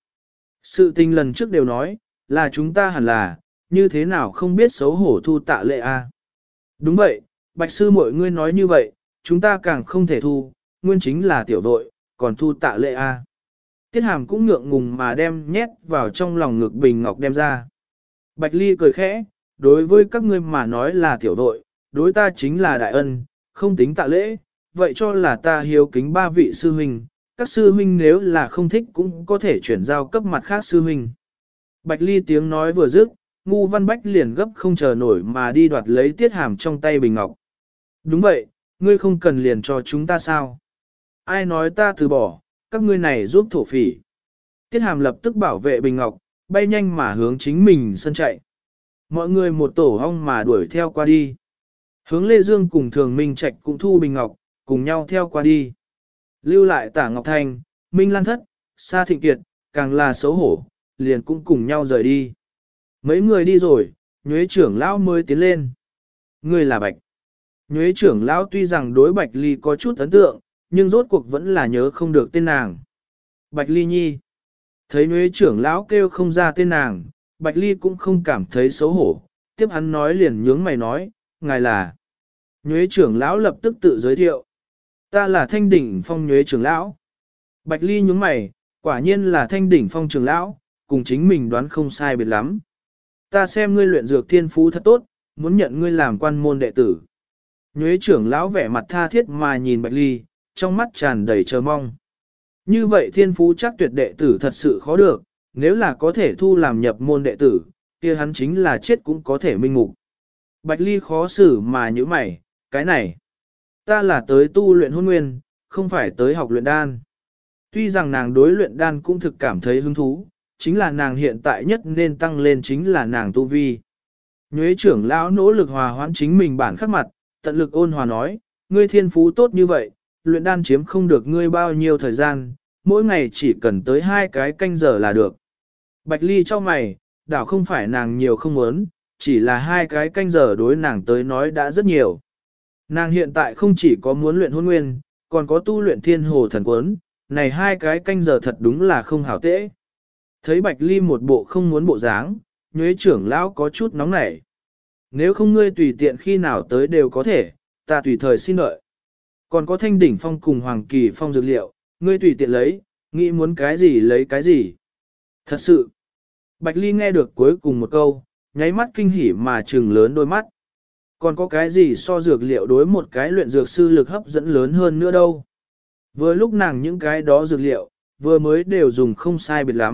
Sự tình lần trước đều nói, là chúng ta hẳn là, như thế nào không biết xấu hổ thu tạ lệ a? Đúng vậy, Bạch sư muội ngươi nói như vậy, chúng ta càng không thể thu, nguyên chính là tiểu đội, còn thu tạ lệ a. Tiết Hàm cũng ngượng ngùng mà đem nhét vào trong lòng ngực bình ngọc đem ra. Bạch Ly cười khẽ, đối với các ngươi mà nói là tiểu đội, đối ta chính là đại ân, không tính tạ lễ, vậy cho là ta hiếu kính ba vị sư huynh, các sư huynh nếu là không thích cũng có thể chuyển giao cấp mặt khác sư huynh. Bạch Ly tiếng nói vừa dứt, Ngu Văn Bách liền gấp không chờ nổi mà đi đoạt lấy Tiết Hàm trong tay bình ngọc. Đúng vậy, ngươi không cần liền cho chúng ta sao? Ai nói ta từ bỏ, các ngươi này giúp thổ phỉ. Tiết Hàm lập tức bảo vệ bình ngọc, bay nhanh mà hướng chính mình sân chạy. Mọi người một tổ hong mà đuổi theo qua đi. Hướng Lê Dương cùng Thường Minh Trạch cũng thu bình ngọc, cùng nhau theo qua đi. Lưu lại Tả Ngọc Thanh, Minh Lan Thất, Sa Thịnh Kiệt, càng là xấu hổ, liền cũng cùng nhau rời đi. Mấy người đi rồi, Nhuế trưởng lão mới tiến lên. Người là Bạch. Nhuế trưởng lão tuy rằng đối Bạch Ly có chút ấn tượng, nhưng rốt cuộc vẫn là nhớ không được tên nàng. Bạch Ly Nhi. Thấy Nhuế trưởng lão kêu không ra tên nàng, Bạch Ly cũng không cảm thấy xấu hổ. Tiếp hắn nói liền nhướng mày nói, ngài là. Nhuế trưởng lão lập tức tự giới thiệu. Ta là Thanh Đỉnh Phong Nhuế trưởng lão. Bạch Ly nhướng mày, quả nhiên là Thanh Đỉnh Phong trưởng lão, cùng chính mình đoán không sai biệt lắm. Ta xem ngươi luyện dược thiên phú thật tốt, muốn nhận ngươi làm quan môn đệ tử. Nhuế trưởng lão vẻ mặt tha thiết mà nhìn Bạch Ly, trong mắt tràn đầy chờ mong. Như vậy thiên phú chắc tuyệt đệ tử thật sự khó được, nếu là có thể thu làm nhập môn đệ tử, kia hắn chính là chết cũng có thể minh mục. Bạch Ly khó xử mà nhíu mày, cái này. Ta là tới tu luyện hôn nguyên, không phải tới học luyện đan. Tuy rằng nàng đối luyện đan cũng thực cảm thấy hứng thú, chính là nàng hiện tại nhất nên tăng lên chính là nàng tu vi. Nhuế trưởng lão nỗ lực hòa hoãn chính mình bản khắc mặt, tận lực ôn hòa nói, ngươi thiên phú tốt như vậy, luyện đan chiếm không được ngươi bao nhiêu thời gian, mỗi ngày chỉ cần tới 2 cái canh giờ là được. Bạch Ly cho mày, đảo không phải nàng nhiều không muốn, chỉ là 2 cái canh giờ đối nàng tới nói đã rất nhiều. Nàng hiện tại không chỉ có muốn luyện hôn nguyên, còn có tu luyện thiên hồ thần quấn, này 2 cái canh giờ thật đúng là không hảo tễ. Thấy Bạch Ly một bộ không muốn bộ dáng, Nhuế trưởng lão có chút nóng nảy. Nếu không ngươi tùy tiện khi nào tới đều có thể, ta tùy thời xin đợi. Còn có Thanh Đỉnh Phong cùng Hoàng Kỳ Phong dược liệu, ngươi tùy tiện lấy, nghĩ muốn cái gì lấy cái gì. Thật sự, Bạch Ly nghe được cuối cùng một câu, nháy mắt kinh hỉ mà trừng lớn đôi mắt. Còn có cái gì so dược liệu đối một cái luyện dược sư lực hấp dẫn lớn hơn nữa đâu. Vừa lúc nàng những cái đó dược liệu, vừa mới đều dùng không sai biệt lắm,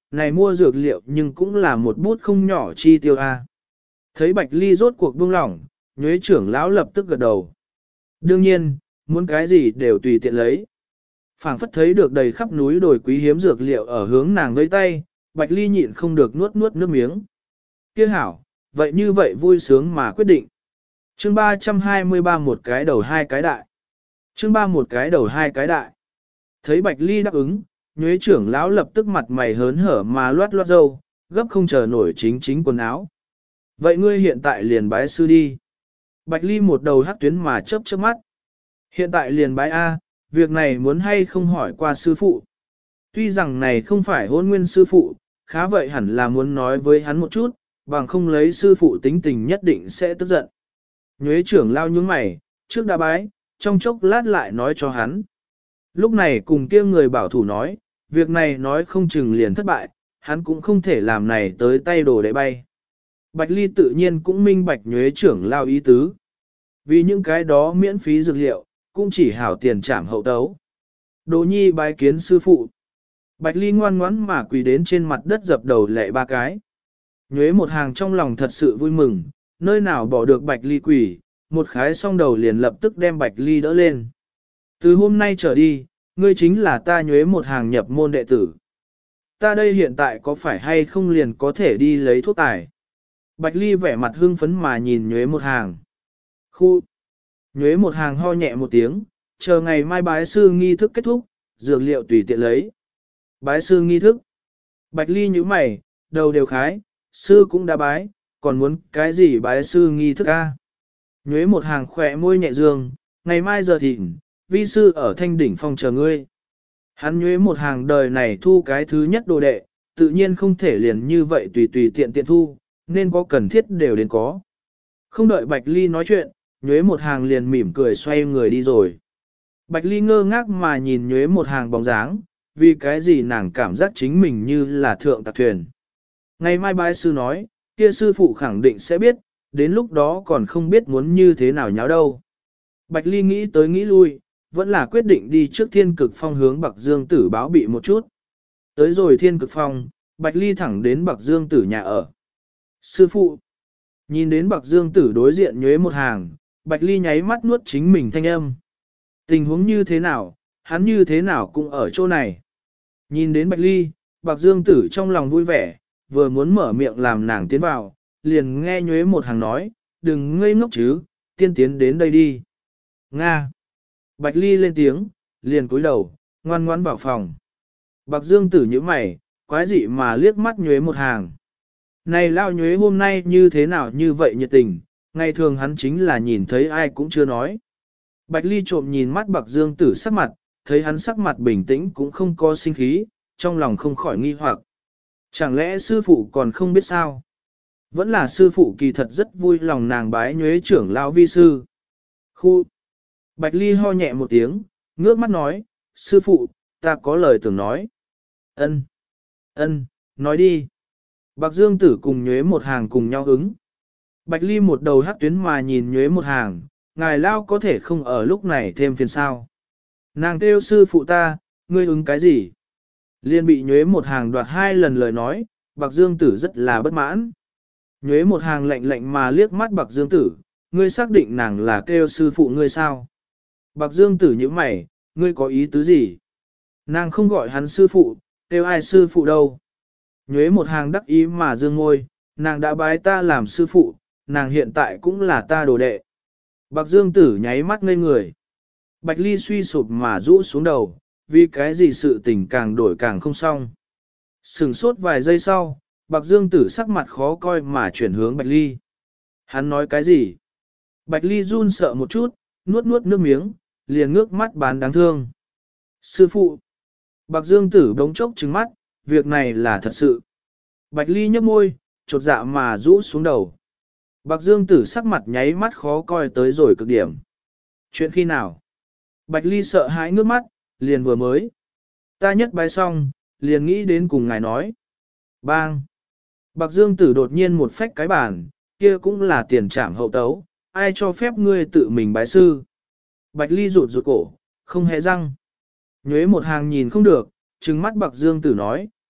này mua dược liệu nhưng cũng là một bút không nhỏ chi tiêu a. Thấy Bạch Ly rốt cuộc buông lỏng, Nhuế trưởng lão lập tức gật đầu. Đương nhiên, muốn cái gì đều tùy tiện lấy. Phảng phất thấy được đầy khắp núi đồi quý hiếm dược liệu ở hướng nàng vây tay, Bạch Ly nhịn không được nuốt nước miếng. Kia hảo, vậy như vậy vui sướng mà quyết định. Chương 323 một cái đầu hai cái đại. Chương 3 một cái đầu hai cái đại. Thấy Bạch Ly đáp ứng, Nhuế trưởng lão lập tức mặt mày hớn hở mà loát râu, gấp không chờ nổi chính quần áo. Vậy ngươi hiện tại liền bái sư đi. Bạch Ly một đầu hắc tuyến mà chớp mắt. Hiện tại liền bái A, việc này muốn hay không hỏi qua sư phụ. Tuy rằng này không phải hôn nguyên sư phụ, khá vậy hẳn là muốn nói với hắn một chút, bằng không lấy sư phụ tính tình nhất định sẽ tức giận. Nhuế trưởng lao nhướng mày, trước đã bái, trong chốc lát lại nói cho hắn. Lúc này cùng kia người bảo thủ nói, việc này nói không chừng liền thất bại, hắn cũng không thể làm này tới tay đồ để bay. Bạch Ly tự nhiên cũng minh bạch Nhuế trưởng lao ý tứ. Vì những cái đó miễn phí dược liệu, cũng chỉ hảo tiền trảm hậu tấu. Đồ nhi bái kiến sư phụ. Bạch Ly ngoan ngoãn mà quỳ đến trên mặt đất dập đầu lệ ba cái. Nhuế một hàng trong lòng thật sự vui mừng, nơi nào bỏ được Bạch Ly quỳ, một khái xong đầu liền lập tức đem Bạch Ly đỡ lên. Từ hôm nay trở đi, ngươi chính là ta Nhuế một hàng nhập môn đệ tử. Ta đây hiện tại có phải hay không liền có thể đi lấy thuốc tài? Bạch Ly vẻ mặt hưng phấn mà nhìn Nhuế một hàng. Khu! Nhuế một hàng ho nhẹ một tiếng, chờ ngày mai bái sư nghi thức kết thúc, dược liệu tùy tiện lấy. Bái sư nghi thức. Bạch Ly nhíu mày, đầu đều khái, sư cũng đã bái, còn muốn cái gì bái sư nghi thức a? Nhuế một hàng khỏe môi nhẹ dương, ngày mai giờ thịnh, vi sư ở Thanh Đỉnh Phong chờ ngươi. Hắn Nhuế một hàng đời này thu cái thứ nhất đồ đệ, tự nhiên không thể liền như vậy tùy tiện thu, nên có cần thiết đều đến có. Không đợi Bạch Ly nói chuyện, Nhuế một hàng liền mỉm cười xoay người đi rồi. Bạch Ly ngơ ngác mà nhìn Nhuế một hàng bóng dáng, vì cái gì nàng cảm giác chính mình như là thượng tạc thuyền. Ngày mai bái sư nói, kia sư phụ khẳng định sẽ biết, đến lúc đó còn không biết muốn như thế nào nháo đâu. Bạch Ly nghĩ tới nghĩ lui, vẫn là quyết định đi trước Thiên Cực Phong hướng Bạc Dương Tử báo bị một chút. Tới rồi Thiên Cực Phong, Bạch Ly thẳng đến Bạc Dương Tử nhà ở. Sư phụ, nhìn đến Bạc Dương Tử đối diện Nhuế một hàng, Bạch Ly nháy mắt nuốt chính mình thanh âm. Tình huống như thế nào, hắn như thế nào cũng ở chỗ này. Nhìn đến Bạch Ly, Bạc Dương Tử trong lòng vui vẻ, vừa muốn mở miệng làm nàng tiến vào, liền nghe Nhuế một hàng nói, đừng ngây ngốc chứ, tiên tiến đến đây đi. Nga. Bạch Ly lên tiếng, liền cúi đầu, ngoan ngoãn vào phòng. Bạc Dương Tử nhíu mày, quái dị mà liếc mắt Nhuế một hàng. Này lao Nhuế hôm nay như thế nào như vậy nhiệt tình, ngày thường hắn chính là nhìn thấy ai cũng chưa nói. Bạch Ly trộm nhìn mắt Bạc Dương Tử sắc mặt, thấy hắn sắc mặt bình tĩnh cũng không có sinh khí, trong lòng không khỏi nghi hoặc. Chẳng lẽ sư phụ còn không biết sao? Vẫn là sư phụ kỳ thật rất vui lòng nàng bái Nhuế trưởng lão vi sư. Khu! Bạch Ly ho nhẹ một tiếng, ngước mắt nói, sư phụ, ta có lời tưởng nói. Ân, nói đi. Bạc Dương Tử cùng Nhuế một hàng cùng nhau ứng. Bạch Ly một đầu hắc tuyến mà nhìn Nhuế một hàng, ngài lao có thể không ở lúc này thêm phiền sao. Nàng kêu sư phụ ta, ngươi ứng cái gì? Liên bị Nhuế một hàng đoạt 2 lần lời nói, Bạc Dương Tử rất là bất mãn. Nhuế một hàng lạnh mà liếc mắt Bạc Dương Tử, ngươi xác định nàng là kêu sư phụ ngươi sao? Bạc Dương Tử nhíu mày, ngươi có ý tứ gì? Nàng không gọi hắn sư phụ, kêu ai sư phụ đâu? Nhuế một hàng đắc ý mà dương ngôi, nàng đã bái ta làm sư phụ, nàng hiện tại cũng là ta đồ đệ. Bạc Dương Tử nháy mắt ngây người. Bạch Ly suy sụp mà rũ xuống đầu, vì cái gì sự tình càng đổi càng không xong. Sừng sốt vài giây sau, Bạc Dương Tử sắc mặt khó coi mà chuyển hướng Bạch Ly. Hắn nói cái gì? Bạch Ly run sợ một chút, nuốt nước miếng, liền ngước mắt bán đáng thương. Sư phụ! Bạc Dương Tử đống chốc trừng mắt, việc này là thật sự. Bạch Ly nhấp môi, chột dạ mà rũ xuống đầu. Bạc Dương Tử sắc mặt nháy mắt khó coi tới rồi cực điểm. Chuyện khi nào? Bạch Ly sợ hãi ngước mắt, liền vừa mới. Ta nhất bái xong, liền nghĩ đến cùng ngài nói. Bang! Bạc Dương Tử đột nhiên một phách cái bàn, kia cũng là tiền trảm hậu tấu, ai cho phép ngươi tự mình bái sư. Bạch Ly rụt cổ, không hề răng. Nhuế một hàng nhìn không được, trừng mắt Bạc Dương Tử nói,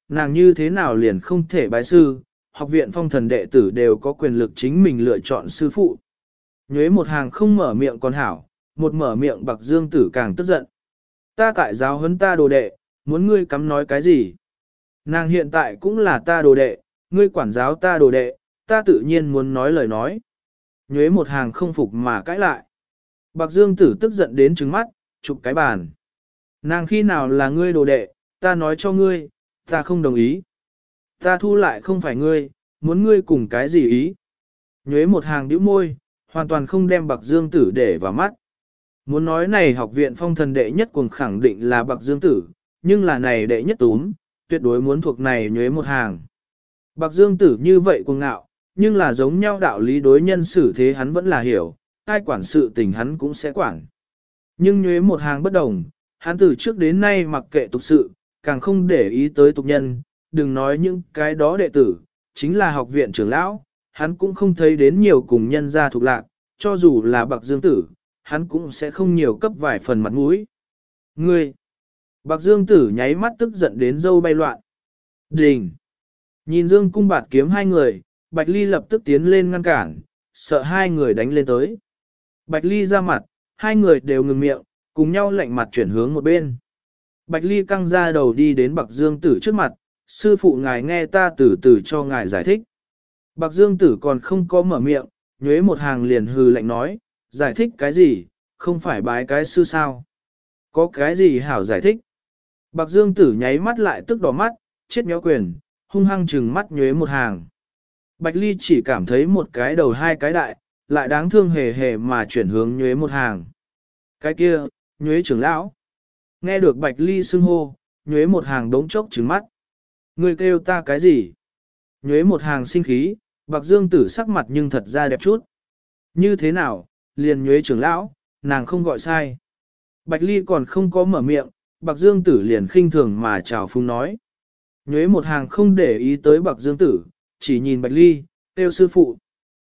nàng như thế nào liền không thể bái sư, học viện phong thần đệ tử đều có quyền lực chính mình lựa chọn sư phụ. Nhuế một hàng không mở miệng còn hảo, một mở miệng Bạc Dương Tử càng tức giận. Ta tại giáo huấn ta đồ đệ, muốn ngươi cắm nói cái gì? Nàng hiện tại cũng là ta đồ đệ, ngươi quản giáo ta đồ đệ, ta tự nhiên muốn nói lời nói. Nhuế một hàng không phục mà cãi lại. Bạc Dương Tử tức giận đến trừng mắt, chụp cái bàn. Nàng khi nào là ngươi đồ đệ, ta nói cho ngươi, ta không đồng ý. Ta thu lại không phải ngươi, muốn ngươi cùng cái gì ý. Nhuế một hàng nhíu môi, hoàn toàn không đem Bạc Dương Tử để vào mắt. Muốn nói này học viện phong thần đệ nhất cuồng khẳng định là Bạc Dương Tử, nhưng là này đệ nhất túm, tuyệt đối muốn thuộc này Nhuế một hàng. Bạc Dương Tử như vậy cuồng ngạo, nhưng là giống nhau đạo lý đối nhân xử thế hắn vẫn là hiểu, ai quản sự tình hắn cũng sẽ quản. Nhưng Nhuế một hàng bất đồng, hắn từ trước đến nay mặc kệ tục sự, càng không để ý tới tục nhân, đừng nói những cái đó đệ tử, chính là học viện trưởng lão, hắn cũng không thấy đến nhiều cùng nhân gia thuộc lạc, cho dù là Bạc Dương Tử, hắn cũng sẽ không nhiều cấp vài phần mặt mũi. Ngươi! Bạc Dương Tử nháy mắt tức giận đến dâu bay loạn. Đình! Nhìn Dương Cung Bạt Kiếm hai người, Bạch Ly lập tức tiến lên ngăn cản, sợ hai người đánh lên tới. Bạch Ly ra mặt, hai người đều ngừng miệng, cùng nhau lạnh mặt chuyển hướng một bên. Bạch Ly căng ra đầu đi đến Bạc Dương Tử trước mặt, sư phụ ngài nghe ta từ từ cho ngài giải thích. Bạc Dương Tử còn không có mở miệng, nhuế một hàng liền hừ lạnh nói, giải thích cái gì, không phải bái cái sư sao. Có cái gì hảo giải thích. Bạc Dương Tử nháy mắt lại tức đỏ mắt, chết méo quyền, hung hăng trừng mắt nhuế một hàng. Bạch Ly chỉ cảm thấy một cái đầu hai cái đại, lại đáng thương hề hề mà chuyển hướng nhuế một hàng. Cái kia, nhuế trưởng lão. Nghe được Bạch Ly xưng hô, nhuế một hàng đống chốc trừng mắt. Ngươi kêu ta cái gì? Nhuế một hàng sinh khí, Bạc Dương Tử sắc mặt nhưng thật ra đẹp chút. Như thế nào, liền nhuế trưởng lão, nàng không gọi sai. Bạch Ly còn không có mở miệng, Bạc Dương Tử liền khinh thường mà chào phúng nói. Nhuế một hàng không để ý tới Bạc Dương Tử, chỉ nhìn Bạch Ly, kêu sư phụ.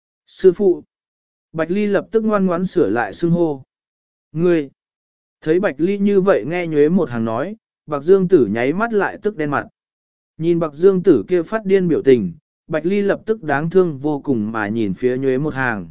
Sư phụ. Bạch Ly lập tức ngoan ngoãn sửa lại xưng hô. Ngươi. Thấy Bạch Ly như vậy nghe nhuế một hàng nói, Bạc Dương Tử nháy mắt lại tức đen mặt. Nhìn Bạc Dương Tử kia phát điên biểu tình, Bạch Ly lập tức đáng thương vô cùng mà nhìn phía nhuế một hàng.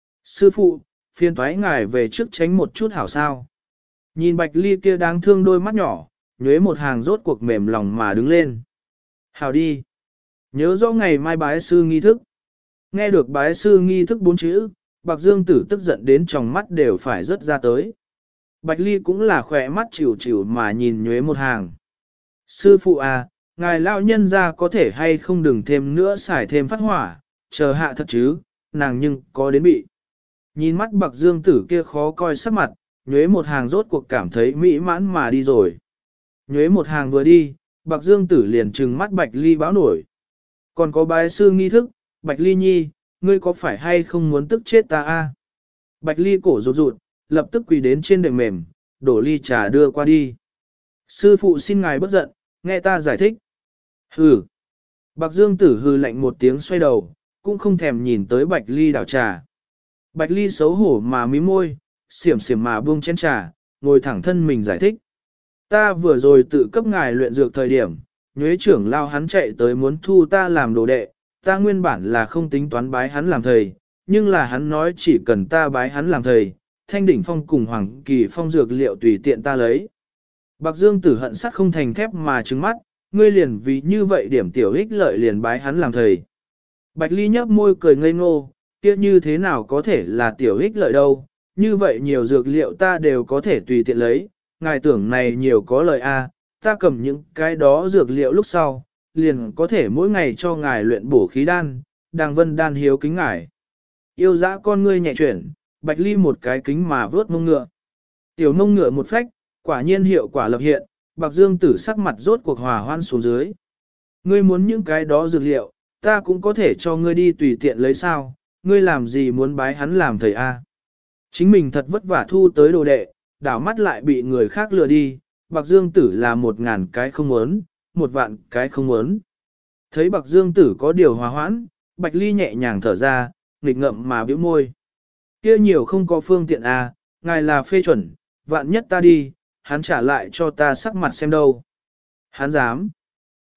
Sư phụ, phiền thoái ngài về trước tránh một chút hảo sao. Nhìn Bạch Ly kia đáng thương đôi mắt nhỏ, nhuế một hàng rốt cuộc mềm lòng mà đứng lên. Hảo đi. Nhớ rõ ngày mai bái sư nghi thức. Nghe được bái sư nghi thức 4 chữ, Bạc Dương Tử tức giận đến tròng mắt đều phải rớt ra tới. Bạch Ly cũng là khỏe mắt chịu chịu mà nhìn nhuế một hàng. Sư phụ à, ngài lão nhân ra có thể hay không đừng thêm nữa xài thêm phát hỏa, chờ hạ thật chứ, nàng nhưng có đến bị. Nhìn mắt Bạc Dương Tử kia khó coi sắc mặt, nhuế một hàng rốt cuộc cảm thấy mỹ mãn mà đi rồi. Nhuế một hàng vừa đi, Bạc Dương Tử liền trừng mắt Bạch Ly báo nổi. Còn có bái sư nghi thức, Bạch Ly nhi, ngươi có phải hay không muốn tức chết ta a? Bạch Ly cổ rụt rụt, lập tức quỳ đến trên đệm mềm, đổ ly trà đưa qua đi. Sư phụ xin ngài bất giận, nghe ta giải thích. Hừ. Bạc Dương Tử hừ lạnh một tiếng xoay đầu, cũng không thèm nhìn tới Bạch Ly đảo trà. Bạch Ly xấu hổ mà mím môi, xiểm xiểm mà buông chén trà, ngồi thẳng thân mình giải thích. Ta vừa rồi tự cấp ngài luyện dược thời điểm, nhuế trưởng lao hắn chạy tới muốn thu ta làm đồ đệ, ta nguyên bản là không tính toán bái hắn làm thầy, nhưng là hắn nói chỉ cần ta bái hắn làm thầy, Thanh Đỉnh Phong cùng Hoàng Kỳ Phong dược liệu tùy tiện ta lấy. Bạc Dương Tử hận sắt không thành thép mà trừng mắt, ngươi liền vì như vậy điểm tiểu ích lợi liền bái hắn làm thầy. Bạch Ly nhấp môi cười ngây ngô, kia như thế nào có thể là tiểu ích lợi đâu, như vậy nhiều dược liệu ta đều có thể tùy tiện lấy, ngài tưởng này nhiều có lợi a, ta cầm những cái đó dược liệu lúc sau, liền có thể mỗi ngày cho ngài luyện bổ khí đan, đàng vân đan hiếu kính ngài. Yêu dã con ngươi nhẹ chuyển, Bạch Ly một cái kính mà vớt mông ngựa. Tiểu mông ngựa một phách, quả nhiên hiệu quả lập hiện, Bạc Dương Tử sắc mặt rốt cuộc hòa hoan xuống dưới. Ngươi muốn những cái đó dược liệu, ta cũng có thể cho ngươi đi tùy tiện lấy sao, ngươi làm gì muốn bái hắn làm thầy a? Chính mình thật vất vả thu tới đồ đệ, đảo mắt lại bị người khác lừa đi, Bạc Dương Tử là 1000 cái không muốn, 1.000 cái không muốn. Thấy Bạc Dương Tử có điều hòa hoãn, Bạch Ly nhẹ nhàng thở ra, nghịch ngậm mà bĩu môi. Kia nhiều không có phương tiện à, ngài là phê chuẩn, vạn nhất ta đi, hắn trả lại cho ta sắc mặt xem đâu. Hắn dám.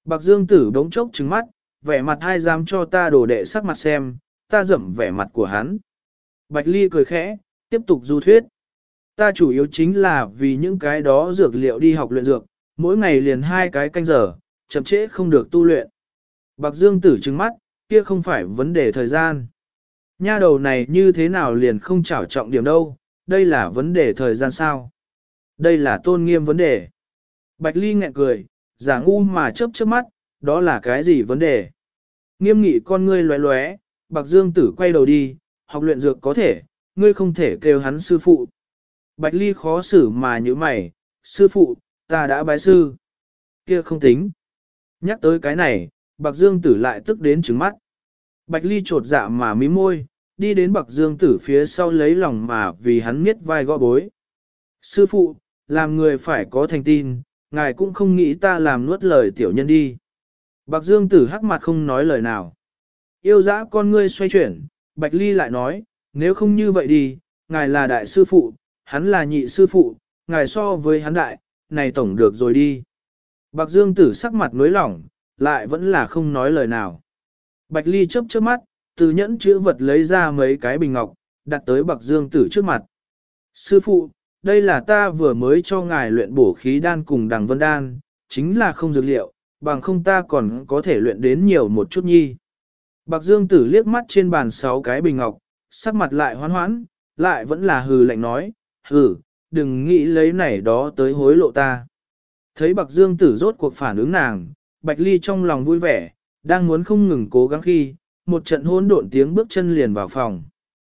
Bạc Dương Tử bỗng chốc trừng mắt, vẻ mặt hai dám cho ta đồ đệ sắc mặt xem, ta dẫm vẻ mặt của hắn. Bạch Ly cười khẽ, tiếp tục du thuyết. Ta chủ yếu chính là vì những cái đó dược liệu đi học luyện dược, mỗi ngày liền 2 cái canh giờ, chậm trễ không được tu luyện. Bạc Dương Tử trừng mắt, kia không phải vấn đề thời gian. Nha đầu này như thế nào liền không trảo trọng điểm đâu, đây là vấn đề thời gian sao? Đây là tôn nghiêm vấn đề. Bạch Ly nghẹn cười, giả ngu mà chớp chớp mắt, đó là cái gì vấn đề? Nghiêm nghị con ngươi lóe lóe, Bạc Dương Tử quay đầu đi, học luyện dược có thể, ngươi không thể kêu hắn sư phụ. Bạch Ly khó xử mà như mày, sư phụ, ta đã bái sư. Kia không tính. Nhắc tới cái này, Bạc Dương Tử lại tức đến trứng mắt. Bạch Ly trột dạ mà mím môi, đi đến Bạc Dương Tử phía sau lấy lòng mà vì hắn miết vai gõ bối. Sư phụ, làm người phải có thành tin, ngài cũng không nghĩ ta làm nuốt lời tiểu nhân đi. Bạc Dương Tử hắc mặt không nói lời nào. Yêu dã con ngươi xoay chuyển, Bạch Ly lại nói, nếu không như vậy đi, ngài là đại sư phụ, hắn là nhị sư phụ, ngài so với hắn đại, này tổng được rồi đi. Bạc Dương Tử sắc mặt nối lỏng, lại vẫn là không nói lời nào. Bạch Ly chớp chớp mắt, từ nhẫn chữ vật lấy ra mấy cái bình ngọc, đặt tới Bạc Dương Tử trước mặt. Sư phụ, đây là ta vừa mới cho ngài luyện bổ khí đan cùng đằng vân đan, chính là không dược liệu, bằng không ta còn có thể luyện đến nhiều một chút nhi. Bạc Dương Tử liếc mắt trên bàn 6 cái bình ngọc, sắc mặt lại hoán hoãn, lại vẫn là hừ lạnh nói, hừ, đừng nghĩ lấy này đó tới hối lộ ta. Thấy Bạc Dương Tử rốt cuộc phản ứng nàng, Bạch Ly trong lòng vui vẻ, đang muốn không ngừng cố gắng khi, một trận hỗn độn tiếng bước chân liền vào phòng.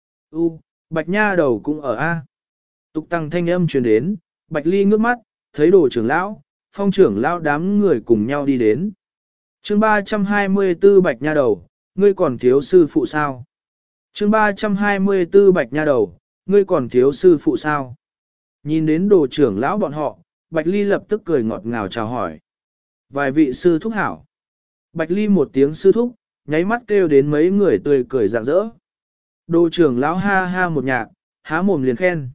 Bạch nha đầu cũng ở A. Tục tăng thanh âm truyền đến, Bạch Ly ngước mắt, thấy đồ trưởng lão, phong trưởng lão đám người cùng nhau đi đến. Chương 324 Bạch nha đầu, ngươi còn thiếu sư phụ sao? Chương 324 Bạch nha đầu, ngươi còn thiếu sư phụ sao? Nhìn đến đồ trưởng lão bọn họ, Bạch Ly lập tức cười ngọt ngào chào hỏi. Vài vị sư thúc hảo. Bạch Ly một tiếng sư thúc, nháy mắt kêu đến mấy người tươi cười rạng rỡ. Đồ trưởng lão ha ha một nhạc, há mồm liền khen.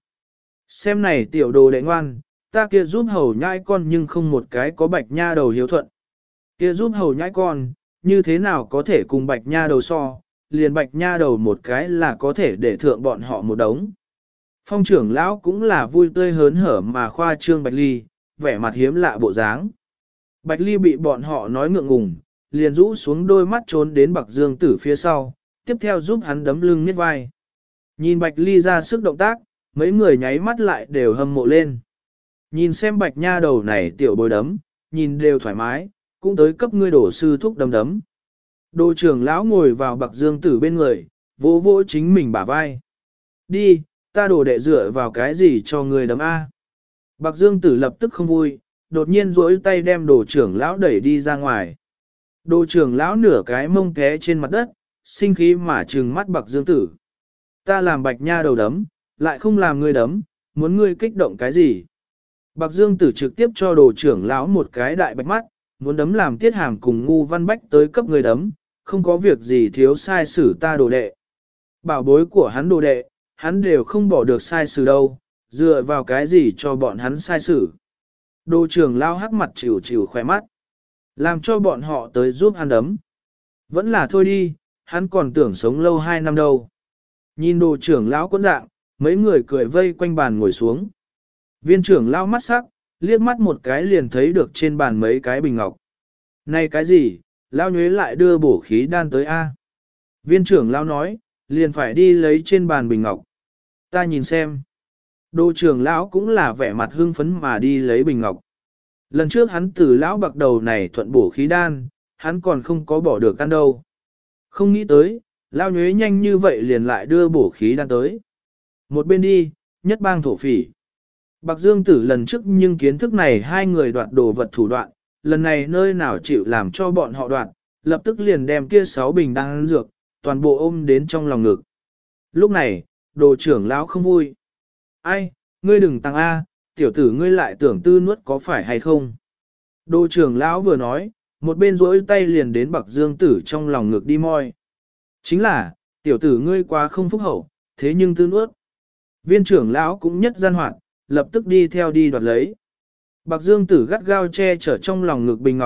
Xem này tiểu đồ đệ ngoan, ta kia giúp hầu nhãi con nhưng không một cái có Bạch nha đầu hiếu thuận. Kia giúp hầu nhãi con, như thế nào có thể cùng Bạch nha đầu so, liền Bạch nha đầu một cái là có thể để thượng bọn họ một đống. Phong trưởng lão cũng là vui tươi hớn hở mà khoa trương Bạch Ly, vẻ mặt hiếm lạ bộ dáng. Bạch Ly bị bọn họ nói ngượng ngùng, liền rũ xuống đôi mắt trốn đến Bạc Dương Tử phía sau, tiếp theo giúp hắn đấm lưng miết vai. Nhìn Bạch Ly ra sức động tác, mấy người nháy mắt lại đều hâm mộ lên. Nhìn xem Bạch nha đầu này tiểu bối đấm, nhìn đều thoải mái, cũng tới cấp ngươi đổ sư thúc đấm đấm. Đồ trưởng lão ngồi vào Bạc Dương Tử bên người, vỗ vỗ chính mình bả vai. Đi, ta đổ đệ dựa vào cái gì cho ngươi đấm A. Bạc Dương Tử lập tức không vui, đột nhiên duỗi tay đem đồ trưởng lão đẩy đi ra ngoài. Đồ trưởng lão nửa cái mông té trên mặt đất, sinh khí mà trừng mắt Bạc Dương Tử. Ta làm Bạch nha đầu đấm, lại không làm ngươi đấm, muốn ngươi kích động cái gì? Bạc Dương Tử trực tiếp cho đồ trưởng lão một cái đại bạch mắt, muốn đấm làm Tiết Hàm cùng Ngu Văn Bách tới cấp ngươi đấm, không có việc gì thiếu sai xử ta đồ đệ. Bảo bối của hắn đồ đệ, hắn đều không bỏ được sai xử đâu, dựa vào cái gì cho bọn hắn sai xử. Đồ trưởng lão hắc mặt chịu chịu khỏe mắt, làm cho bọn họ tới giúp hắn đấm. Vẫn là thôi đi, hắn còn tưởng sống lâu 2 năm đâu. Nhìn đồ trưởng lão quẫn dạng, mấy người cười vây quanh bàn ngồi xuống. Viên trưởng lão mắt sắc, liếc mắt một cái liền thấy được trên bàn mấy cái bình ngọc. Này cái gì, lão nhuế lại đưa bổ khí đan tới A. Viên trưởng lão nói, liền phải đi lấy trên bàn bình ngọc. Ta nhìn xem. Đồ trưởng lão cũng là vẻ mặt hưng phấn mà đi lấy bình ngọc. Lần trước hắn từ lão bạc đầu này thuận bổ khí đan, hắn còn không có bỏ được ăn đâu. Không nghĩ tới, lão nhuế nhanh như vậy liền lại đưa bổ khí đan tới. Một bên đi, nhất bang thổ phỉ. Bạc Dương Tử lần trước nhưng kiến thức này hai người đoạt đồ vật thủ đoạn, lần này nơi nào chịu làm cho bọn họ đoạt, lập tức liền đem kia 6 bình đan dược, toàn bộ ôm đến trong lòng ngực. Lúc này, đồ trưởng lão không vui. Ai, ngươi đừng tăng A, tiểu tử ngươi lại tưởng tư nuốt có phải hay không? Đồ trưởng lão vừa nói, một bên rỗi tay liền đến Bạc Dương Tử trong lòng ngực đi moi. Chính là, tiểu tử ngươi quá không phúc hậu, thế nhưng tư nuốt. Viên trưởng lão cũng nhất gian hoạt, lập tức đi theo đi đoạt lấy. Bạc Dương Tử gắt gao che chở trong lòng ngực bình ngọc,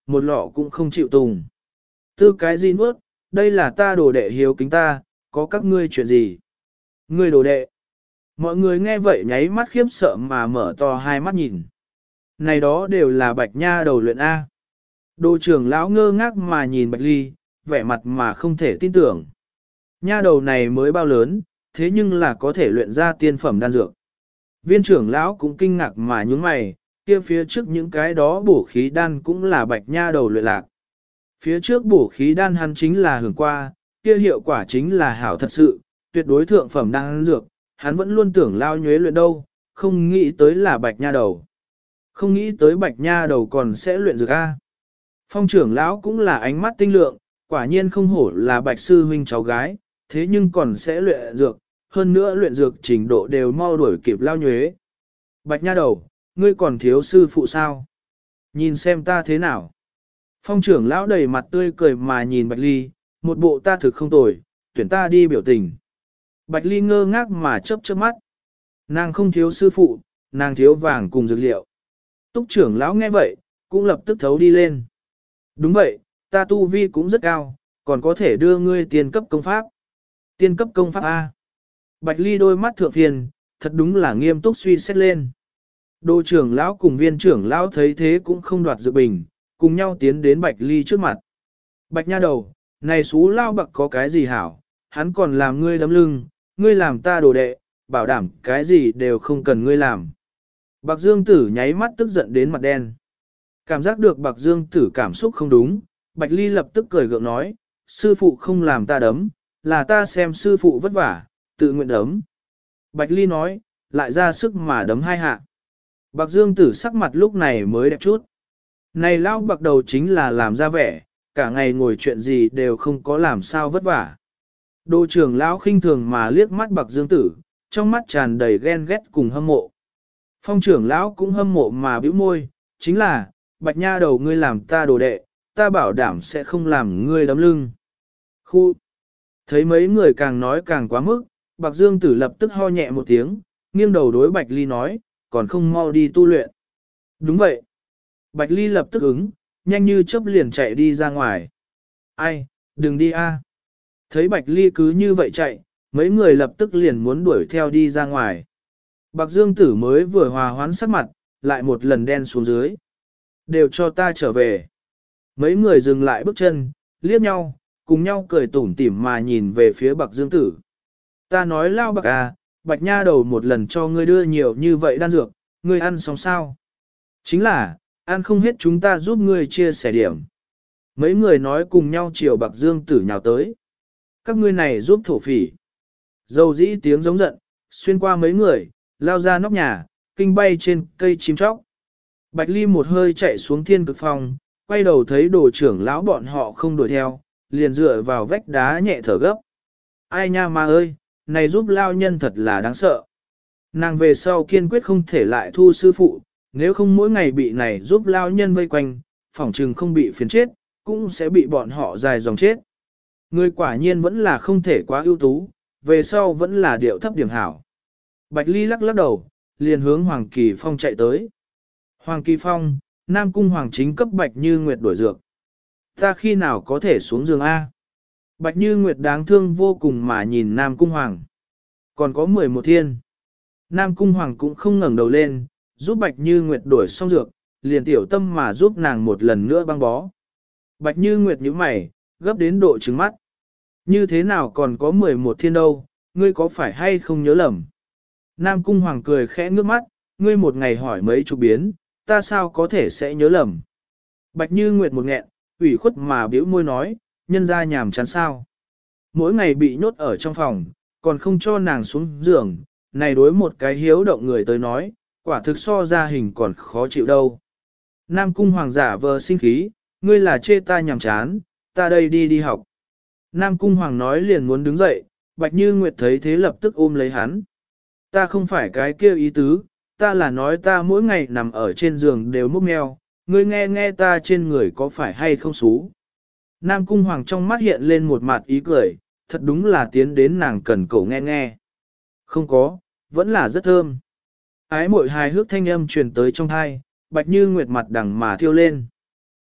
một lọ cũng không chịu tùng. Tư cái gì nuốt, đây là ta đồ đệ hiếu kính ta, có các ngươi chuyện gì? Ngươi đồ đệ. Mọi người nghe vậy nháy mắt khiếp sợ mà mở to hai mắt nhìn. Này đó đều là Bạch Nha đầu luyện A. Đồ trưởng lão ngơ ngác mà nhìn Bạch Ly, vẻ mặt mà không thể tin tưởng. Nha đầu này mới bao lớn, thế nhưng là có thể luyện ra tiên phẩm đan dược. Viên trưởng lão cũng kinh ngạc mà nhướng mày, kia phía trước những cái đó bổ khí đan cũng là Bạch Nha đầu luyện lạc. Phía trước bổ khí đan hắn chính là hưởng qua, kia hiệu quả chính là hảo thật sự, tuyệt đối thượng phẩm đan dược, hắn vẫn luôn tưởng lao nhuế luyện đâu, không nghĩ tới là Bạch Nha đầu. Không nghĩ tới Bạch Nha đầu còn sẽ luyện dược A. Phong trưởng lão cũng là ánh mắt tinh lượng, quả nhiên không hổ là Bạch sư huynh cháu gái, thế nhưng còn sẽ luyện dược, hơn nữa luyện dược trình độ đều mau đuổi kịp lao nhuế. Bạch Nha đầu, ngươi còn thiếu sư phụ sao? Nhìn xem ta thế nào? Phong trưởng lão đầy mặt tươi cười mà nhìn Bạch Ly, một bộ ta thực không tồi, tuyển ta đi biểu tình. Bạch Ly ngơ ngác mà chớp chớp mắt. Nàng không thiếu sư phụ, nàng thiếu vàng cùng dược liệu. Túc trưởng lão nghe vậy, cũng lập tức thấu đi lên. Đúng vậy, ta tu vi cũng rất cao, còn có thể đưa ngươi tiên cấp công pháp. Tiên cấp công pháp A. Bạch Ly đôi mắt thượng phiền, thật đúng là nghiêm túc suy xét lên. Đô trưởng lão cùng viên trưởng lão thấy thế cũng không đoạt dự bình, cùng nhau tiến đến Bạch Ly trước mặt. Bạch Nha đầu, này xú lao bậc có cái gì hảo, hắn còn làm ngươi đấm lưng, ngươi làm ta đồ đệ, bảo đảm cái gì đều không cần ngươi làm. Bạc Dương Tử nháy mắt tức giận đến mặt đen. Cảm giác được Bạc Dương Tử cảm xúc không đúng, Bạch Ly lập tức cười gượng nói, sư phụ không làm ta đấm, là ta xem sư phụ vất vả, tự nguyện đấm. Bạch Ly nói, lại ra sức mà đấm hai hạ. Bạc Dương Tử sắc mặt lúc này mới đẹp chút. Này lao bạc đầu chính là làm ra vẻ, cả ngày ngồi chuyện gì đều không có làm sao vất vả. Đô trưởng lão khinh thường mà liếc mắt Bạc Dương Tử, trong mắt tràn đầy ghen ghét cùng hâm mộ. Phong trưởng lão cũng hâm mộ mà bĩu môi, chính là, Bạch Nha đầu ngươi làm ta đồ đệ, ta bảo đảm sẽ không làm ngươi đấm lưng. Khu! Thấy mấy người càng nói càng quá mức, Bạc Dương Tử lập tức ho nhẹ một tiếng, nghiêng đầu đối Bạch Ly nói, còn không mau đi tu luyện. Đúng vậy. Bạch Ly lập tức ứng, nhanh như chớp liền chạy đi ra ngoài. Ai, đừng đi a! Thấy Bạch Ly cứ như vậy chạy, mấy người lập tức liền muốn đuổi theo đi ra ngoài. Bạc Dương Tử mới vừa hòa hoãn sắc mặt, lại một lần đen xuống dưới. Đều cho ta trở về. Mấy người dừng lại bước chân, liếc nhau, cùng nhau cười tủm tỉm mà nhìn về phía Bạc Dương Tử. Ta nói lao bạc à, Bạch Nha đầu một lần cho ngươi đưa nhiều như vậy đan dược, ngươi ăn xong sao? Chính là, ăn không hết chúng ta giúp ngươi chia sẻ điểm. Mấy người nói cùng nhau chiều Bạc Dương Tử nhào tới. Các ngươi này giúp thổ phỉ. Dầu dĩ tiếng giống giận, xuyên qua mấy người, lao ra nóc nhà, kinh bay trên cây chim chóc. Bạch Ly một hơi chạy xuống thiên cực phòng, quay đầu thấy đồ trưởng lão bọn họ không đuổi theo, liền dựa vào vách đá nhẹ thở gấp. Ai nha ma ơi, này giúp lao nhân thật là đáng sợ. Nàng về sau kiên quyết không thể lại thu sư phụ, nếu không mỗi ngày bị này giúp lao nhân vây quanh, phỏng trừng không bị phiến chết, cũng sẽ bị bọn họ dài dòng chết. Người quả nhiên vẫn là không thể quá ưu tú, về sau vẫn là điệu thấp điểm hảo. Bạch Ly lắc lắc đầu, liền hướng Hoàng Kỳ Phong chạy tới. Hoàng Kỳ Phong, Nam Cung Hoàng chính cấp Bạch Như Nguyệt đổi dược. Ta khi nào có thể xuống giường A? Bạch Như Nguyệt đáng thương vô cùng mà nhìn Nam Cung Hoàng. Còn có 11 thiên. Nam Cung Hoàng cũng không ngẩng đầu lên, giúp Bạch Như Nguyệt đổi xong dược, liền tiểu tâm mà giúp nàng một lần nữa băng bó. Bạch Như Nguyệt nhíu mày, gấp đến độ trừng mắt. Như thế nào còn có 11 thiên đâu, ngươi có phải hay không nhớ lầm? Nam Cung Hoàng cười khẽ ngước mắt, ngươi một ngày hỏi mấy chục biến, ta sao có thể sẽ nhớ lầm? Bạch Như Nguyệt một nghẹn, ủy khuất mà bĩu môi nói, nhân ra nhàm chán sao? Mỗi ngày bị nhốt ở trong phòng, còn không cho nàng xuống giường, này đối một cái hiếu động người tới nói, quả thực so ra hình còn khó chịu đâu. Nam Cung Hoàng giả vờ sinh khí, ngươi là chê ta nhàm chán, ta đây đi học. Nam Cung Hoàng nói liền muốn đứng dậy, Bạch Như Nguyệt thấy thế lập tức ôm lấy hắn. Ta không phải cái kia ý tứ, ta là nói ta mỗi ngày nằm ở trên giường đều múc mèo, ngươi nghe nghe ta trên người có phải hay không xú. Nam Cung Hoàng trong mắt hiện lên một mặt ý cười, thật đúng là tiến đến nàng cần cổ nghe nghe. Không có, vẫn là rất thơm. Ái mội hài hước thanh âm truyền tới trong thai, Bạch Như Nguyệt mặt đằng mà thiêu lên.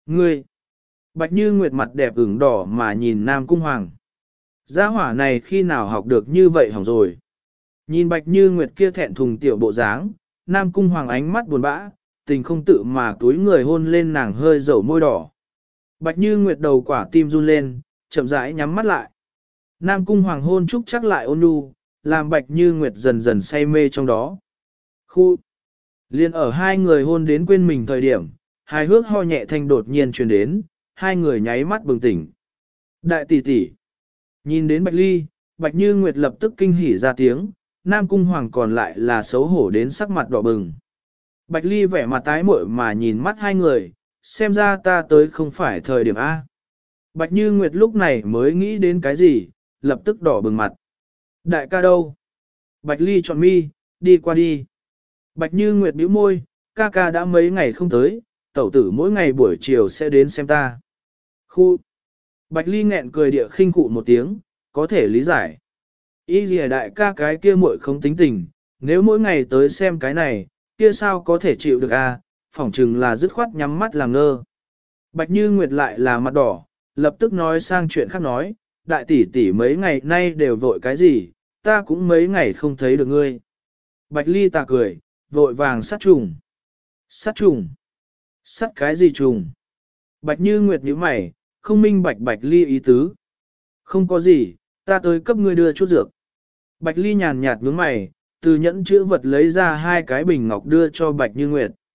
Ngươi! Bạch Như Nguyệt mặt đẹp ửng đỏ mà nhìn Nam Cung Hoàng. Gia hỏa này khi nào học được như vậy hỏng rồi. Nhìn Bạch Như Nguyệt kia thẹn thùng tiểu bộ dáng, Nam Cung Hoàng ánh mắt buồn bã, tình không tự mà túi người hôn lên nàng hơi dầu môi đỏ. Bạch Như Nguyệt đầu quả tim run lên, chậm rãi nhắm mắt lại. Nam Cung Hoàng hôn trúc chắc lại ôn nhu, làm Bạch Như Nguyệt dần dần say mê trong đó. Khu! Liên ở hai người hôn đến quên mình thời điểm, hài hước ho nhẹ thanh đột nhiên truyền đến, hai người nháy mắt bừng tỉnh. Đại tỷ tỷ! Nhìn đến Bạch Ly, Bạch Như Nguyệt lập tức kinh hỉ ra tiếng, Nam Cung Hoàng còn lại là xấu hổ đến sắc mặt đỏ bừng. Bạch Ly vẻ mặt tái muội mà nhìn mắt hai người, xem ra ta tới không phải thời điểm A. Bạch Như Nguyệt lúc này mới nghĩ đến cái gì, lập tức đỏ bừng mặt. Đại ca đâu? Bạch Ly chọn mi, đi qua đi. Bạch Như Nguyệt bĩu môi, ca ca đã mấy ngày không tới, tẩu tử mỗi ngày buổi chiều sẽ đến xem ta. Khu! Bạch Ly nghẹn cười địa khinh cụ một tiếng, có thể lý giải. Ý gì đại ca cái kia muội không tính tình, nếu mỗi ngày tới xem cái này, kia sao có thể chịu được a? Phỏng chừng là dứt khoát nhắm mắt làm ngơ. Bạch Như Nguyệt lại là mặt đỏ, lập tức nói sang chuyện khác nói, đại tỷ tỷ mấy ngày nay đều vội cái gì, ta cũng mấy ngày không thấy được ngươi. Bạch Ly ta cười, vội vàng sát trùng. Sát trùng? Sát cái gì trùng? Bạch Như Nguyệt nhíu mày, không minh bạch Bạch Ly ý tứ. Không có gì, ta tới cấp ngươi đưa chút dược. Bạch Ly nhàn nhạt nhướng mày, từ nhẫn chữ vật lấy ra hai cái bình ngọc đưa cho Bạch Như Nguyệt.